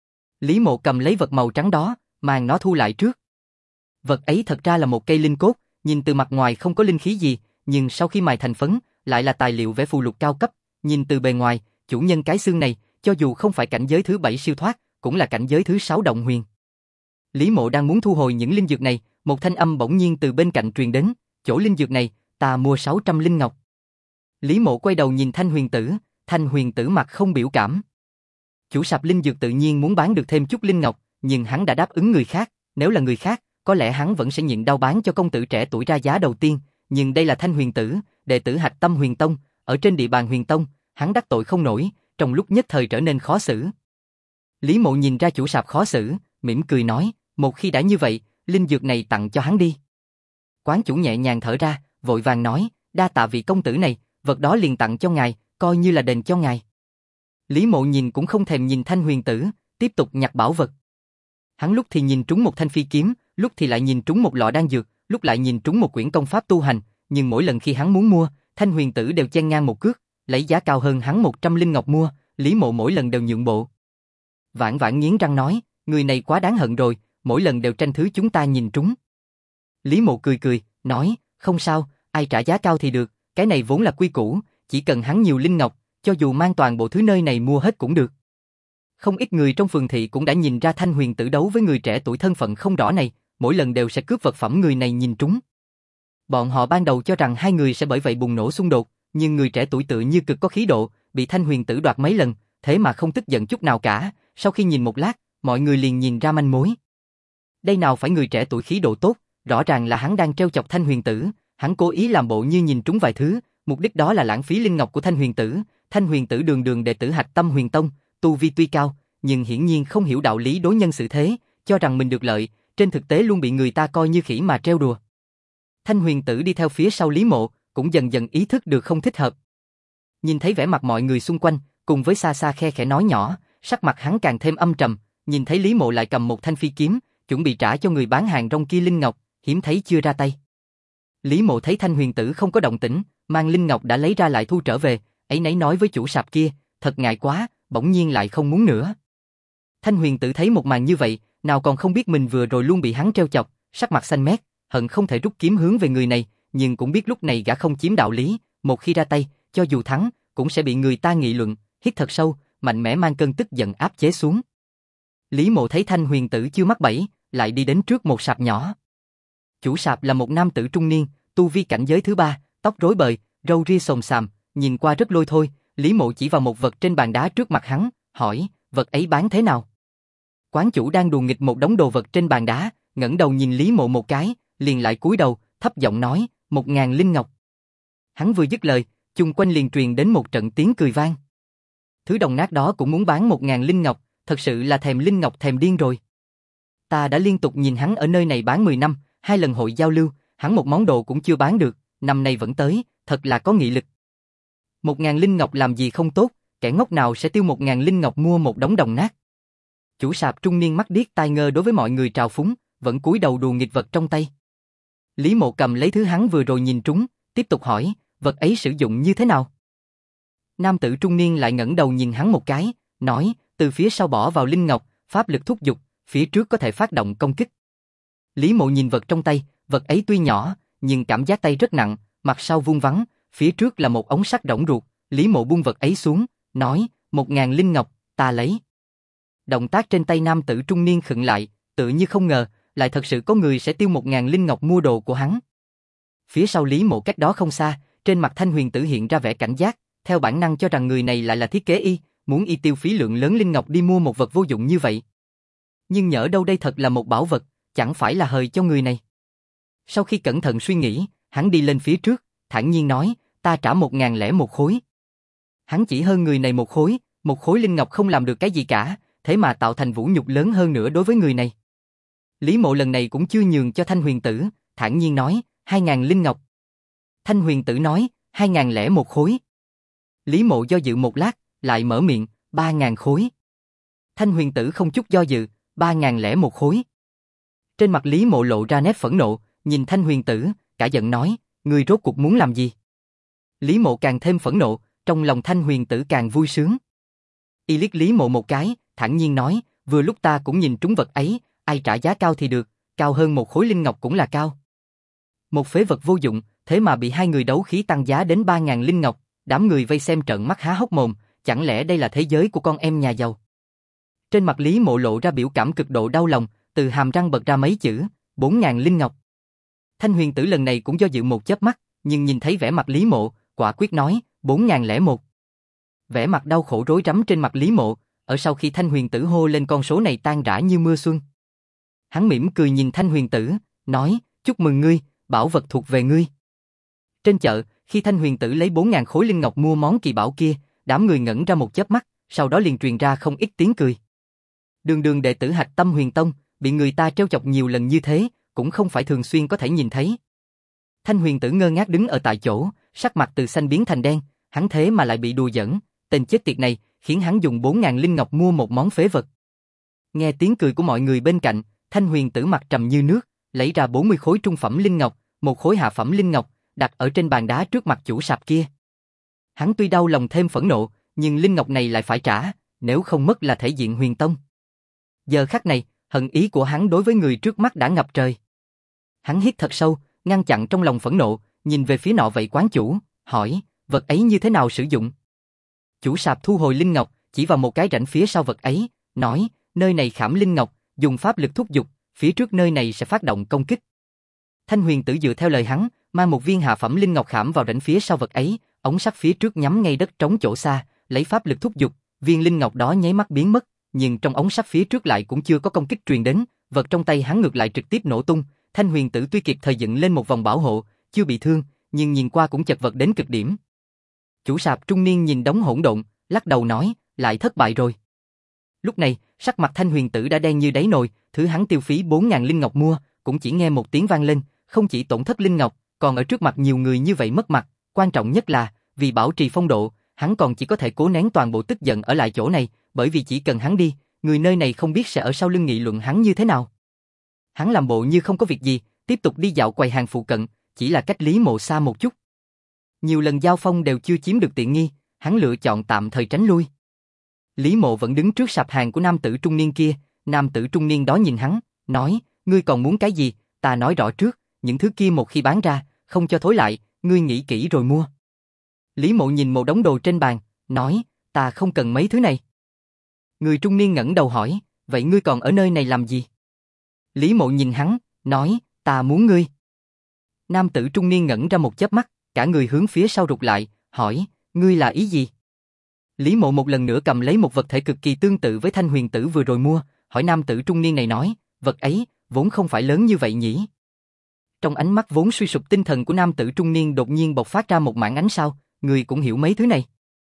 Speaker 1: Lý Mộ cầm lấy vật màu trắng đó, mang nó thu lại trước. Vật ấy thật ra là một cây linh cốt, nhìn từ mặt ngoài không có linh khí gì, nhưng sau khi mài thành phấn, lại là tài liệu vẽ phù lục cao cấp, nhìn từ bề ngoài, chủ nhân cái xương này, cho dù không phải cảnh giới thứ 7 siêu thoát, cũng là cảnh giới thứ 6 động huyền. Lý Mộ đang muốn thu hồi những linh dược này, một thanh âm bỗng nhiên từ bên cạnh truyền đến, chỗ linh dược này, ta mua 600 linh ngọc. Lý Mộ quay đầu nhìn Thanh Huyền Tử mặt không biểu cảm. Chủ sạp linh dược tự nhiên muốn bán được thêm chút linh ngọc, nhưng hắn đã đáp ứng người khác, nếu là người khác, có lẽ hắn vẫn sẽ nhịn đau bán cho công tử trẻ tuổi ra giá đầu tiên, nhưng đây là Thanh Huyền Tử, đệ tử Hạch Tâm Huyền Tông, ở trên địa bàn Huyền Tông, hắn đắc tội không nổi, trong lúc nhất thời trở nên khó xử. Lý Mộ nhìn ra chủ sạp khó xử, mỉm cười nói, một khi đã như vậy, linh dược này tặng cho hắn đi. Quán chủ nhẹ nhàng thở ra, vội vàng nói, đa tạ vị công tử này, vật đó liền tặng cho ngài, coi như là đền cho ngài. Lý Mộ nhìn cũng không thèm nhìn Thanh Huyền Tử, tiếp tục nhặt bảo vật. Hắn lúc thì nhìn trúng một thanh phi kiếm, lúc thì lại nhìn trúng một lọ đan dược, lúc lại nhìn trúng một quyển công pháp tu hành, nhưng mỗi lần khi hắn muốn mua, Thanh Huyền Tử đều chen ngang một cước, lấy giá cao hơn hắn 100 linh ngọc mua, Lý Mộ mỗi lần đều nhượng bộ. Vãn Vãn nghiến răng nói, người này quá đáng hận rồi, mỗi lần đều tranh thứ chúng ta nhìn trúng. Lý Mộ cười cười, nói, không sao, ai trả giá cao thì được, cái này vốn là quy củ, chỉ cần hắn nhiều linh ngọc, cho dù mang toàn bộ thứ nơi này mua hết cũng được. Không ít người trong phường thị cũng đã nhìn ra Thanh Huyền Tử đấu với người trẻ tuổi thân phận không rõ này, mỗi lần đều sẽ cướp vật phẩm người này nhìn trúng. Bọn họ ban đầu cho rằng hai người sẽ bởi vậy bùng nổ xung đột, nhưng người trẻ tuổi tự như cực có khí độ, bị Thanh Huyền Tử đoạt mấy lần, thế mà không tức giận chút nào cả, sau khi nhìn một lát, mọi người liền nhìn ra manh mối. Đây nào phải người trẻ tuổi khí độ tốt, rõ ràng là hắn đang trêu chọc Thanh Huyền Tử, hắn cố ý làm bộ như nhìn trúng vài thứ, mục đích đó là lãng phí linh ngọc của Thanh Huyền Tử. Thanh Huyền Tử đường đường đệ tử Hạch Tâm Huyền Tông, tu vi tuy cao, nhưng hiển nhiên không hiểu đạo lý đối nhân xử thế, cho rằng mình được lợi, trên thực tế luôn bị người ta coi như khỉ mà trêu đùa. Thanh Huyền Tử đi theo phía sau Lý Mộ, cũng dần dần ý thức được không thích hợp. Nhìn thấy vẻ mặt mọi người xung quanh, cùng với xa xa khe khẽ nói nhỏ, sắc mặt hắn càng thêm âm trầm, nhìn thấy Lý Mộ lại cầm một thanh phi kiếm, chuẩn bị trả cho người bán hàng rong kia linh ngọc, hiếm thấy chưa ra tay. Lý Mộ thấy Thanh Huyền Tử không có động tĩnh, mang linh ngọc đã lấy ra lại thu trở về, ấy nấy nói với chủ sạp kia, thật ngại quá, bỗng nhiên lại không muốn nữa. Thanh Huyền Tử thấy một màn như vậy, nào còn không biết mình vừa rồi luôn bị hắn trêu chọc, sắc mặt xanh mét, hận không thể rút kiếm hướng về người này, nhưng cũng biết lúc này gã không chiếm đạo lý, một khi ra tay, cho dù thắng, cũng sẽ bị người ta nghị luận, hít thật sâu, mạnh mẽ mang cơn tức giận áp chế xuống. Lý Mộ thấy Thanh Huyền Tử chưa mắc bẫy, lại đi đến trước một sạp nhỏ. Chủ sạp là một nam tử trung niên, tu vi cảnh giới thứ 3, tóc rối bời, râu ria xồm xàm, nhìn qua rất lôi thôi. Lý Mộ chỉ vào một vật trên bàn đá trước mặt hắn, hỏi, vật ấy bán thế nào? Quán chủ đang đùa nghịch một đống đồ vật trên bàn đá, ngẩng đầu nhìn Lý Mộ một cái, liền lại cúi đầu, thấp giọng nói, 1000 linh ngọc. Hắn vừa dứt lời, chung quanh liền truyền đến một trận tiếng cười vang. Thứ đồng nát đó cũng muốn bán 1000 linh ngọc, thật sự là thèm linh ngọc thèm điên rồi. Ta đã liên tục nhìn hắn ở nơi này bán 10 năm, 2 lần hội giao lưu, hắn một món đồ cũng chưa bán được, năm nay vẫn tới, thật là có nghị lực. 1000 linh ngọc làm gì không tốt, kẻ ngốc nào sẽ tiêu 1000 linh ngọc mua một đống đồng nát. Chủ sạp trung niên mắt điếc tai ngơ đối với mọi người trào phúng, vẫn cúi đầu đùa nghịch vật trong tay. Lý Mộ cầm lấy thứ hắn vừa rồi nhìn trúng, tiếp tục hỏi, vật ấy sử dụng như thế nào? Nam tử trung niên lại ngẩng đầu nhìn hắn một cái, nói, từ phía sau bỏ vào linh ngọc, pháp lực thúc giục, phía trước có thể phát động công kích. Lý Mộ nhìn vật trong tay, vật ấy tuy nhỏ, nhưng cảm giác tay rất nặng, mặt sau vuông vắn, phía trước là một ống sắt rỗng ruột. Lý Mộ buông vật ấy xuống, nói, 1000 linh ngọc, ta lấy. Động tác trên tay nam tử trung niên khựng lại, tự như không ngờ, lại thật sự có người sẽ tiêu 1000 linh ngọc mua đồ của hắn. Phía sau Lý Mộ cách đó không xa, trên mặt Thanh Huyền Tử hiện ra vẻ cảnh giác, theo bản năng cho rằng người này lại là thiết kế y, muốn y tiêu phí lượng lớn linh ngọc đi mua một vật vô dụng như vậy. Nhưng nhỡ đâu đây thật là một bảo vật, chẳng phải là hời cho người này. Sau khi cẩn thận suy nghĩ, hắn đi lên phía trước, thản nhiên nói, ta trả 1001 khối. Hắn chỉ hơn người này một khối linh ngọc không làm được cái gì cả, thế mà tạo thành vũ nhục lớn hơn nữa đối với người này. Lý Mộ lần này cũng chưa nhường cho Thanh Huyền Tử, thản nhiên nói, 2000 linh ngọc. Thanh Huyền Tử nói, 2001 khối. Lý Mộ do dự một lát, lại mở miệng, 3000 khối. Thanh Huyền Tử không chút do dự, 3001 khối. Trên mặt Lý Mộ lộ ra nét phẫn nộ, nhìn Thanh Huyền Tử, cả giận nói, ngươi rốt cuộc muốn làm gì? Lý Mộ càng thêm phẫn nộ, trong lòng Thanh Huyền Tử càng vui sướng. Y liếc Lý Mộ một cái, thản nhiên nói, vừa lúc ta cũng nhìn trúng vật ấy, ai trả giá cao thì được, cao hơn một khối linh ngọc cũng là cao. Một phế vật vô dụng, thế mà bị hai người đấu khí tăng giá đến 3.000 linh ngọc, đám người vây xem trợn mắt há hốc mồm, chẳng lẽ đây là thế giới của con em nhà giàu? Trên mặt Lý Mộ lộ ra biểu cảm cực độ đau lòng, từ hàm răng bật ra mấy chữ, 4.000 linh ngọc. Thanh Huyền Tử lần này cũng do dự một chớp mắt, nhưng nhìn thấy vẻ mặt Lý Mộ, quả quyết nói, 4.001. Vẻ mặt đau khổ rối rắm trên mặt Lý Mộ, ở sau khi Thanh Huyền Tử hô lên con số này tan rã như mưa xuân. Hắn mỉm cười nhìn Thanh Huyền Tử, nói, chúc mừng ngươi, bảo vật thuộc về ngươi. Trên chợ, khi Thanh Huyền Tử lấy 4.000 khối linh ngọc mua món kỳ bảo kia, đám người ngẩn ra một chớp mắt, sau đó liền truyền ra không ít tiếng cười. Đường đường đệ tử Hạch Tâm Huyền Tông, bị người ta trêu chọc nhiều lần như thế, cũng không phải thường xuyên có thể nhìn thấy. Thanh Huyền Tử ngơ ngác đứng ở tại chỗ, sắc mặt từ xanh biến thành đen, hắn thế mà lại bị đùa giỡn, tên chết tiệt này, khiến hắn dùng 4.000 linh ngọc mua một món phế vật. Nghe tiếng cười của mọi người bên cạnh, Thanh Huyền Tử mặt trầm như nước, lấy ra 40 khối trung phẩm linh ngọc, một khối hạ phẩm linh ngọc, đặt ở trên bàn đá trước mặt chủ sạp kia. Hắn tuy đau lòng thêm phẫn nộ, nhưng linh ngọc này lại phải trả, nếu không mất là thể diện Huyền Tông. Giờ khắc này, hận ý của hắn đối với người trước mắt đã ngập trời. Hắn hít thật sâu, ngăn chặn trong lòng phẫn nộ, nhìn về phía nọ vậy quán chủ, hỏi, vật ấy như thế nào sử dụng? Chủ sạp thu hồi linh ngọc, chỉ vào một cái rãnh phía sau vật ấy, nói, nơi này khảm linh ngọc, dùng pháp lực thúc giục, phía trước nơi này sẽ phát động công kích. Thanh Huyền Tử dựa theo lời hắn, mang một viên hạ phẩm linh ngọc khảm vào rãnh phía sau vật ấy, ống sắt phía trước nhắm ngay đất trống chỗ xa, lấy pháp lực thúc giục, viên linh ngọc đó nháy mắt biến mất, nhưng trong ống sắt phía trước lại cũng chưa có công kích truyền đến, vật trong tay hắn ngược lại trực tiếp nổ tung. Thanh Huyền Tử tuy kịp thời dựng lên một vòng bảo hộ, chưa bị thương, nhưng nhìn qua cũng chật vật đến cực điểm. Chủ sạp trung niên nhìn đống hỗn độn, lắc đầu nói, lại thất bại rồi. Lúc này, sắc mặt Thanh Huyền Tử đã đen như đáy nồi, thứ hắn tiêu phí 4.000 linh ngọc mua, cũng chỉ nghe một tiếng vang lên, không chỉ tổn thất linh ngọc, còn ở trước mặt nhiều người như vậy mất mặt, quan trọng nhất là, vì bảo trì phong độ, hắn còn chỉ có thể cố nén toàn bộ tức giận ở lại chỗ này, bởi vì chỉ cần hắn đi, người nơi này không biết sẽ ở sau lưng nghị luận hắn như thế nào. Hắn làm bộ như không có việc gì, tiếp tục đi dạo quầy hàng phụ cận, chỉ là cách Lý Mộ xa một chút. Nhiều lần giao phong đều chưa chiếm được tiện nghi, hắn lựa chọn tạm thời tránh lui. Lý Mộ vẫn đứng trước sạp hàng của nam tử trung niên kia, nam tử trung niên đó nhìn hắn, nói, ngươi còn muốn cái gì, ta nói rõ trước, những thứ kia một khi bán ra, không cho thối lại, ngươi nghĩ kỹ rồi mua. Lý Mộ nhìn một đống đồ trên bàn, nói, ta không cần mấy thứ này. Người trung niên ngẩng đầu hỏi, vậy ngươi còn ở nơi này làm gì? Lý Mộ nhìn hắn, nói, ta muốn ngươi. Nam tử trung niên ngẩn ra một chớp mắt, cả người hướng phía sau rụt lại, hỏi, ngươi là ý gì? Lý Mộ một lần nữa cầm lấy một vật thể cực kỳ tương tự với Thanh Huyền Tử vừa rồi mua, hỏi nam tử trung niên này nói, vật ấy, vốn không phải lớn như vậy nhỉ? Trong ánh mắt vốn suy sụp tinh thần của nam tử trung niên đột nhiên bộc phát ra một mảng ánh sao, người cũng hiểu mấy thứ này.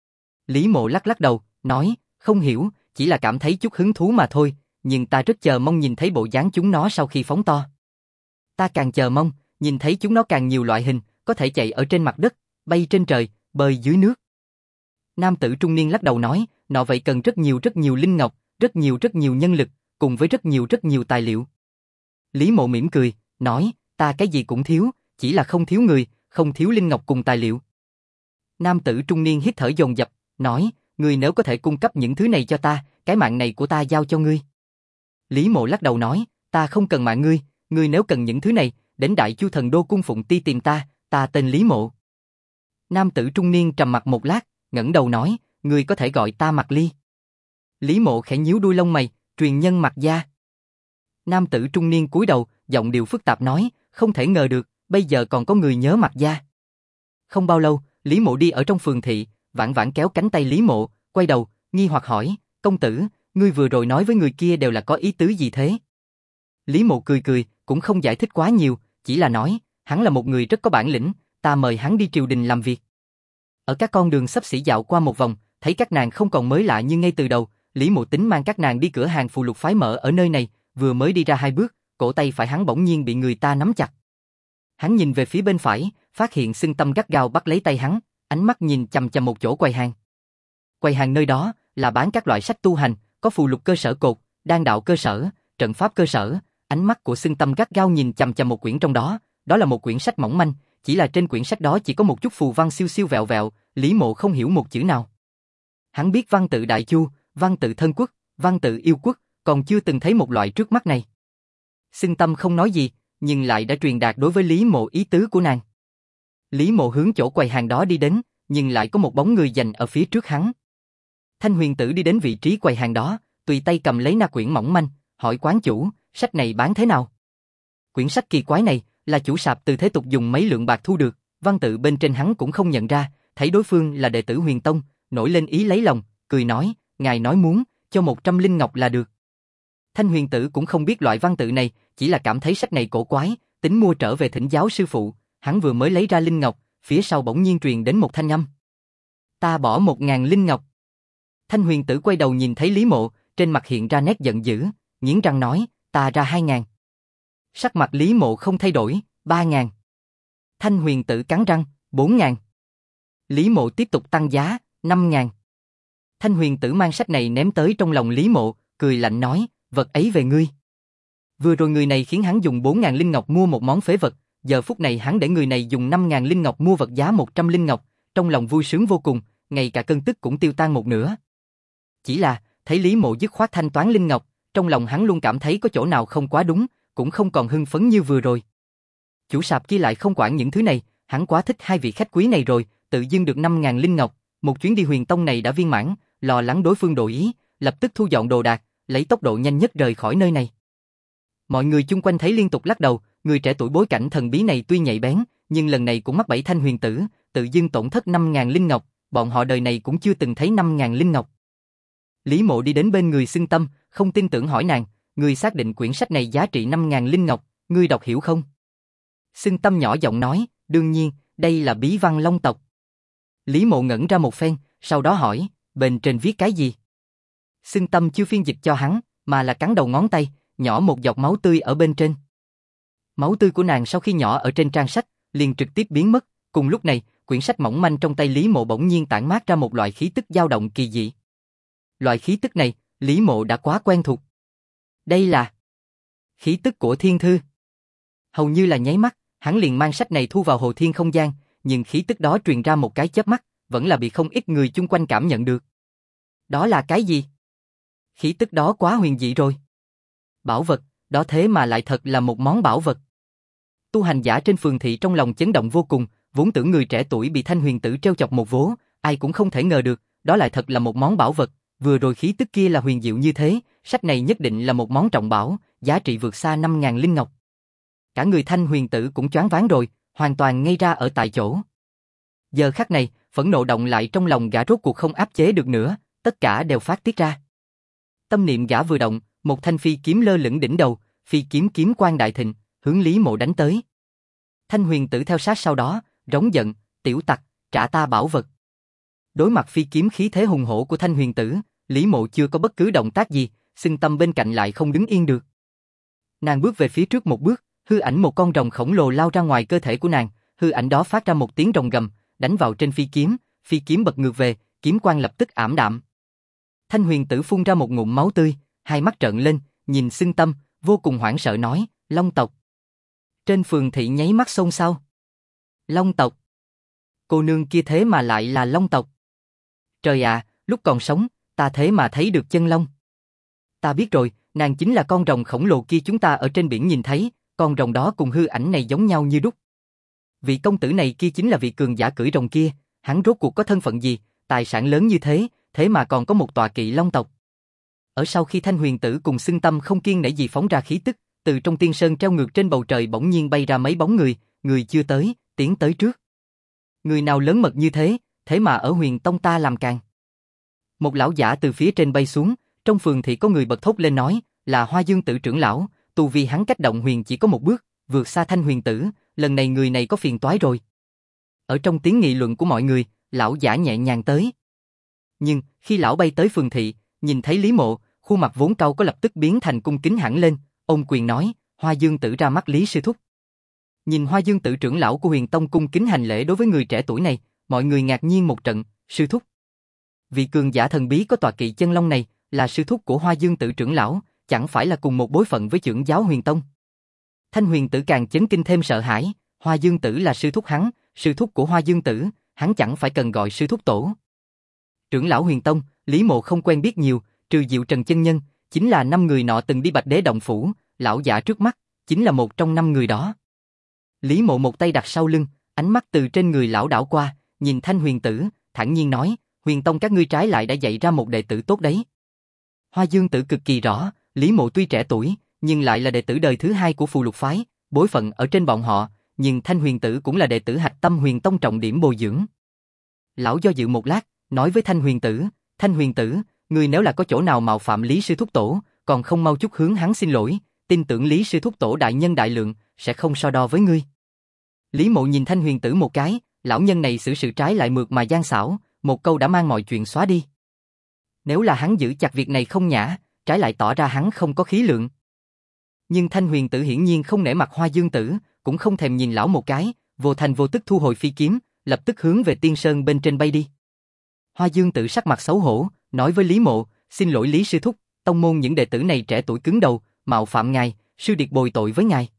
Speaker 1: Lý Mộ lắc lắc đầu, nói, không hiểu, chỉ là cảm thấy chút hứng thú mà thôi, nhưng ta rất chờ mong nhìn thấy bộ dáng chúng nó sau khi phóng to. Ta càng chờ mong, nhìn thấy chúng nó càng nhiều loại hình, có thể chạy ở trên mặt đất, bay trên trời, bơi dưới nước. Nam tử trung niên lắc đầu nói, nọ vậy cần rất nhiều linh ngọc, rất nhiều nhân lực, cùng với rất nhiều tài liệu. Lý Mộ mỉm cười, nói, ta cái gì cũng thiếu, chỉ là không thiếu người, không thiếu linh ngọc cùng tài liệu. Nam tử trung niên hít thở dồn dập, nói, ngươi nếu có thể cung cấp những thứ này cho ta, cái mạng này của ta giao cho ngươi. Lý Mộ lắc đầu nói, ta không cần mạng ngươi, ngươi nếu cần những thứ này, đến Đại Chu Thần Đô cung Phụng Ti tìm ta, ta tên Lý Mộ. Nam tử trung niên trầm mặc một lát, ngẩng đầu nói, ngươi có thể gọi ta Mạc Ly. Lý Mộ khẽ nhíu đuôi lông mày, truyền nhân Mạc gia. Nam tử trung niên cúi đầu, giọng điệu phức tạp nói, không thể ngờ được, bây giờ còn có người nhớ Mạc gia. Không bao lâu, Lý Mộ đi ở trong phường thị, vãn vãn kéo cánh tay Lý Mộ, quay đầu, nghi hoặc hỏi, công tử, ngươi vừa rồi nói với người kia đều là có ý tứ gì thế? Lý Mộ cười cười, cũng không giải thích quá nhiều, chỉ là nói, hắn là một người rất có bản lĩnh, ta mời hắn đi triều đình làm việc. Ở các con đường xấp xỉ dạo qua một vòng, thấy các nàng không còn mới lạ như ngay từ đầu, Lý Mộ tính mang các nàng đi cửa hàng phù lục phái mở ở nơi này, vừa mới đi ra 2 bước, cổ tay phải hắn bỗng nhiên bị người ta nắm chặt. Hắn nhìn về phía bên phải, phát hiện Xưng Tâm gắt gao bắt lấy tay hắn, ánh mắt nhìn chằm chằm một chỗ quầy hàng. Quầy hàng nơi đó là bán các loại sách tu hành, có phù lục cơ sở cột, đan đạo cơ sở, trận pháp cơ sở. Ánh mắt của Xưng Tâm gắt gao nhìn chằm chằm một quyển trong đó, đó là một quyển sách mỏng manh, chỉ là trên quyển sách đó chỉ có một chút phù văn siêu siêu vẹo vẹo, Lý Mộ không hiểu một chữ nào. Hắn biết văn tự Đại Chu, văn tự Thân Quốc, văn tự Yêu Quốc, còn chưa từng thấy một loại trước mắt này. Xưng Tâm không nói gì, nhưng lại đã truyền đạt đối với Lý Mộ ý tứ của nàng. Lý Mộ hướng chỗ quầy hàng đó đi đến, nhưng lại có một bóng người dành ở phía trước hắn. Thanh Huyền Tử đi đến vị trí quầy hàng đó, tùy tay cầm lấy na quyển mỏng manh, hỏi quán chủ, sách này bán thế nào? Quyển sách kỳ quái này là chủ sạp Từ Thế Tục dùng mấy lượng bạc thu được, văn tự bên trên hắn cũng không nhận ra, thấy đối phương là đệ tử Huyền Tông, nổi lên ý lấy lòng, cười nói, ngài nói muốn, cho 100 linh ngọc là được. Thanh Huyền Tử cũng không biết loại văn tự này, chỉ là cảm thấy sách này cổ quái, tính mua trở về thỉnh giáo sư phụ, hắn vừa mới lấy ra linh ngọc, phía sau bỗng nhiên truyền đến một thanh âm. Ta bỏ 1000 linh ngọc. Thanh Huyền Tử quay đầu nhìn thấy Lý Mộ, trên mặt hiện ra nét giận dữ, nghiến răng nói, ta ra 2000. Sắc mặt Lý Mộ không thay đổi, 3000. Thanh Huyền Tử cắn răng, 4000. Lý Mộ tiếp tục tăng giá, 5000. Thanh Huyền Tử mang sách này ném tới trong lòng Lý Mộ, cười lạnh nói, vật ấy về ngươi. Vừa rồi người này khiến hắn dùng 4000 linh ngọc mua một món phế vật, giờ phút này hắn để người này dùng 5000 linh ngọc mua vật giá 100 linh ngọc, trong lòng vui sướng vô cùng, ngay cả cơn tức cũng tiêu tan một nửa. Chỉ là, thấy Lý Mộ dứt khoát thanh toán linh ngọc, trong lòng hắn luôn cảm thấy có chỗ nào không quá đúng, cũng không còn hưng phấn như vừa rồi. Chủ sạp kia lại không quản những thứ này, hắn quá thích hai vị khách quý này rồi, tự dưng được 5000 linh ngọc, một chuyến đi Huyền Tông này đã viên mãn, lo lắng đối phương đổi ý, lập tức thu dọn đồ đạc, lấy tốc độ nhanh nhất rời khỏi nơi này. Mọi người chung quanh thấy liên tục lắc đầu, người trẻ tuổi bối cảnh thần bí này tuy nhạy bén, nhưng lần này cũng mắc bẫy Thanh Huyền Tử, tự dưng tổn thất 5000 linh ngọc, bọn họ đời này cũng chưa từng thấy 5000 linh ngọc. Lý Mộ đi đến bên người Xưng Tâm, không tin tưởng hỏi nàng, ngươi xác định quyển sách này giá trị 5000 linh ngọc, ngươi đọc hiểu không? Xưng Tâm nhỏ giọng nói, đương nhiên, đây là bí văn Long tộc. Lý Mộ ngẩn ra một phen, sau đó hỏi, bên trên viết cái gì? Xưng Tâm chưa phiên dịch cho hắn, mà là cắn đầu ngón tay, nhỏ một giọt máu tươi ở bên trên. Máu tươi của nàng sau khi nhỏ ở trên trang sách, liền trực tiếp biến mất, cùng lúc này, quyển sách mỏng manh trong tay Lý Mộ bỗng nhiên tản mát ra một loại khí tức dao động kỳ dị. Loại khí tức này, Lý Mộ đã quá quen thuộc. Đây là khí tức của thiên thư. Hầu như là nháy mắt, hắn liền mang sách này thu vào hồ thiên không gian, nhưng khí tức đó truyền ra một cái chớp mắt, vẫn là bị không ít người chung quanh cảm nhận được. Đó là cái gì? Khí tức đó quá huyền dị rồi. Bảo vật, đó thế mà lại thật là một món bảo vật. Tu hành giả trên phường thị trong lòng chấn động vô cùng, vốn tưởng người trẻ tuổi bị Thanh Huyền Tử trêu chọc một vố, ai cũng không thể ngờ được, đó lại thật là một món bảo vật. Vừa rồi khí tức kia là huyền diệu như thế, sách này nhất định là một món trọng bảo, giá trị vượt xa 5000 linh ngọc. Cả người Thanh Huyền Tử cũng choáng váng rồi, hoàn toàn ngây ra ở tại chỗ. Giờ khắc này, phẫn nộ động lại trong lòng gã rốt cuộc không áp chế được nữa, tất cả đều phát tiết ra. Tâm niệm gã vừa động, một thanh phi kiếm lơ lửng đỉnh đầu, phi kiếm kiếm quang đại thịnh, hướng Lý Mộ đánh tới. Thanh Huyền Tử theo sát sau đó, rống giận, tiểu tặc, trả ta bảo vật. Đối mặt phi kiếm khí thế hùng hổ của Thanh Huyền Tử, Lý Mộ chưa có bất cứ động tác gì, Xưng Tâm bên cạnh lại không đứng yên được. Nàng bước về phía trước một bước, hư ảnh một con rồng khổng lồ lao ra ngoài cơ thể của nàng, hư ảnh đó phát ra một tiếng rồng gầm, đánh vào trên phi kiếm bật ngược về, kiếm quang lập tức ảm đạm. Thanh Huyền Tử phun ra một ngụm máu tươi, hai mắt trợn lên, nhìn Xưng Tâm, vô cùng hoảng sợ nói, Long tộc. Trên phường thị nháy mắt xôn xao. Long tộc? Cô nương kia thế mà lại là Long tộc. Trời ạ, lúc còn sống, ta thế mà thấy được chân long. Ta biết rồi, nàng chính là con rồng khổng lồ kia chúng ta ở trên biển nhìn thấy, con rồng đó cùng hư ảnh này giống nhau như đúc. Vị công tử này kia chính là vị cường giả cưỡi rồng kia, hắn rốt cuộc có thân phận gì, tài sản lớn như thế, thế mà còn có một tọa kỵ long tộc. Ở sau khi Thanh Huyền Tử cùng Xưng Tâm không kiêng nể gì phóng ra khí tức, từ trong tiên sơn treo ngược trên bầu trời bỗng nhiên bay ra mấy bóng người, người chưa tới, tiến tới trước. Người nào lớn mật như thế, thế mà ở Huyền Tông ta làm càng. Một lão giả từ phía trên bay xuống, trong phường thị có người bật thốt lên nói, là Hoa Dương Tử trưởng lão, tu vi hắn cách động huyền chỉ có một bước, vượt xa Thanh Huyền Tử, lần này người này có phiền toái rồi. Ở trong tiếng nghị luận của mọi người, lão giả nhẹ nhàng tới. Nhưng, khi lão bay tới phường thị, nhìn thấy Lý Mộ, khuôn mặt vốn cau có lập tức biến thành cung kính hẳn lên, ôm quyền nói, Hoa Dương Tử ra mắt Lý sư thúc. Nhìn Hoa Dương Tử trưởng lão của Huyền Tông cung kính hành lễ đối với người trẻ tuổi này, mọi người ngạc nhiên một trận, sư thúc. Vị cường giả thần bí có tọa kỵ chân long này, là sư thúc của Hoa Dương Tử trưởng lão, chẳng phải là cùng một bối phận với trưởng giáo Huyền Tông. Thanh Huyền Tử càng chấn kinh thêm sợ hãi, Hoa Dương Tử là sư thúc hắn, sư thúc của Hoa Dương Tử, hắn chẳng phải cần gọi sư thúc tổ. Trưởng lão Huyền Tông, Lý Mộ không quen biết nhiều, trừ Diệu Trần chân nhân, chính là 5 người nọ từng đi Bạch Đế động phủ, lão giả trước mắt, chính là một trong 5 người đó. Lý Mộ một tay đặt sau lưng, Ánh mắt từ trên người lão đảo qua, nhìn Thanh Huyền Tử, thản nhiên nói, Huyền Tông các ngươi trái lại đã dạy ra một đệ tử tốt đấy. Hoa Dương Tử cực kỳ rõ, Lý Mộ tuy trẻ tuổi, nhưng lại là đệ tử đời thứ hai của Phù Lục Phái, bối phận ở trên bọn họ, nhưng Thanh Huyền Tử cũng là đệ tử hạch tâm Huyền Tông trọng điểm bồi dưỡng. Lão do dự một lát, nói với Thanh Huyền Tử, ngươi nếu là có chỗ nào mạo phạm Lý Sư Thúc Tổ, còn không mau chút hướng hắn xin lỗi, tin tưởng Lý Sư Thúc Tổ đại nhân đại lượng, sẽ không so đo với ngươi. Lý Mộ nhìn Thanh Huyền Tử một cái, lão nhân này xử sự trái lại mượt mà gian xảo, một câu đã mang mọi chuyện xóa đi. Nếu là hắn giữ chặt việc này không nhã, trái lại tỏ ra hắn không có khí lượng. Nhưng Thanh Huyền Tử hiển nhiên không nể mặt Hoa Dương Tử, cũng không thèm nhìn lão một cái, vô thành vô tức thu hồi phi kiếm, lập tức hướng về Tiên Sơn bên trên bay đi. Hoa Dương Tử sắc mặt xấu hổ, nói với Lý Mộ, xin lỗi Lý Sư Thúc, tông môn những đệ tử này trẻ tuổi cứng đầu, mạo phạm ngài, sư điệt bồi tội với ngài.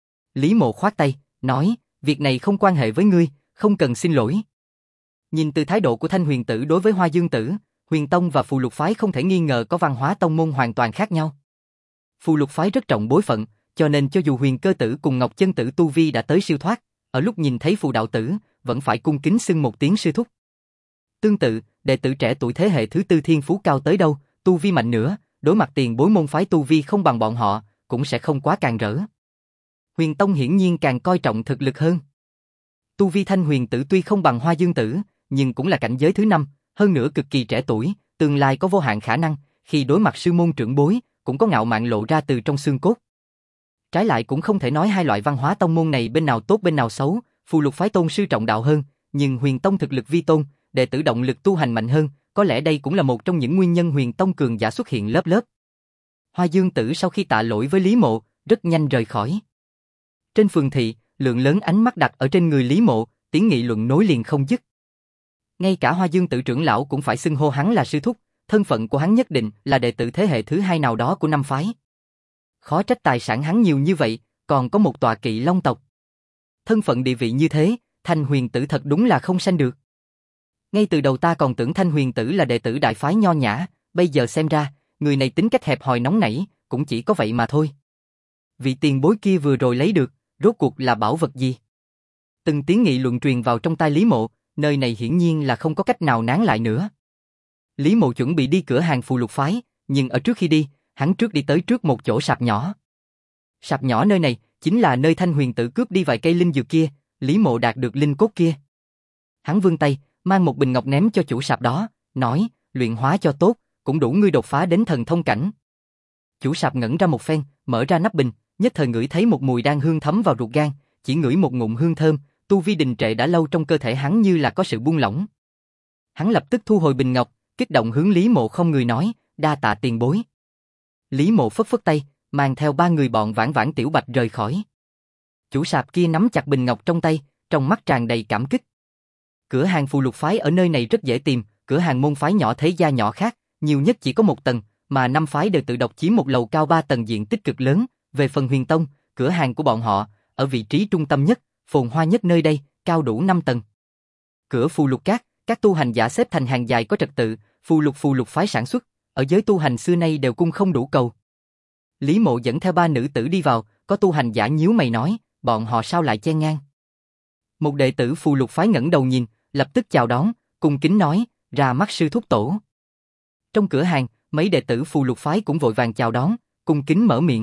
Speaker 1: Lý Mộ khoát tay, nói, việc này không quan hệ với ngươi, không cần xin lỗi. Nhìn từ thái độ của Thanh Huyền Tử đối với Hoa Dương Tử, Huyền Tông và Phù Lục Phái không thể nghi ngờ có văn hóa tông môn hoàn toàn khác nhau. Phù Lục Phái rất trọng bối phận, cho nên cho dù Huyền Cơ Tử cùng Ngọc Chân Tử tu vi đã tới siêu thoát, ở lúc nhìn thấy Phù Đạo Tử, vẫn phải cung kính xưng một tiếng sư thúc. Tương tự, đệ tử trẻ tuổi thế hệ thứ tư thiên phú cao tới đâu, tu vi mạnh nữa, đối mặt tiền bối môn phái tu vi không bằng bọn họ, cũng sẽ không quá càng rỡ. Huyền Tông hiển nhiên càng coi trọng thực lực hơn. Tu vi Thanh Huyền Tử tuy không bằng Hoa Dương Tử, nhưng cũng là cảnh giới thứ 5, hơn nữa cực kỳ trẻ tuổi, tương lai có vô hạn khả năng, khi đối mặt sư môn trưởng bối, cũng có ngạo mạn lộ ra từ trong xương cốt. Trái lại cũng không thể nói hai loại văn hóa tông môn này bên nào tốt bên nào xấu, Phù Lục Phái tôn sư trọng đạo hơn, nhưng Huyền Tông thực lực vi tôn, đệ tử động lực tu hành mạnh hơn, có lẽ đây cũng là một trong những nguyên nhân Huyền Tông cường giả xuất hiện lớp lớp. Hoa Dương Tử sau khi tạ lỗi với Lý Mộ, rất nhanh rời khỏi. Trên phường thị, lượng lớn ánh mắt đặt ở trên người Lý Mộ, tiếng nghị luận nối liền không dứt. Ngay cả Hoa Dương Tử trưởng lão cũng phải xưng hô hắn là sư thúc, thân phận của hắn nhất định là đệ tử thế hệ thứ hai nào đó của năm phái. Khó trách tài sản hắn nhiều như vậy, còn có một tòa Kỵ Long tộc. Thân phận địa vị như thế, Thanh Huyền Tử thật đúng là không sanh được. Ngay từ đầu ta còn tưởng Thanh Huyền Tử là đệ tử đại phái nho nhã, bây giờ xem ra, người này tính cách hẹp hòi nóng nảy, cũng chỉ có vậy mà thôi. Vị tiền bối kia vừa rồi lấy được, rốt cuộc là bảo vật gì? Từng tiếng nghị luận truyền vào trong tai Lý Mộ, nơi này hiển nhiên là không có cách nào nán lại nữa. Lý Mộ chuẩn bị đi cửa hàng Phù Lục Phái, nhưng ở trước khi đi, hắn trước đi tới trước một chỗ sạp nhỏ. Sạp nhỏ nơi này, chính là nơi Thanh Huyền Tử cướp đi vài cây linh dược kia, Lý Mộ đạt được linh cốt kia. Hắn vươn tay, mang một bình ngọc ném cho chủ sạp đó, nói, luyện hóa cho tốt, cũng đủ ngươi đột phá đến thần thông cảnh. Chủ sạp ngẩn ra một phen, mở ra nắp bình, nhất thời ngửi thấy một mùi đan hương thấm vào ruột gan, chỉ ngửi một ngụm hương thơm, tu vi đình trệ đã lâu trong cơ thể hắn như là có sự buông lỏng. Hắn lập tức thu hồi bình ngọc, kích động hướng Lý Mộ không người nói, đa tạ tiền bối. Lý Mộ phất phất tay, mang theo 3 người bọn Vãn Vãn Tiểu Bạch rời khỏi. Chủ sạp kia nắm chặt bình ngọc trong tay, trong mắt tràn đầy cảm kích. Cửa hàng Phù Lục Phái ở nơi này rất dễ tìm, cửa hàng môn phái nhỏ thế gia nhỏ khác, nhiều nhất chỉ có 1 tầng, mà 5 phái đều tự độc chiếm một lầu cao 3 tầng diện tích cực lớn. Về phần Huyền Tông, cửa hàng của bọn họ ở vị trí trung tâm nhất, phồn hoa nhất nơi đây, cao đủ 5 tầng. Cửa Phù Lục Các, các tu hành giả xếp thành hàng dài có trật tự, Phù Lục Phái sản xuất, ở giới tu hành xưa nay đều cung không đủ cầu. Lý Mộ dẫn theo 3 nữ tử đi vào, có tu hành giả nhíu mày nói, bọn họ sao lại chen ngang? Một đệ tử Phù Lục Phái ngẩng đầu nhìn, lập tức chào đón, cung kính nói, ra mắt sư thúc tổ. Trong cửa hàng, mấy đệ tử Phù Lục Phái cũng vội vàng chào đón, cung kính mở miệng.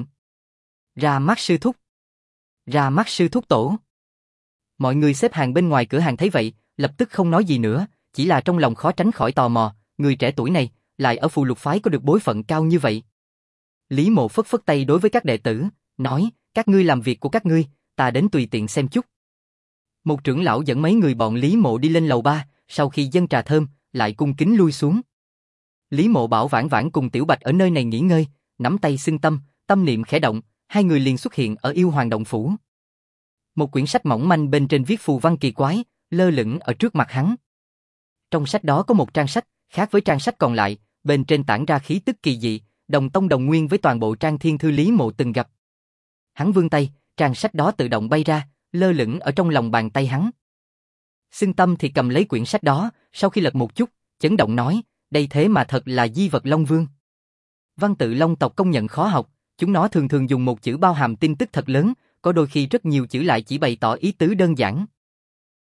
Speaker 1: Ra mắt sư thúc. Ra mắt sư thúc tổ. Mọi người xếp hàng bên ngoài cửa hàng thấy vậy, lập tức không nói gì nữa, chỉ là trong lòng khó tránh khỏi tò mò, người trẻ tuổi này, lại ở Phù Lục Phái có được bối phận cao như vậy. Lý Mộ phất phất tay đối với các đệ tử, nói, các ngươi làm việc của các ngươi, ta đến tùy tiện xem chút. Một trưởng lão dẫn mấy người bọn Lý Mộ đi lên lầu 3, sau khi dâng trà thơm, lại cung kính lui xuống. Lý Mộ bảo Vãn Vãn cùng Tiểu Bạch ở nơi này nghỉ ngơi, nắm tay xưng tâm, tâm niệm khẽ động, hai người liền xuất hiện ở Yêu Hoàng động phủ. Một quyển sách mỏng manh bên trên viết phù văn kỳ quái, lơ lửng ở trước mặt hắn. Trong sách đó có một trang sách, khác với trang sách còn lại, bên trên tản ra khí tức kỳ dị, đồng tông đồng nguyên với toàn bộ trang thiên thư Lý Mộ từng gặp. Hắn vươn tay, trang sách đó tự động bay ra, lơ lửng ở trong lòng bàn tay hắn. Xưng tâm thì cầm lấy quyển sách đó, sau khi lật một chút, chấn động nói, đây thế mà thật là di vật Long Vương. Văn tự Long tộc công nhận khó học, chúng nó thường thường dùng một chữ bao hàm tin tức thật lớn, có đôi khi rất nhiều chữ lại chỉ bày tỏ ý tứ đơn giản.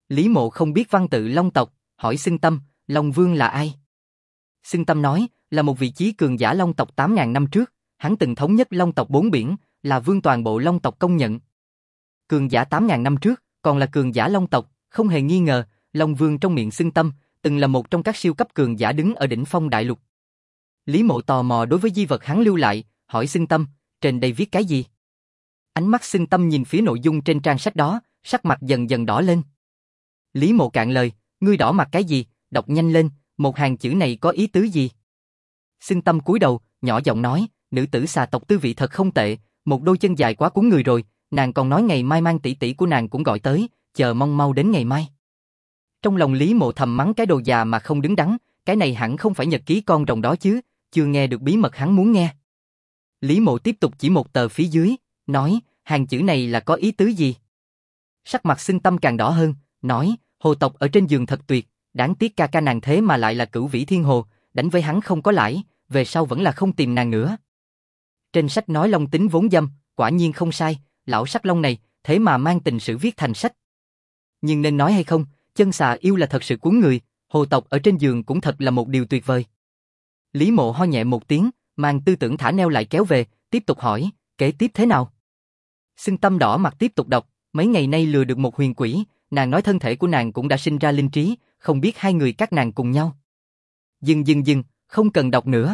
Speaker 1: Lý Mộ không biết văn tự Long tộc, hỏi Xưng Tâm, Long Vương là ai? Xưng Tâm nói, là một vị chí cường giả Long tộc 8.000 năm trước, hắn từng thống nhất Long tộc 4 biển, là vương toàn bộ Long tộc công nhận. Cường giả 8.000 năm trước, còn là cường giả Long tộc, không hề nghi ngờ, Long Vương trong miệng Xưng Tâm, từng là một trong các siêu cấp cường giả đứng ở đỉnh phong đại lục. Lý Mộ tò mò đối với di vật hắn lưu lại, hỏi Xưng Tâm, trên đây viết cái gì? Ánh mắt Xưng Tâm nhìn phía nội dung trên trang sách đó, sắc mặt dần dần đỏ lên. Lý Mộ cạn lời, ngươi đỏ mặt cái gì, đọc nhanh lên, một hàng chữ này có ý tứ gì? Xưng Tâm cúi đầu, nhỏ giọng nói, nữ tử xà tộc tư vị thật không tệ, một đôi chân dài quá cuốn người rồi, nàng còn nói ngày mai mang tỷ tỷ của nàng cũng gọi tới, chờ mong mau đến ngày mai. Trong lòng Lý Mộ thầm mắng cái đồ già mà không đứng đắn, cái này hẳn không phải nhật ký con rồng đó chứ, chưa nghe được bí mật hắn muốn nghe. Lý Mộ tiếp tục chỉ một tờ phía dưới, nói, hàng chữ này là có ý tứ gì? Sắc mặt Xưng Tâm càng đỏ hơn, nói, hồ tộc ở trên giường thật tuyệt, đáng tiếc ca ca nàng thế mà lại là Cửu Vĩ Thiên Hồ, đánh với hắn không có lãi, về sau vẫn là không tìm nàng nữa. Trên sách nói long tính vốn dâm, quả nhiên không sai, lão sắc long này, thế mà mang tình sự viết thành sách. Nhưng nên nói hay không, chân xà yêu là thật sự cuốn người, hồ tộc ở trên giường cũng thật là một điều tuyệt vời. Lý Mộ ho nhẹ một tiếng, mang tư tưởng thả neo lại kéo về, tiếp tục hỏi, kế tiếp thế nào? Xưng Tâm đỏ mặt tiếp tục đọc, mấy ngày nay lừa được một huyền quỷ, nàng nói thân thể của nàng cũng đã sinh ra linh trí, không biết hai người các nàng cùng nhau. Dừng, không cần đọc nữa.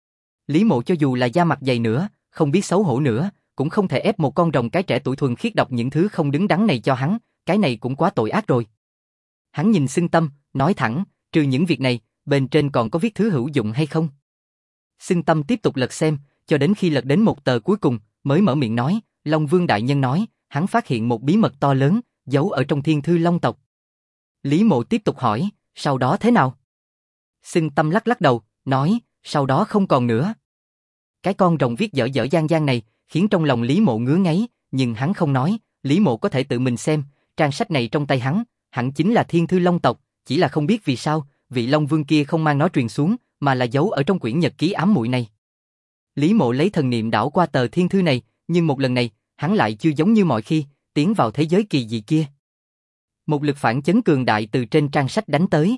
Speaker 1: Lý Mộ cho dù là da mặt dày nữa, không biết xấu hổ nữa, cũng không thể ép một con rồng cái trẻ tuổi thuần khiết đọc những thứ không đứng đắn này cho hắn, cái này cũng quá tội ác rồi. Hắn nhìn Xưng Tâm, nói thẳng, trừ những việc này, bên trên còn có viết thứ hữu dụng hay không? Xưng Tâm tiếp tục lật xem, cho đến khi lật đến một tờ cuối cùng, mới mở miệng nói, Long Vương đại nhân nói, hắn phát hiện một bí mật to lớn, giấu ở trong thiên thư Long tộc. Lý Mộ tiếp tục hỏi, sau đó thế nào? Xưng Tâm lắc đầu, nói, sau đó không còn nữa. Cái con rồng viết dở dở dang dang này, khiến trong lòng Lý Mộ ngứa ngáy, nhưng hắn không nói, Lý Mộ có thể tự mình xem, trang sách này trong tay hắn, hẳn chính là thiên thư Long tộc, chỉ là không biết vì sao, vị Long Vương kia không mang nó truyền xuống, mà là giấu ở trong quyển nhật ký ám muội này. Lý Mộ lấy thần niệm đảo qua tờ thiên thư này, nhưng một lần này, hắn lại chưa giống như mọi khi, tiến vào thế giới kỳ dị kia. Một lực phản chấn cường đại từ trên trang sách đánh tới.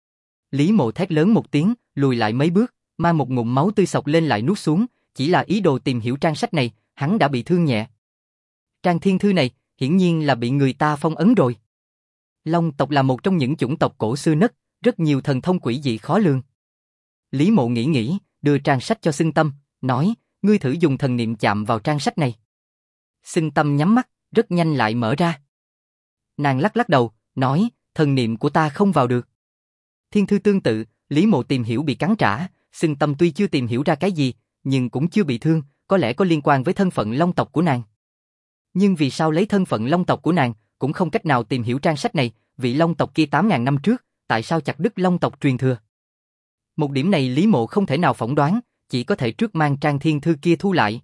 Speaker 1: Lý Mộ thét lớn một tiếng, lùi lại mấy bước, mang một ngụm máu tươi sộc lên lại nuốt xuống, chỉ là ý đồ tìm hiểu trang sách này, hắn đã bị thương nhẹ. Trang thiên thư này, hiển nhiên là bị người ta phong ấn rồi. Long tộc là một trong những chủng tộc cổ xưa nhất, rất nhiều thần thông quỷ dị khó lường. Lý Mộ nghĩ, đưa trang sách cho Xưng Tâm, nói, ngươi thử dùng thần niệm chạm vào trang sách này. Xưng Tâm nhắm mắt, rất nhanh lại mở ra. Nàng lắc đầu, nói, thần niệm của ta không vào được. Thiên thư tương tự, Lý Mộ tìm hiểu bị cắn trả, Xưng Tâm tuy chưa tìm hiểu ra cái gì, nhưng cũng chưa bị thương, có lẽ có liên quan với thân phận Long tộc của nàng. Nhưng vì sao lấy thân phận Long tộc của nàng, cũng không cách nào tìm hiểu trang sách này, vị Long tộc kia 8.000 năm trước, tại sao chặt đứt Long tộc truyền thừa? Một điểm này Lý Mộ không thể nào phỏng đoán, chỉ có thể trước mang trang thiên thư kia thu lại.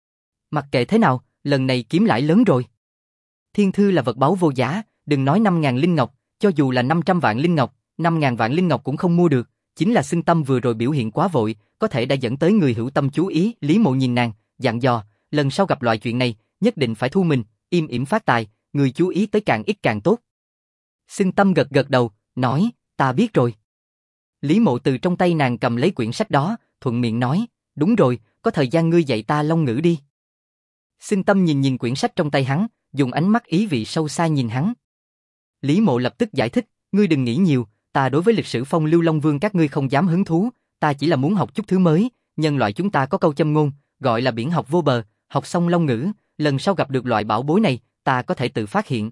Speaker 1: Mặc kệ thế nào, lần này kiếm lãi lớn rồi. Thiên thư là vật báu vô giá, đừng nói 5.000 linh ngọc, cho dù là 500 vạn linh ngọc, 5.000 vạn linh ngọc cũng không mua được, chính là Xưng Tâm vừa rồi biểu hiện quá vội, có thể đã dẫn tới người hữu tâm chú ý. Lý Mộ nhìn nàng, dặn dò, lần sau gặp loại chuyện này, nhất định phải thu mình, im ỉm phát tài, người chú ý tới càng ít càng tốt. Xưng Tâm gật đầu, nói, ta biết rồi. Lý Mộ từ trong tay nàng cầm lấy quyển sách đó, thuận miệng nói, đúng rồi, có thời gian ngươi dạy ta Long ngữ đi. Xưng Tâm nhìn quyển sách trong tay hắn, dùng ánh mắt ý vị sâu xa nhìn hắn. Lý Mộ lập tức giải thích, ngươi đừng nghĩ nhiều, ta đối với lịch sử phong lưu Long Vương các ngươi không dám hứng thú, ta chỉ là muốn học chút thứ mới, nhân loại chúng ta có câu châm ngôn, gọi là biển học vô bờ, học xong Long ngữ, lần sau gặp được loại bảo bối này, ta có thể tự phát hiện.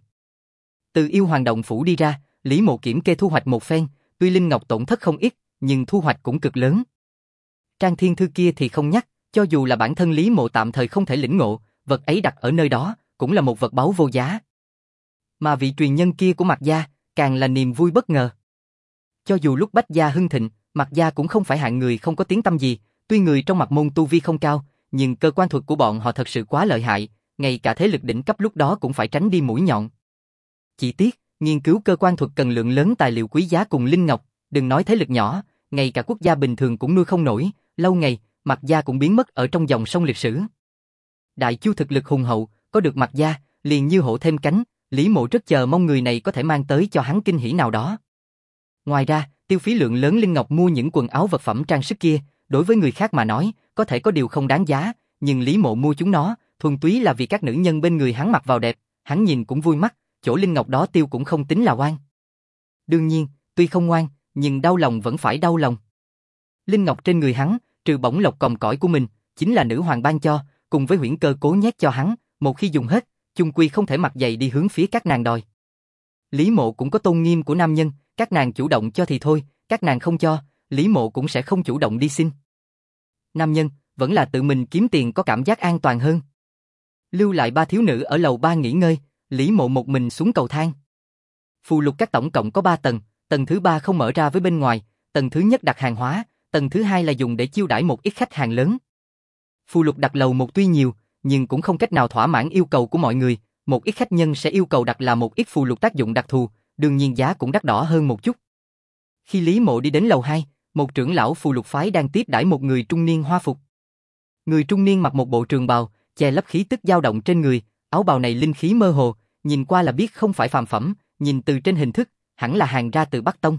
Speaker 1: Từ Yêu Hoàng động phủ đi ra, Lý Mộ kiểm kê thu hoạch một phen, tuy linh ngọc tổn thất không ít, nhưng thu hoạch cũng cực lớn. Trang thiên thư kia thì không nhắc, cho dù là bản thân Lý Mộ tạm thời không thể lĩnh ngộ, vật ấy đặt ở nơi đó, cũng là một vật báu vô giá. Mà vị truyền nhân kia của Mạc gia, càng là niềm vui bất ngờ. Cho dù lúc Bách gia hưng thịnh, Mạc gia cũng không phải hạng người không có tiếng tăm gì, tuy người trong Mạc môn tu vi không cao, nhưng cơ quan thuật của bọn họ thật sự quá lợi hại, ngay cả thế lực đỉnh cấp lúc đó cũng phải tránh đi mũi nhọn. Chỉ tiếc, nghiên cứu cơ quan thuật cần lượng lớn tài liệu quý giá cùng linh ngọc, đừng nói thế lực nhỏ, ngay cả quốc gia bình thường cũng nuôi không nổi, lâu ngày, Mạc gia cũng biến mất ở trong dòng sông lịch sử. Đại Chu thực lực hùng hậu, có được Mạc gia, liền như hổ thêm cánh, Lý Mộ rất chờ mong người này có thể mang tới cho hắn kinh hỉ nào đó. Ngoài ra, tiêu phí lượng lớn linh ngọc mua những quần áo vật phẩm trang sức kia, đối với người khác mà nói, có thể có điều không đáng giá, nhưng Lý Mộ mua chúng nó, thuần túy là vì các nữ nhân bên người hắn mặc vào đẹp, hắn nhìn cũng vui mắt, chỗ linh ngọc đó tiêu cũng không tính là oan. Đương nhiên, tuy không ngoan, nhưng đau lòng vẫn phải đau lòng. Linh ngọc trên người hắn, trừ bổng lộc còng cõi của mình, chính là nữ hoàng ban cho, cùng với huyễn cơ cố nhét cho hắn, một khi dùng hết, chung quy không thể mặc giày đi hướng phía các nàng đòi. Lý Mộ cũng có tôn nghiêm của nam nhân, các nàng chủ động cho thì thôi, các nàng không cho, Lý Mộ cũng sẽ không chủ động đi xin. Nam nhân, vẫn là tự mình kiếm tiền có cảm giác an toàn hơn. Lưu lại 3 thiếu nữ ở lầu 3 nghỉ ngơi, Lý Mộ một mình xuống cầu thang. Phù lục các tổng cộng có 3 tầng, tầng thứ 3 không mở ra với bên ngoài, tầng thứ nhất đặt hàng hóa, tầng thứ 2 là dùng để chiêu đãi một ít khách hàng lớn. Phù lục đặt lầu 1 tuy nhiều, nhưng cũng không cách nào thỏa mãn yêu cầu của mọi người, một ít khách nhân sẽ yêu cầu đặt là một ít phù lục tác dụng đặc thù, đương nhiên giá cũng đắt đỏ hơn một chút. Khi Lý Mộ đi đến lầu 2, một trưởng lão phù lục phái đang tiếp đãi một người trung niên hoa phục. Người trung niên mặc một bộ trường bào, che lấp khí tức dao động trên người, áo bào này linh khí mơ hồ, nhìn qua là biết không phải phàm phẩm, nhìn từ trên hình thức, hẳn là hàng ra từ Bắc Tông.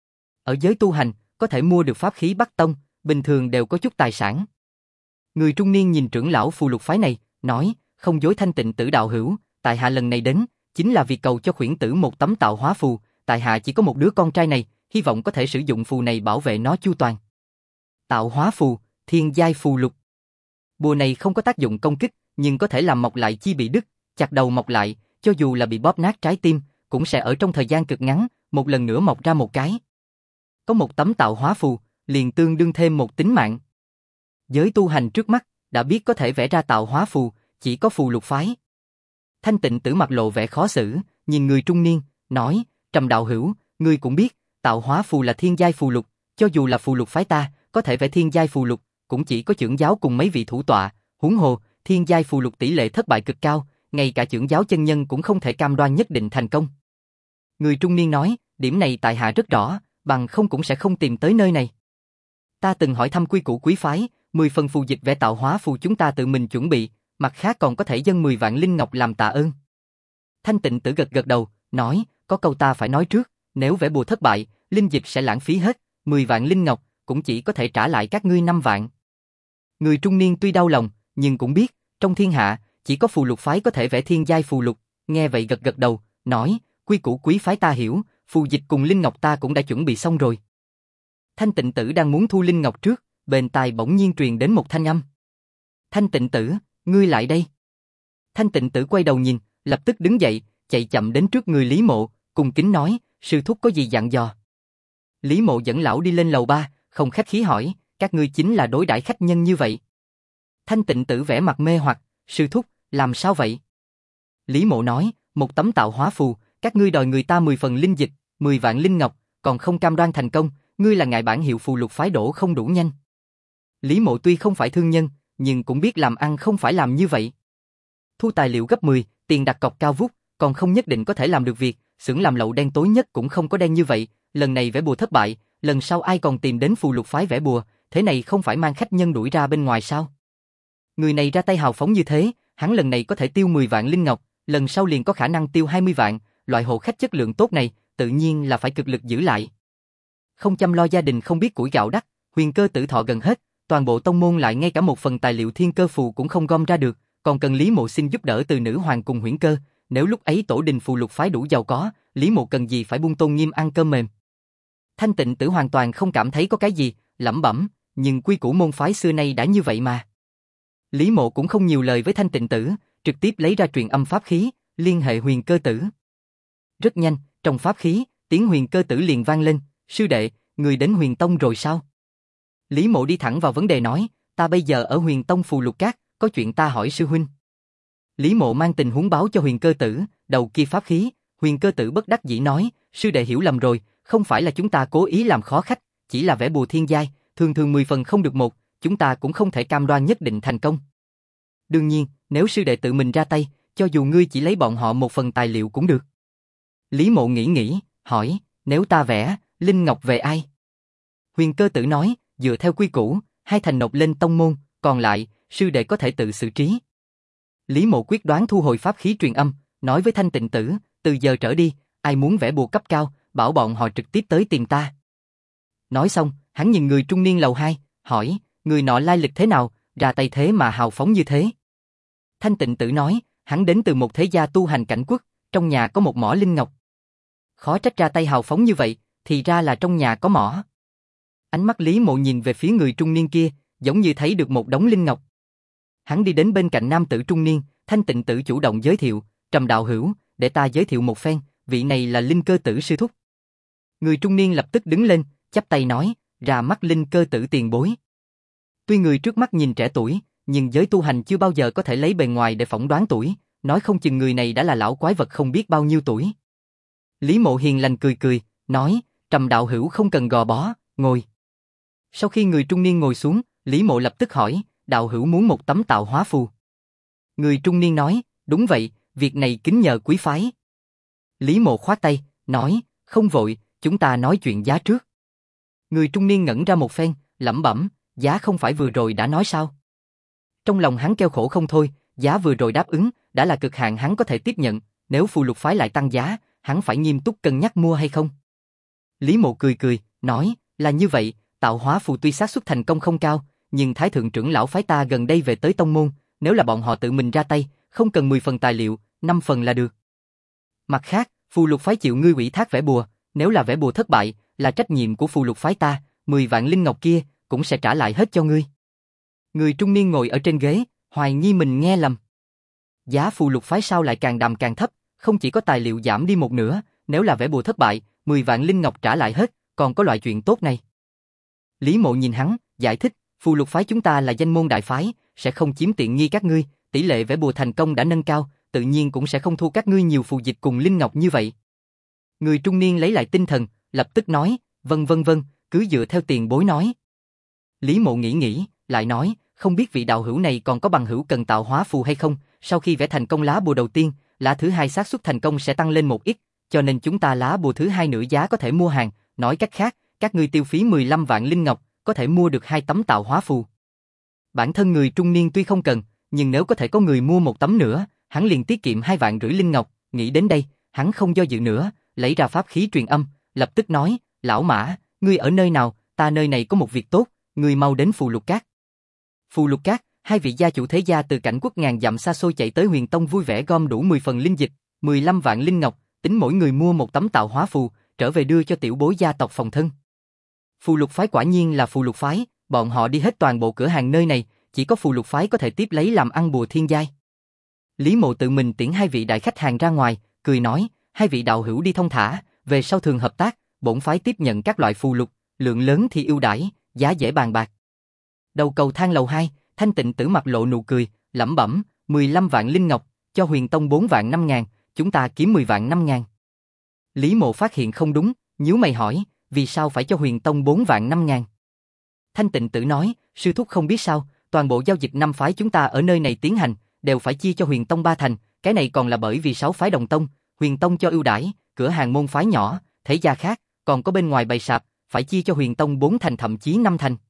Speaker 1: Ở giới tu hành, có thể mua được pháp khí Bắc Tông, bình thường đều có chút tài sản. Người trung niên nhìn trưởng lão phù lục phái này, nói, không dối Thanh Tịnh Tử đạo hữu, tại hạ lần này đến, chính là vì cầu cho khuyển tử một tấm tạo hóa phù, tại hạ chỉ có một đứa con trai này, hy vọng có thể sử dụng phù này bảo vệ nó chu toàn. Tạo hóa phù, thiên giai phù lục. Bùa này không có tác dụng công kích, nhưng có thể làm mọc lại chi bị đứt, chặt đầu mọc lại, cho dù là bị bóp nát trái tim, cũng sẽ ở trong thời gian cực ngắn, một lần nữa mọc ra một cái. Có một tấm tạo hóa phù, liền tương đương thêm một tính mạng. Giới tu hành trước mắt, đã biết có thể vẽ ra tạo hóa phù, chỉ có phù lục phái. Thanh Tịnh Tử mặt lộ vẻ khó xử, nhìn người trung niên, nói, Trầm đạo hữu, ngươi cũng biết, tạo hóa phù là thiên giai phù lục, cho dù là phù lục phái ta, có thể vẽ thiên giai phù lục, cũng chỉ có trưởng giáo cùng mấy vị thủ tọa, huống hồ, thiên giai phù lục tỷ lệ thất bại cực cao, ngay cả trưởng giáo chân nhân cũng không thể cam đoan nhất định thành công. Người trung niên nói, điểm này tại hạ rất rõ, bằng không cũng sẽ không tìm tới nơi này. Ta từng hỏi thăm quy củ quý phái, 10 phần phù dịch vẽ tạo hóa phù chúng ta tự mình chuẩn bị, mặt khác còn có thể dâng 10 vạn linh ngọc làm tạ ơn. Thanh Tịnh Tử gật gật đầu, nói, có câu ta phải nói trước, nếu vẽ bùa thất bại, linh dịch sẽ lãng phí hết, 10 vạn linh ngọc, cũng chỉ có thể trả lại các ngươi 5 vạn. Người trung niên tuy đau lòng, nhưng cũng biết, trong thiên hạ, chỉ có phù lục phái có thể vẽ thiên giai phù lục, nghe vậy gật gật đầu, nói, quy củ quý phái ta hiểu, phù dịch cùng linh ngọc ta cũng đã chuẩn bị xong rồi. Thanh Tịnh Tử đang muốn thu linh ngọc trước, bên tai bỗng nhiên truyền đến một thanh âm. Thanh Tịnh Tử, ngươi lại đây. Thanh Tịnh Tử quay đầu nhìn, lập tức đứng dậy, chạy chậm đến trước người Lý Mộ, cung kính nói, sư thúc có gì dặn dò. Lý Mộ dẫn lão đi lên lầu 3, không khách khí hỏi, các ngươi chính là đối đãi khách nhân như vậy. Thanh Tịnh Tử vẻ mặt mê hoặc, sư thúc, làm sao vậy? Lý Mộ nói, một tấm tạo hóa phù, các ngươi đòi người ta 10 phần linh dịch, 10 vạn linh ngọc, còn không cam đoan thành công, ngươi là ngại bản hiệu phù lục phái đổ không đủ nhanh. Lý Mộ tuy không phải thương nhân, nhưng cũng biết làm ăn không phải làm như vậy. Thu tài liệu gấp 10, tiền đặt cọc cao vút, còn không nhất định có thể làm được việc, xưởng làm lậu đen tối nhất cũng không có đen như vậy, lần này vẽ bùa thất bại, lần sau ai còn tìm đến phù lục phái vẽ bùa, thế này không phải mang khách nhân đuổi ra bên ngoài sao? Người này ra tay hào phóng như thế, hắn lần này có thể tiêu 10 vạn linh ngọc, lần sau liền có khả năng tiêu 20 vạn, loại hộ khách chất lượng tốt này, tự nhiên là phải cực lực giữ lại. Không chăm lo gia đình không biết củi gạo đắt, huyền cơ tử thọ gần hết, toàn bộ tông môn lại ngay cả một phần tài liệu thiên cơ phù cũng không gom ra được, còn cần Lý Mộ xin giúp đỡ từ nữ hoàng cùng huyễn cơ, nếu lúc ấy tổ đình phù lục phái đủ giàu có, Lý Mộ cần gì phải buông tôn nghiêm ăn cơm mềm. Thanh Tịnh Tử hoàn toàn không cảm thấy có cái gì, lẩm bẩm, nhưng quy củ môn phái xưa nay đã như vậy mà. Lý Mộ cũng không nhiều lời với Thanh Tịnh Tử, trực tiếp lấy ra truyền âm pháp khí, liên hệ huyền cơ tử. Rất nhanh, trong pháp khí, tiếng huyền cơ tử liền vang lên, sư đệ, người đến huyền tông rồi sao? Lý Mộ đi thẳng vào vấn đề nói, ta bây giờ ở huyền tông phù lục cát, có chuyện ta hỏi sư huynh. Lý Mộ mang tình huống báo cho huyền cơ tử, đầu kia pháp khí, huyền cơ tử bất đắc dĩ nói, sư đệ hiểu lầm rồi, không phải là chúng ta cố ý làm khó khách, chỉ là vẽ bùa thiên giai, thường thường 10 phần không được một, chúng ta cũng không thể cam đoan nhất định thành công. Đương nhiên, nếu sư đệ tự mình ra tay, cho dù ngươi chỉ lấy bọn họ một phần tài liệu cũng được. Lý Mộ nghĩ, hỏi, nếu ta vẽ, linh ngọc về ai? Huyền cơ tử nói, dựa theo quy củ, hai thành nộp lên tông môn, còn lại, sư đệ có thể tự xử trí. Lý Mộ quyết đoán thu hồi pháp khí truyền âm, nói với Thanh Tịnh Tử, từ giờ trở đi, ai muốn vẽ bùa cấp cao, bảo bọn họ trực tiếp tới tìm ta. Nói xong, hắn nhìn người trung niên lầu 2, hỏi, người nọ lai lịch thế nào, ra tay thế mà hào phóng như thế. Thanh Tịnh Tử nói, hắn đến từ một thế gia tu hành cảnh quốc, trong nhà có một mỏ linh ngọc. Khó trách ra tay hào phóng như vậy, thì ra là trong nhà có mỏ. Ánh mắt Lý Mộ nhìn về phía người trung niên kia, giống như thấy được một đống linh ngọc. Hắn đi đến bên cạnh nam tử trung niên, Thanh Tịnh Tử chủ động giới thiệu, Trầm đạo hữu, để ta giới thiệu một phen, vị này là Linh Cơ Tử sư thúc. Người trung niên lập tức đứng lên, chắp tay nói, ra mắt Linh Cơ Tử tiền bối. Tuy người trước mắt nhìn trẻ tuổi, nhưng giới tu hành chưa bao giờ có thể lấy bề ngoài để phỏng đoán tuổi, nói không chừng người này đã là lão quái vật không biết bao nhiêu tuổi. Lý Mộ hiền lành cười cười, nói, Trầm đạo hữu không cần gò bó, ngồi. Sau khi người trung niên ngồi xuống, Lý Mộ lập tức hỏi, đạo hữu muốn một tấm tạo hóa phù. Người trung niên nói, đúng vậy, việc này kính nhờ quý phái. Lý Mộ khoát tay, nói, không vội, chúng ta nói chuyện giá trước. Người trung niên ngẩn ra một phen, lẩm bẩm, giá không phải vừa rồi đã nói sao? Trong lòng hắn kêu khổ không thôi, giá vừa rồi đáp ứng, đã là cực hạn hắn có thể tiếp nhận, nếu phù lục phái lại tăng giá, hắn phải nghiêm túc cân nhắc mua hay không. Lý Mộ cười cười, nói, là như vậy, tạo hóa phù tuy xác suất thành công không cao, nhưng Thái thượng trưởng lão phái ta gần đây về tới tông môn, nếu là bọn họ tự mình ra tay, không cần 10 phần tài liệu, 5 phần là được. Mặt khác, phù lục phái chịu ngươi ủy thác vẽ bùa, nếu là vẽ bùa thất bại, là trách nhiệm của phù lục phái ta, 10 vạn linh ngọc kia cũng sẽ trả lại hết cho ngươi. Người trung niên ngồi ở trên ghế, hoài nghi mình nghe lầm. Giá phù lục phái sao lại càng đàm càng thấp, không chỉ có tài liệu giảm đi một nửa, nếu là vẽ bùa thất bại, 10 vạn linh ngọc trả lại hết, còn có loại chuyện tốt này. Lý Mộ nhìn hắn, giải thích, phù lục phái chúng ta là danh môn đại phái, sẽ không chiếm tiện nghi các ngươi, tỷ lệ vẽ bùa thành công đã nâng cao, tự nhiên cũng sẽ không thu các ngươi nhiều phù dịch cùng linh ngọc như vậy. Người trung niên lấy lại tinh thần, lập tức nói, vâng, cứ dựa theo tiền bối nói. Lý Mộ nghĩ, lại nói, không biết vị đạo hữu này còn có bằng hữu cần tạo hóa phù hay không, sau khi vẽ thành công lá bùa đầu tiên, lá thứ hai xác suất thành công sẽ tăng lên một ít, cho nên chúng ta lá bùa thứ hai nửa giá có thể mua hàng, nói cách khác, các ngươi tiêu phí 15 vạn linh ngọc, có thể mua được 2 tấm tạo hóa phù. Bản thân người trung niên tuy không cần, nhưng nếu có thể có người mua một tấm nữa, hắn liền tiết kiệm 2,5 vạn linh ngọc, nghĩ đến đây, hắn không do dự nữa, lấy ra pháp khí truyền âm, lập tức nói, lão Mã, ngươi ở nơi nào, ta nơi này có một việc tốt, ngươi mau đến Phù Lục Các. Phù Lục Các, hai vị gia chủ thế gia từ cảnh quốc ngàn dặm xa xôi chạy tới Huyền Tông vui vẻ gom đủ 10 phần linh dịch, 15 vạn linh ngọc, tính mỗi người mua một tấm tạo hóa phù, trở về đưa cho tiểu bối gia tộc phòng thân. Phù Lục phái quả nhiên là Phù Lục phái, bọn họ đi hết toàn bộ cửa hàng nơi này, chỉ có Phù Lục phái có thể tiếp lấy làm ăn bùa thiên giai. Lý Mộ tự mình tiễn hai vị đại khách hàng ra ngoài, cười nói, hai vị đạo hữu đi thông thả, về sau thường hợp tác, bổn phái tiếp nhận các loại phù lục, lượng lớn thì ưu đãi, giá dễ bàn bạc. Đầu cầu thang lầu 2, Thanh Tịnh Tử mặt lộ nụ cười, lẩm bẩm, 15 vạn linh ngọc, cho Huyền Tông 4 vạn 5 ngàn, chúng ta kiếm 10 vạn 5 ngàn. Lý Mộ phát hiện không đúng, nhíu mày hỏi, vì sao phải cho Huyền Tông 4 vạn 5 ngàn? Thanh Tịnh Tử nói, sư thúc không biết sao, toàn bộ giao dịch 5 phái chúng ta ở nơi này tiến hành, đều phải chia cho Huyền Tông 3 thành, cái này còn là bởi vì 6 phái đồng tông, Huyền Tông cho ưu đãi, cửa hàng môn phái nhỏ, thế gia khác, còn có bên ngoài bày sạp, phải chia cho Huyền Tông 4 thành thậm chí 5 thành.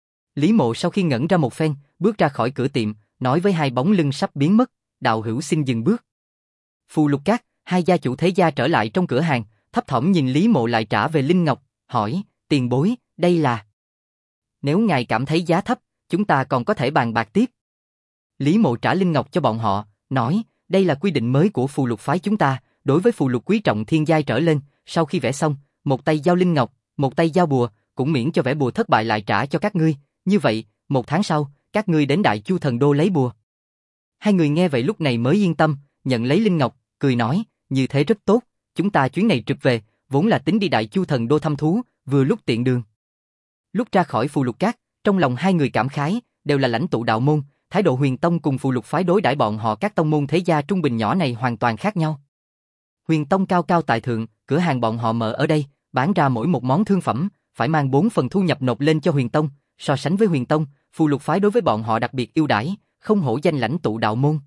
Speaker 1: Lý Mộ sau khi ngẩn ra một phen, bước ra khỏi cửa tiệm, nói với hai bóng lưng sắp biến mất, đạo hữu xin dừng bước. Phù Lục Các, hai gia chủ thế gia trở lại trong cửa hàng, thấp thỏm nhìn Lý Mộ lại trả về linh ngọc, hỏi, tiền bối, đây là... Nếu ngài cảm thấy giá thấp, chúng ta còn có thể bàn bạc tiếp. Lý Mộ trả linh ngọc cho bọn họ, nói, đây là quy định mới của Phù Lục phái chúng ta, đối với phù lục quý trọng thiên giai trở lên, sau khi vẽ xong, một tay giao linh ngọc, một tay giao bùa, cũng miễn cho vẽ bùa thất bại lại trả cho các ngươi, như vậy, 1 tháng sau, các ngươi đến Đại Chu Thần Đô lấy bùa. Hai người nghe vậy lúc này mới yên tâm, nhận lấy linh ngọc, cười nói, như thế rất tốt, chúng ta chuyến này trực về, vốn là tính đi Đại Chu Thần Đô thăm thú, vừa lúc tiện đường. Lúc ra khỏi Phù Lục Các, trong lòng hai người cảm khái, đều là lãnh tụ đạo môn, thái độ Huyền Tông cùng Phù Lục phái đối đãi bọn họ các tông môn thế gia trung bình nhỏ này hoàn toàn khác nhau. Huyền Tông cao cao tại thượng, cửa hàng bọn họ mở ở đây, bán ra mỗi một món thương phẩm, phải mang 4 phần thu nhập nộp lên cho Huyền Tông, so sánh với Huyền Tông, Phù Lục phái đối với bọn họ đặc biệt ưu đãi, không hổ danh lãnh tụ đạo môn.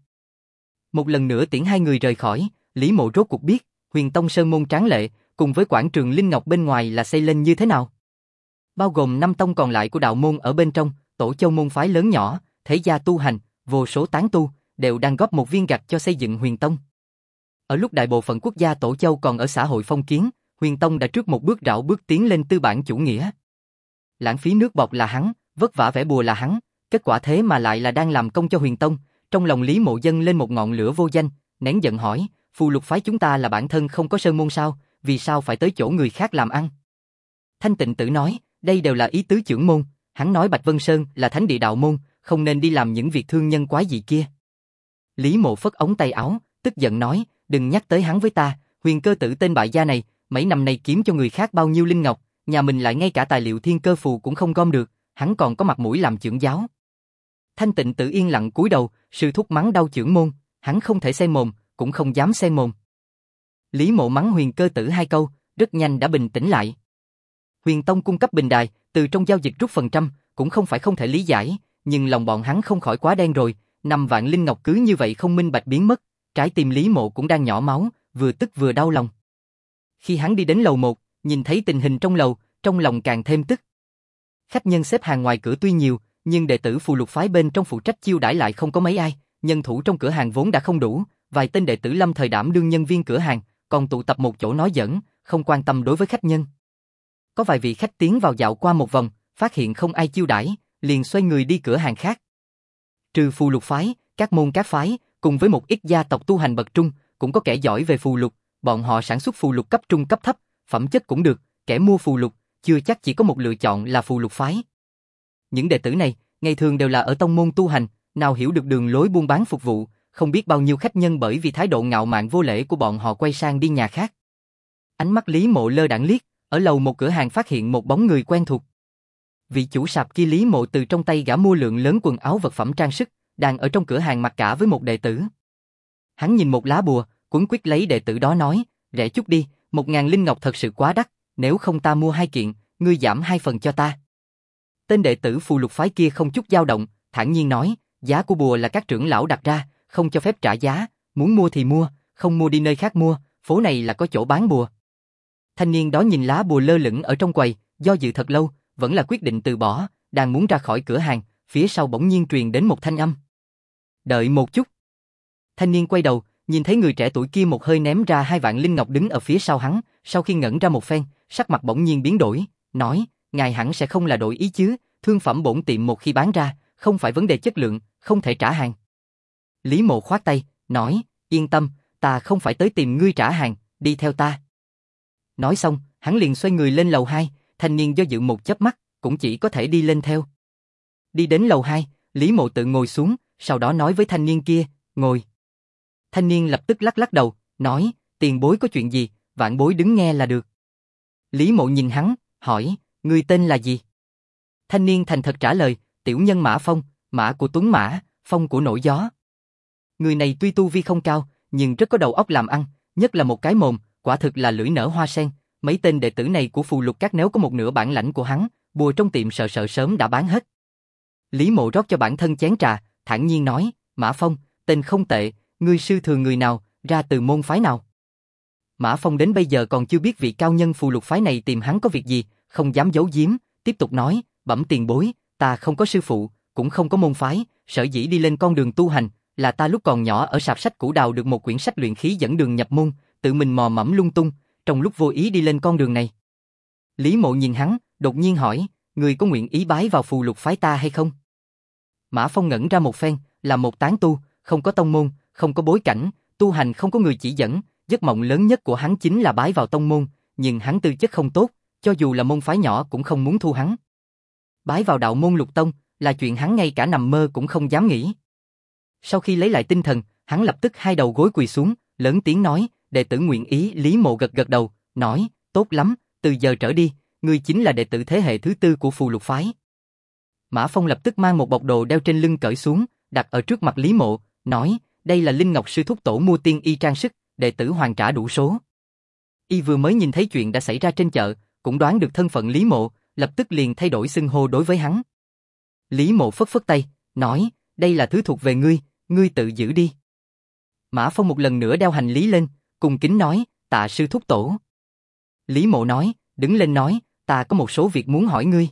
Speaker 1: Một lần nữa tiễn hai người rời khỏi, Lý Mộ rốt cuộc biết, Huyền Tông sơn môn tráng lệ, cùng với quảng trường linh ngọc bên ngoài là xây lên như thế nào. Bao gồm 5 tông còn lại của đạo môn ở bên trong, tổ châu môn phái lớn nhỏ, thế gia tu hành, vô số tán tu, đều đang góp một viên gạch cho xây dựng Huyền Tông. Ở lúc đại bộ phận quốc gia Tổ Châu còn ở xã hội phong kiến, Huyền Tông đã trước một bước rảo bước tiến lên tư bản chủ nghĩa. Lãng phí nước bọt là hắn, vất vả vẽ bùa là hắn, kết quả thế mà lại là đang làm công cho Huyền Tông. Trong lòng Lý Mộ dâng lên một ngọn lửa vô danh, nén giận hỏi, phù lục phái chúng ta là bản thân không có sơn môn sao, vì sao phải tới chỗ người khác làm ăn? Thanh Tịnh Tử nói, đây đều là ý tứ trưởng môn, hắn nói Bạch Vân Sơn là thánh địa đạo môn, không nên đi làm những việc thương nhân quái dị kia. Lý Mộ phất ống tay áo, tức giận nói, đừng nhắc tới hắn với ta, Huyền Cơ Tử tên bại gia này, mấy năm nay kiếm cho người khác bao nhiêu linh ngọc, nhà mình lại ngay cả tài liệu thiên cơ phù cũng không gom được, hắn còn có mặt mũi làm trưởng giáo. Thanh Tịnh Tử yên lặng cúi đầu, sư thúc mắng đau trưởng môn, hắn không thể xen mồm, cũng không dám xen mồm. Lý Mộ mắng Huyền Cơ Tử 2 câu, rất nhanh đã bình tĩnh lại. Huyền Tông cung cấp bình đài, từ trong giao dịch rút phần trăm, cũng không phải không thể lý giải, nhưng lòng bọn hắn không khỏi quá đen rồi, 5 vạn linh ngọc cứ như vậy không minh bạch biến mất, trái tim Lý Mộ cũng đang nhỏ máu, vừa tức vừa đau lòng. Khi hắn đi đến lầu 1, nhìn thấy tình hình trong lầu, trong lòng càng thêm tức. Khách nhân xếp hàng ngoài cửa tuy nhiều, nhưng đệ tử phù lục phái bên trong phụ trách chiêu đãi lại không có mấy ai, nhân thủ trong cửa hàng vốn đã không đủ, vài tên đệ tử lâm thời đảm đương nhân viên cửa hàng, còn tụ tập một chỗ nói giỡn, không quan tâm đối với khách nhân. Có vài vị khách tiến vào dạo qua một vòng, phát hiện không ai chiêu đãi, liền xoay người đi cửa hàng khác. Trừ phù lục phái, các môn các phái, cùng với một ít gia tộc tu hành bậc trung, cũng có kẻ giỏi về phù lục, bọn họ sản xuất phù lục cấp trung cấp thấp, phẩm chất cũng được, kẻ mua phù lục, chưa chắc chỉ có một lựa chọn là phù lục phái. Những đệ tử này, ngày thường đều là ở tông môn tu hành, nào hiểu được đường lối buôn bán phục vụ, không biết bao nhiêu khách nhân bởi vì thái độ ngạo mạn vô lễ của bọn họ quay sang đi nhà khác. Ánh mắt Lý Mộ lơ đãng liếc, ở lầu một cửa hàng phát hiện một bóng người quen thuộc. Vị chủ sạp kia Lý Mộ từ trong tay gã mua lượng lớn quần áo vật phẩm trang sức, đang ở trong cửa hàng mặc cả với một đệ tử. Hắn nhìn một lá bùa, quấn quýt lấy đệ tử đó nói, rẻ chút đi, 1000 linh ngọc thật sự quá đắt, nếu không ta mua 2 kiện, ngươi giảm 2 phần cho ta. Tên đệ tử phù lục phái kia không chút dao động, thản nhiên nói, giá của bùa là các trưởng lão đặt ra, không cho phép trả giá, muốn mua thì mua, không mua đi nơi khác mua, phố này là có chỗ bán bùa. Thanh niên đó nhìn lá bùa lơ lửng ở trong quầy, do dự thật lâu, vẫn là quyết định từ bỏ, đang muốn ra khỏi cửa hàng, phía sau bỗng nhiên truyền đến một thanh âm. Đợi một chút. Thanh niên quay đầu, nhìn thấy người trẻ tuổi kia một hơi ném ra 2 vạn linh ngọc đứng ở phía sau hắn, sau khi ngẩn ra một phen, sắc mặt bỗng nhiên biến đổi, nói, ngài hẳn sẽ không là đổi ý chứ, thương phẩm bổn tiệm một khi bán ra, không phải vấn đề chất lượng, không thể trả hàng. Lý Mộ khoát tay, nói, yên tâm, ta không phải tới tìm ngươi trả hàng, đi theo ta. Nói xong, hắn liền xoay người lên lầu 2, thanh niên do dự một chớp mắt, cũng chỉ có thể đi lên theo. Đi đến lầu 2, Lý Mộ tự ngồi xuống, sau đó nói với thanh niên kia, ngồi. Thanh niên lập tức lắc lắc đầu, nói, tiền bối có chuyện gì, vạn bối đứng nghe là được. Lý Mộ nhìn hắn, hỏi, ngươi tên là gì? Thanh niên thành thật trả lời, tiểu nhân Mã Phong, Mã của Tuấn Mã, Phong của nổi gió. Người này tuy tu vi không cao, nhưng rất có đầu óc làm ăn, nhất là một cái mồm, quả thực là lưỡi nở hoa sen. Mấy tên đệ tử này của phù lục các nếu có một nửa bản lãnh của hắn, bùa trong tiệm sợ sớm đã bán hết. Lý Mộ rót cho bản thân chén trà, thản nhiên nói, Mã Phong, tên không tệ, ngươi sư thừa người nào, ra từ môn phái nào? Mã Phong đến bây giờ còn chưa biết vị cao nhân phù lục phái này tìm hắn có việc gì, không dám giấu giếm, tiếp tục nói, bẩm tiền bối, ta không có sư phụ, cũng không có môn phái, sở dĩ đi lên con đường tu hành, là ta lúc còn nhỏ ở sạp sách cũ đào được một quyển sách luyện khí dẫn đường nhập môn, tự mình mò mẫm lung tung, trong lúc vô ý đi lên con đường này. Lý Mộ nhìn hắn, đột nhiên hỏi, người có nguyện ý bái vào phù lục phái ta hay không? Mã Phong ngẩn ra một phen, là một tán tu, không có tông môn, không có bối cảnh, tu hành không có người chỉ dẫn, giấc mộng lớn nhất của hắn chính là bái vào tông môn, nhưng hắn tư chất không tốt, cho dù là môn phái nhỏ cũng không muốn thu hắn. Bái vào đạo môn lục tông, là chuyện hắn ngay cả nằm mơ cũng không dám nghĩ. Sau khi lấy lại tinh thần, hắn lập tức 2 đầu gối quỳ xuống, lớn tiếng nói, đệ tử nguyện ý. Lý Mộ gật gật đầu, nói, tốt lắm, từ giờ trở đi, ngươi chính là đệ tử thế hệ thứ 4 của phù lục phái. Mã Phong lập tức mang một bọc đồ đeo trên lưng cởi xuống, đặt ở trước mặt Lý Mộ, nói, đây là Linh Ngọc sư thúc tổ mua tiên y trang sức, đệ tử hoàn trả đủ số. Y vừa mới nhìn thấy chuyện đã xảy ra trên chợ, cũng đoán được thân phận Lý Mộ, lập tức liền thay đổi xưng hô đối với hắn. Lý Mộ phất phất tay, nói, đây là thứ thuộc về ngươi, ngươi tự giữ đi. Mã Phong một lần nữa đeo hành lý lên, cung kính nói, tạ sư thúc tổ. Lý Mộ nói, đứng lên nói, ta có một số việc muốn hỏi ngươi.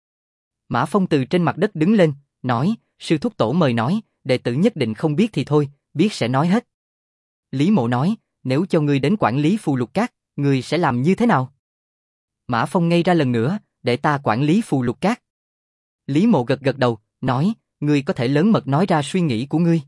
Speaker 1: Mã Phong từ trên mặt đất đứng lên, nói, sư thúc tổ mời nói, đệ tử nhất định không biết thì thôi, biết sẽ nói hết. Lý Mộ nói, nếu cho ngươi đến quản lý phù lục các, ngươi sẽ làm như thế nào? Mã Phong ngây ra lần nữa, để ta quản lý phù lục các. Lý Mộ gật gật đầu, nói, ngươi có thể lớn mật nói ra suy nghĩ của ngươi.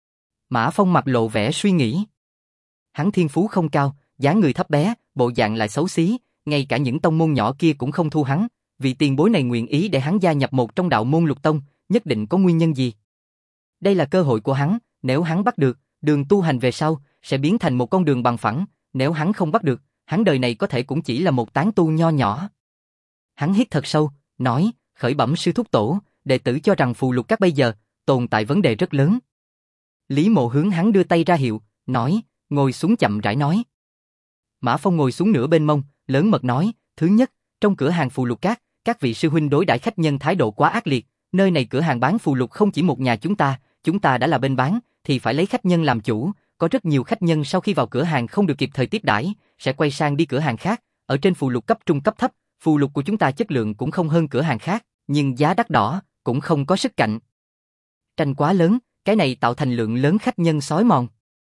Speaker 1: Mã Phong mặt lộ vẻ suy nghĩ. Hắn thiên phú không cao, dáng người thấp bé, bộ dạng lại xấu xí, ngay cả những tông môn nhỏ kia cũng không thu hắn, vì tiền bối này nguyện ý để hắn gia nhập một trong đạo môn Lục Tông, nhất định có nguyên nhân gì. Đây là cơ hội của hắn, nếu hắn bắt được, đường tu hành về sau sẽ biến thành một con đường bằng phẳng, nếu hắn không bắt được, hắn đời này có thể cũng chỉ là một tán tu nho nhỏ. Hắn hít thật sâu, nói, khởi bẩm sư thúc tổ, đệ tử cho rằng phù lục các bây giờ tồn tại vấn đề rất lớn. Lý Mộ hướng hắn đưa tay ra hiệu, nói, ngồi xuống chậm rãi nói. Mã Phong ngồi xuống nửa bên mông, lớn mật nói, thứ nhất, trong cửa hàng phù lục các vị sư huynh đối đãi khách nhân thái độ quá ác liệt, nơi này cửa hàng bán phù lục không chỉ một nhà chúng ta đã là bên bán, thì phải lấy khách nhân làm chủ, có rất nhiều khách nhân sau khi vào cửa hàng không được kịp thời tiếp đãi, sẽ quay sang đi cửa hàng khác, ở trên phù lục cấp trung cấp thấp, phù lục của chúng ta chất lượng cũng không hơn cửa hàng khác, nhưng giá đắt đỏ, cũng không có sức cạnh tranh quá lớn, cái này tạo thành lượng lớn khách nhân xói mòn.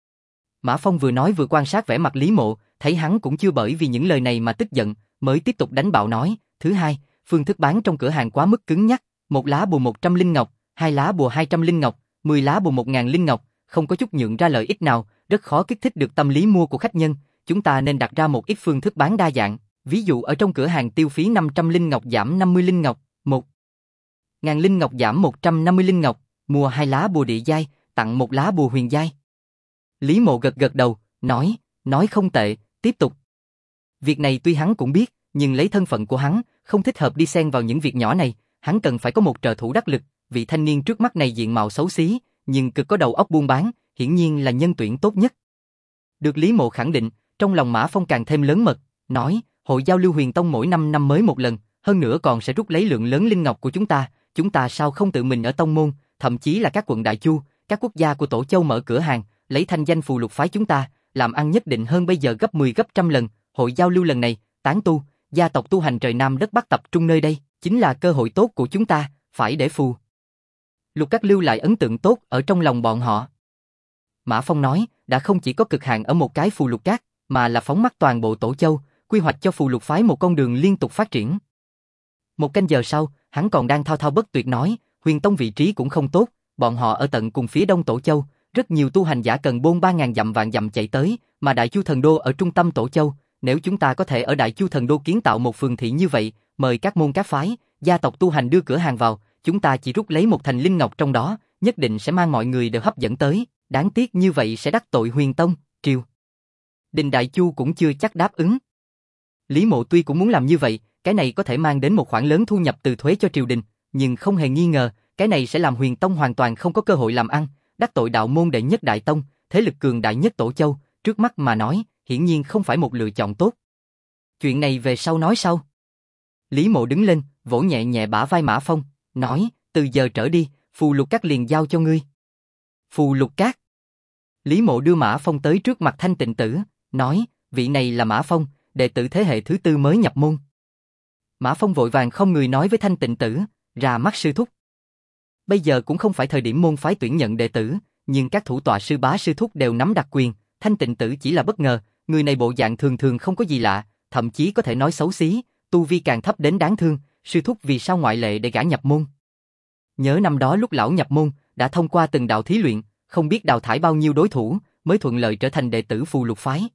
Speaker 1: Mã Phong vừa nói vừa quan sát vẻ mặt Lý Mộ, thấy hắn cũng chưa bởi vì những lời này mà tức giận, mới tiếp tục đánh bạo nói, thứ hai, phương thức bán trong cửa hàng quá mức cứng nhắc, một lá bùa 100 linh ngọc, hai lá bùa 200 linh ngọc, 10 lá bùa 1000 linh ngọc, không có chút nhượng ra lợi ích nào, rất khó kích thích được tâm lý mua của khách nhân, chúng ta nên đặt ra một ít phương thức bán đa dạng, ví dụ ở trong cửa hàng tiêu phí 500 linh ngọc giảm 50 linh ngọc, 1000 linh ngọc giảm 150 linh ngọc, mua 2 lá bùa địa giai, tặng 1 lá bùa huyền giai. Lý Mộ gật gật đầu, nói không tệ, tiếp tục. Việc này tuy hắn cũng biết, nhưng lấy thân phận của hắn, không thích hợp đi xen vào những việc nhỏ này, hắn cần phải có một trợ thủ đắc lực, vị thanh niên trước mắt này diện mạo xấu xí, nhưng cực có đầu óc buôn bán, hiển nhiên là nhân tuyển tốt nhất. Được Lý Mộ khẳng định, trong lòng Mã Phong càng thêm lớn mật, nói, hội giao lưu Huyền Tông mỗi 5 năm mới một lần, hơn nữa còn sẽ rút lấy lượng lớn linh ngọc của chúng ta sao không tự mình ở tông môn, thậm chí là các quận Đại Chu, các quốc gia của Tổ Châu mở cửa hàng, lấy thanh danh phù lục phái chúng ta, làm ăn nhất định hơn bây giờ gấp 10 gấp trăm lần, hội giao lưu lần này, tán tu, gia tộc tu hành trời Nam đất Bắc tập trung nơi đây, chính là cơ hội tốt của chúng ta, phải để phù lục các lưu lại ấn tượng tốt ở trong lòng bọn họ. Mã Phong nói, đã không chỉ có cực hạn ở một cái phù lục các, mà là phóng mắt toàn bộ Tổ Châu, quy hoạch cho phù lục phái một con đường liên tục phát triển. Một canh giờ sau, hắn còn đang thao thao bất tuyệt nói, Huyền Tông vị trí cũng không tốt, bọn họ ở tận cùng phía đông Tổ Châu, rất nhiều tu hành giả cần bôn 3.000 dặm vạn dặm chạy tới, mà Đại Chu Thần Đô ở trung tâm Tổ Châu, nếu chúng ta có thể ở Đại Chu Thần Đô kiến tạo một phường thị như vậy, mời các môn các phái, gia tộc tu hành đưa cửa hàng vào, chúng ta chỉ rút lấy một thành linh ngọc trong đó, nhất định sẽ mang mọi người đều hấp dẫn tới, đáng tiếc như vậy sẽ đắc tội Huyền Tông, triều đình Đại Chu cũng chưa chắc đáp ứng. Lý Mộ tuy cũng muốn làm như vậy, cái này có thể mang đến một khoản lớn thu nhập từ thuế cho triều đình, nhưng không hề nghi ngờ, cái này sẽ làm Huyền Tông hoàn toàn không có cơ hội làm ăn, đắc tội đạo môn đệ nhất đại tông, thế lực cường đại nhất Tổ Châu, trước mắt mà nói, hiển nhiên không phải một lựa chọn tốt. Chuyện này về sau nói sau. Lý Mộ đứng lên, vỗ nhẹ nhẹ bả vai Mã Phong, nói, từ giờ trở đi, phù lục các liền giao cho ngươi. Phù lục các. Lý Mộ đưa Mã Phong tới trước mặt Thanh Tịnh Tử, nói, vị này là Mã Phong, đệ tử thế hệ thứ 4 mới nhập môn. Mã Phong vội vàng không người nói với Thanh Tịnh Tử, ra mắt sư thúc. Bây giờ cũng không phải thời điểm môn phái tuyển nhận đệ tử, nhưng các thủ tọa sư bá sư thúc đều nắm đặc quyền, Thanh Tịnh Tử chỉ là bất ngờ, người này bộ dạng thường thường không có gì lạ, thậm chí có thể nói xấu xí, tu vi càng thấp đến đáng thương, sư thúc vì sao ngoại lệ để gã nhập môn. Nhớ năm đó lúc lão nhập môn, đã thông qua từng đạo thí luyện, không biết đào thải bao nhiêu đối thủ, mới thuận lợi trở thành đệ tử phù lục phái.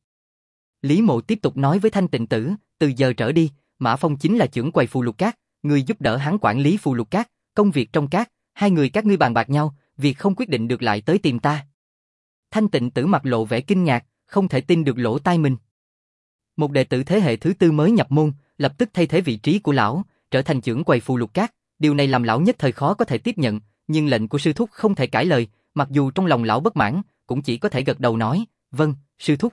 Speaker 1: Lý Mộ tiếp tục nói với Thanh Tịnh Tử, từ giờ trở đi, Mã Phong chính là trưởng quầy phù lục các, người giúp đỡ hắn quản lý phù lục các, công việc trong các, hai người các ngươi bàn bạc nhau, việc không quyết định được lại tới tìm ta. Thanh Tịnh Tử mặt lộ vẻ kinh ngạc, không thể tin được lỗ tai mình. Một đệ tử thế hệ thứ 4 mới nhập môn, lập tức thay thế vị trí của lão, trở thành trưởng quầy phù lục các, điều này làm lão nhất thời khó có thể tiếp nhận, nhưng lệnh của sư thúc không thể cãi lời, mặc dù trong lòng lão bất mãn, cũng chỉ có thể gật đầu nói, vâng, sư thúc.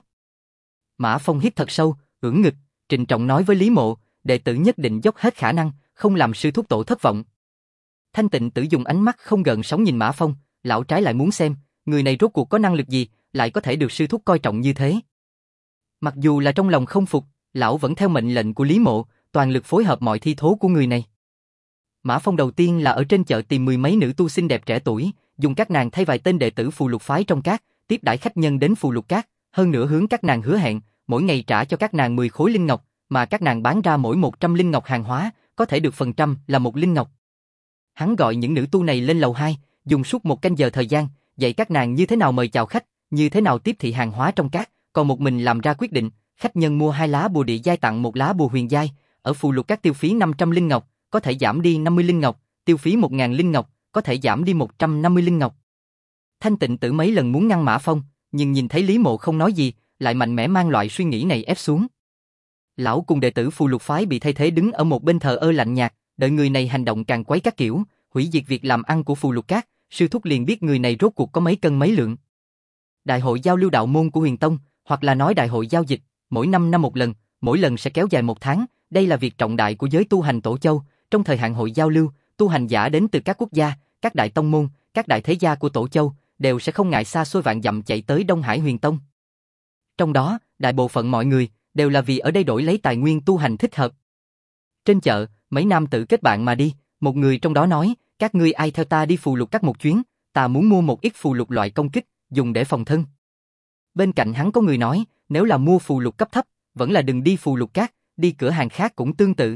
Speaker 1: Mã Phong hít thật sâu, ưỡn ngực, trịnh trọng nói với Lý Mộ, đệ tử nhất định dốc hết khả năng, không làm sư thúc tổ thất vọng. Thanh Tịnh Tử dùng ánh mắt không gợn sóng nhìn Mã Phong, lão trái lại muốn xem, người này rốt cuộc có năng lực gì, lại có thể được sư thúc coi trọng như thế. Mặc dù là trong lòng không phục, lão vẫn theo mệnh lệnh của Lý Mộ, toàn lực phối hợp mọi thi thố của người này. Mã Phong đầu tiên là ở trên chợ tìm 10 mấy nữ tu xinh đẹp trẻ tuổi, dùng các nàng thay vài tên đệ tử phù lục phái trong các, tiếp đãi khách nhân đến phù lục các, hơn nữa hướng các nàng hứa hẹn, mỗi ngày trả cho các nàng 10 khối linh ngọc, mà các nàng bán ra mỗi 100 linh ngọc hàng hóa, có thể được phần trăm là 1 linh ngọc. Hắn gọi những nữ tu này lên lầu 2, dùng suốt 1 canh giờ thời gian, dạy các nàng như thế nào mời chào khách, như thế nào tiếp thị hàng hóa trong cát, còn một mình làm ra quyết định, khách nhân mua 2 lá bùa địa giai tặng 1 lá bùa huyền giai, ở phù lục các tiêu phí 500 linh ngọc, có thể giảm đi 50 linh ngọc, tiêu phí 1000 linh ngọc, có thể giảm đi 150 linh ngọc. Thanh Tịnh Tử mấy lần muốn ngăn Mã Phong, nhưng nhìn thấy Lý Mộ không nói gì, lại mạnh mẽ mang loại suy nghĩ này ép xuống. Lão cùng đệ tử phù lục phái bị thay thế đứng ở một bên thờ ơ lạnh nhạt, đợi người này hành động càng quấy các kiểu, hủy diệt việc làm ăn của phù lục các, sư thúc liền biết người này rốt cuộc có mấy cân mấy lượng. Đại hội giao lưu đạo môn của Huyền Tông, hoặc là nói đại hội giao dịch, mỗi 5 năm một lần, mỗi lần sẽ kéo dài 1 tháng, đây là việc trọng đại của giới tu hành Tổ Châu, trong thời hạn hội giao lưu, tu hành giả đến từ các quốc gia, các đại tông môn, các đại thế gia của Tổ Châu, đều sẽ không ngại xa xôi vạn dặm chạy tới Đông Hải Huyền Tông. Trong đó, đại bộ phận mọi người đều là vì ở đây đổi lấy tài nguyên tu hành thích hợp. Trên chợ, mấy nam tử kết bạn mà đi, một người trong đó nói, các ngươi ai theo ta đi phù lục các một chuyến, ta muốn mua một ít phù lục loại công kích, dùng để phòng thân. Bên cạnh hắn có người nói, nếu là mua phù lục cấp thấp, vẫn là đừng đi phù lục các, đi cửa hàng khác cũng tương tự.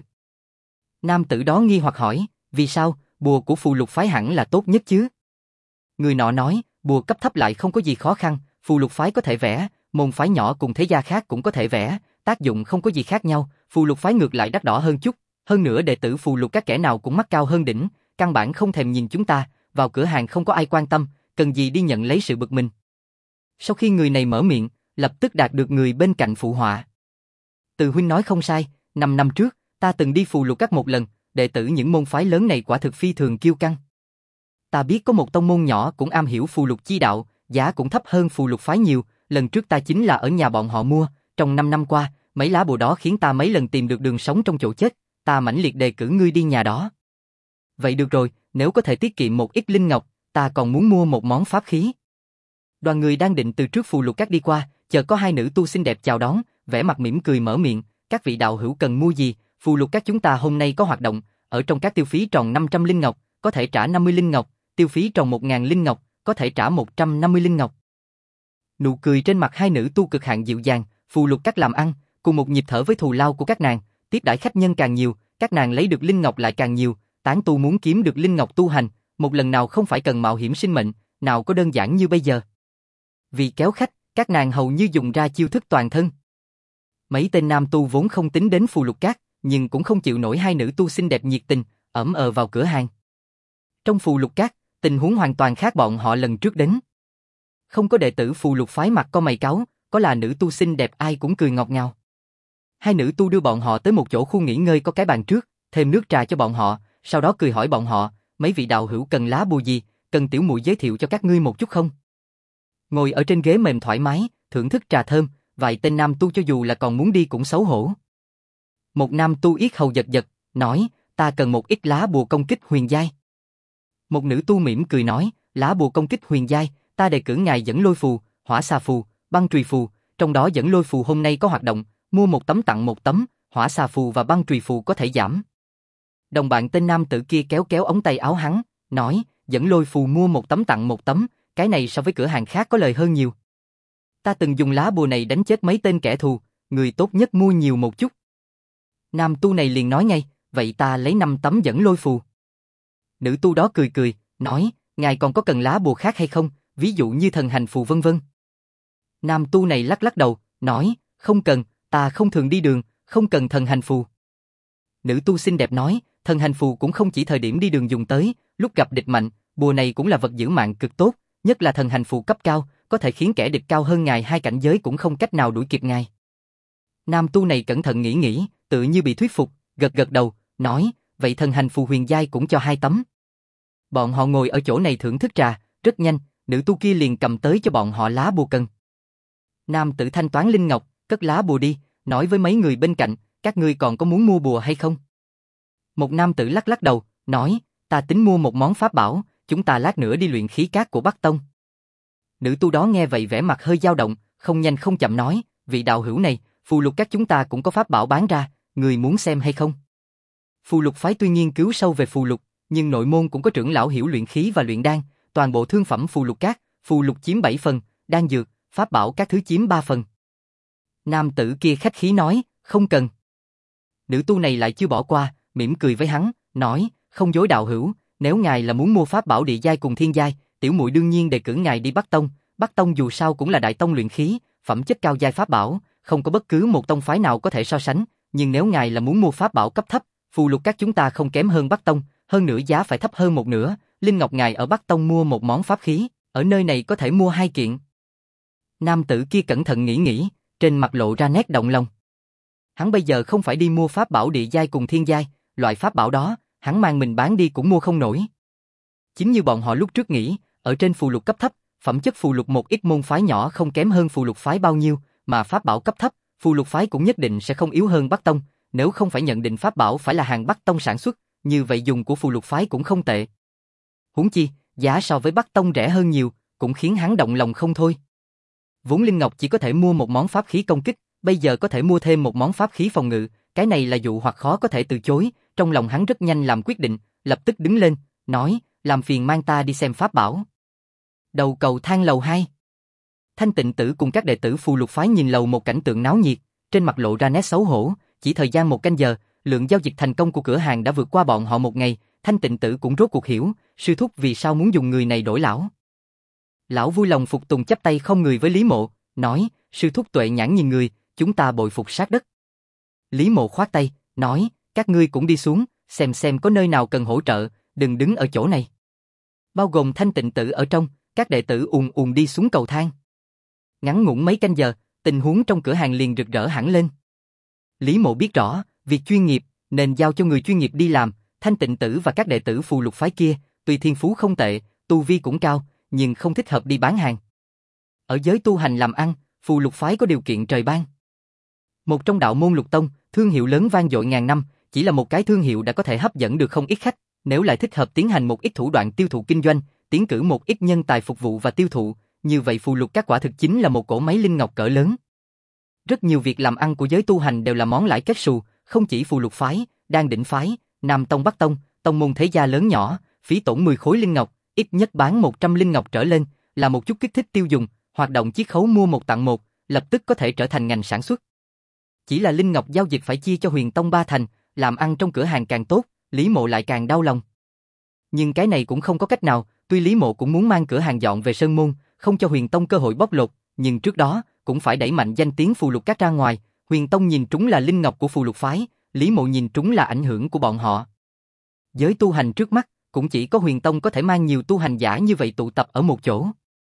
Speaker 1: Nam tử đó nghi hoặc hỏi, vì sao, bùa của phù lục phái hẳn là tốt nhất chứ? Người nọ nói, bùa cấp thấp lại không có gì khó khăn, phù lục phái có thể vẽ, môn phái nhỏ cùng thế gia khác cũng có thể vẽ, tác dụng không có gì khác nhau, phù lục phái ngược lại đắt đỏ hơn chút, hơn nữa đệ tử phù lục các kẻ nào cũng mắt cao hơn đỉnh, căn bản không thèm nhìn chúng ta, vào cửa hàng không có ai quan tâm, cần gì đi nhận lấy sự bực mình. Sau khi người này mở miệng, lập tức đạt được người bên cạnh phụ họa. Từ huynh nói không sai, 5 năm trước, ta từng đi phù lục các một lần, đệ tử những môn phái lớn này quả thực phi thường kiêu căng. Ta biết có một tông môn nhỏ cũng am hiểu phù lục chi đạo, giá cũng thấp hơn phù lục phái nhiều, lần trước ta chính là ở nhà bọn họ mua, trong 5 năm qua, mấy lá bùa đó khiến ta mấy lần tìm được đường sống trong chỗ chết, ta mãnh liệt đề cử ngươi đi nhà đó. Vậy được rồi, nếu có thể tiết kiệm một ít linh ngọc, ta còn muốn mua một món pháp khí. Đoàn người đang định từ trước phù lục các đi qua, chợt có 2 nữ tu xinh đẹp chào đón, vẻ mặt mỉm cười mở miệng, các vị đạo hữu cần mua gì, phù lục các chúng ta hôm nay có hoạt động, ở trong các tiêu phí tròn 500 linh ngọc, có thể trả 50 linh ngọc, tiêu phí tròn 1000 linh ngọc, có thể trả 150 linh ngọc. Nụ cười trên mặt 2 nữ tu cực hạn dịu dàng, phù lục các làm ăn, cùng một nhịp thở với thù lao của các nàng, tiếp đãi khách nhân càng nhiều, các nàng lấy được linh ngọc lại càng nhiều, tán tu muốn kiếm được linh ngọc tu hành, một lần nào không phải cần mạo hiểm sinh mệnh, nào có đơn giản như bây giờ. Vì kéo khách, các nàng hầu như dùng ra chiêu thức toàn thân. Mấy tên nam tu vốn không tính đến phù lục các, nhưng cũng không chịu nổi 2 nữ tu xinh đẹp nhiệt tình, ẩm ờ vào cửa hàng. Trong phù lục các, tình huống hoàn toàn khác bọn họ lần trước đến. Không có đệ tử phù lục phái mặt con mày cáu, có là nữ tu xinh đẹp ai cũng cười ngọt ngào. 2 nữ tu đưa bọn họ tới một chỗ khu nghỉ ngơi có cái bàn trước, thêm nước trà cho bọn họ, sau đó cười hỏi bọn họ, mấy vị đạo hữu cần lá bùa gì, cần tiểu muội giới thiệu cho các ngươi một chút không? Ngồi ở trên ghế mềm thoải mái, thưởng thức trà thơm, vài tên nam tu cho dù là còn muốn đi cũng xấu hổ. Một nam tu yết hầu giật giật, nói, ta cần một ít lá bùa công kích huyền giai. Một nữ tu mỉm cười nói, lá bùa công kích huyền giai, ta đề cử ngài dẫn lôi phù, hỏa xà phù, băng trùy phù, trong đó dẫn lôi phù hôm nay có hoạt động, mua 1 tấm tặng 1 tấm, hỏa xà phù và băng trùy phù có thể giảm. Đồng bạn tên nam tử kia kéo kéo ống tay áo hắn, nói, dẫn lôi phù mua 1 tấm tặng 1 tấm, cái này so với cửa hàng khác có lời hơn nhiều. Ta từng dùng lá bùa này đánh chết mấy tên kẻ thù, người tốt nhất mua nhiều một chút. Nam tu này liền nói ngay, vậy ta lấy 5 tấm dẫn lôi phù. Nữ tu đó cười cười, nói, ngài còn có cần lá bùa khác hay không, ví dụ như thần hành phù vân vân. Nam tu này lắc lắc đầu, nói, không cần, ta không thường đi đường, không cần thần hành phù. Nữ tu xinh đẹp nói, thần hành phù cũng không chỉ thời điểm đi đường dùng tới, lúc gặp địch mạnh, bùa này cũng là vật giữ mạng cực tốt, nhất là thần hành phù cấp cao, có thể khiến kẻ địch cao hơn ngài 2 cảnh giới cũng không cách nào đuổi kịp ngài. Nam tu này cẩn thận nghĩ, tự như bị thuyết phục, gật gật đầu, nói, vậy thần hành phù huyền giai cũng cho 2 tấm. Bọn họ ngồi ở chỗ này thưởng thức trà, rất nhanh, nữ tu kia liền cầm tới cho bọn họ lá bùa cần. Nam tử thanh toán linh ngọc, cất lá bùa đi, nói với mấy người bên cạnh, các ngươi còn có muốn mua bùa hay không? Một nam tử lắc lắc đầu, nói, ta tính mua một món pháp bảo, chúng ta lát nữa đi luyện khí cát của Bắc Tông. Nữ tu đó nghe vậy vẻ mặt hơi dao động, không nhanh không chậm nói, vị đạo hữu này, phù lục các chúng ta cũng có pháp bảo bán ra, người muốn xem hay không? Phù lục phái tuy nghiên cứu sâu về phù lục, nhưng nội môn cũng có trưởng lão hiểu luyện khí và luyện đan, toàn bộ thương phẩm phù lục các, phù lục chiếm 7 phần, đan dược, pháp bảo các thứ chiếm 3 phần. Nam tử kia khách khí nói, không cần. Nữ tu này lại chưa bỏ qua, mỉm cười với hắn, nói, không dối đạo hữu, nếu ngài là muốn mua pháp bảo địa giai cùng thiên giai, tiểu muội đương nhiên đề cử ngài đi Bắc Tông. Bắc Tông dù sao cũng là đại tông luyện khí, phẩm chất cao giai pháp bảo, không có bất cứ một tông phái nào có thể so sánh, nhưng nếu ngài là muốn mua pháp bảo cấp thấp, phù lục các chúng ta không kém hơn Bắc Tông, hơn nữa giá phải thấp hơn một nửa, linh ngọc ngài ở Bắc Tông mua một món pháp khí, ở nơi này có thể mua 2 kiện. Nam tử kia cẩn thận nghĩ, trên mặt lộ ra nét động lòng. Hắn bây giờ không phải đi mua pháp bảo địa giai cùng thiên giai, loại pháp bảo đó, hắn mang mình bán đi cũng mua không nổi. Chính như bọn họ lúc trước nghĩ, ở trên phù lục cấp thấp, phẩm chất phù lục một ít môn phái nhỏ không kém hơn phù lục phái bao nhiêu, mà pháp bảo cấp thấp, phù lục phái cũng nhất định sẽ không yếu hơn Bắc Tông, nếu không phải nhận định pháp bảo phải là hàng Bắc Tông sản xuất, như vậy dùng của phù lục phái cũng không tệ. Huống chi, giá so với Bắc Tông rẻ hơn nhiều, cũng khiến hắn động lòng không thôi. Vốn Linh Ngọc chỉ có thể mua một món pháp khí công kích, bây giờ có thể mua thêm một món pháp khí phòng ngự, cái này là dụ hoặc khó có thể từ chối, trong lòng hắn rất nhanh làm quyết định, lập tức đứng lên, nói, làm phiền mang ta đi xem pháp bảo. Đầu cầu thang lầu 2. Thanh Tịnh Tử cùng các đệ tử phù lục phái nhìn lầu một cảnh tượng náo nhiệt, trên mặt lộ ra nét xấu hổ, chỉ thời gian 1 canh giờ, lượng giao dịch thành công của cửa hàng đã vượt qua bọn họ 1 ngày, Thanh Tịnh Tử cũng rốt cuộc hiểu, sư thúc vì sao muốn dùng người này đổi lão. Lão vui lòng phục tùng chắp tay không người với Lý Mộ, nói, sư thúc tuệ nhãn nhìn người, chúng ta bội phục sát đất. Lý Mộ khoát tay, nói, các ngươi cũng đi xuống, xem có nơi nào cần hỗ trợ, đừng đứng ở chỗ này. Bao gồm Thanh Tịnh Tử ở trong, các đệ tử ùn đi xuống cầu thang. Ngắn ngủn mấy canh giờ, tình huống trong cửa hàng liền rực rỡ hẳn lên. Lý Mộ biết rõ, việc chuyên nghiệp, nên giao cho người chuyên nghiệp đi làm, Thanh Tịnh Tử và các đệ tử phù lục phái kia, tuy thiên phú không tệ, tu vi cũng cao, nhưng không thích hợp đi bán hàng. Ở giới tu hành làm ăn, phù lục phái có điều kiện trời ban. Một trong đạo môn Lục Tông, thương hiệu lớn vang dội ngàn năm, chỉ là một cái thương hiệu đã có thể hấp dẫn được không ít khách, nếu lại thích hợp tiến hành một ít thủ đoạn tiêu thụ kinh doanh, tiến cử một ít nhân tài phục vụ và tiêu thụ, như vậy phù lục các quả thực chính là một cỗ máy linh ngọc cỡ lớn. Rất nhiều việc làm ăn của giới tu hành đều là món lãi kết xù, không chỉ phù lục phái, Đan Đỉnh phái, Nam Tông Bắc Tông, tông môn thế gia lớn nhỏ, phí tổn 10 khối linh ngọc, ít nhất bán 100 linh ngọc trở lên, là một chút kích thích tiêu dùng, hoạt động chiết khấu mua một tặng một, lập tức có thể trở thành ngành sản xuất. Chỉ là linh ngọc giao dịch phải chia cho Huyền Tông 3 thành, làm ăn trong cửa hàng càng tốt, Lý Mộ lại càng đau lòng. Nhưng cái này cũng không có cách nào, tuy Lý Mộ cũng muốn mang cửa hàng dọn về Sơn Môn, không cho Huyền Tông cơ hội bóc lột, nhưng trước đó cũng phải đẩy mạnh danh tiếng phù lục các ra ngoài. Huyền Tông nhìn trúng là linh ngọc của phù lục phái, Lý Mộ nhìn trúng là ảnh hưởng của bọn họ. Giới tu hành trước mắt, cũng chỉ có Huyền Tông có thể mang nhiều tu hành giả như vậy tụ tập ở một chỗ.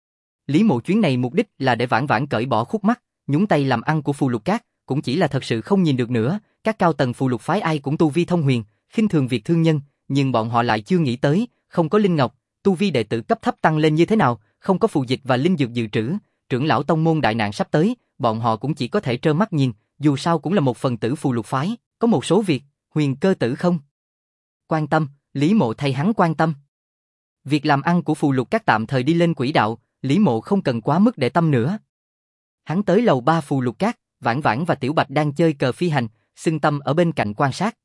Speaker 1: Lý Mộ chuyến này mục đích là để vãn cởi bỏ khúc mắc, nhúng tay làm ăn của phù lục các, cũng chỉ là thật sự không nhìn được nữa. Các cao tầng phù lục phái ai cũng tu vi thông huyền, khinh thường việc thương nhân, nhưng bọn họ lại chưa nghĩ tới, không có linh ngọc, tu vi đệ tử cấp thấp tăng lên như thế nào, không có phù dịch và linh dược dự trữ, trưởng lão tông môn đại nạn sắp tới, bọn họ cũng chỉ có thể trơ mắt nhìn, dù sao cũng là một phần tử phù lục phái, có một số việc, Huyền Cơ Tử không quan tâm, Lý Mộ thay hắn quan tâm. Việc làm ăn của phù lục các tạm thời đi lên quỹ đạo, Lý Mộ không cần quá mức để tâm nữa. Hắn tới lầu 3 phù lục các, Vãn và Tiểu Bạch đang chơi cờ phi hành, Xưng Tâm ở bên cạnh quan sát.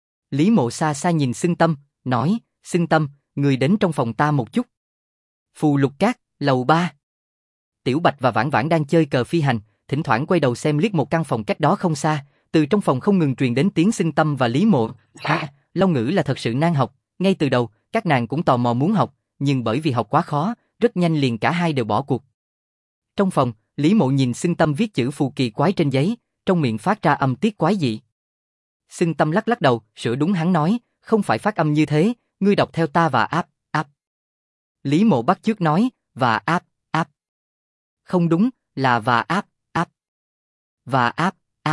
Speaker 1: Lý Mộ xa xa nhìn Xưng Tâm, nói, Xưng Tâm, người đến trong phòng ta một chút. Phù lục các, lầu 3. Tiểu Bạch và Vãn đang chơi cờ phi hành, thỉnh thoảng quay đầu xem liếc một căn phòng cách đó không xa, từ trong phòng không ngừng truyền đến tiếng Xưng Tâm và Lý Mộ. Long ngữ là thật sự nan học, ngay từ đầu, các nàng cũng tò mò muốn học, nhưng bởi vì học quá khó, rất nhanh liền cả hai đều bỏ cuộc. Trong phòng, Lý Mộ nhìn Xưng Tâm viết chữ phù kỳ quái trên giấy, trong miệng phát ra âm tiết quái dị. Xưng Tâm lắc đầu, sửa đúng hắn nói, không phải phát âm như thế, ngươi đọc theo ta và áp. Lý Mộ bắt chước nói, và áp. Không đúng, là và áp. Và áp.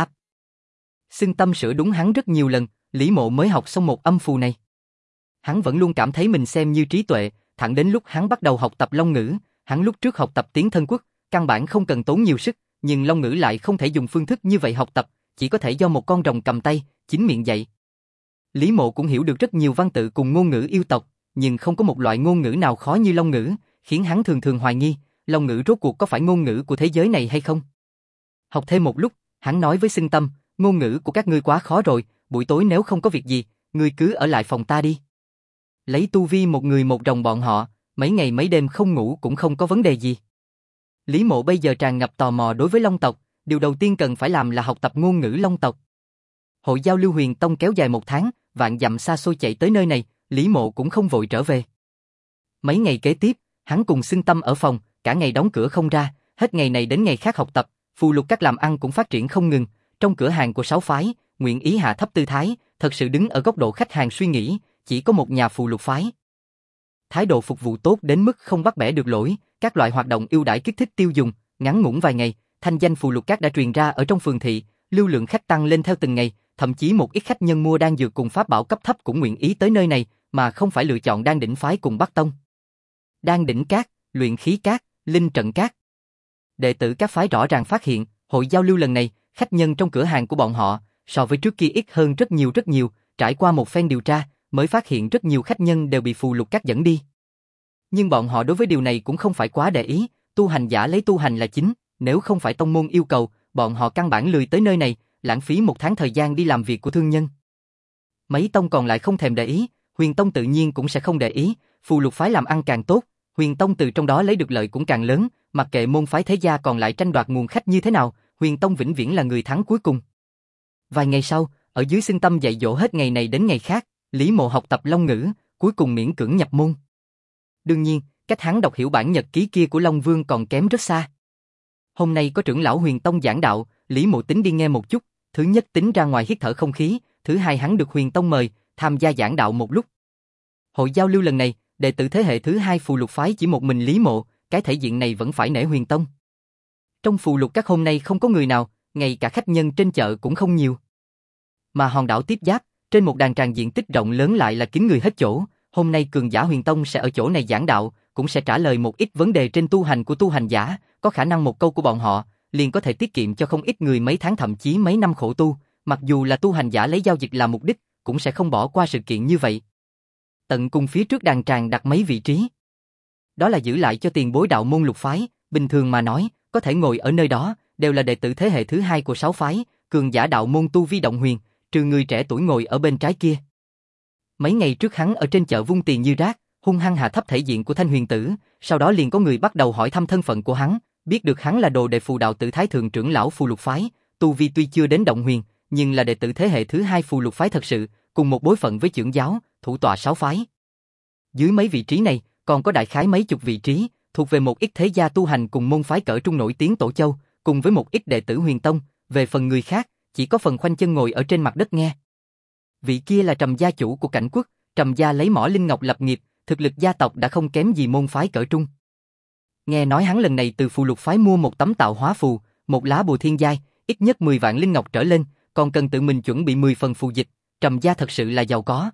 Speaker 1: Xưng Tâm sửa đúng hắn rất nhiều lần, Lý Mộ mới học xong một âm phù này. Hắn vẫn luôn cảm thấy mình xem như trí tuệ, thẳng đến lúc hắn bắt đầu học tập Long ngữ, hắn lúc trước học tập tiếng Thân Quốc, căn bản không cần tốn nhiều sức, nhưng Long ngữ lại không thể dùng phương thức như vậy học tập, chỉ có thể do một con rồng cầm tay, chính miệng dạy. Lý Mộ cũng hiểu được rất nhiều văn tự cùng ngôn ngữ yêu tộc, nhưng không có một loại ngôn ngữ nào khó như Long ngữ, khiến hắn thường thường hoài nghi, Long ngữ rốt cuộc có phải ngôn ngữ của thế giới này hay không. Học thêm một lúc, hắn nói với Xưng Tâm, ngôn ngữ của các ngươi quá khó rồi, buổi tối nếu không có việc gì, ngươi cứ ở lại phòng ta đi. Lấy tu vi một người một rồng bọn họ, mấy ngày mấy đêm không ngủ cũng không có vấn đề gì. Lý Mộ bây giờ tràn ngập tò mò đối với Long tộc, điều đầu tiên cần phải làm là học tập ngôn ngữ Long tộc. Hội giao lưu Huyền Tông kéo dài 1 tháng, vạn dặm xa xôi chạy tới nơi này, Lý Mộ cũng không vội trở về. Mấy ngày kế tiếp, hắn cùng Xưng Tâm ở phòng, cả ngày đóng cửa không ra, hết ngày này đến ngày khác học tập, phù lục các làm ăn cũng phát triển không ngừng. Trong cửa hàng của 6 phái, nguyện ý hạ thấp tư thái, thật sự đứng ở góc độ khách hàng suy nghĩ, chỉ có một nhà phù lục phái. Thái độ phục vụ tốt đến mức không bắt bẻ được lỗi, các loại hoạt động ưu đãi kích thích tiêu dùng, ngắn ngủn vài ngày, thanh danh phù lục các đã truyền ra ở trong phường thị, lưu lượng khách tăng lên theo từng ngày, thậm chí một ít khách nhân mua đan dược cùng pháp bảo cấp thấp cũng nguyện ý tới nơi này, mà không phải lựa chọn Đan Đỉnh phái cùng Bắc Tông. Đan Đỉnh Các, Luyện Khí Các, Linh Trận Các. Đệ tử các phái rõ ràng phát hiện, hội giao lưu lần này, khách nhân trong cửa hàng của bọn họ so với trước kia ít hơn rất nhiều, trải qua một phen điều tra, mới phát hiện rất nhiều khách nhân đều bị phù lục các dẫn đi. Nhưng bọn họ đối với điều này cũng không phải quá để ý, tu hành giả lấy tu hành là chính, nếu không phải tông môn yêu cầu, bọn họ căn bản lười tới nơi này, lãng phí 1 tháng thời gian đi làm việc của thương nhân. Mấy tông còn lại không thèm để ý, Huyền Tông tự nhiên cũng sẽ không để ý, phù lục phái làm ăn càng tốt, Huyền Tông từ trong đó lấy được lợi cũng càng lớn, mặc kệ môn phái thế gia còn lại tranh đoạt nguồn khách như thế nào, Huyền Tông vĩnh viễn là người thắng cuối cùng. Vài ngày sau, ở dưới Xưng Tâm dạy dỗ hết ngày này đến ngày khác, Lý Mộ học tập Long ngữ, cuối cùng miễn cưỡng nhập môn. Đương nhiên, cách hắn đọc hiểu bản nhật ký kia của Long Vương còn kém rất xa. Hôm nay có trưởng lão Huyền Tông giảng đạo, Lý Mộ tính đi nghe một chút, thứ nhất tính ra ngoài hít thở không khí, thứ hai hắn được Huyền Tông mời, tham gia giảng đạo một lúc. Hội giao lưu lần này, đệ tử thế hệ thứ 2 phù lục phái chỉ một mình Lý Mộ, cái thể diện này vẫn phải nể Huyền Tông. Trong phù lục các hôm nay không có người nào, ngay cả khách nhân trên chợ cũng không nhiều. Mà hòn đảo tiếp giáp, trên một đàn tràng diện tích rộng lớn lại là kín người hết chỗ, hôm nay cường giả Huyền Tông sẽ ở chỗ này giảng đạo, cũng sẽ trả lời một ít vấn đề trên tu hành của tu hành giả, có khả năng một câu của bọn họ liền có thể tiết kiệm cho không ít người mấy tháng thậm chí mấy năm khổ tu, mặc dù là tu hành giả lấy giao dịch làm mục đích, cũng sẽ không bỏ qua sự kiện như vậy. Tận cùng phía trước đàn tràng đặt mấy vị trí. Đó là giữ lại cho tiền bối đạo môn lục phái, bình thường mà nói, có thể ngồi ở nơi đó, đều là đệ tử thế hệ thứ 2 của 6 phái, cường giả đạo môn tu vi động huyền, trừ người trẻ tuổi ngồi ở bên trái kia. Mấy ngày trước hắn ở trên chợ vung tiền như rác, hung hăng hạ thấp thể diện của Thanh Huyền Tử, sau đó liền có người bắt đầu hỏi thăm thân phận của hắn, biết được hắn là đồ đệ phù đạo tử Thái thượng trưởng lão phù lục phái, tu vi tuy chưa đến động huyền, nhưng là đệ tử thế hệ thứ 2 phù lục phái thật sự, cùng một bối phận với trưởng giáo, thủ tọa 6 phái. Dưới mấy vị trí này, còn có đại khái mấy chục vị trí, thuộc về một ít thế gia tu hành cùng môn phái cỡ trung nổi tiếng Tổ Châu, cùng với một ít đệ tử Huyền Tông, về phần người khác, chỉ có phần khoanh chân ngồi ở trên mặt đất nghe. Vị kia là Trầm gia chủ của Cảnh Quốc, Trầm gia lấy mỏ linh ngọc lập nghiệp, thực lực gia tộc đã không kém gì môn phái cỡ trung. Nghe nói hắn lần này từ phù lục phái mua một tấm tạo hóa phù, một lá bùa thiên giai, ít nhất 10 vạn linh ngọc trở lên, còn cần tự mình chuẩn bị 10 phần phù dịch, Trầm gia thật sự là giàu có.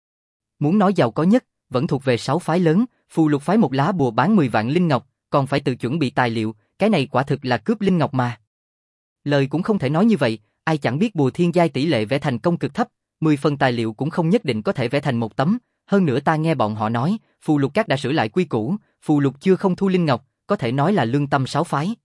Speaker 1: Muốn nói giàu có nhất, vẫn thuộc về 6 phái lớn, phù lục phái một lá bùa bán 10 vạn linh ngọc, còn phải tự chuẩn bị tài liệu, cái này quả thực là cướp linh ngọc mà. Lời cũng không thể nói như vậy, ai chẳng biết bùa thiên giai tỷ lệ vẽ thành công cực thấp, 10 phần tài liệu cũng không nhất định có thể vẽ thành một tấm, hơn nữa ta nghe bọn họ nói, phù lục các đã sửa lại quy củ, phù lục chưa không thu linh ngọc, có thể nói là lương tâm 6 phái.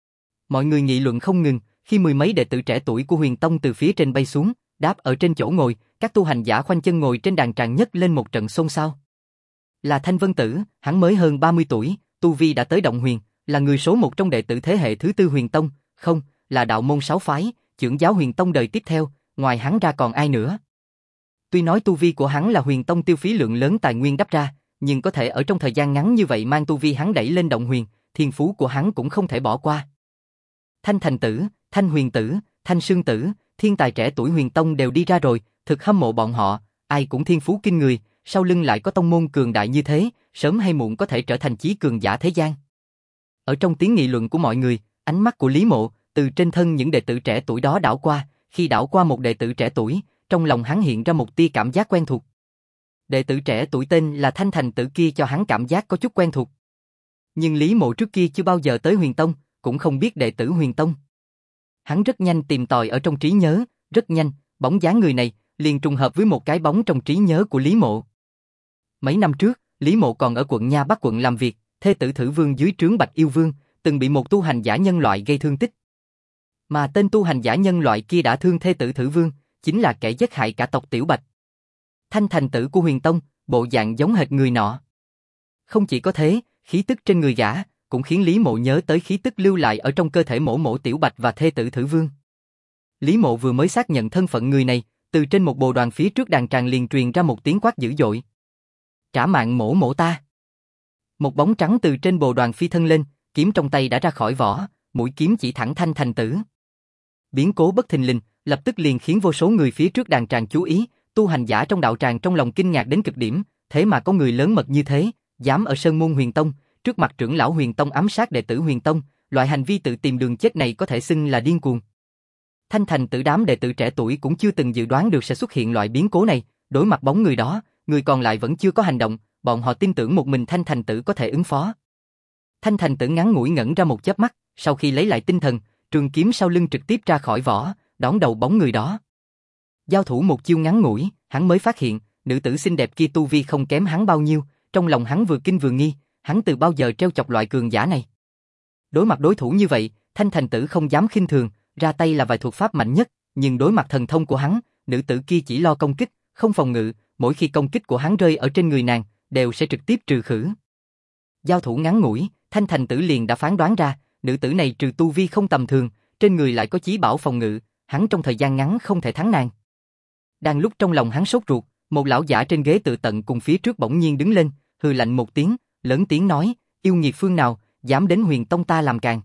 Speaker 1: Mọi người nghị luận không ngừng, khi mười mấy đệ tử trẻ tuổi của Huyền Tông từ phía trên bay xuống, đáp ở trên chỗ ngồi, các tu hành giả khoanh chân ngồi trên đàn tràng nhất lên một trận xôn xao. Là Thanh Vân Tử, hắn mới hơn 30 tuổi, tu vi đã tới động huyền, là người số 1 trong đệ tử thế hệ thứ 4 Huyền Tông, không, là đạo môn 6 phái, trưởng giáo Huyền Tông đời tiếp theo, ngoài hắn ra còn ai nữa. Tuy nói tu vi của hắn là Huyền Tông tiêu phí lượng lớn tài nguyên đắp ra, nhưng có thể ở trong thời gian ngắn như vậy mang tu vi hắn đẩy lên động huyền, thiên phú của hắn cũng không thể bỏ qua. Thanh Thành Tử, Thanh Huyền Tử, Thanh Sương Tử, thiên tài trẻ tuổi Huyền Tông đều đi ra rồi, thực hâm mộ bọn họ, ai cũng thiên phú kinh người, sau lưng lại có tông môn cường đại như thế, sớm hay muộn có thể trở thành chí cường giả thế gian. Ở trong tiếng nghị luận của mọi người, ánh mắt của Lý Mộ từ trên thân những đệ tử trẻ tuổi đó đảo qua, khi đảo qua một đệ tử trẻ tuổi, trong lòng hắn hiện ra một tia cảm giác quen thuộc. Đệ tử trẻ tuổi tên là Thanh Thành Tử kia cho hắn cảm giác có chút quen thuộc. Nhưng Lý Mộ trước kia chưa bao giờ tới Huyền Tông, cũng không biết đệ tử Huyền Tông. Hắn rất nhanh tìm tòi ở trong trí nhớ, rất nhanh, bóng dáng người này liền trùng hợp với một cái bóng trong trí nhớ của Lý Mộ. Mấy năm trước, Lý Mộ còn ở quận Nha Bắc quận làm việc, thê tử Thử Vương dưới trướng Bạch Yêu Vương, từng bị một tu hành giả nhân loại gây thương tích. Mà tên tu hành giả nhân loại kia đã thương thê tử Thử Vương, chính là kẻ giết hại cả tộc Tiểu Bạch. Thanh Thành Tử của Huyền Tông, bộ dạng giống hệt người nọ. Không chỉ có thế, khí tức trên người gã, cũng khiến Lý Mộ nhớ tới khí tức lưu lại ở trong cơ thể Mộ Mộ Tiểu Bạch và thê tử Thử Vương. Lý Mộ vừa mới xác nhận thân phận người này, từ trên một bồ đoàn phía trước đàn tràng liền truyền ra một tiếng quát dữ dội. Trả mạng Mộ Mộ ta! Một bóng trắng từ trên bồ đoàn phi thân lên, kiếm trong tay đã ra khỏi vỏ, mũi kiếm chỉ thẳng Thanh Thành Tử. Biến cố bất thình lình, lập tức liền khiến vô số người phía trước đàn tràng chú ý, tu hành giả trong đạo tràng trong lòng kinh ngạc đến cực điểm, thế mà có người lớn mật như thế, dám ở Sơn Môn Huyền Tông, trước mặt trưởng lão Huyền Tông ám sát đệ tử Huyền Tông, loại hành vi tự tìm đường chết này có thể xưng là điên cuồng. Thanh Thành Tử đám đệ tử trẻ tuổi cũng chưa từng dự đoán được sẽ xuất hiện loại biến cố này, đối mặt bóng người đó, người còn lại vẫn chưa có hành động, bọn họ tin tưởng một mình Thanh Thành Tử có thể ứng phó. Thanh Thành Tử ngắn ngủi ngẩn ra một chớp mắt, sau khi lấy lại tinh thần, trường kiếm sau lưng trực tiếp ra khỏi vỏ, đón đầu bóng người đó. Giao thủ một chiêu ngắn ngủi, hắn mới phát hiện, nữ tử xinh đẹp kia tu vi không kém hắn bao nhiêu, trong lòng hắn vừa kinh vừa nghi, hắn từ bao giờ trêu chọc loại cường giả này. Đối mặt đối thủ như vậy, Thanh Thành Tử không dám khinh thường, ra tay là vài thuật pháp mạnh nhất, nhưng đối mặt thần thông của hắn, nữ tử kia chỉ lo công kích, không phòng ngự, mỗi khi công kích của hắn rơi ở trên người nàng, đều sẽ trực tiếp trừ khử. Giao thủ ngắn ngủi, Thanh Thành Tử liền đã phán đoán ra, nữ tử này trừ tu vi không tầm thường, trên người lại có chí bảo phòng ngự, hắn trong thời gian ngắn không thể thắng nàng. Đang lúc trong lòng hắn sốt ruột, một lão giả trên ghế tự tận cùng phía trước bỗng nhiên đứng lên, hừ lạnh một tiếng, lớn tiếng nói, yêu nghiệt phương nào, dám đến Huyền Tông ta làm càn.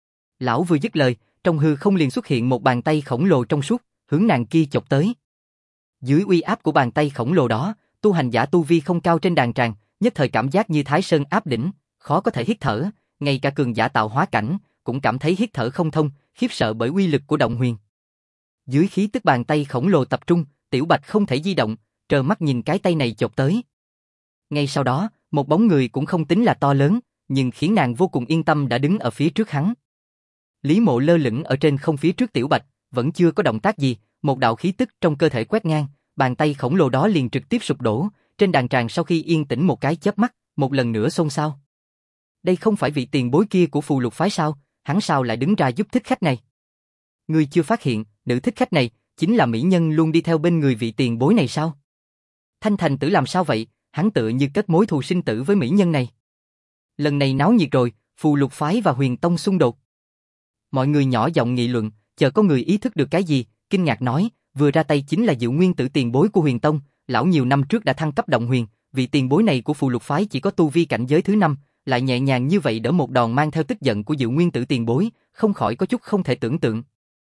Speaker 1: Lão vừa dứt lời, trong hư không liền xuất hiện một bàn tay khổng lồ trong suốt, hướng nàng kia chộp tới. Dưới uy áp của bàn tay khổng lồ đó, tu hành giả tu vi không cao trên đàn tràng, nhất thời cảm giác như Thái Sơn áp đỉnh, khó có thể hít thở, ngay cả cường giả tạo hóa cảnh cũng cảm thấy hít thở không thông, khiếp sợ bởi uy lực của động huyền. Dưới khí tức bàn tay khổng lồ tập trung, Tiểu Bạch không thể di động, trơ mắt nhìn cái tay này chộp tới. Ngay sau đó, một bóng người cũng không tính là to lớn, nhưng khiến nàng vô cùng yên tâm đã đứng ở phía trước hắn. Lý Mộ lơ lửng ở trên không phía trước Tiểu Bạch, vẫn chưa có động tác gì, một đạo khí tức trong cơ thể quét ngang, bàn tay khổng lồ đó liền trực tiếp sụp đổ, trên đàn tràng sau khi yên tĩnh một cái chớp mắt, một lần nữa xôn xao. Đây không phải vị tiền bối kia của Phù Lục phái sao, hắn sao lại đứng ra giúp thích khách này? Ngươi chưa phát hiện, nữ thích khách này chính là mỹ nhân luôn đi theo bên người vị tiền bối này sao? Thanh Thành Tử làm sao vậy, hắn tựa như kết mối thù sinh tử với mỹ nhân này. Lần này náo nhiệt rồi, Phù Lục phái và Huyền Tông xung đột. Mọi người nhỏ giọng nghị luận, chờ có người ý thức được cái gì, kinh ngạc nói, vừa ra tay chính là Diệu Nguyên Tử tiền bối của Huyền Tông, lão nhiều năm trước đã thăng cấp động huyền, vị tiền bối này của Phù Lục phái chỉ có tu vi cảnh giới thứ 5, lại nhẹ nhàng như vậy đỡ một đòn mang theo tức giận của Diệu Nguyên Tử tiền bối, không khỏi có chút không thể tưởng tượng.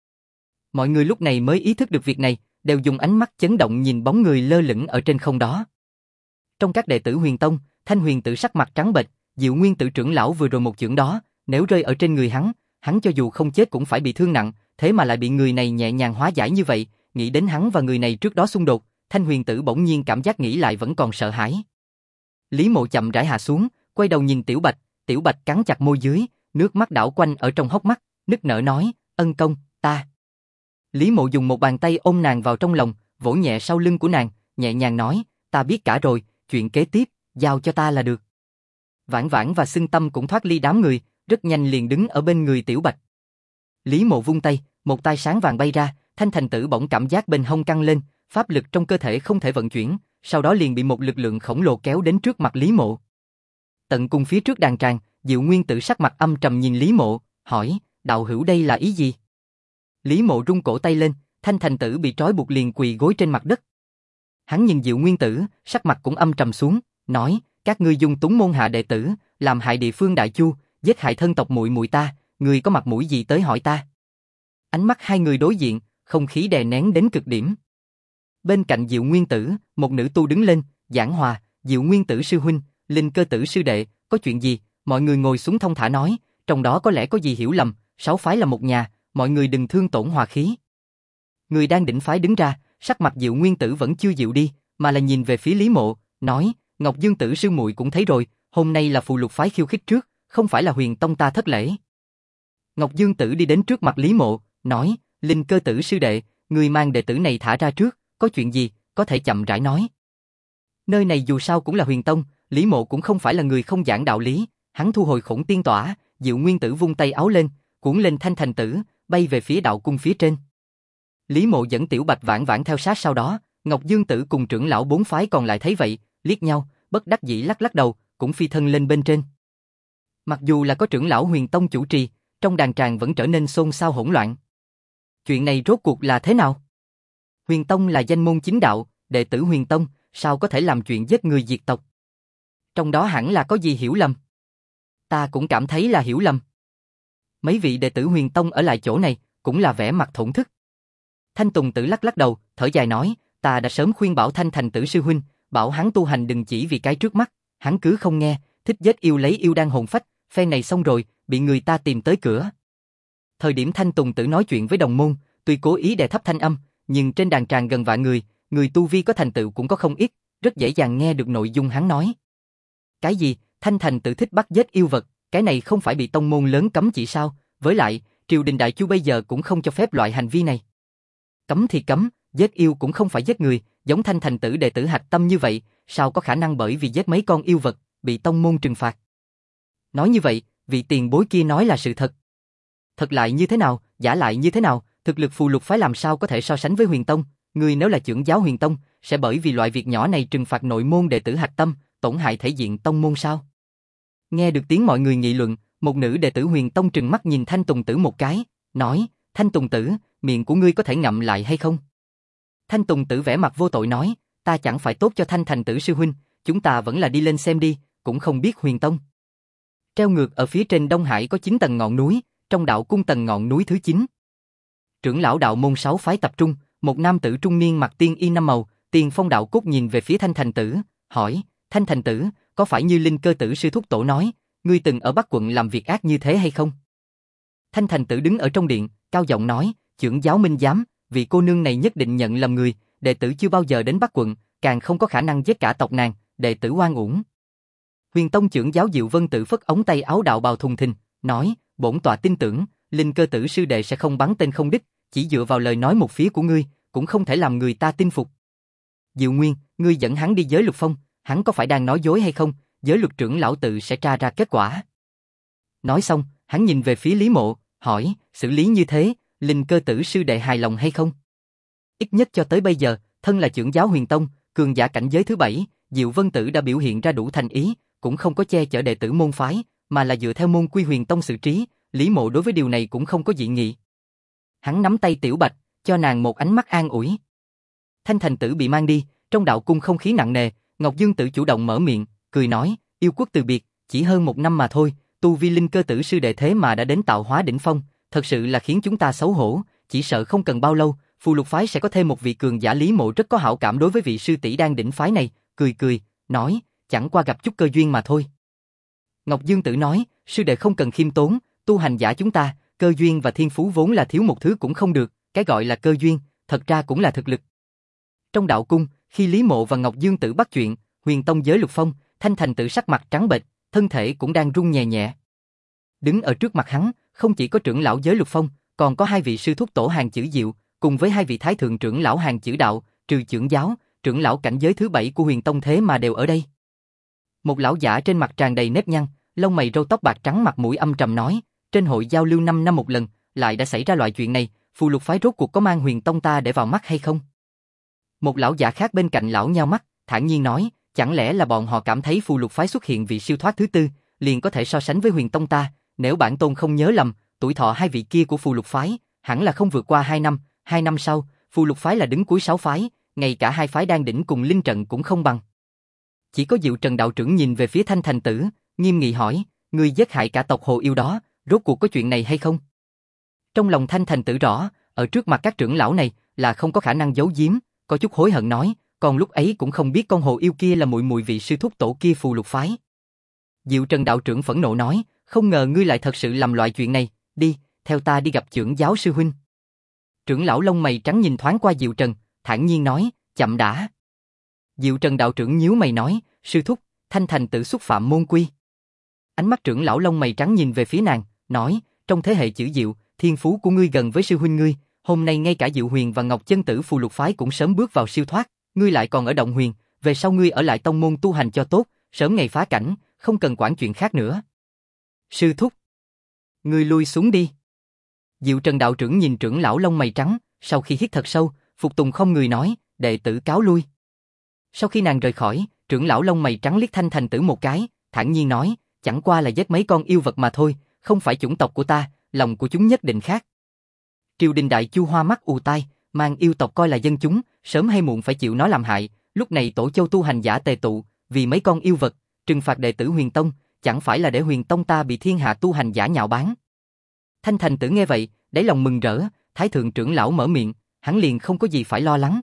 Speaker 1: Mọi người lúc này mới ý thức được việc này, đều dùng ánh mắt chấn động nhìn bóng người lơ lửng ở trên không đó. Trong các đệ tử Huyền Tông, Thanh Huyền Tử sắc mặt trắng bệch, Diệu Nguyên Tử trưởng lão vừa rồi một chưởng đó, nếu rơi ở trên người hắn cho dù không chết cũng phải bị thương nặng, thế mà lại bị người này nhẹ nhàng hóa giải như vậy, nghĩ đến hắn và người này trước đó xung đột, Thanh Huyền Tử bỗng nhiên cảm giác nghĩ lại vẫn còn sợ hãi. Lý Mộ chậm rãi hạ xuống, quay đầu nhìn Tiểu Bạch cắn chặt môi dưới, nước mắt đảo quanh ở trong hốc mắt, nức nở nói, ân công, ta. Lý Mộ dùng một bàn tay ôm nàng vào trong lòng, vỗ nhẹ sau lưng của nàng, nhẹ nhàng nói, ta biết cả rồi, chuyện kế tiếp, giao cho ta là được. Vãn Vãn và Xưng Tâm cũng thoát ly đám người, rất nhanh liền đứng ở bên người Tiểu Bạch. Lý Mộ vung tay, một tai sáng vàng bay ra, Thanh Thành Tử bỗng cảm giác bên hông căng lên, pháp lực trong cơ thể không thể vận chuyển, sau đó liền bị một lực lượng khổng lồ kéo đến trước mặt Lý Mộ. Tận cùng phía trước đàn tràng, Diệu Nguyên Tử sắc mặt âm trầm nhìn Lý Mộ, hỏi, đạo hữu đây là ý gì? Lý Mộ rung cổ tay lên, Thanh Thành Tử bị trói buộc liền quỳ gối trên mặt đất. Hắn nhìn Diệu Nguyên Tử, sắc mặt cũng âm trầm xuống, nói, các ngươi dung túng môn hạ đệ tử, làm hại địa phương Đại Chu, giết hại thân tộc muội muội ta, ngươi có mặt mũi gì tới hỏi ta? Ánh mắt hai người đối diện, không khí đè nén đến cực điểm. Bên cạnh Diệu Nguyên Tử, một nữ tu đứng lên, giảng hòa, Diệu Nguyên Tử sư huynh, Linh Cơ Tử sư đệ, có chuyện gì? Mọi người ngồi xuống thông thả nói, trong đó có lẽ có gì hiểu lầm, 6 phái là một nhà, mọi người đừng thương tổn hòa khí. Người đang định phái đứng ra, sắc mặt Diệu Nguyên Tử vẫn chưa dịu đi, mà là nhìn về phía Lý Mộ, nói, Ngọc Dương Tử sư muội cũng thấy rồi, hôm nay là Phù Lục phái khiêu khích trước, không phải là Huyền Tông ta thất lễ. Ngọc Dương Tử đi đến trước mặt Lý Mộ, nói, Linh Cơ Tử sư đệ, người mang đệ tử này thả ra trước, có chuyện gì, có thể chậm rãi nói. Nơi này dù sao cũng là Huyền Tông, Lý Mộ cũng không phải là người không giảng đạo lý, hắn thu hồi Khổng Tiên Tỏa, Diệu Nguyên Tử vung tay áo lên, cuốn lên Thanh Thành Tử, bay về phía đạo cung phía trên. Lý Mộ dẫn Tiểu Bạch Vãn Vãn theo sát sau đó, Ngọc Dương Tử cùng trưởng lão 4 phái còn lại thấy vậy, liếc nhau, bất đắc dĩ lắc lắc đầu, cũng phi thân lên bên trên. Mặc dù là có trưởng lão Huyền Tông chủ trì, trong đàn tràng vẫn trở nên xôn xao hỗn loạn. Chuyện này rốt cuộc là thế nào? Huyền Tông là danh môn chính đạo, đệ tử Huyền Tông, sao có thể làm chuyện giết người diệt tộc? Trong đó hẳn là có gì hiểu lầm. Ta cũng cảm thấy là hiểu lầm. Mấy vị đệ tử Huyền Tông ở lại chỗ này, cũng là vẻ mặt thổn thức. Thanh Tùng Tử lắc lắc đầu, thở dài nói, ta đã sớm khuyên bảo Thanh Thành Tử sư huynh, bảo hắn tu hành đừng chỉ vì cái trước mắt, hắn cứ không nghe, thích giết yêu lấy yêu đan hồn phách, phen này xong rồi, bị người ta tìm tới cửa. Thời điểm Thanh Tùng Tử nói chuyện với đồng môn, tuy cố ý đè thấp thanh âm, nhưng trên đàn tràng gần vạn người, người tu vi có thành tựu cũng có không ít, rất dễ dàng nghe được nội dung hắn nói. Cái gì, Thanh Thành Tử thích bắt giết yêu vật, cái này không phải bị tông môn lớn cấm chỉ sao, với lại, triều đình đại chu bây giờ cũng không cho phép loại hành vi này. Cấm thì cấm, giết yêu cũng không phải giết người, giống Thanh Thành Tử đệ tử hạch tâm như vậy, sao có khả năng bởi vì giết mấy con yêu vật, bị tông môn trừng phạt. Nói như vậy, vị tiền bối kia nói là sự thật. Thật lại như thế nào, giả lại như thế nào, thực lực phù lục phái làm sao có thể so sánh với Huyền Tông, người nếu là trưởng giáo Huyền Tông, sẽ bởi vì loại việc nhỏ này trừng phạt nội môn đệ tử hạch tâm, tổn hại thể diện tông môn sao? Nghe được tiếng mọi người nghị luận, một nữ đệ tử Huyền Tông trừng mắt nhìn Thanh Tùng Tử một cái, nói, Thanh Tùng Tử, miệng của ngươi có thể ngậm lại hay không? Thanh Tùng Tử vẻ mặt vô tội nói, ta chẳng phải tốt cho Thanh Thành Tử sư huynh, chúng ta vẫn là đi lên xem đi, cũng không biết Huyền Tông. Treo ngược ở phía trên Đông Hải có 9 tầng ngọn núi, trong đạo cung tầng ngọn núi thứ 9. Trưởng lão đạo môn 6 phái tập trung, một nam tử trung niên mặc tiên y năm màu, Tiền Phong đạo cốt nhìn về phía Thanh Thành Tử, hỏi, Thanh Thành Tử, có phải như Linh Cơ Tử sư thúc tổ nói, ngươi từng ở Bắc quận làm việc ác như thế hay không? Thanh Thành Tử đứng ở trong điện, cao giọng nói, trưởng giáo minh giám, vị cô nương này nhất định nhận lầm người, đệ tử chưa bao giờ đến Bắc quận, càng không có khả năng giết cả tộc nàng, đệ tử oan uổng. Huyền Tông trưởng giáo Diệu Vân Tử phất ống tay áo đạo bào thùng thình, nói, bổn tọa tin tưởng, Linh Cơ Tử sư đệ sẽ không bắn tên không đích, chỉ dựa vào lời nói một phía của ngươi, cũng không thể làm người ta tin phục. Diệu Nguyên, ngươi dẫn hắn đi giới luật phong, hắn có phải đang nói dối hay không, giới luật trưởng lão tự sẽ tra ra kết quả. Nói xong, hắn nhìn về phía Lý Mộ, hỏi, xử lý như thế, Linh Cơ Tử sư đệ hài lòng hay không? Ít nhất cho tới bây giờ, thân là trưởng giáo Huyền Tông, cường giả cảnh giới thứ 7, Diệu Vân Tử đã biểu hiện ra đủ thành ý, cũng không có che chở đệ tử môn phái, mà là dựa theo môn quy Huyền Tông xử trí, Lý Mộ đối với điều này cũng không có dị nghị. Hắn nắm tay Tiểu Bạch, cho nàng một ánh mắt an ủi. Thanh Thành Tử bị mang đi, trong đạo cung không khí nặng nề, Ngọc Dương Tử chủ động mở miệng, cười nói, yêu quốc từ biệt, chỉ hơn 1 năm mà thôi, tu vi Linh Cơ Tử sư đệ thế mà đã đến tạo hóa đỉnh phong, thật sự là khiến chúng ta xấu hổ, chỉ sợ không cần bao lâu, phù lục phái sẽ có thêm một vị cường giả. Lý Mộ rất có hảo cảm đối với vị sư tỷ đang đỉnh phái này, cười, nói, chẳng qua gặp chút cơ duyên mà thôi. Ngọc Dương Tử nói, sư đệ không cần khiêm tốn, tu hành giả chúng ta, cơ duyên và thiên phú vốn là thiếu một thứ cũng không được, cái gọi là cơ duyên, thật ra cũng là thực lực. Trong đạo cung, khi Lý Mộ và Ngọc Dương Tử bắt chuyện, Huyền Tông giới luật phong, Thanh Thành Tử sắc mặt trắng bệch, thân thể cũng đang run nhẹ nhẹ. Đứng ở trước mặt hắn, không chỉ có trưởng lão giới luật phong, còn có 2 vị sư thúc tổ hàng chữ Diệu, cùng với 2 vị thái thượng trưởng lão hàng chữ Đạo, trừ trưởng giáo, trưởng lão cảnh giới thứ 7 của Huyền Tông thế mà đều ở đây. Một lão giả trên mặt tràn đầy nếp nhăn, lông mày râu tóc bạc trắng, mặt mũi âm trầm nói, trên hội giao lưu 5 năm một lần, lại đã xảy ra loại chuyện này, phù lục phái rốt cuộc có mang Huyền Tông ta để vào mắt hay không? Một lão giả khác bên cạnh lão nhao mắt, thản nhiên nói, chẳng lẽ là bọn họ cảm thấy phù lục phái xuất hiện vị siêu thoát thứ 4, liền có thể so sánh với Huyền Tông ta, nếu bản tôn không nhớ lầm, tuổi thọ 2 vị kia của phù lục phái, hẳn là không vượt qua 2 năm, 2 năm sau, phù lục phái là đứng cuối 6 phái, ngay cả 2 phái đang đỉnh cùng linh trận cũng không bằng. Chỉ có Diệu Trần đạo trưởng nhìn về phía Thanh Thành Tử, nghiêm nghị hỏi, ngươi giết hại cả tộc Hồ Yêu đó, rốt cuộc có chuyện này hay không? Trong lòng Thanh Thành Tử rõ, ở trước mặt các trưởng lão này là không có khả năng giấu giếm, có chút hối hận nói, còn lúc ấy cũng không biết con Hồ Yêu kia là muội muội vị sư thúc tổ kia phù lục phái. Diệu Trần đạo trưởng phẫn nộ nói, không ngờ ngươi lại thật sự làm loại chuyện này, đi, theo ta đi gặp trưởng giáo sư huynh. Trưởng lão lông mày trắng nhìn thoáng qua Diệu Trần, thản nhiên nói, chậm đã. Diệu Trần đạo trưởng nhíu mày nói, sư thúc, Thanh Thành Tử xúc phạm môn quy. Ánh mắt trưởng lão lông mày trắng nhìn về phía nàng, nói, trong thế hệ chữ Diệu, thiên phú của ngươi gần với sư huynh ngươi, hôm nay ngay cả Diệu Huyền và Ngọc Chân Tử phù lục phái cũng sớm bước vào siêu thoát, ngươi lại còn ở Động Huyền, về sau ngươi ở lại tông môn tu hành cho tốt, sớm ngày phá cảnh, không cần quản chuyện khác nữa. Sư thúc, ngươi lui xuống đi. Diệu Trần đạo trưởng nhìn trưởng lão lông mày trắng, sau khi hít thật sâu, phục tùng không người nói, đệ tử cáo lui. Sau khi nàng rời khỏi, trưởng lão lông mày trắng liếc Thanh Thành Tử một cái, thản nhiên nói, chẳng qua là giết mấy con yêu vật mà thôi, không phải chủng tộc của ta, lòng của chúng nhất định khác. Triều đình Đại Chu hoa mắt ù tai, mang yêu tộc coi là dân chúng, sớm hay muộn phải chịu nó làm hại, lúc này Tổ Châu tu hành giả tề tụ, vì mấy con yêu vật, trừng phạt đệ tử Huyền Tông, chẳng phải là để Huyền Tông ta bị thiên hạ tu hành giả nhạo báng. Thanh Thành Tử nghe vậy, đáy lòng mừng rỡ, Thái thượng trưởng lão mở miệng, hắn liền không có gì phải lo lắng.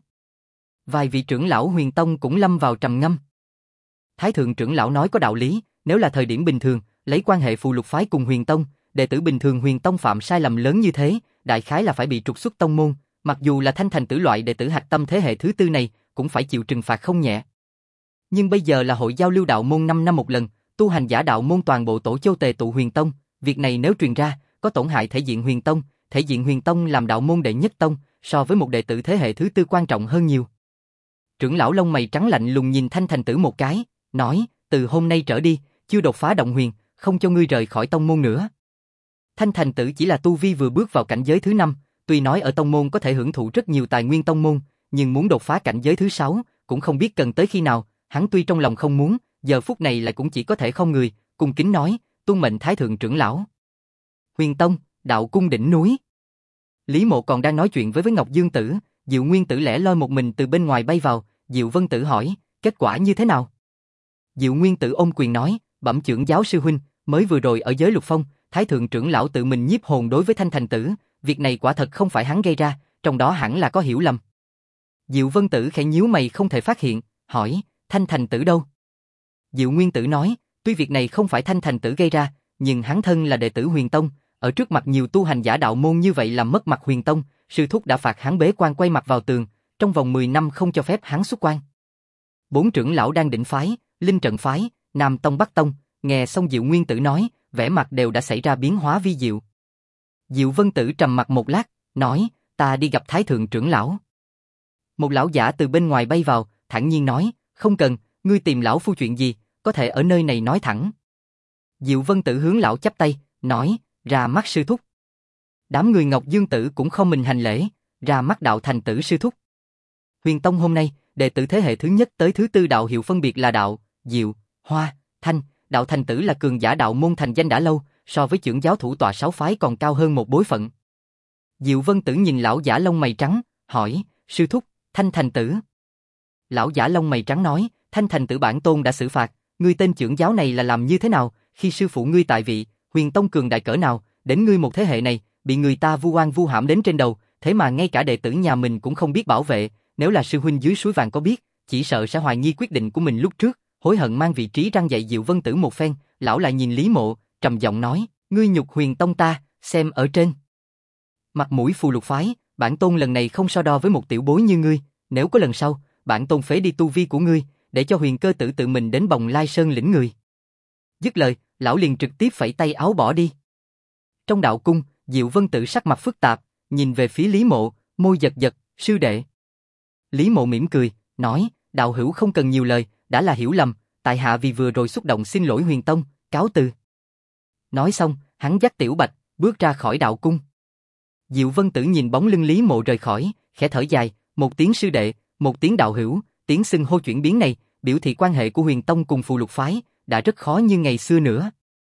Speaker 1: Vài vị trưởng lão Huyền Tông cũng lâm vào trầm ngâm. Thái thượng trưởng lão nói có đạo lý, nếu là thời điểm bình thường, lấy quan hệ phù lục phái cùng Huyền Tông, đệ tử bình thường Huyền Tông phạm sai lầm lớn như thế, đại khái là phải bị trục xuất tông môn, mặc dù là Thanh Thành Tử loại đệ tử hạch tâm thế hệ thứ tư này, cũng phải chịu trừng phạt không nhẹ. Nhưng bây giờ là hội giao lưu đạo môn 5 năm một lần, tu hành giả đạo môn toàn bộ Tổ Châu tề tụ Huyền Tông, việc này nếu truyền ra, có tổn hại thể diện Huyền Tông, thể diện Huyền Tông làm đạo môn đệ nhất tông, so với một đệ tử thế hệ thứ tư quan trọng hơn nhiều. Trưởng lão lông mày trắng lạnh lùng nhìn Thanh Thành Tử một cái, nói, từ hôm nay trở đi, chưa đột phá động huyền, không cho ngươi rời khỏi tông môn nữa. Thanh Thành Tử chỉ là tu vi vừa bước vào cảnh giới thứ 5, tuy nói ở tông môn có thể hưởng thụ rất nhiều tài nguyên tông môn, nhưng muốn đột phá cảnh giới thứ 6, cũng không biết cần tới khi nào, hắn tuy trong lòng không muốn, giờ phút này lại cũng chỉ có thể không người, cung kính nói, tuân mệnh Thái thượng trưởng lão. Huyền Tông, đạo cung đỉnh núi. Lý Mộ còn đang nói chuyện với Ngọc Dương Tử, Diệu Nguyên Tử lẻ loi một mình từ bên ngoài bay vào, Diệu Vân Tử hỏi, kết quả như thế nào? Diệu Nguyên Tử ôm quyền nói, bẩm trưởng giáo sư huynh, mới vừa rồi ở giới Lục Phong, Thái thượng trưởng lão tự mình nhiếp hồn đối với Thanh Thành Tử, việc này quả thật không phải hắn gây ra, trong đó hẳn là có hiểu lầm. Diệu Vân Tử khẽ nhíu mày không thể phát hiện, hỏi, Thanh Thành Tử đâu? Diệu Nguyên Tử nói, tuy việc này không phải Thanh Thành Tử gây ra, nhưng hắn thân là đệ tử Huyền Tông, ở trước mặt nhiều tu hành giả đạo môn như vậy làm mất mặt Huyền Tông, sư thúc đã phạt hắn bế quan quay mặt vào tường, trong vòng 10 năm không cho phép hắn xuất quan. 4 trưởng lão đang định phái, Linh Trận phái, Nam Tông Bắc Tông, nghe xong Diệu Nguyên Tử nói, vẻ mặt đều đã xảy ra biến hóa vi diệu. Diệu Vân Tử trầm mặt một lát, nói, ta đi gặp Thái thượng trưởng lão. Một lão giả từ bên ngoài bay vào, thản nhiên nói, không cần, ngươi tìm lão phu chuyện gì, có thể ở nơi này nói thẳng. Diệu Vân Tử hướng lão chắp tay, nói, ra mắt sư thúc. Đám người Ngọc Dương Tử cũng không mình hành lễ, ra mắt đạo Thành Tử sư thúc. Huyền Tông hôm nay, đệ tử thế hệ thứ nhất tới thứ tư đạo hiệu phân biệt là đạo, Diệu, Hoa, Thanh, đạo Thành Tử là cường giả đạo môn thành danh đã lâu, so với trưởng giáo thủ tọa 6 phái còn cao hơn một bối phận. Diệu Vân Tử nhìn lão giả lông mày trắng, hỏi, sư thúc, Thanh Thành Tử. Lão giả lông mày trắng nói, Thanh Thành Tử bản tôn đã xử phạt, ngươi tên trưởng giáo này là làm như thế nào, khi sư phụ ngươi tại vị, Huyền Tông cường đại cỡ nào, đến ngươi một thế hệ này, bị người ta vu oan vu hãm đến trên đầu, thế mà ngay cả đệ tử nhà mình cũng không biết bảo vệ, nếu là sư huynh dưới suối vàng có biết, chỉ sợ sẽ hoài nghi quyết định của mình lúc trước, hối hận mang vị trí răng dạy Diệu Vân Tử một phen, lão lại nhìn Lý Mộ, trầm giọng nói, ngươi nhục Huyền Tông ta, xem ở trên. Mặt mũi phù lục phái, bản tôn lần này không so đo với một tiểu bối như ngươi, nếu có lần sau, bản tôn phế đi tu vi của ngươi, để cho Huyền Cơ Tử tự mình đến Bồng Lai Sơn lĩnh người. Dứt lời, lão liền trực tiếp phẩy tay áo bỏ đi. Trong đạo cung, Diệu Vân Tử sắc mặt phức tạp, nhìn về phía Lý Mộ, môi giật giật, sư đệ. Lý Mộ mỉm cười, nói, đạo hữu không cần nhiều lời, đã là hiểu lầm, tại hạ vì vừa rồi xúc động xin lỗi Huyền Tông, cáo từ. Nói xong, hắn dắt Tiểu Bạch, bước ra khỏi đạo cung. Diệu Vân Tử nhìn bóng lưng Lý Mộ rời khỏi, khẽ thở dài, một tiếng sư đệ, một tiếng đạo hữu, tiếng xưng hô chuyển biến này, biểu thị quan hệ của Huyền Tông cùng phù lục phái, đã rất khó như ngày xưa nữa.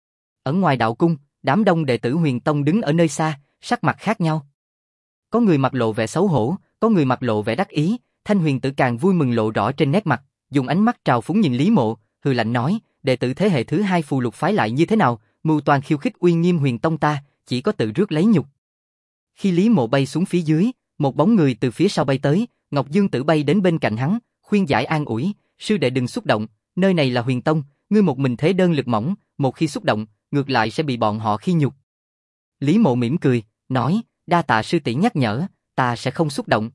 Speaker 1: Ở ngoài đạo cung, đám đông đệ tử Huyền Tông đứng ở nơi xa, sắc mặt khác nhau. Có người mặt lộ vẻ xấu hổ, có người mặt lộ vẻ đắc ý, Thanh Huyền Tử càng vui mừng lộ rõ trên nét mặt, dùng ánh mắt trào phúng nhìn Lý Mộ, hừ lạnh nói, đệ tử thế hệ thứ 2 phù lục phái lại như thế nào, mưu toàn khiêu khích uy nghiêm Huyền Tông ta, chỉ có tự rước lấy nhục. Khi Lý Mộ bay xuống phía dưới, một bóng người từ phía sau bay tới, Ngọc Dương Tử bay đến bên cạnh hắn, khuyên giải an ủi, sư đệ đừng xúc động, nơi này là Huyền Tông, ngươi một mình thế đơn lực mỏng, một khi xúc động, ngược lại sẽ bị bọn họ khi nhục. Lý Mộ mỉm cười, nói, đa tạ sư tỷ nhắc nhở, ta sẽ không xúc động.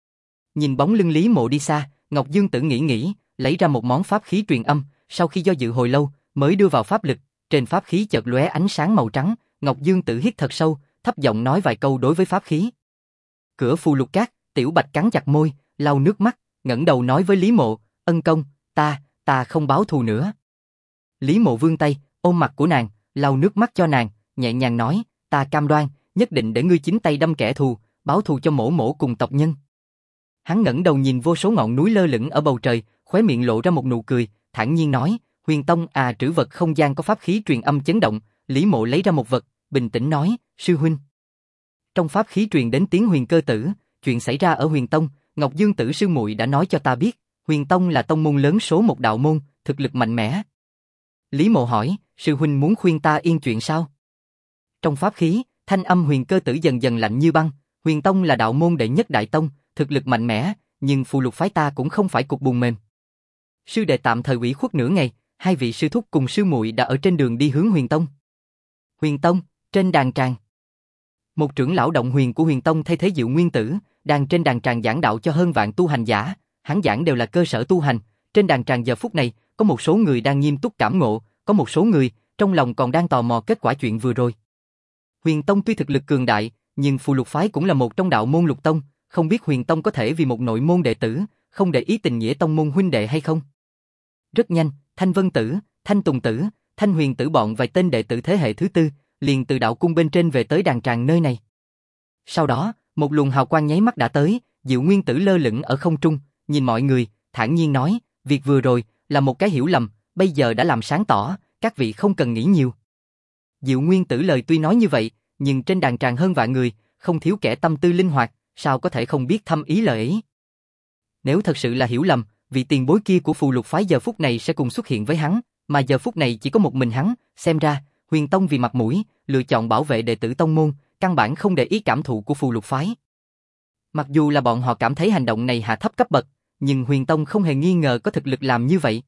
Speaker 1: Nhìn bóng lưng Lý Mộ đi xa, Ngọc Dương Tử nghĩ, lấy ra một món pháp khí truyền âm, sau khi do dự hồi lâu, mới đưa vào pháp lực, trên pháp khí chợt lóe ánh sáng màu trắng, Ngọc Dương Tử hít thật sâu, thấp giọng nói vài câu đối với pháp khí. Cửa phù lục cát, Tiểu Bạch cắn chặt môi, lau nước mắt, ngẩng đầu nói với Lý Mộ, ân công, ta không báo thù nữa. Lý Mộ vươn tay, ôm mặt của nàng, lau nước mắt cho nàng, nhẹ nhàng nói, ta cam đoan, nhất định để ngươi chính tay đâm kẻ thù, báo thù cho mỗ mỗ cùng tộc nhân. Hắn ngẩng đầu nhìn vô số ngọn núi lơ lửng ở bầu trời, khóe miệng lộ ra một nụ cười, thản nhiên nói, Huyền Tông trữ vật không gian có pháp khí truyền âm chấn động, Lý Mộ lấy ra một vật, bình tĩnh nói, sư huynh. Trong pháp khí truyền đến tiếng Huyền Cơ Tử, chuyện xảy ra ở Huyền Tông, Ngọc Dương Tử sư muội đã nói cho ta biết, Huyền Tông là tông môn lớn số một đạo môn, thực lực mạnh mẽ. Lý Mộ hỏi, sư huynh muốn khuyên ta yên chuyện sao? Trong pháp khí, thanh âm Huyền Cơ Tử dần dần lạnh như băng, Huyền Tông là đạo môn đệ nhất đại tông, thực lực mạnh mẽ, nhưng phù lục phái ta cũng không phải cục bùn mềm. Sư đệ tạm thời ủy khuất nửa ngày, hai vị sư thúc cùng sư muội đã ở trên đường đi hướng Huyền Tông. Huyền Tông, trên đàn tràng. Một trưởng lão động huyền của Huyền Tông thay thế Diệu Nguyên Tử, đang trên đàn tràng giảng đạo cho hơn vạn tu hành giả, hắn giảng đều là cơ sở tu hành, trên đàn tràng giờ phút này, có một số người đang nghiêm túc cảm ngộ, có một số người, trong lòng còn đang tò mò kết quả chuyện vừa rồi. Huyền Tông tuy thực lực cường đại, nhưng phù lục phái cũng là một trong đạo môn lục tông, không biết Huyền Tông có thể vì một nội môn đệ tử, không để ý tình nghĩa tông môn huynh đệ hay không? Rất nhanh, Thanh Vân Tử, Thanh Tùng Tử, Thanh Huyền Tử bọn vài tên đệ tử thế hệ thứ tư, liền từ đạo cung bên trên về tới đàn tràng nơi này. Sau đó, một luồng hào quang nháy mắt đã tới, Diệu Nguyên Tử lơ lửng ở không trung, nhìn mọi người, thản nhiên nói, việc vừa rồi là một cái hiểu lầm, bây giờ đã làm sáng tỏ, các vị không cần nghĩ nhiều. Diệu Nguyên Tử lời tuy nói như vậy, nhưng trên đàn tràng hơn vạn người, không thiếu kẻ tâm tư linh hoạt, sao có thể không biết thâm ý lời ấy. Nếu thật sự là hiểu lầm, vị tiền bối kia của phù lục phái giờ phút này sẽ cùng xuất hiện với hắn, mà giờ phút này chỉ có một mình hắn, xem ra, Huyền Tông vì mặt mũi, lựa chọn bảo vệ đệ tử tông môn, căn bản không để ý cảm thụ của phù lục phái. Mặc dù là bọn họ cảm thấy hành động này hạ thấp cấp bậc, nhưng Huyền Tông không hề nghi ngờ có thực lực làm như vậy.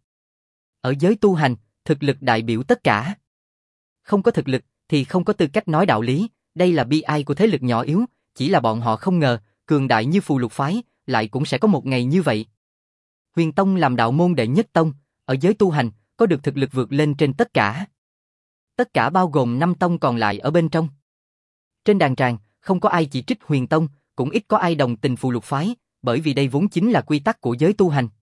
Speaker 1: Ở giới tu hành, thực lực đại biểu tất cả. Không có thực lực thì không có tư cách nói đạo lý, đây là bi ai của thế lực nhỏ yếu, chỉ là bọn họ không ngờ, cường đại như phù lục phái, lại cũng sẽ có một ngày như vậy. Huyền Tông làm đạo môn đệ nhất tông, ở giới tu hành, có được thực lực vượt lên trên tất cả. Tất cả bao gồm 5 tông còn lại ở bên trong. Trên đàn tràng, không có ai chỉ trích Huyền Tông, cũng ít có ai đồng tình phù lục phái, bởi vì đây vốn chính là quy tắc của giới tu hành.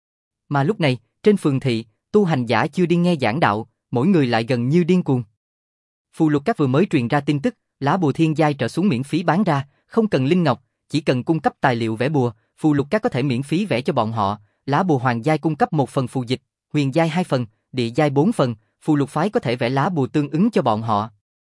Speaker 1: Mà lúc này, trên phường thị, tu hành giả chưa đi nghe giảng đạo, mỗi người lại gần như điên cuồng. Phù lục các vừa mới truyền ra tin tức, lá bùa thiên giai trở xuống miễn phí bán ra, không cần linh ngọc, chỉ cần cung cấp tài liệu vẽ bùa, phù lục các có thể miễn phí vẽ cho bọn họ. Lá bùa hoàng giai cung cấp 1 phần phù dịch, huyền giai 2 phần, địa giai 4 phần, phù lục phái có thể vẽ lá bùa tương ứng cho bọn họ.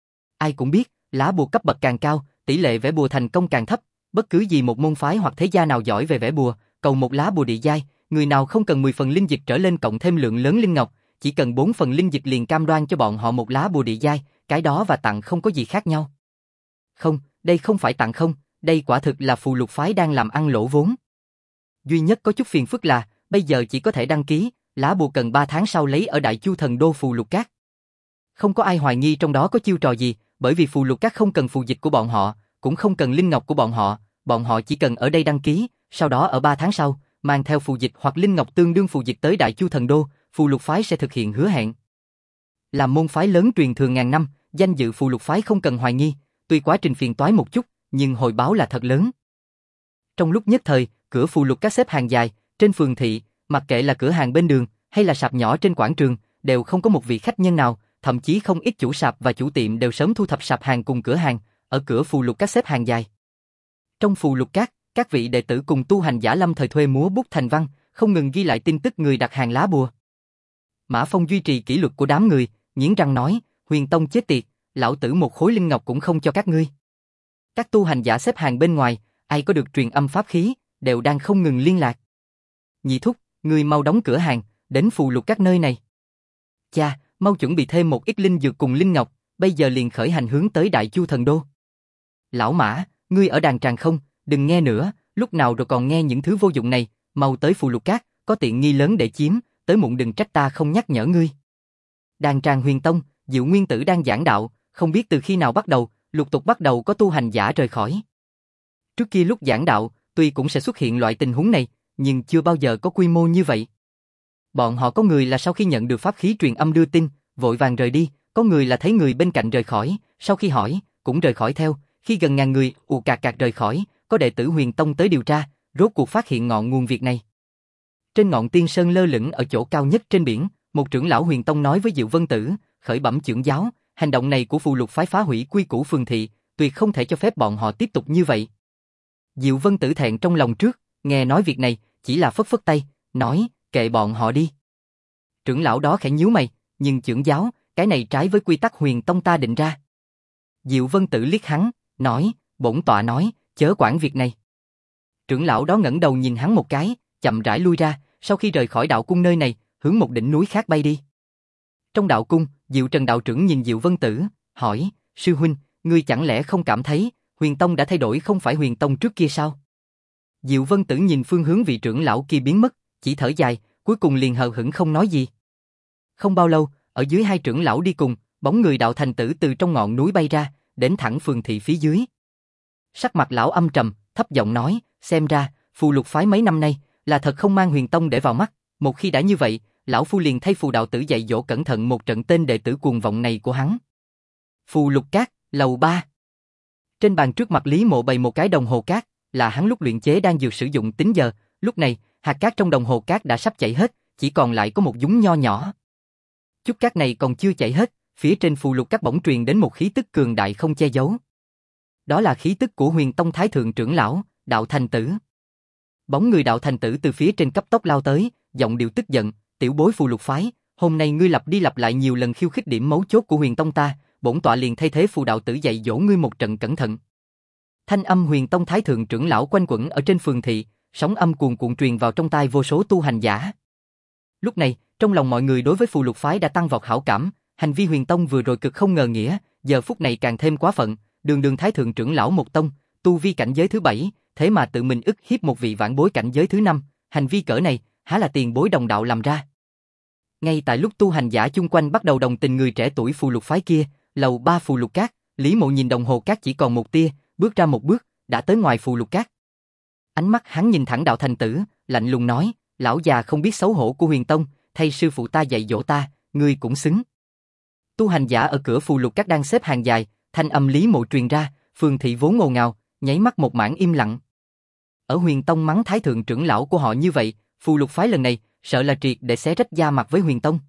Speaker 1: Ai cũng biết, lá bùa cấp bậc càng cao, tỷ lệ vẽ bùa thành công càng thấp, bất cứ gì một môn phái hoặc thế gia nào giỏi về vẽ bùa, cầu một lá bùa địa giai, người nào không cần 10 phần linh dịch trở lên cộng thêm lượng lớn linh ngọc, chỉ cần 4 phần linh dịch liền cam đoan cho bọn họ một lá bùa địa giai, cái đó và tặng không có gì khác nhau. Không, đây không phải tặng không, đây quả thực là phù lục phái đang làm ăn lỗ vốn. Duy nhất có chút phiền phức là, bây giờ chỉ có thể đăng ký, lá bùa cần 3 tháng sau lấy ở Đại Chu Thần Đô phù lục các. Không có ai hoài nghi trong đó có chiêu trò gì, bởi vì phù lục các không cần phù dịch của bọn họ, cũng không cần linh ngọc của bọn họ chỉ cần ở đây đăng ký, sau đó ở 3 tháng sau, mang theo phù dịch hoặc linh ngọc tương đương phù dịch tới Đại Chu Thần Đô, phù lục phái sẽ thực hiện hứa hẹn. Làm môn phái lớn truyền thường ngàn năm, danh dự phù lục phái không cần hoài nghi, tuy quá trình phiền toái một chút, nhưng hồi báo là thật lớn. Trong lúc nhất thời, cửa phù lục các xếp hàng dài, trên phường thị, mặc kệ là cửa hàng bên đường hay là sạp nhỏ trên quảng trường, đều không có một vị khách nhân nào, thậm chí không ít chủ sạp và chủ tiệm đều sớm thu thập sạp hàng cùng cửa hàng, ở cửa phù lục các xếp hàng dài. Trong phù lục các vị đệ tử cùng tu hành giả lâm thời thuê múa bút thành văn, không ngừng ghi lại tin tức người đặt hàng lá bùa. Mã Phong duy trì kỷ luật của đám người, nghiến răng nói, Huyền Tông chết tiệt, lão tử một khối linh ngọc cũng không cho các ngươi. Các tu hành giả xếp hàng bên ngoài, ai có được truyền âm pháp khí, đều đang không ngừng liên lạc. Nhị thúc, ngươi mau đóng cửa hàng, đến phù lục các nơi này. Cha, mau chuẩn bị thêm một ít linh dược cùng linh ngọc, bây giờ liền khởi hành hướng tới Đại Chu Thần Đô. Lão Mã, ngươi ở đàn tràng không, đừng nghe nữa, lúc nào rồi còn nghe những thứ vô dụng này, mau tới phù lục các, có tiện nghi lớn để chiếm, tới muộn đừng trách ta không nhắc nhở ngươi. Đàn tràng Huyền Tông, Diệu Nguyên Tử đang giảng đạo, không biết từ khi nào bắt đầu, lục tục bắt đầu có tu hành giả rời khỏi. Trước kia lúc giảng đạo, tuy cũng sẽ xuất hiện loại tình huống này, nhưng chưa bao giờ có quy mô như vậy. Bọn họ có người là sau khi nhận được pháp khí truyền âm đưa tin, vội vàng rời đi, có người là thấy người bên cạnh rời khỏi, sau khi hỏi, cũng rời khỏi theo, khi gần ngàn người ù cạc cạc rời khỏi, có đệ tử Huyền Tông tới điều tra, rốt cuộc phát hiện ngọn nguồn việc này. Trên ngọn tiên sơn lơ lửng ở chỗ cao nhất trên biển, một trưởng lão Huyền Tông nói với Diệu Vân Tử, khởi bẩm trưởng giáo, hành động này của phù lục phái phá hủy quy củ phường thị, tuyệt không thể cho phép bọn họ tiếp tục như vậy. Diệu Vân Tử thẹn trong lòng trước, nghe nói việc này, chỉ là phất phất tay, nói, kệ bọn họ đi. Trưởng lão đó khẽ nhíu mày, nhưng trưởng giáo, cái này trái với quy tắc Huyền Tông ta định ra. Diệu Vân Tử liếc hắn, nói, bổn tọa nói, chớ quản việc này. Trưởng lão đó ngẩng đầu nhìn hắn một cái, chậm rãi lui ra, sau khi rời khỏi đạo cung nơi này, hướng một đỉnh núi khác bay đi. Trong đạo cung, Diệu Trần đạo trưởng nhìn Diệu Vân Tử, hỏi, sư huynh, ngươi chẳng lẽ không cảm thấy, Huyền Tông đã thay đổi không phải Huyền Tông trước kia sao? Diệu Vân Tử nhìn phương hướng vị trưởng lão kia biến mất, chỉ thở dài, cuối cùng liền hờ hững không nói gì. Không bao lâu, ở dưới hai trưởng lão đi cùng, bóng người đạo thành tử từ trong ngọn núi bay ra, đến thẳng phường thị phía dưới. Sắc mặt lão âm trầm, thấp giọng nói, xem ra, phù lục phái mấy năm nay, là thật không mang Huyền Tông để vào mắt, một khi đã như vậy, lão phu liền thay phù đạo tử dạy dỗ cẩn thận một trận tên đệ tử cuồng vọng này của hắn. Phù lục cát, lầu 3. Trên bàn trước mặt Lý Mộ bày một cái đồng hồ cát, là hắn lúc luyện chế đang dược sử dụng tính giờ, lúc này, hạt cát trong đồng hồ cát đã sắp chảy hết, chỉ còn lại có một dúng nho nhỏ. Chút cát này còn chưa chảy hết, phía trên phù lục cát bỗng truyền đến một khí tức cường đại không che giấu. Đó là khí tức của Huyền Tông Thái Thượng trưởng lão, Đạo Thành Tử. Bóng người Đạo Thành Tử từ phía trên cấp tốc lao tới, giọng điệu tức giận, tiểu bối phù lục phái, hôm nay ngươi lặp đi lặp lại nhiều lần khiêu khích điểm mấu chốt của Huyền Tông ta, bổn tọa liền thay thế phù đạo tử dạy dỗ ngươi một trận cẩn thận. Thanh âm Huyền Tông Thái Thượng trưởng lão quanh quẩn ở trên phường thị, sóng âm cuồn cuộn truyền vào trong tai vô số tu hành giả. Lúc này, trong lòng mọi người đối với phù lục phái đã tăng vọt hảo cảm, hành vi Huyền Tông vừa rồi cực không ngờ nghĩa, giờ phút này càng thêm quá phận, đường Thái Thượng trưởng lão một tông, tu vi cảnh giới thứ 7, thế mà tự mình ức hiếp một vị vãn bối cảnh giới thứ 5, hành vi cỡ này, há là tiền bối đồng đạo làm ra. Ngay tại lúc tu hành giả chung quanh bắt đầu đồng tình người trẻ tuổi phù lục phái kia, lầu 3 phù lục cát, Lý Mộ nhìn đồng hồ cát chỉ còn một tia, bước ra một bước, đã tới ngoài phù lục cát. Ánh mắt hắn nhìn thẳng Đạo Thành Tử, lạnh lùng nói, lão già không biết xấu hổ của Huyền Tông, thay sư phụ ta dạy dỗ ta, ngươi cũng xứng. Tu hành giả ở cửa phù lục cát đang xếp hàng dài, thanh âm Lý Mộ truyền ra, phường thị vốn ngồ ngào, nháy mắt một mảng im lặng. Ở Huyền Tông mắng Thái Thượng trưởng lão của họ như vậy, phù lục phái lần này, sợ là triệt để xé rách da mặt với Huyền Tông.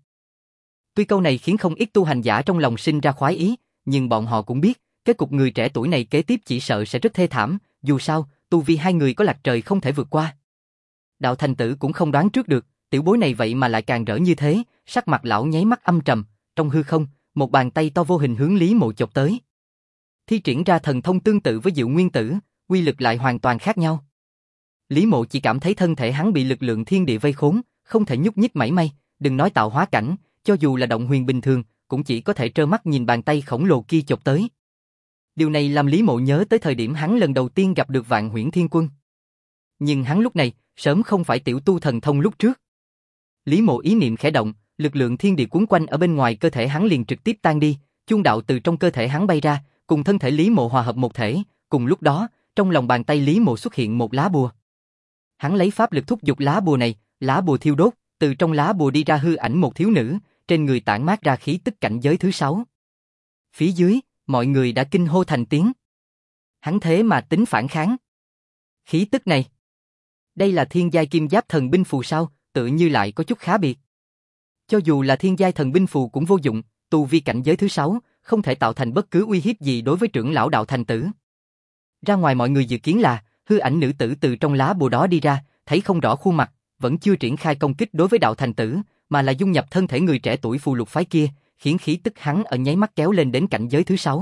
Speaker 1: Tuy câu này khiến không ít tu hành giả trong lòng sinh ra khoái ý, nhưng bọn họ cũng biết, kết cục người trẻ tuổi này kế tiếp chỉ sợ sẽ rất thê thảm, dù sao, tu vi hai người có lạch trời không thể vượt qua. Đạo Thành Tử cũng không đoán trước được, tiểu bối này vậy mà lại càng rỡ như thế, sắc mặt lão nháy mắt âm trầm, trong hư không, một bàn tay to vô hình hướng Lý Mộ chộp tới. Thi triển ra thần thông tương tự với Diệu Nguyên Tử, uy lực lại hoàn toàn khác nhau. Lý Mộ chỉ cảm thấy thân thể hắn bị lực lượng thiên địa vây khốn, không thể nhúc nhích mảy may, đừng nói tạo hóa cảnh, cho dù là động huyền bình thường, cũng chỉ có thể trơ mắt nhìn bàn tay khổng lồ kia chộp tới. Điều này làm Lý Mộ nhớ tới thời điểm hắn lần đầu tiên gặp được Vạn Huyễn Thiên Quân. Nhưng hắn lúc này, sớm không phải tiểu tu thần thông lúc trước. Lý Mộ ý niệm khẽ động, lực lượng thiên địa cuốn quanh ở bên ngoài cơ thể hắn liền trực tiếp tan đi, chuông đạo từ trong cơ thể hắn bay ra, cùng thân thể Lý Mộ hòa hợp một thể, cùng lúc đó, trong lòng bàn tay Lý Mộ xuất hiện một lá bùa. Hắn lấy pháp lực thúc giục lá bùa này, lá bùa thiêu đốt, từ trong lá bùa đi ra hư ảnh một thiếu nữ, trên người tản mát ra khí tức cảnh giới thứ 6. Phía dưới, mọi người đã kinh hô thành tiếng. Hắn thế mà tính phản kháng. Khí tức này, đây là thiên giai kim giáp thần binh phù sao, tự như lại có chút khá biệt. Cho dù là thiên giai thần binh phù cũng vô dụng, tu vi cảnh giới thứ 6, không thể tạo thành bất cứ uy hiếp gì đối với trưởng lão Đạo Thành Tử. Ra ngoài mọi người dự kiến là, hư ảnh nữ tử từ trong lá bùa đó đi ra, thấy không rõ khuôn mặt, vẫn chưa triển khai công kích đối với Đạo Thành Tử, mà là dung nhập thân thể người trẻ tuổi phù lục phái kia, khiến khí tức hắn ở nháy mắt kéo lên đến cảnh giới thứ 6.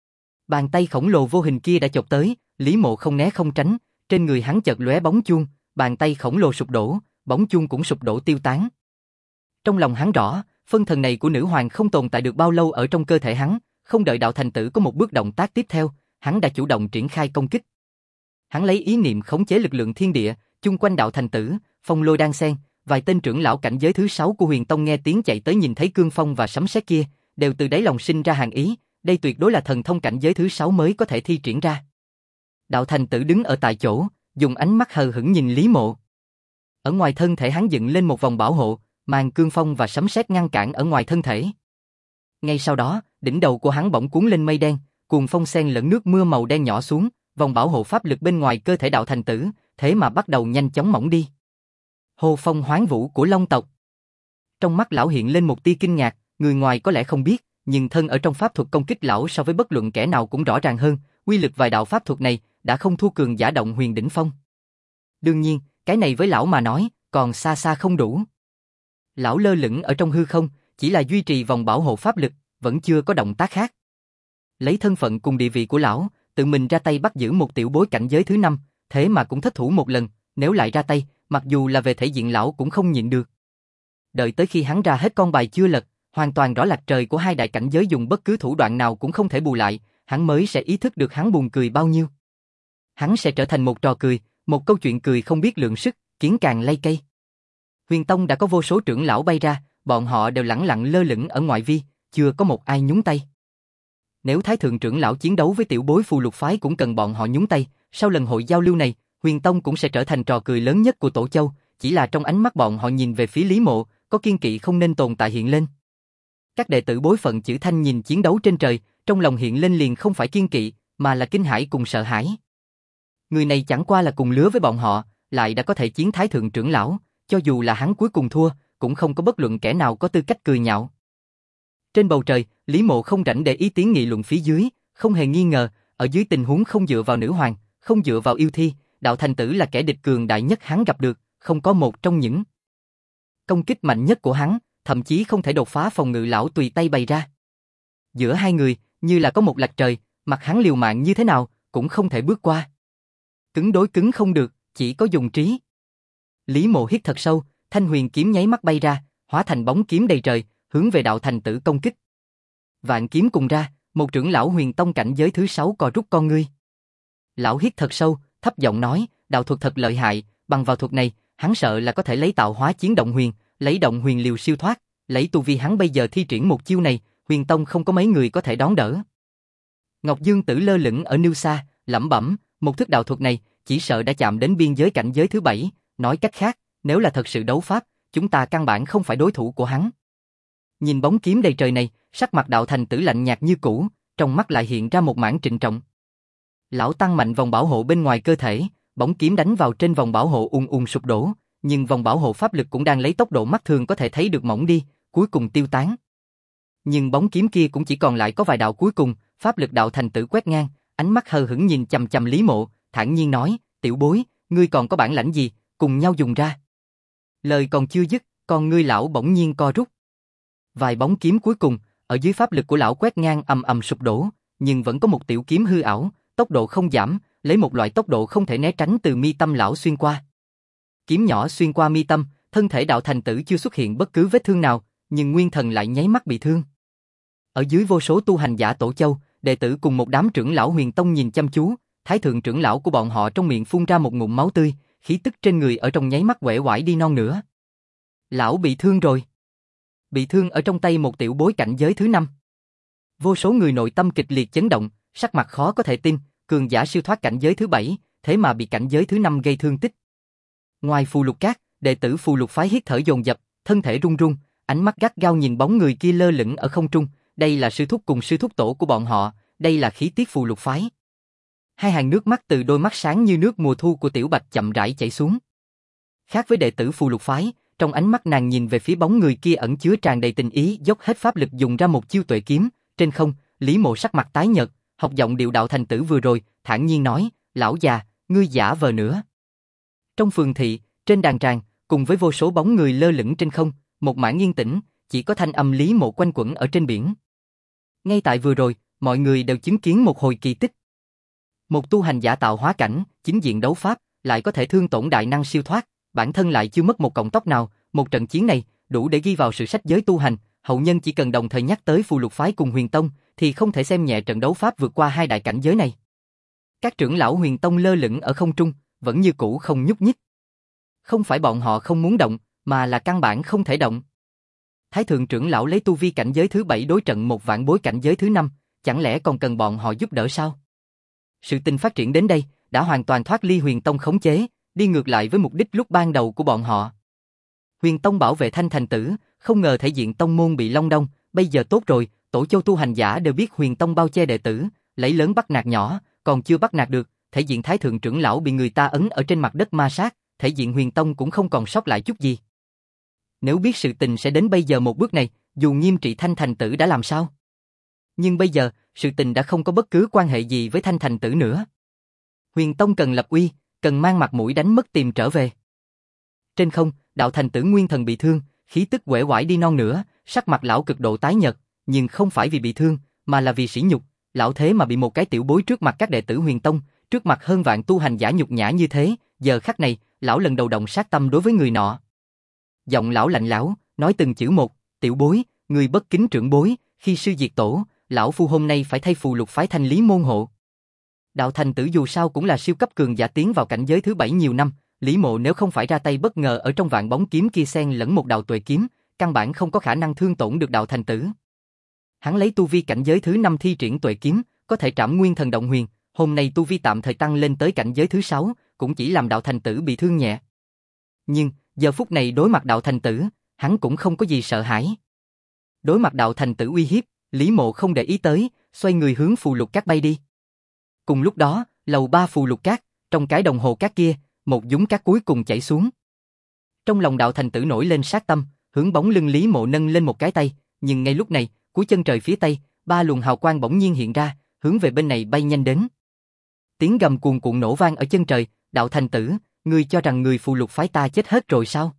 Speaker 1: Bàn tay khổng lồ vô hình kia đã chộp tới, Lý Mộ không né không tránh, trên người hắn chợt lóe bóng chuông, bàn tay khổng lồ sụp đổ, bóng chuông cũng sụp đổ tiêu tán. Trong lòng hắn rõ, phân thần này của nữ hoàng không tồn tại được bao lâu ở trong cơ thể hắn, không đợi Đạo Thành Tử có một bước động tác tiếp theo, hắn đã chủ động triển khai công kích. Hắn lấy ý niệm khống chế lực lượng thiên địa, chung quanh Đạo Thành Tử, phong lôi đan xen, vài tên trưởng lão cảnh giới thứ 6 của Huyền Tông nghe tiếng chạy tới nhìn thấy cương phong và sấm sét kia, đều từ đáy lòng sinh ra hàn ý, đây tuyệt đối là thần thông cảnh giới thứ 6 mới có thể thi triển ra. Đạo Thành Tử đứng ở tại chỗ, dùng ánh mắt hờ hững nhìn Lý Mộ. Ở ngoài thân thể hắn dựng lên một vòng bảo hộ, màn cương phong và sấm sét ngăn cản ở ngoài thân thể. Ngay sau đó, đỉnh đầu của hắn bỗng cuốn lên mây đen, cuồng phong xen lẫn nước mưa màu đen nhỏ xuống, vòng bảo hộ pháp lực bên ngoài cơ thể Đạo Thành Tử, thế mà bắt đầu nhanh chóng mỏng đi. Hồ phong hoán vũ của Long tộc. Trong mắt lão hiện lên một tia kinh ngạc, người ngoài có lẽ không biết, nhưng thân ở trong pháp thuật công kích lão so với bất luận kẻ nào cũng rõ ràng hơn, uy lực vài đạo pháp thuật này đã không thua cường giả động huyền đỉnh phong. Đương nhiên, cái này với lão mà nói, còn xa xa không đủ. Lão lơ lửng ở trong hư không, chỉ là duy trì vòng bảo hộ pháp lực, vẫn chưa có động tác khác. Lấy thân phận cùng địa vị của lão, tự mình ra tay bắt giữ một tiểu bối cảnh giới thứ 5, thế mà cũng thất thủ một lần, nếu lại ra tay, mặc dù là về thể diện lão cũng không nhịn được. Đợi tới khi hắn ra hết con bài chưa lật, hoàn toàn rõ lạch trời của hai đại cảnh giới dùng bất cứ thủ đoạn nào cũng không thể bù lại, hắn mới sẽ ý thức được hắn buồn cười bao nhiêu. Hắn sẽ trở thành một trò cười, một câu chuyện cười không biết lượng sức, kiến càng lay cây. Huyền Tông đã có vô số trưởng lão bay ra, bọn họ đều lẳng lặng lơ lửng ở ngoại vi, chưa có một ai nhúng tay. Nếu Thái Thượng trưởng lão chiến đấu với tiểu bối phù lục phái cũng cần bọn họ nhúng tay, sau lần hội giao lưu này, Huyền Tông cũng sẽ trở thành trò cười lớn nhất của Tổ Châu, chỉ là trong ánh mắt bọn họ nhìn về phía Lý Mộ, có kiên kỵ không nên tồn tại hiện lên. Các đệ tử bối phận chữ Thanh nhìn chiến đấu trên trời, trong lòng hiện lên liền không phải kiên kỵ, mà là kinh hãi cùng sợ hãi. Người này chẳng qua là cùng lứa với bọn họ, lại đã có thể chiến Thái Thượng trưởng lão, cho dù là hắn cuối cùng thua, cũng không có bất luận kẻ nào có tư cách cười nhạo. Trên bầu trời, Lý Mộ không rảnh để ý tiếng nghị luận phía dưới, không hề nghi ngờ, ở dưới tình huống không dựa vào nữ hoàng, không dựa vào yêu thi, Đạo Thành Tử là kẻ địch cường đại nhất hắn gặp được, không có một trong những công kích mạnh nhất của hắn, thậm chí không thể đột phá phòng ngự lão tùy tay bày ra. Giữa hai người, như là có một lạch trời, mặt hắn liều mạng như thế nào, cũng không thể bước qua. Cứng đối cứng không được, chỉ có dùng trí. Lý Mộ hít thật sâu, thanh huyền kiếm nháy mắt bay ra, hóa thành bóng kiếm đầy trời, hướng về Đạo Thành Tử công kích. Vạn kiếm cùng ra, một trưởng lão Huyền Tông cảnh giới thứ 6 co rút con ngươi. Lão hít thật sâu, thấp giọng nói, đạo thuật thật lợi hại, bằng vào thuật này, hắn sợ là có thể lấy tạo hóa chiến động huyền, lấy động huyền liều siêu thoát, lấy tu vi hắn bây giờ thi triển một chiêu này, Huyền Tông không có mấy người có thể đón đỡ. Ngọc Dương Tử lơ lửng ở nưu xa, lẩm bẩm, một thức đạo thuật này, chỉ sợ đã chạm đến biên giới cảnh giới thứ 7, nói cách khác, nếu là thật sự đấu pháp, chúng ta căn bản không phải đối thủ của hắn. Nhìn bóng kiếm đầy trời này, sắc mặt Đạo Thành Tử lạnh nhạt như cũ, trong mắt lại hiện ra một mảng trịnh trọng. Lão tăng mạnh vòng bảo hộ bên ngoài cơ thể, bóng kiếm đánh vào trên vòng bảo hộ ùn ùn sụp đổ, nhưng vòng bảo hộ pháp lực cũng đang lấy tốc độ mắt thường có thể thấy được mỏng đi, cuối cùng tiêu tán. Nhưng bóng kiếm kia cũng chỉ còn lại có vài đạo cuối cùng, pháp lực Đạo Thành Tử quét ngang, ánh mắt hờ hững nhìn chằm chằm Lý Mộ, thản nhiên nói, tiểu bối, ngươi còn có bản lãnh gì, cùng nhau dùng ra. Lời còn chưa dứt, con ngươi lão bỗng nhiên co rút. Vài bóng kiếm cuối cùng, ở dưới pháp lực của lão quét ngang ầm ầm sụp đổ, nhưng vẫn có một tiểu kiếm hư ảo, tốc độ không giảm, lấy một loại tốc độ không thể né tránh từ mi tâm lão xuyên qua. Kiếm nhỏ xuyên qua mi tâm, thân thể Đạo Thành Tử chưa xuất hiện bất cứ vết thương nào, nhưng nguyên thần lại nháy mắt bị thương. Ở dưới vô số tu hành giả Tổ Châu, đệ tử cùng một đám trưởng lão Huyền Tông nhìn chăm chú, Thái Thượng trưởng lão của bọn họ trong miệng phun ra một ngụm máu tươi, khí tức trên người ở trong nháy mắt uể oải đi non nữa. Lão bị thương rồi. Bị thương ở trong tay một tiểu bối cảnh giới thứ 5. Vô số người nội tâm kịch liệt chấn động, sắc mặt khó có thể tin, cường giả siêu thoát cảnh giới thứ 7, thế mà bị cảnh giới thứ 5 gây thương tích. Ngoài Phù Lục Các, đệ tử Phù Lục phái hít thở dồn dập, thân thể run run, ánh mắt gắt gao nhìn bóng người kia lơ lửng ở không trung, đây là sư thúc cùng sư thúc tổ của bọn họ, đây là khí tiết Phù Lục phái. Hai hàng nước mắt từ đôi mắt sáng như nước mùa thu của Tiểu Bạch chậm rãi chảy xuống. Khác với đệ tử Phù Lục phái, trong ánh mắt nàng nhìn về phía bóng người kia ẩn chứa tràn đầy tình ý, dốc hết pháp lực dùng ra một chiêu tuệ kiếm, trên không, Lý Mộ sắc mặt tái nhợt, học giọng điệu Đạo Thành Tử vừa rồi, thản nhiên nói, lão già, ngươi giả vờ nữa. Trong phường thị, trên đàn tràng, cùng với vô số bóng người lơ lửng trên không, một mảng yên tĩnh, chỉ có thanh âm Lý Mộ quanh quẩn ở trên biển. Ngay tại vừa rồi, mọi người đều chứng kiến một hồi kỳ tích. Một tu hành giả tạo hóa cảnh, chính diện đấu pháp, lại có thể thương tổn đại năng siêu thoát, bản thân lại chưa mất một cọng tóc nào, một trận chiến này, đủ để ghi vào sử sách giới tu hành, hậu nhân chỉ cần đồng thời nhắc tới Phù Lục phái cùng Huyền Tông, thì không thể xem nhẹ trận đấu pháp vượt qua hai đại cảnh giới này. Các trưởng lão Huyền Tông lơ lửng ở không trung, vẫn như cũ không nhúc nhích. Không phải bọn họ không muốn động, mà là căn bản không thể động. Thái Thượng trưởng lão lấy tu vi cảnh giới thứ 7 đối trận một vạn bối cảnh giới thứ 5, chẳng lẽ còn cần bọn họ giúp đỡ sao? Sự tình phát triển đến đây, đã hoàn toàn thoát ly Huyền Tông khống chế, đi ngược lại với mục đích lúc ban đầu của bọn họ. Huyền Tông bảo vệ Thanh Thành Tử, không ngờ thể diện tông môn bị long đong, bây giờ tốt rồi, Tổ Châu tu hành giả đều biết Huyền Tông bao che đệ tử, lấy lớn bắt nạt nhỏ, còn chưa bắt nạt được, thể diện Thái Thượng trưởng lão bị người ta ấn ở trên mặt đất ma sát, thể diện Huyền Tông cũng không còn sót lại chút gì. Nếu biết sự tình sẽ đến bây giờ một bước này, dù nghiêm trị Thanh Thành Tử đã làm sao? Nhưng bây giờ, sự tình đã không có bất cứ quan hệ gì với Thanh Thành Tử nữa. Huyền Tông cần lập uy, cần mang mặt mũi đánh mất tìm trở về. Trên không, Đạo Thành Tử nguyên thần bị thương, khí tức uể oải đi non nữa, sắc mặt lão cực độ tái nhợt, nhưng không phải vì bị thương, mà là vì sỉ nhục, lão thế mà bị một cái tiểu bối trước mặt các đệ tử Huyền Tông, trước mặt hơn vạn tu hành giả nhục nhã như thế, giờ khắc này, lão lần đầu động sát tâm đối với người nọ. Giọng lão lạnh lẽo, nói từng chữ một, tiểu bối, người bất kính trưởng bối, khi sư diệt tổ, lão phu hôm nay phải thay phù lục phái thanh lý môn hộ. Đạo Thành Tử dù sao cũng là siêu cấp cường giả tiến vào cảnh giới thứ 7 nhiều năm, Lý Mộ nếu không phải ra tay bất ngờ ở trong vạn bóng kiếm kia xen lẫn một đạo tuệ kiếm, căn bản không có khả năng thương tổn được Đạo Thành Tử. Hắn lấy tu vi cảnh giới thứ 5 thi triển tuệ kiếm, có thể trảm nguyên thần động huyền, hôm nay tu vi tạm thời tăng lên tới cảnh giới thứ 6, cũng chỉ làm Đạo Thành Tử bị thương nhẹ. Nhưng, giờ phút này đối mặt Đạo Thành Tử, hắn cũng không có gì sợ hãi. Đối mặt Đạo Thành Tử uy hiếp, Lý Mộ không để ý tới, xoay người hướng phù lục cát bay đi. Cùng lúc đó, lầu 3 phù lục cát, trong cái đồng hồ cát kia, một dũng cát cuối cùng chảy xuống. Trong lòng Đạo Thành Tử nổi lên sát tâm, hướng bóng lưng Lý Mộ nâng lên một cái tay, nhưng ngay lúc này, cuối chân trời phía tây, 3 luồng hào quang bỗng nhiên hiện ra, hướng về bên này bay nhanh đến. Tiếng gầm cuồn cuộn nổ vang ở chân trời, Đạo Thành Tử, ngươi cho rằng người phù lục phái ta chết hết rồi sao?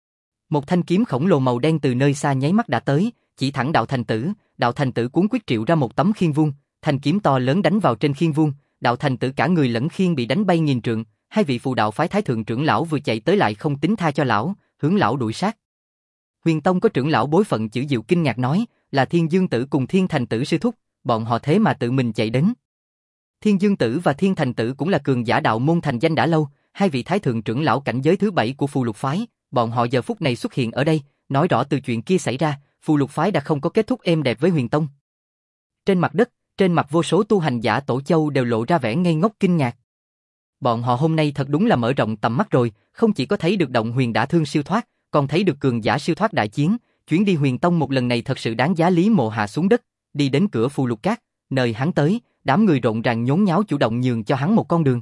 Speaker 1: Một thanh kiếm khổng lồ màu đen từ nơi xa nháy mắt đã tới, chỉ thẳng Đạo Thành Tử cuốn quyết triệu ra một tấm khiên vuông, thanh kiếm to lớn đánh vào trên khiên vuông, Đạo Thành Tử cả người lẫn khiên bị đánh bay nghìn trượng, hai vị phù đạo phái thái thượng trưởng lão vừa chạy tới lại không tính tha cho lão, hướng lão đuổi sát. Huyền Tông có trưởng lão bối phận Chữ Diệu kinh ngạc nói, là Thiên Dương Tử cùng Thiên Thành Tử sư thúc, bọn họ thế mà tự mình chạy đến. Thiên Dương Tử và Thiên Thành Tử cũng là cường giả đạo môn thành danh đã lâu, hai vị thái thượng trưởng lão cảnh giới thứ 7 của phù lục phái, bọn họ giờ phút này xuất hiện ở đây, nói rõ từ chuyện kia xảy ra, phù lục phái đã không có kết thúc êm đẹp với Huyền Tông. Trên mặt đất, trên mặt vô số tu hành giả Tổ Châu đều lộ ra vẻ ngây ngốc kinh ngạc. Bọn họ hôm nay thật đúng là mở rộng tầm mắt rồi, không chỉ có thấy được động huyền đả thương siêu thoát, còn thấy được cường giả siêu thoát đại chiến, chuyến đi Huyền Tông một lần này thật sự đáng giá. Lý Mộ hạ xuống đất, đi đến cửa phù lục cát, nơi hắn tới, đám người rộn ràng nhốn nháo chủ động nhường cho hắn một con đường.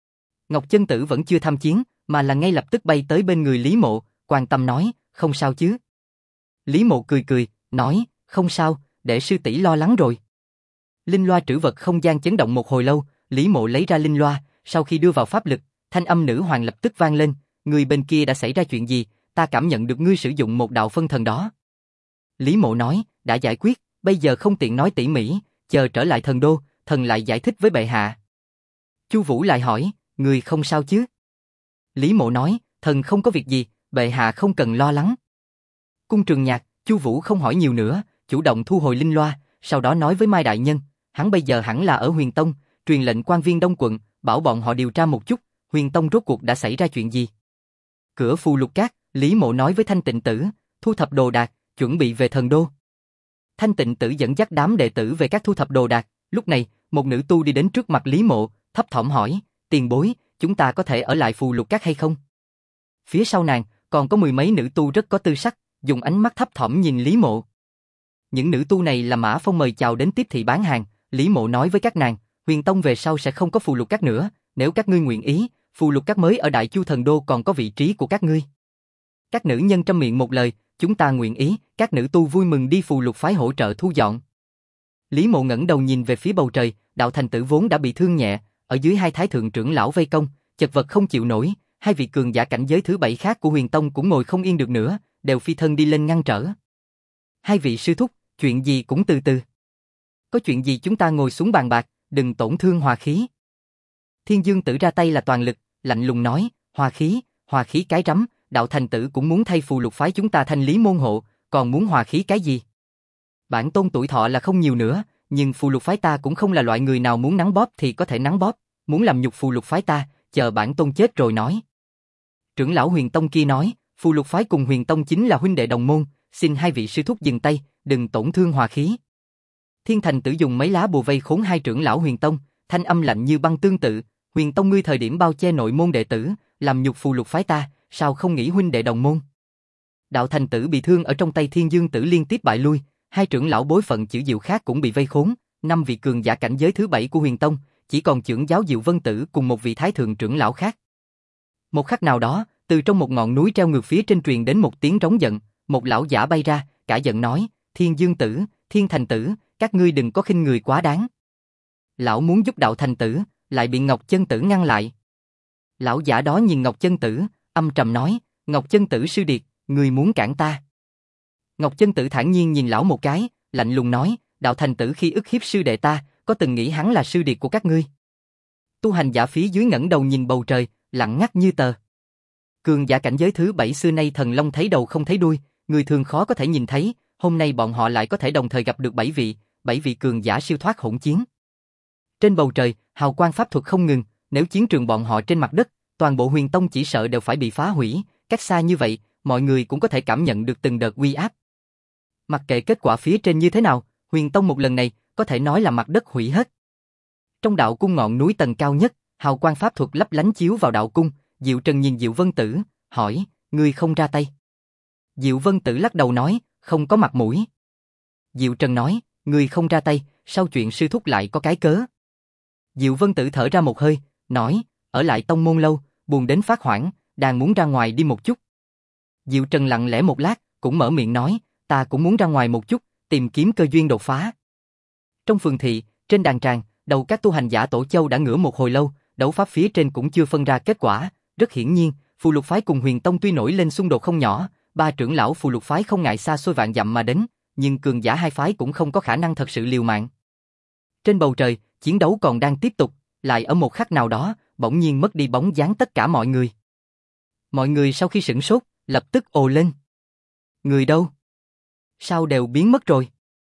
Speaker 1: Ngọc Chân Tử vẫn chưa tham chiến, mà là ngay lập tức bay tới bên người Lý Mộ, quan tâm nói, không sao chứ? Lý Mộ cười cười, nói, không sao, để sư tỷ lo lắng rồi. Linh loa trữ vật không gian chấn động một hồi lâu, Lý Mộ lấy ra linh loa, sau khi đưa vào pháp lực, thanh âm nữ hoàng lập tức vang lên, người bên kia đã xảy ra chuyện gì, ta cảm nhận được ngươi sử dụng một đạo phân thần đó. Lý Mộ nói, đã giải quyết, bây giờ không tiện nói tỉ mỉ, chờ trở lại thần đô, thần lại giải thích với bệ hạ. Chu Vũ lại hỏi, người không sao chứ? Lý Mộ nói, thần không có việc gì, bệ hạ không cần lo lắng. Cung Trường Nhạc, Chu Vũ không hỏi nhiều nữa, chủ động thu hồi linh loa, sau đó nói với Mai đại nhân, hắn bây giờ hẳn là ở Huyền Tông, truyền lệnh quan viên Đông quận, bảo bọn họ điều tra một chút, Huyền Tông rốt cuộc đã xảy ra chuyện gì. Cửa phù lục cát, Lý Mộ nói với Thanh Tịnh Tử, thu thập đồ đạc, chuẩn bị về thần đô. Thanh Tịnh Tử dẫn dắt đám đệ tử về các thu thập đồ đạc, lúc này, một nữ tu đi đến trước mặt Lý Mộ, thấp thỏm hỏi, tiền bối, chúng ta có thể ở lại phù lục cát hay không? Phía sau nàng, còn có mười mấy nữ tu rất có tư sắc, dùng ánh mắt thấp thỏm nhìn Lý Mộ. Những nữ tu này là Mã Phong mời chào đến tiếp thị bán hàng, Lý Mộ nói với các nàng, Huyền Tông về sau sẽ không có phù lục cát nữa, nếu các ngươi nguyện ý, phù lục cát mới ở Đại Chu thần đô còn có vị trí của các ngươi. Các nữ nhân trăm miệng một lời, chúng ta nguyện ý, các nữ tu vui mừng đi phù lục phái hỗ trợ thu dọn. Lý Mộ ngẩng đầu nhìn về phía bầu trời, Đạo Thành Tử vốn đã bị thương nhẹ, ở dưới hai thái thượng trưởng lão vây công, chật vật không chịu nổi, hai vị cường giả cảnh giới thứ 7 khác của Huyền Tông cũng ngồi không yên được nữa, đều phi thân đi lên ngăn trở. Hai vị sư thúc, chuyện gì cũng từ từ. Có chuyện gì chúng ta ngồi xuống bàn bạc, đừng tổn thương hòa khí. Thiên Dương Tử ra tay là toàn lực, lạnh lùng nói, hòa khí cái rắm, Đạo Thành Tử cũng muốn thay phù lục phái chúng ta thanh lý môn hộ, còn muốn hòa khí cái gì? Bản tôn tuổi thọ là không nhiều nữa, nhưng phù lục phái ta cũng không là loại người nào muốn nắng bóp thì có thể nắng bóp, muốn làm nhục phù lục phái ta, chờ bản tôn chết rồi nói. Trưởng lão Huyền Tông kia nói, phù lục phái cùng Huyền Tông chính là huynh đệ đồng môn, xin hai vị sư thúc dừng tay, đừng tổn thương hòa khí. Thiên Thành Tử dùng mấy lá bùa vây khốn hai trưởng lão Huyền Tông, thanh âm lạnh như băng tương tự, Huyền Tông ngươi thời điểm bao che nội môn đệ tử, làm nhục phù lục phái ta, sao không nghĩ huynh đệ đồng môn? Đạo Thành Tử bị thương ở trong tay Thiên Dương Tử liên tiếp bại lui, hai trưởng lão bối phận Chữ Diệu khác cũng bị vây khốn, năm vị cường giả cảnh giới thứ 7 của Huyền Tông, chỉ còn trưởng giáo Diệu Vân Tử cùng một vị thái thượng trưởng lão khác. Một khắc nào đó, từ trong một ngọn núi treo ngược phía trên truyền đến một tiếng rống giận, một lão giả bay ra, cả giận nói, Thiên Dương Tử, Thiên Thành Tử, các ngươi đừng có khinh người quá đáng. Lão muốn giúp Đạo Thành Tử, lại bị Ngọc Chân Tử ngăn lại. Lão giả đó nhìn Ngọc Chân Tử, âm trầm nói, Ngọc Chân Tử sư điệt, ngươi muốn cản ta. Ngọc Chân Tử thản nhiên nhìn lão một cái, lạnh lùng nói, đạo thành tử khi ức hiếp sư đệ ta, có từng nghĩ hắn là sư điệt của các ngươi? Tu hành giả phía dưới ngẩng đầu nhìn bầu trời, lặng ngắt như tờ. Cường giả cảnh giới thứ 7 xưa nay thần long thấy đầu không thấy đuôi, người thường khó có thể nhìn thấy, hôm nay bọn họ lại có thể đồng thời gặp được 7 vị cường giả siêu thoát hỗn chiến. Trên bầu trời, hào quang pháp thuật không ngừng, nếu chiến trường bọn họ trên mặt đất, toàn bộ Huyền Tông chỉ sợ đều phải bị phá hủy, cách xa như vậy, mọi người cũng có thể cảm nhận được từng đợt uy áp. Mặc kệ kết quả phía trên như thế nào, Huyền Tông một lần này, có thể nói là mặt đất hủy hết. Trong đạo cung ngọn núi tầng cao nhất, hào quang pháp thuật lấp lánh chiếu vào đạo cung, Diệu Trần nhìn Diệu Vân Tử, hỏi, ngươi không ra tay. Diệu Vân Tử lắc đầu nói, không có mặt mũi. Diệu Trần nói, ngươi không ra tay, sao chuyện sư thúc lại có cái cớ? Diệu Vân Tử thở ra một hơi, nói, ở lại tông môn lâu, buồn đến phát hoảng, đang muốn ra ngoài đi một chút. Diệu Trần lặng lẽ một lát, cũng mở miệng nói, ta cũng muốn ra ngoài một chút, tìm kiếm cơ duyên đột phá. Trong phường thị, trên đàn tràng, đầu các tu hành giả Tổ Châu đã ngửa một hồi lâu, đấu pháp phía trên cũng chưa phân ra kết quả, rất hiển nhiên, Phù Lục phái cùng Huyền Tông tuy nổi lên xung đột không nhỏ, ba trưởng lão Phù Lục phái không ngại xa xôi vạn dặm mà đến, nhưng cường giả hai phái cũng không có khả năng thật sự liều mạng. Trên bầu trời, chiến đấu còn đang tiếp tục, lại ở một khắc nào đó, bỗng nhiên mất đi bóng dáng tất cả mọi người. Mọi người sau khi sửng sốt, lập tức ồ lên. Người đâu? Sao đều biến mất rồi?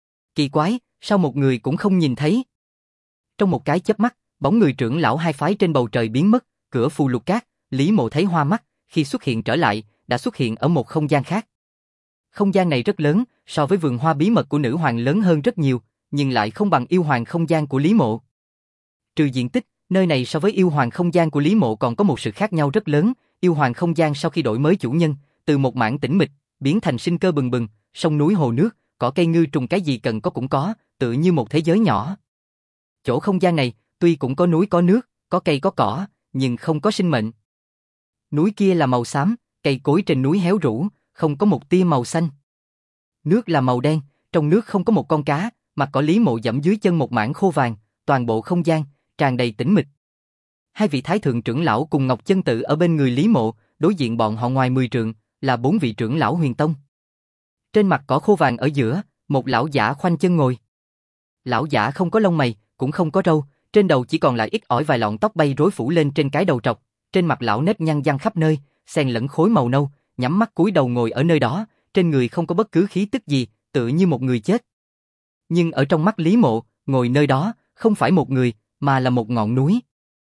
Speaker 1: Kỳ quái, sao một người cũng không nhìn thấy? Trong một cái chớp mắt, bóng người trưởng lão hai phái trên bầu trời biến mất, cửa Phù Lục Các, Lý Mộ thấy hoa mắt, khi xuất hiện trở lại, đã xuất hiện ở một không gian khác. Không gian này rất lớn, so với vườn hoa bí mật của nữ hoàng lớn hơn rất nhiều, nhưng lại không bằng yêu hoàng không gian của Lý Mộ. Trừ diện tích, nơi này so với yêu hoàng không gian của Lý Mộ còn có một sự khác nhau rất lớn, yêu hoàng không gian sau khi đổi mới chủ nhân, từ một mảng tĩnh mịch, biến thành sinh cơ bừng bừng, sông núi hồ nước, cỏ cây ngư trùng cái gì cần có cũng có, tựa như một thế giới nhỏ. Chỗ không gian này, tuy cũng có núi có nước, có cây có cỏ, nhưng không có sinh mệnh. Núi kia là màu xám, cây cối trên núi héo rũ, không có một tia màu xanh. Nước là màu đen, trong nước không có một con cá, mặt cỏ Lý Mộ dẫm dưới chân một mảng khô vàng, toàn bộ không gian tràn đầy tĩnh mịch. Hai vị thái thượng trưởng lão cùng Ngọc Chân Tử ở bên người Lý Mộ, đối diện bọn họ ngoài 10 trượng, là 4 vị trưởng lão Huyền Tông. Trên mặt cỏ khô vàng ở giữa, một lão giả khoanh chân ngồi. Lão giả không có lông mày, cũng không có râu, trên đầu chỉ còn lại ít ỏi vài lọn tóc bay rối phủ lên trên cái đầu trọc, trên mặt lão nếp nhăn răng khắp nơi, xen lẫn khối màu nâu, nhắm mắt cúi đầu ngồi ở nơi đó, trên người không có bất cứ khí tức gì, tựa như một người chết. Nhưng ở trong mắt Lý Mộ, ngồi nơi đó, không phải một người, mà là một ngọn núi.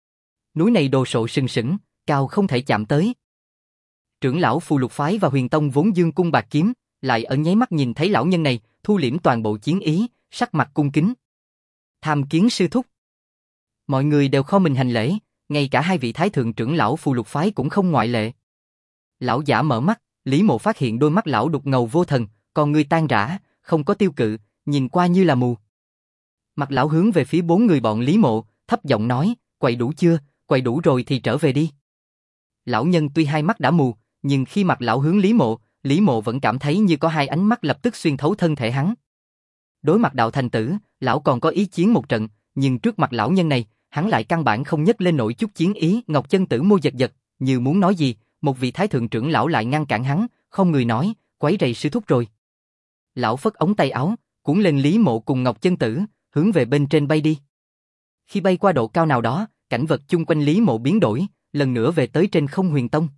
Speaker 1: Núi này đồ sộ sừng sững, cao không thể chạm tới. Trưởng lão Phù Lục phái và Huyền Tông vốn dương cung bạc kiếm, lại ở nháy mắt nhìn thấy lão nhân này, thu liễm toàn bộ chiến ý, sắc mặt cung kính. Tham kiến sư thúc. Mọi người đều kho mình hành lễ, ngay cả hai vị thái thượng trưởng lão Phù Lục phái cũng không ngoại lệ. Lão giả mở mắt, Lý Mộ phát hiện đôi mắt lão đục ngầu vô thần, còn người tan rã, không có tiêu cự, nhìn qua như là mù. Mặt lão hướng về phía 4 người bọn Lý Mộ, thấp giọng nói, quậy đủ chưa, quậy đủ rồi thì trở về đi. Lão nhân tuy hai mắt đã mù, nhưng khi mặt lão hướng Lý Mộ vẫn cảm thấy như có hai ánh mắt lập tức xuyên thấu thân thể hắn. Đối mặt đạo thành tử, lão còn có ý chiến một trận, nhưng trước mặt lão nhân này, hắn lại căn bản không nhấc lên nổi chút chiến ý. Ngọc Chân Tử môi giật giật, như muốn nói gì, một vị thái thượng trưởng lão lại ngăn cản hắn, không người nói, quấy rầy sư thúc rồi. Lão phất ống tay áo, cuốn lên Lý Mộ cùng Ngọc Chân Tử, hướng về bên trên bay đi. Khi bay qua độ cao nào đó, cảnh vật chung quanh Lý Mộ biến đổi, lần nữa về tới trên không Huyền Tông.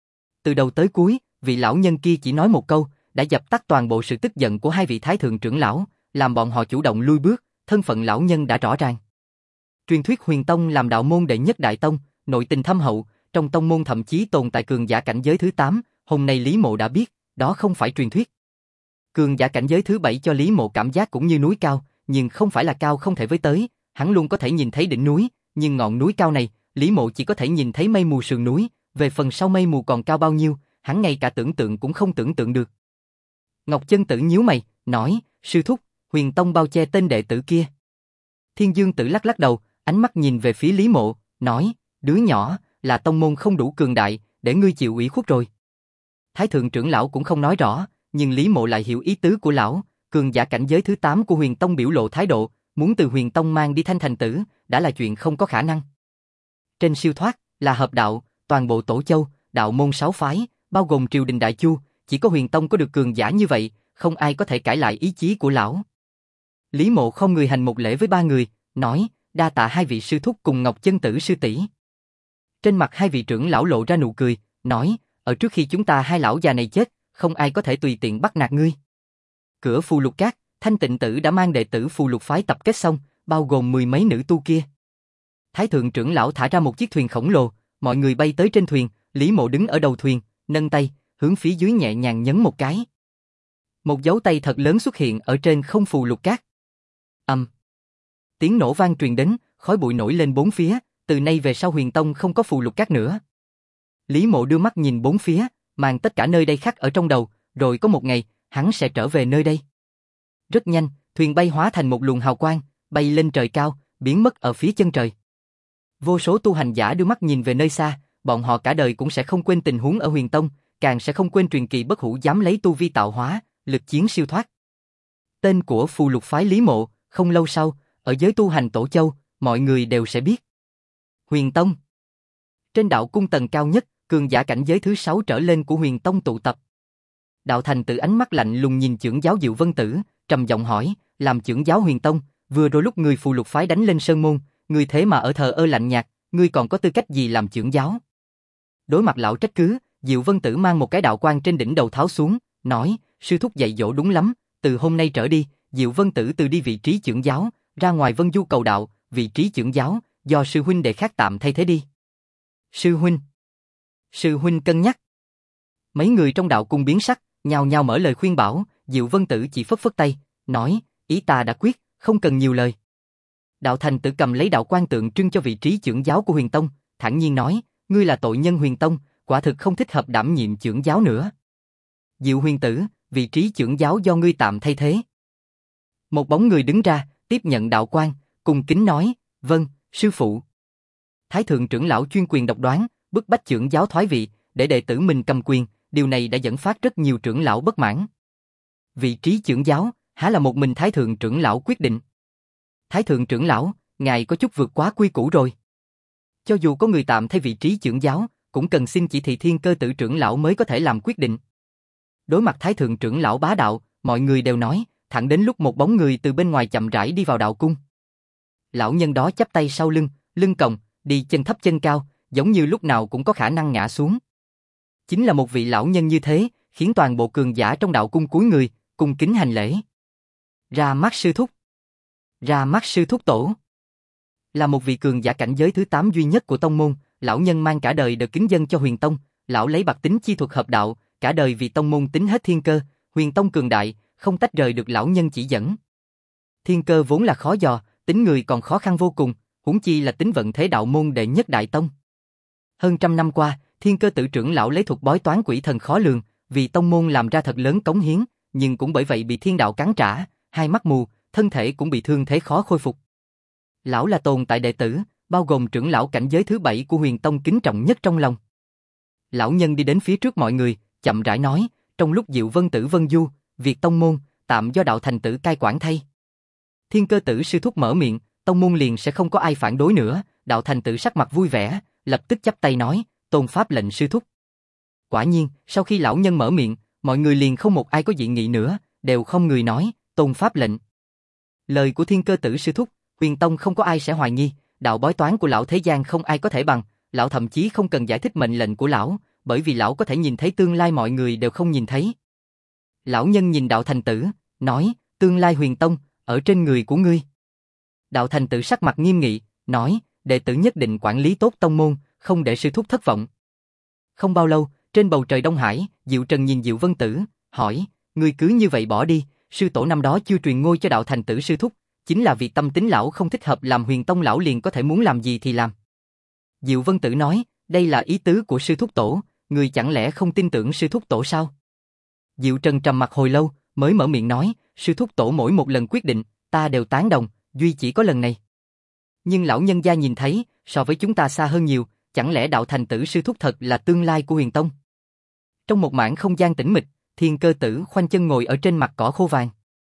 Speaker 1: Từ đầu tới cuối, vị lão nhân kia chỉ nói một câu, đã dập tắt toàn bộ sự tức giận của hai vị thái thượng trưởng lão, làm bọn họ chủ động lui bước, thân phận lão nhân đã rõ ràng. Truyền thuyết Huyền Tông làm đạo môn đệ nhất đại tông, nội tình thâm hậu, trong tông môn thậm chí tồn tại cường giả cảnh giới thứ 8, hôm nay Lý Mộ đã biết, đó không phải truyền thuyết. Cường giả cảnh giới thứ 7 cho Lý Mộ cảm giác cũng như núi cao, nhưng không phải là cao không thể với tới, hắn luôn có thể nhìn thấy đỉnh núi, nhưng ngọn núi cao này, Lý Mộ chỉ có thể nhìn thấy mây mù sườn núi, về phần sau mây mù còn cao bao nhiêu, hắn ngay cả tưởng tượng cũng không tưởng tượng được. Ngọc Chân Tử nhíu mày, nói, sư thúc, Huyền Tông bao che tên đệ tử kia. Thiên Dương Tử lắc lắc đầu, ánh mắt nhìn về phía Lý Mộ, nói, đứa nhỏ, là tông môn không đủ cường đại, để ngươi chịu ủy khuất rồi. Thái thượng trưởng lão cũng không nói rõ, nhưng Lý Mộ lại hiểu ý tứ của lão, cường giả cảnh giới thứ 8 của Huyền Tông biểu lộ thái độ, muốn từ Huyền Tông mang đi Thanh Thành Tử, đã là chuyện không có khả năng. Trên siêu thoát, là hợp đạo, toàn bộ Tổ Châu, đạo môn 6 phái, bao gồm triều đình Đại Chu, chỉ có Huyền Tông có được cường giả như vậy, không ai có thể cãi lại ý chí của lão. Lý Mộ không người hành một lễ với ba người, nói, đa tạ hai vị sư thúc cùng Ngọc Chân Tử sư tỷ. Trên mặt hai vị trưởng lão lộ ra nụ cười, nói, ở trước khi chúng ta hai lão già này chết, không ai có thể tùy tiện bắt nạt ngươi. Cửa Phù Lục Các, Thanh Tịnh Tử đã mang đệ tử Phù Lục phái tập kết xong, bao gồm 10 mấy nữ tu kia. Thái thượng trưởng lão thả ra một chiếc thuyền khổng lồ, mọi người bay tới trên thuyền, Lý Mộ đứng ở đầu thuyền, nâng tay, hướng phía dưới nhẹ nhàng nhấn một cái. Một dấu tay thật lớn xuất hiện ở trên không Phù Lục Các. Tiếng nổ vang truyền đến, khói bụi nổi lên bốn phía, từ nay về sau Huyền Tông không có Phù Lục Các nữa. Lý Mộ đưa mắt nhìn bốn phía, mang tất cả nơi đây khắc ở trong đầu, rồi có một ngày, hắn sẽ trở về nơi đây. Rất nhanh, thuyền bay hóa thành một luồng hào quang, bay lên trời cao, biến mất ở phía chân trời. Vô số tu hành giả đưa mắt nhìn về nơi xa, bọn họ cả đời cũng sẽ không quên tình huống ở Huyền Tông, càng sẽ không quên truyền kỳ bất hủ dám lấy tu vi tạo hóa, lực chiến siêu thoát. Tên của Phù Lục phái Lý Mộ, không lâu sau, ở giới tu hành Tổ Châu, mọi người đều sẽ biết. Huyền Tông. Trên đạo cung tầng cao nhất, cường giả cảnh giới thứ 6 trở lên của Huyền Tông tụ tập. Đạo Thành Tử ánh mắt lạnh lùng nhìn trưởng giáo Diệu Vân Tử, trầm giọng hỏi, làm trưởng giáo Huyền Tông, vừa rồi lúc người Phù Lục phái đánh lên sơn môn, ngươi thế mà ở thờ ơ lạnh nhạt, ngươi còn có tư cách gì làm trưởng giáo? Đối mặt lão trách cứ, Diệu Vân Tử mang một cái đạo quan trên đỉnh đầu tháo xuống, nói, sư thúc dạy dỗ đúng lắm, từ hôm nay trở đi, Diệu Vân Tử từ đi vị trí trưởng giáo, ra ngoài Vân Du cầu đạo, vị trí trưởng giáo, do sư huynh đệ khác tạm thay thế đi. Sư huynh cân nhắc. Mấy người trong đạo cung biến sắc, nhao nhao mở lời khuyên bảo, Diệu Vân Tử chỉ phất phất tay, nói, ý ta đã quyết, không cần nhiều lời. Đạo Thành Tử cầm lấy đạo quan tượng trưng cho vị trí trưởng giáo của Huyền Tông, thản nhiên nói, ngươi là tội nhân Huyền Tông, quả thực không thích hợp đảm nhiệm trưởng giáo nữa. Diệu Huyền Tử, vị trí trưởng giáo do ngươi tạm thay thế. Một bóng người đứng ra, tiếp nhận đạo quan, cùng kính nói, vâng, sư phụ. Thái thượng trưởng lão chuyên quyền độc đoán, bức bách trưởng giáo thoái vị, để đệ tử mình cầm quyền, điều này đã dẫn phát rất nhiều trưởng lão bất mãn. Vị trí trưởng giáo, há là một mình Thái thượng trưởng lão quyết định. Thái thượng trưởng lão, ngài có chút vượt quá quy củ rồi. Cho dù có người tạm thay vị trí trưởng giáo, cũng cần xin chỉ thị Thiên Cơ Tử trưởng lão mới có thể làm quyết định. Đối mặt Thái thượng trưởng lão bá đạo, mọi người đều nói, thẳng đến lúc một bóng người từ bên ngoài chậm rãi đi vào đạo cung. Lão nhân đó chắp tay sau lưng, lưng còng, đi chân thấp chân cao, giống như lúc nào cũng có khả năng ngã xuống. Chính là một vị lão nhân như thế, khiến toàn bộ cường giả trong đạo cung cúi người, cung kính hành lễ. Ra mắt sư thúc. Ra mắt sư thúc tổ. Là một vị cường giả cảnh giới thứ 8 duy nhất của tông môn, lão nhân mang cả đời được kính dân cho Huyền Tông, lão lấy bạc tính chi thuật hợp đạo, cả đời vì tông môn tính hết thiên cơ, Huyền Tông cường đại, không tách rời được lão nhân chỉ dẫn. Thiên cơ vốn là khó dò, tính người còn khó khăn vô cùng, huống chi là tính vận thế đạo môn đệ nhất đại tông. Hơn trăm năm qua, Thiên Cơ Tử trưởng lão lấy thuật bói toán quỷ thần khó lường, vì tông môn làm ra thật lớn cống hiến, nhưng cũng bởi vậy bị thiên đạo cắn trả, hai mắt mù, thân thể cũng bị thương thế khó khôi phục. Lão là tồn tại đệ tử, bao gồm trưởng lão cảnh giới thứ 7 của Huyền Tông kính trọng nhất trong lòng. Lão nhân đi đến phía trước mọi người, chậm rãi nói, trong lúc Diệu Vân Tử Vân Du, việc tông môn, tạm do Đạo Thành Tử cai quản thay. Thiên Cơ Tử sư thúc mở miệng, tông môn liền sẽ không có ai phản đối nữa, Đạo Thành Tử sắc mặt vui vẻ, lập tức chắp tay nói, tôn pháp lệnh sư thúc. Quả nhiên, sau khi lão nhân mở miệng, mọi người liền không một ai có dị nghị nữa, đều không người nói, tôn pháp lệnh. Lời của Thiên Cơ Tử sư thúc, Huyền Tông không có ai sẽ hoài nghi, đạo bói toán của lão thế gian không ai có thể bằng, lão thậm chí không cần giải thích mệnh lệnh của lão, bởi vì lão có thể nhìn thấy tương lai mọi người đều không nhìn thấy. Lão nhân nhìn Đạo Thành Tử, nói, tương lai Huyền Tông, ở trên người của ngươi. Đạo Thành Tử sắc mặt nghiêm nghị, nói, đệ tử nhất định quản lý tốt tông môn, không để sư thúc thất vọng. Không bao lâu, trên bầu trời Đông Hải, Diệu Trần nhìn Diệu Vân Tử, hỏi, ngươi cứ như vậy bỏ đi, sư tổ năm đó chưa truyền ngôi cho Đạo Thành Tử sư thúc, chính là vì tâm tính lão không thích hợp làm Huyền Tông lão liền có thể muốn làm gì thì làm. Diệu Vân Tử nói, đây là ý tứ của sư thúc tổ, ngươi chẳng lẽ không tin tưởng sư thúc tổ sao? Diệu Trần trầm mặt hồi lâu, mới mở miệng nói, sư thúc tổ mỗi một lần quyết định, ta đều tán đồng, duy chỉ có lần này. Nhưng lão nhân gia nhìn thấy, so với chúng ta xa hơn nhiều, chẳng lẽ Đạo Thành Tử sư thúc thật là tương lai của Huyền Tông? Trong một mảng không gian tĩnh mịch, Thiên Cơ Tử khoanh chân ngồi ở trên mặt cỏ khô vàng.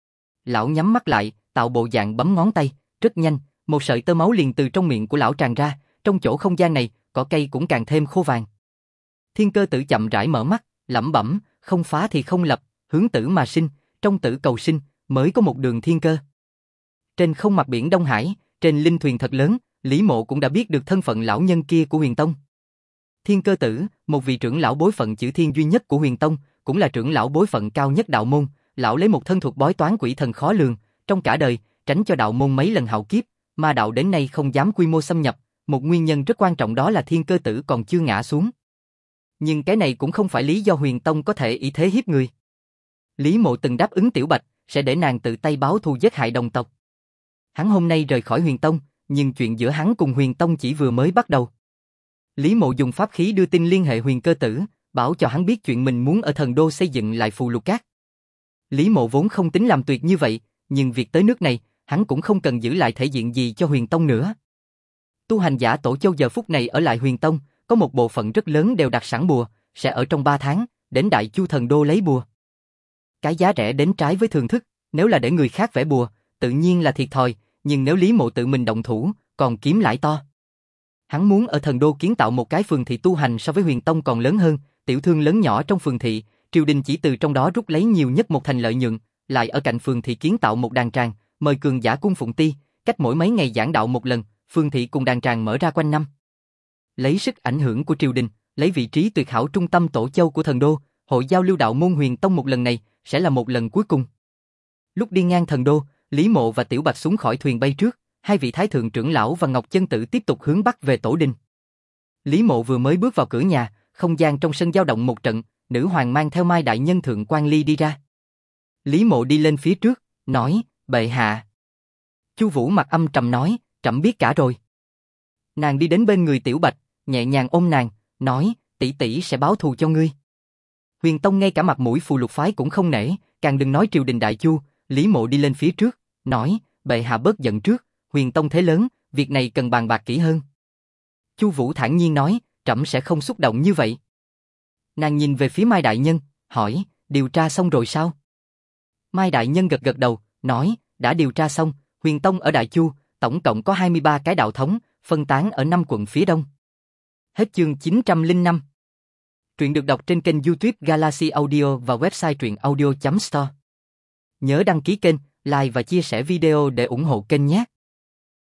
Speaker 1: Lão nhắm mắt lại, tạo bộ dạng bấm ngón tay, rất nhanh, một sợi tơ máu liền từ trong miệng của lão tràn ra, trong chỗ không gian này, cỏ cây cũng càng thêm khô vàng. Thiên Cơ Tử chậm rãi mở mắt, lẩm bẩm, không phá thì không lập, hướng tử mà sinh, trong Tử Cầu Sinh mới có một đường thiên cơ. Trên không mặt biển Đông Hải, trên linh thuyền thật lớn, Lý Mộ cũng đã biết được thân phận lão nhân kia của Huyền Tông. Thiên Cơ Tử, một vị trưởng lão bối phận chữ thiên duy nhất của Huyền Tông, cũng là trưởng lão bối phận cao nhất đạo môn, lão lấy một thân thuật bói toán quỷ thần khó lường, trong cả đời, tránh cho đạo môn mấy lần hạo kiếp, mà đạo đến nay không dám quy mô xâm nhập, một nguyên nhân rất quan trọng đó là Thiên Cơ Tử còn chưa ngã xuống. Nhưng cái này cũng không phải lý do Huyền Tông có thể ý thế hiếp người. Lý Mộ từng đáp ứng Tiểu Bạch, sẽ để nàng tự tay báo thù giết hại đồng tộc. Hắn hôm nay rời khỏi Huyền Tông, nhưng chuyện giữa hắn cùng Huyền Tông chỉ vừa mới bắt đầu. Lý Mộ dùng pháp khí đưa tin liên hệ Huyền Cơ Tử, bảo cho hắn biết chuyện mình muốn ở Thần Đô xây dựng lại phù lục các. Lý Mộ vốn không tính làm tuyệt như vậy, nhưng việc tới nước này, hắn cũng không cần giữ lại thể diện gì cho Huyền Tông nữa. Tu hành giả Tổ Châu giờ phút này ở lại Huyền Tông, có một bộ phận rất lớn đều đặt sẵn bùa, sẽ ở trong 3 tháng, đến Đại Chu Thần Đô lấy bùa. Cái giá rẻ đến trái với thường thức, nếu là để người khác vẽ bùa, tự nhiên là thiệt thòi, nhưng nếu Lý Mộ tự mình động thủ, còn kiếm lãi to. Hắn muốn ở Thần Đô kiến tạo một cái phường thị tu hành so với Huyền Tông còn lớn hơn, tiểu thương lớn nhỏ trong phường thị, triều đình chỉ từ trong đó rút lấy nhiều nhất một thành lợi nhuận, lại ở cạnh phường thị kiến tạo một đàn tràng, mời cường giả cung phụng ti, cách mỗi mấy ngày giảng đạo một lần, phường thị cùng đàn tràng mở ra quanh năm. Lấy sức ảnh hưởng của triều đình, lấy vị trí tuyệt hảo trung tâm Tổ Châu của Thần Đô, hội giao lưu đạo môn Huyền Tông một lần này sẽ là một lần cuối cùng. Lúc đi ngang Thần Đô, Lý Mộ và Tiểu Bạch xuống khỏi thuyền bay trước, hai vị thái thượng trưởng lão và Ngọc Chân Tử tiếp tục hướng bắc về tổ đình. Lý Mộ vừa mới bước vào cửa nhà, không gian trong sân dao động một trận, nữ hoàng mang theo Mai đại nhân thượng quan ly đi ra. Lý Mộ đi lên phía trước, nói: "Bệ hạ." Chu Vũ mặt âm trầm nói: "Trẫm biết cả rồi." Nàng đi đến bên người Tiểu Bạch, nhẹ nhàng ôm nàng, nói: "Tỷ tỷ sẽ báo thù cho ngươi." Huyền Tông ngay cả mặt mũi phù lục phái cũng không nể, càng đừng nói triều đình Đại Chu. Lý Mộ đi lên phía trước, nói: "Bệ hạ bớt giận trước, Huyền Tông thế lớn, việc này cần bàn bạc kỹ hơn." Chu Vũ thản nhiên nói: "Trẫm sẽ không xúc động như vậy." Nàng nhìn về phía Mai đại nhân, hỏi: "Điều tra xong rồi sao?" Mai đại nhân gật gật đầu, nói: "Đã điều tra xong, Huyền Tông ở Đại Chu, tổng cộng có 23 cái đạo thống, phân tán ở 5 quận phía đông. Hết chương 905. Truyện được đọc trên kênh YouTube Galaxy Audio và website truyệnaudio.store. Nhớ đăng ký kênh, like và chia sẻ video để ủng hộ kênh nhé.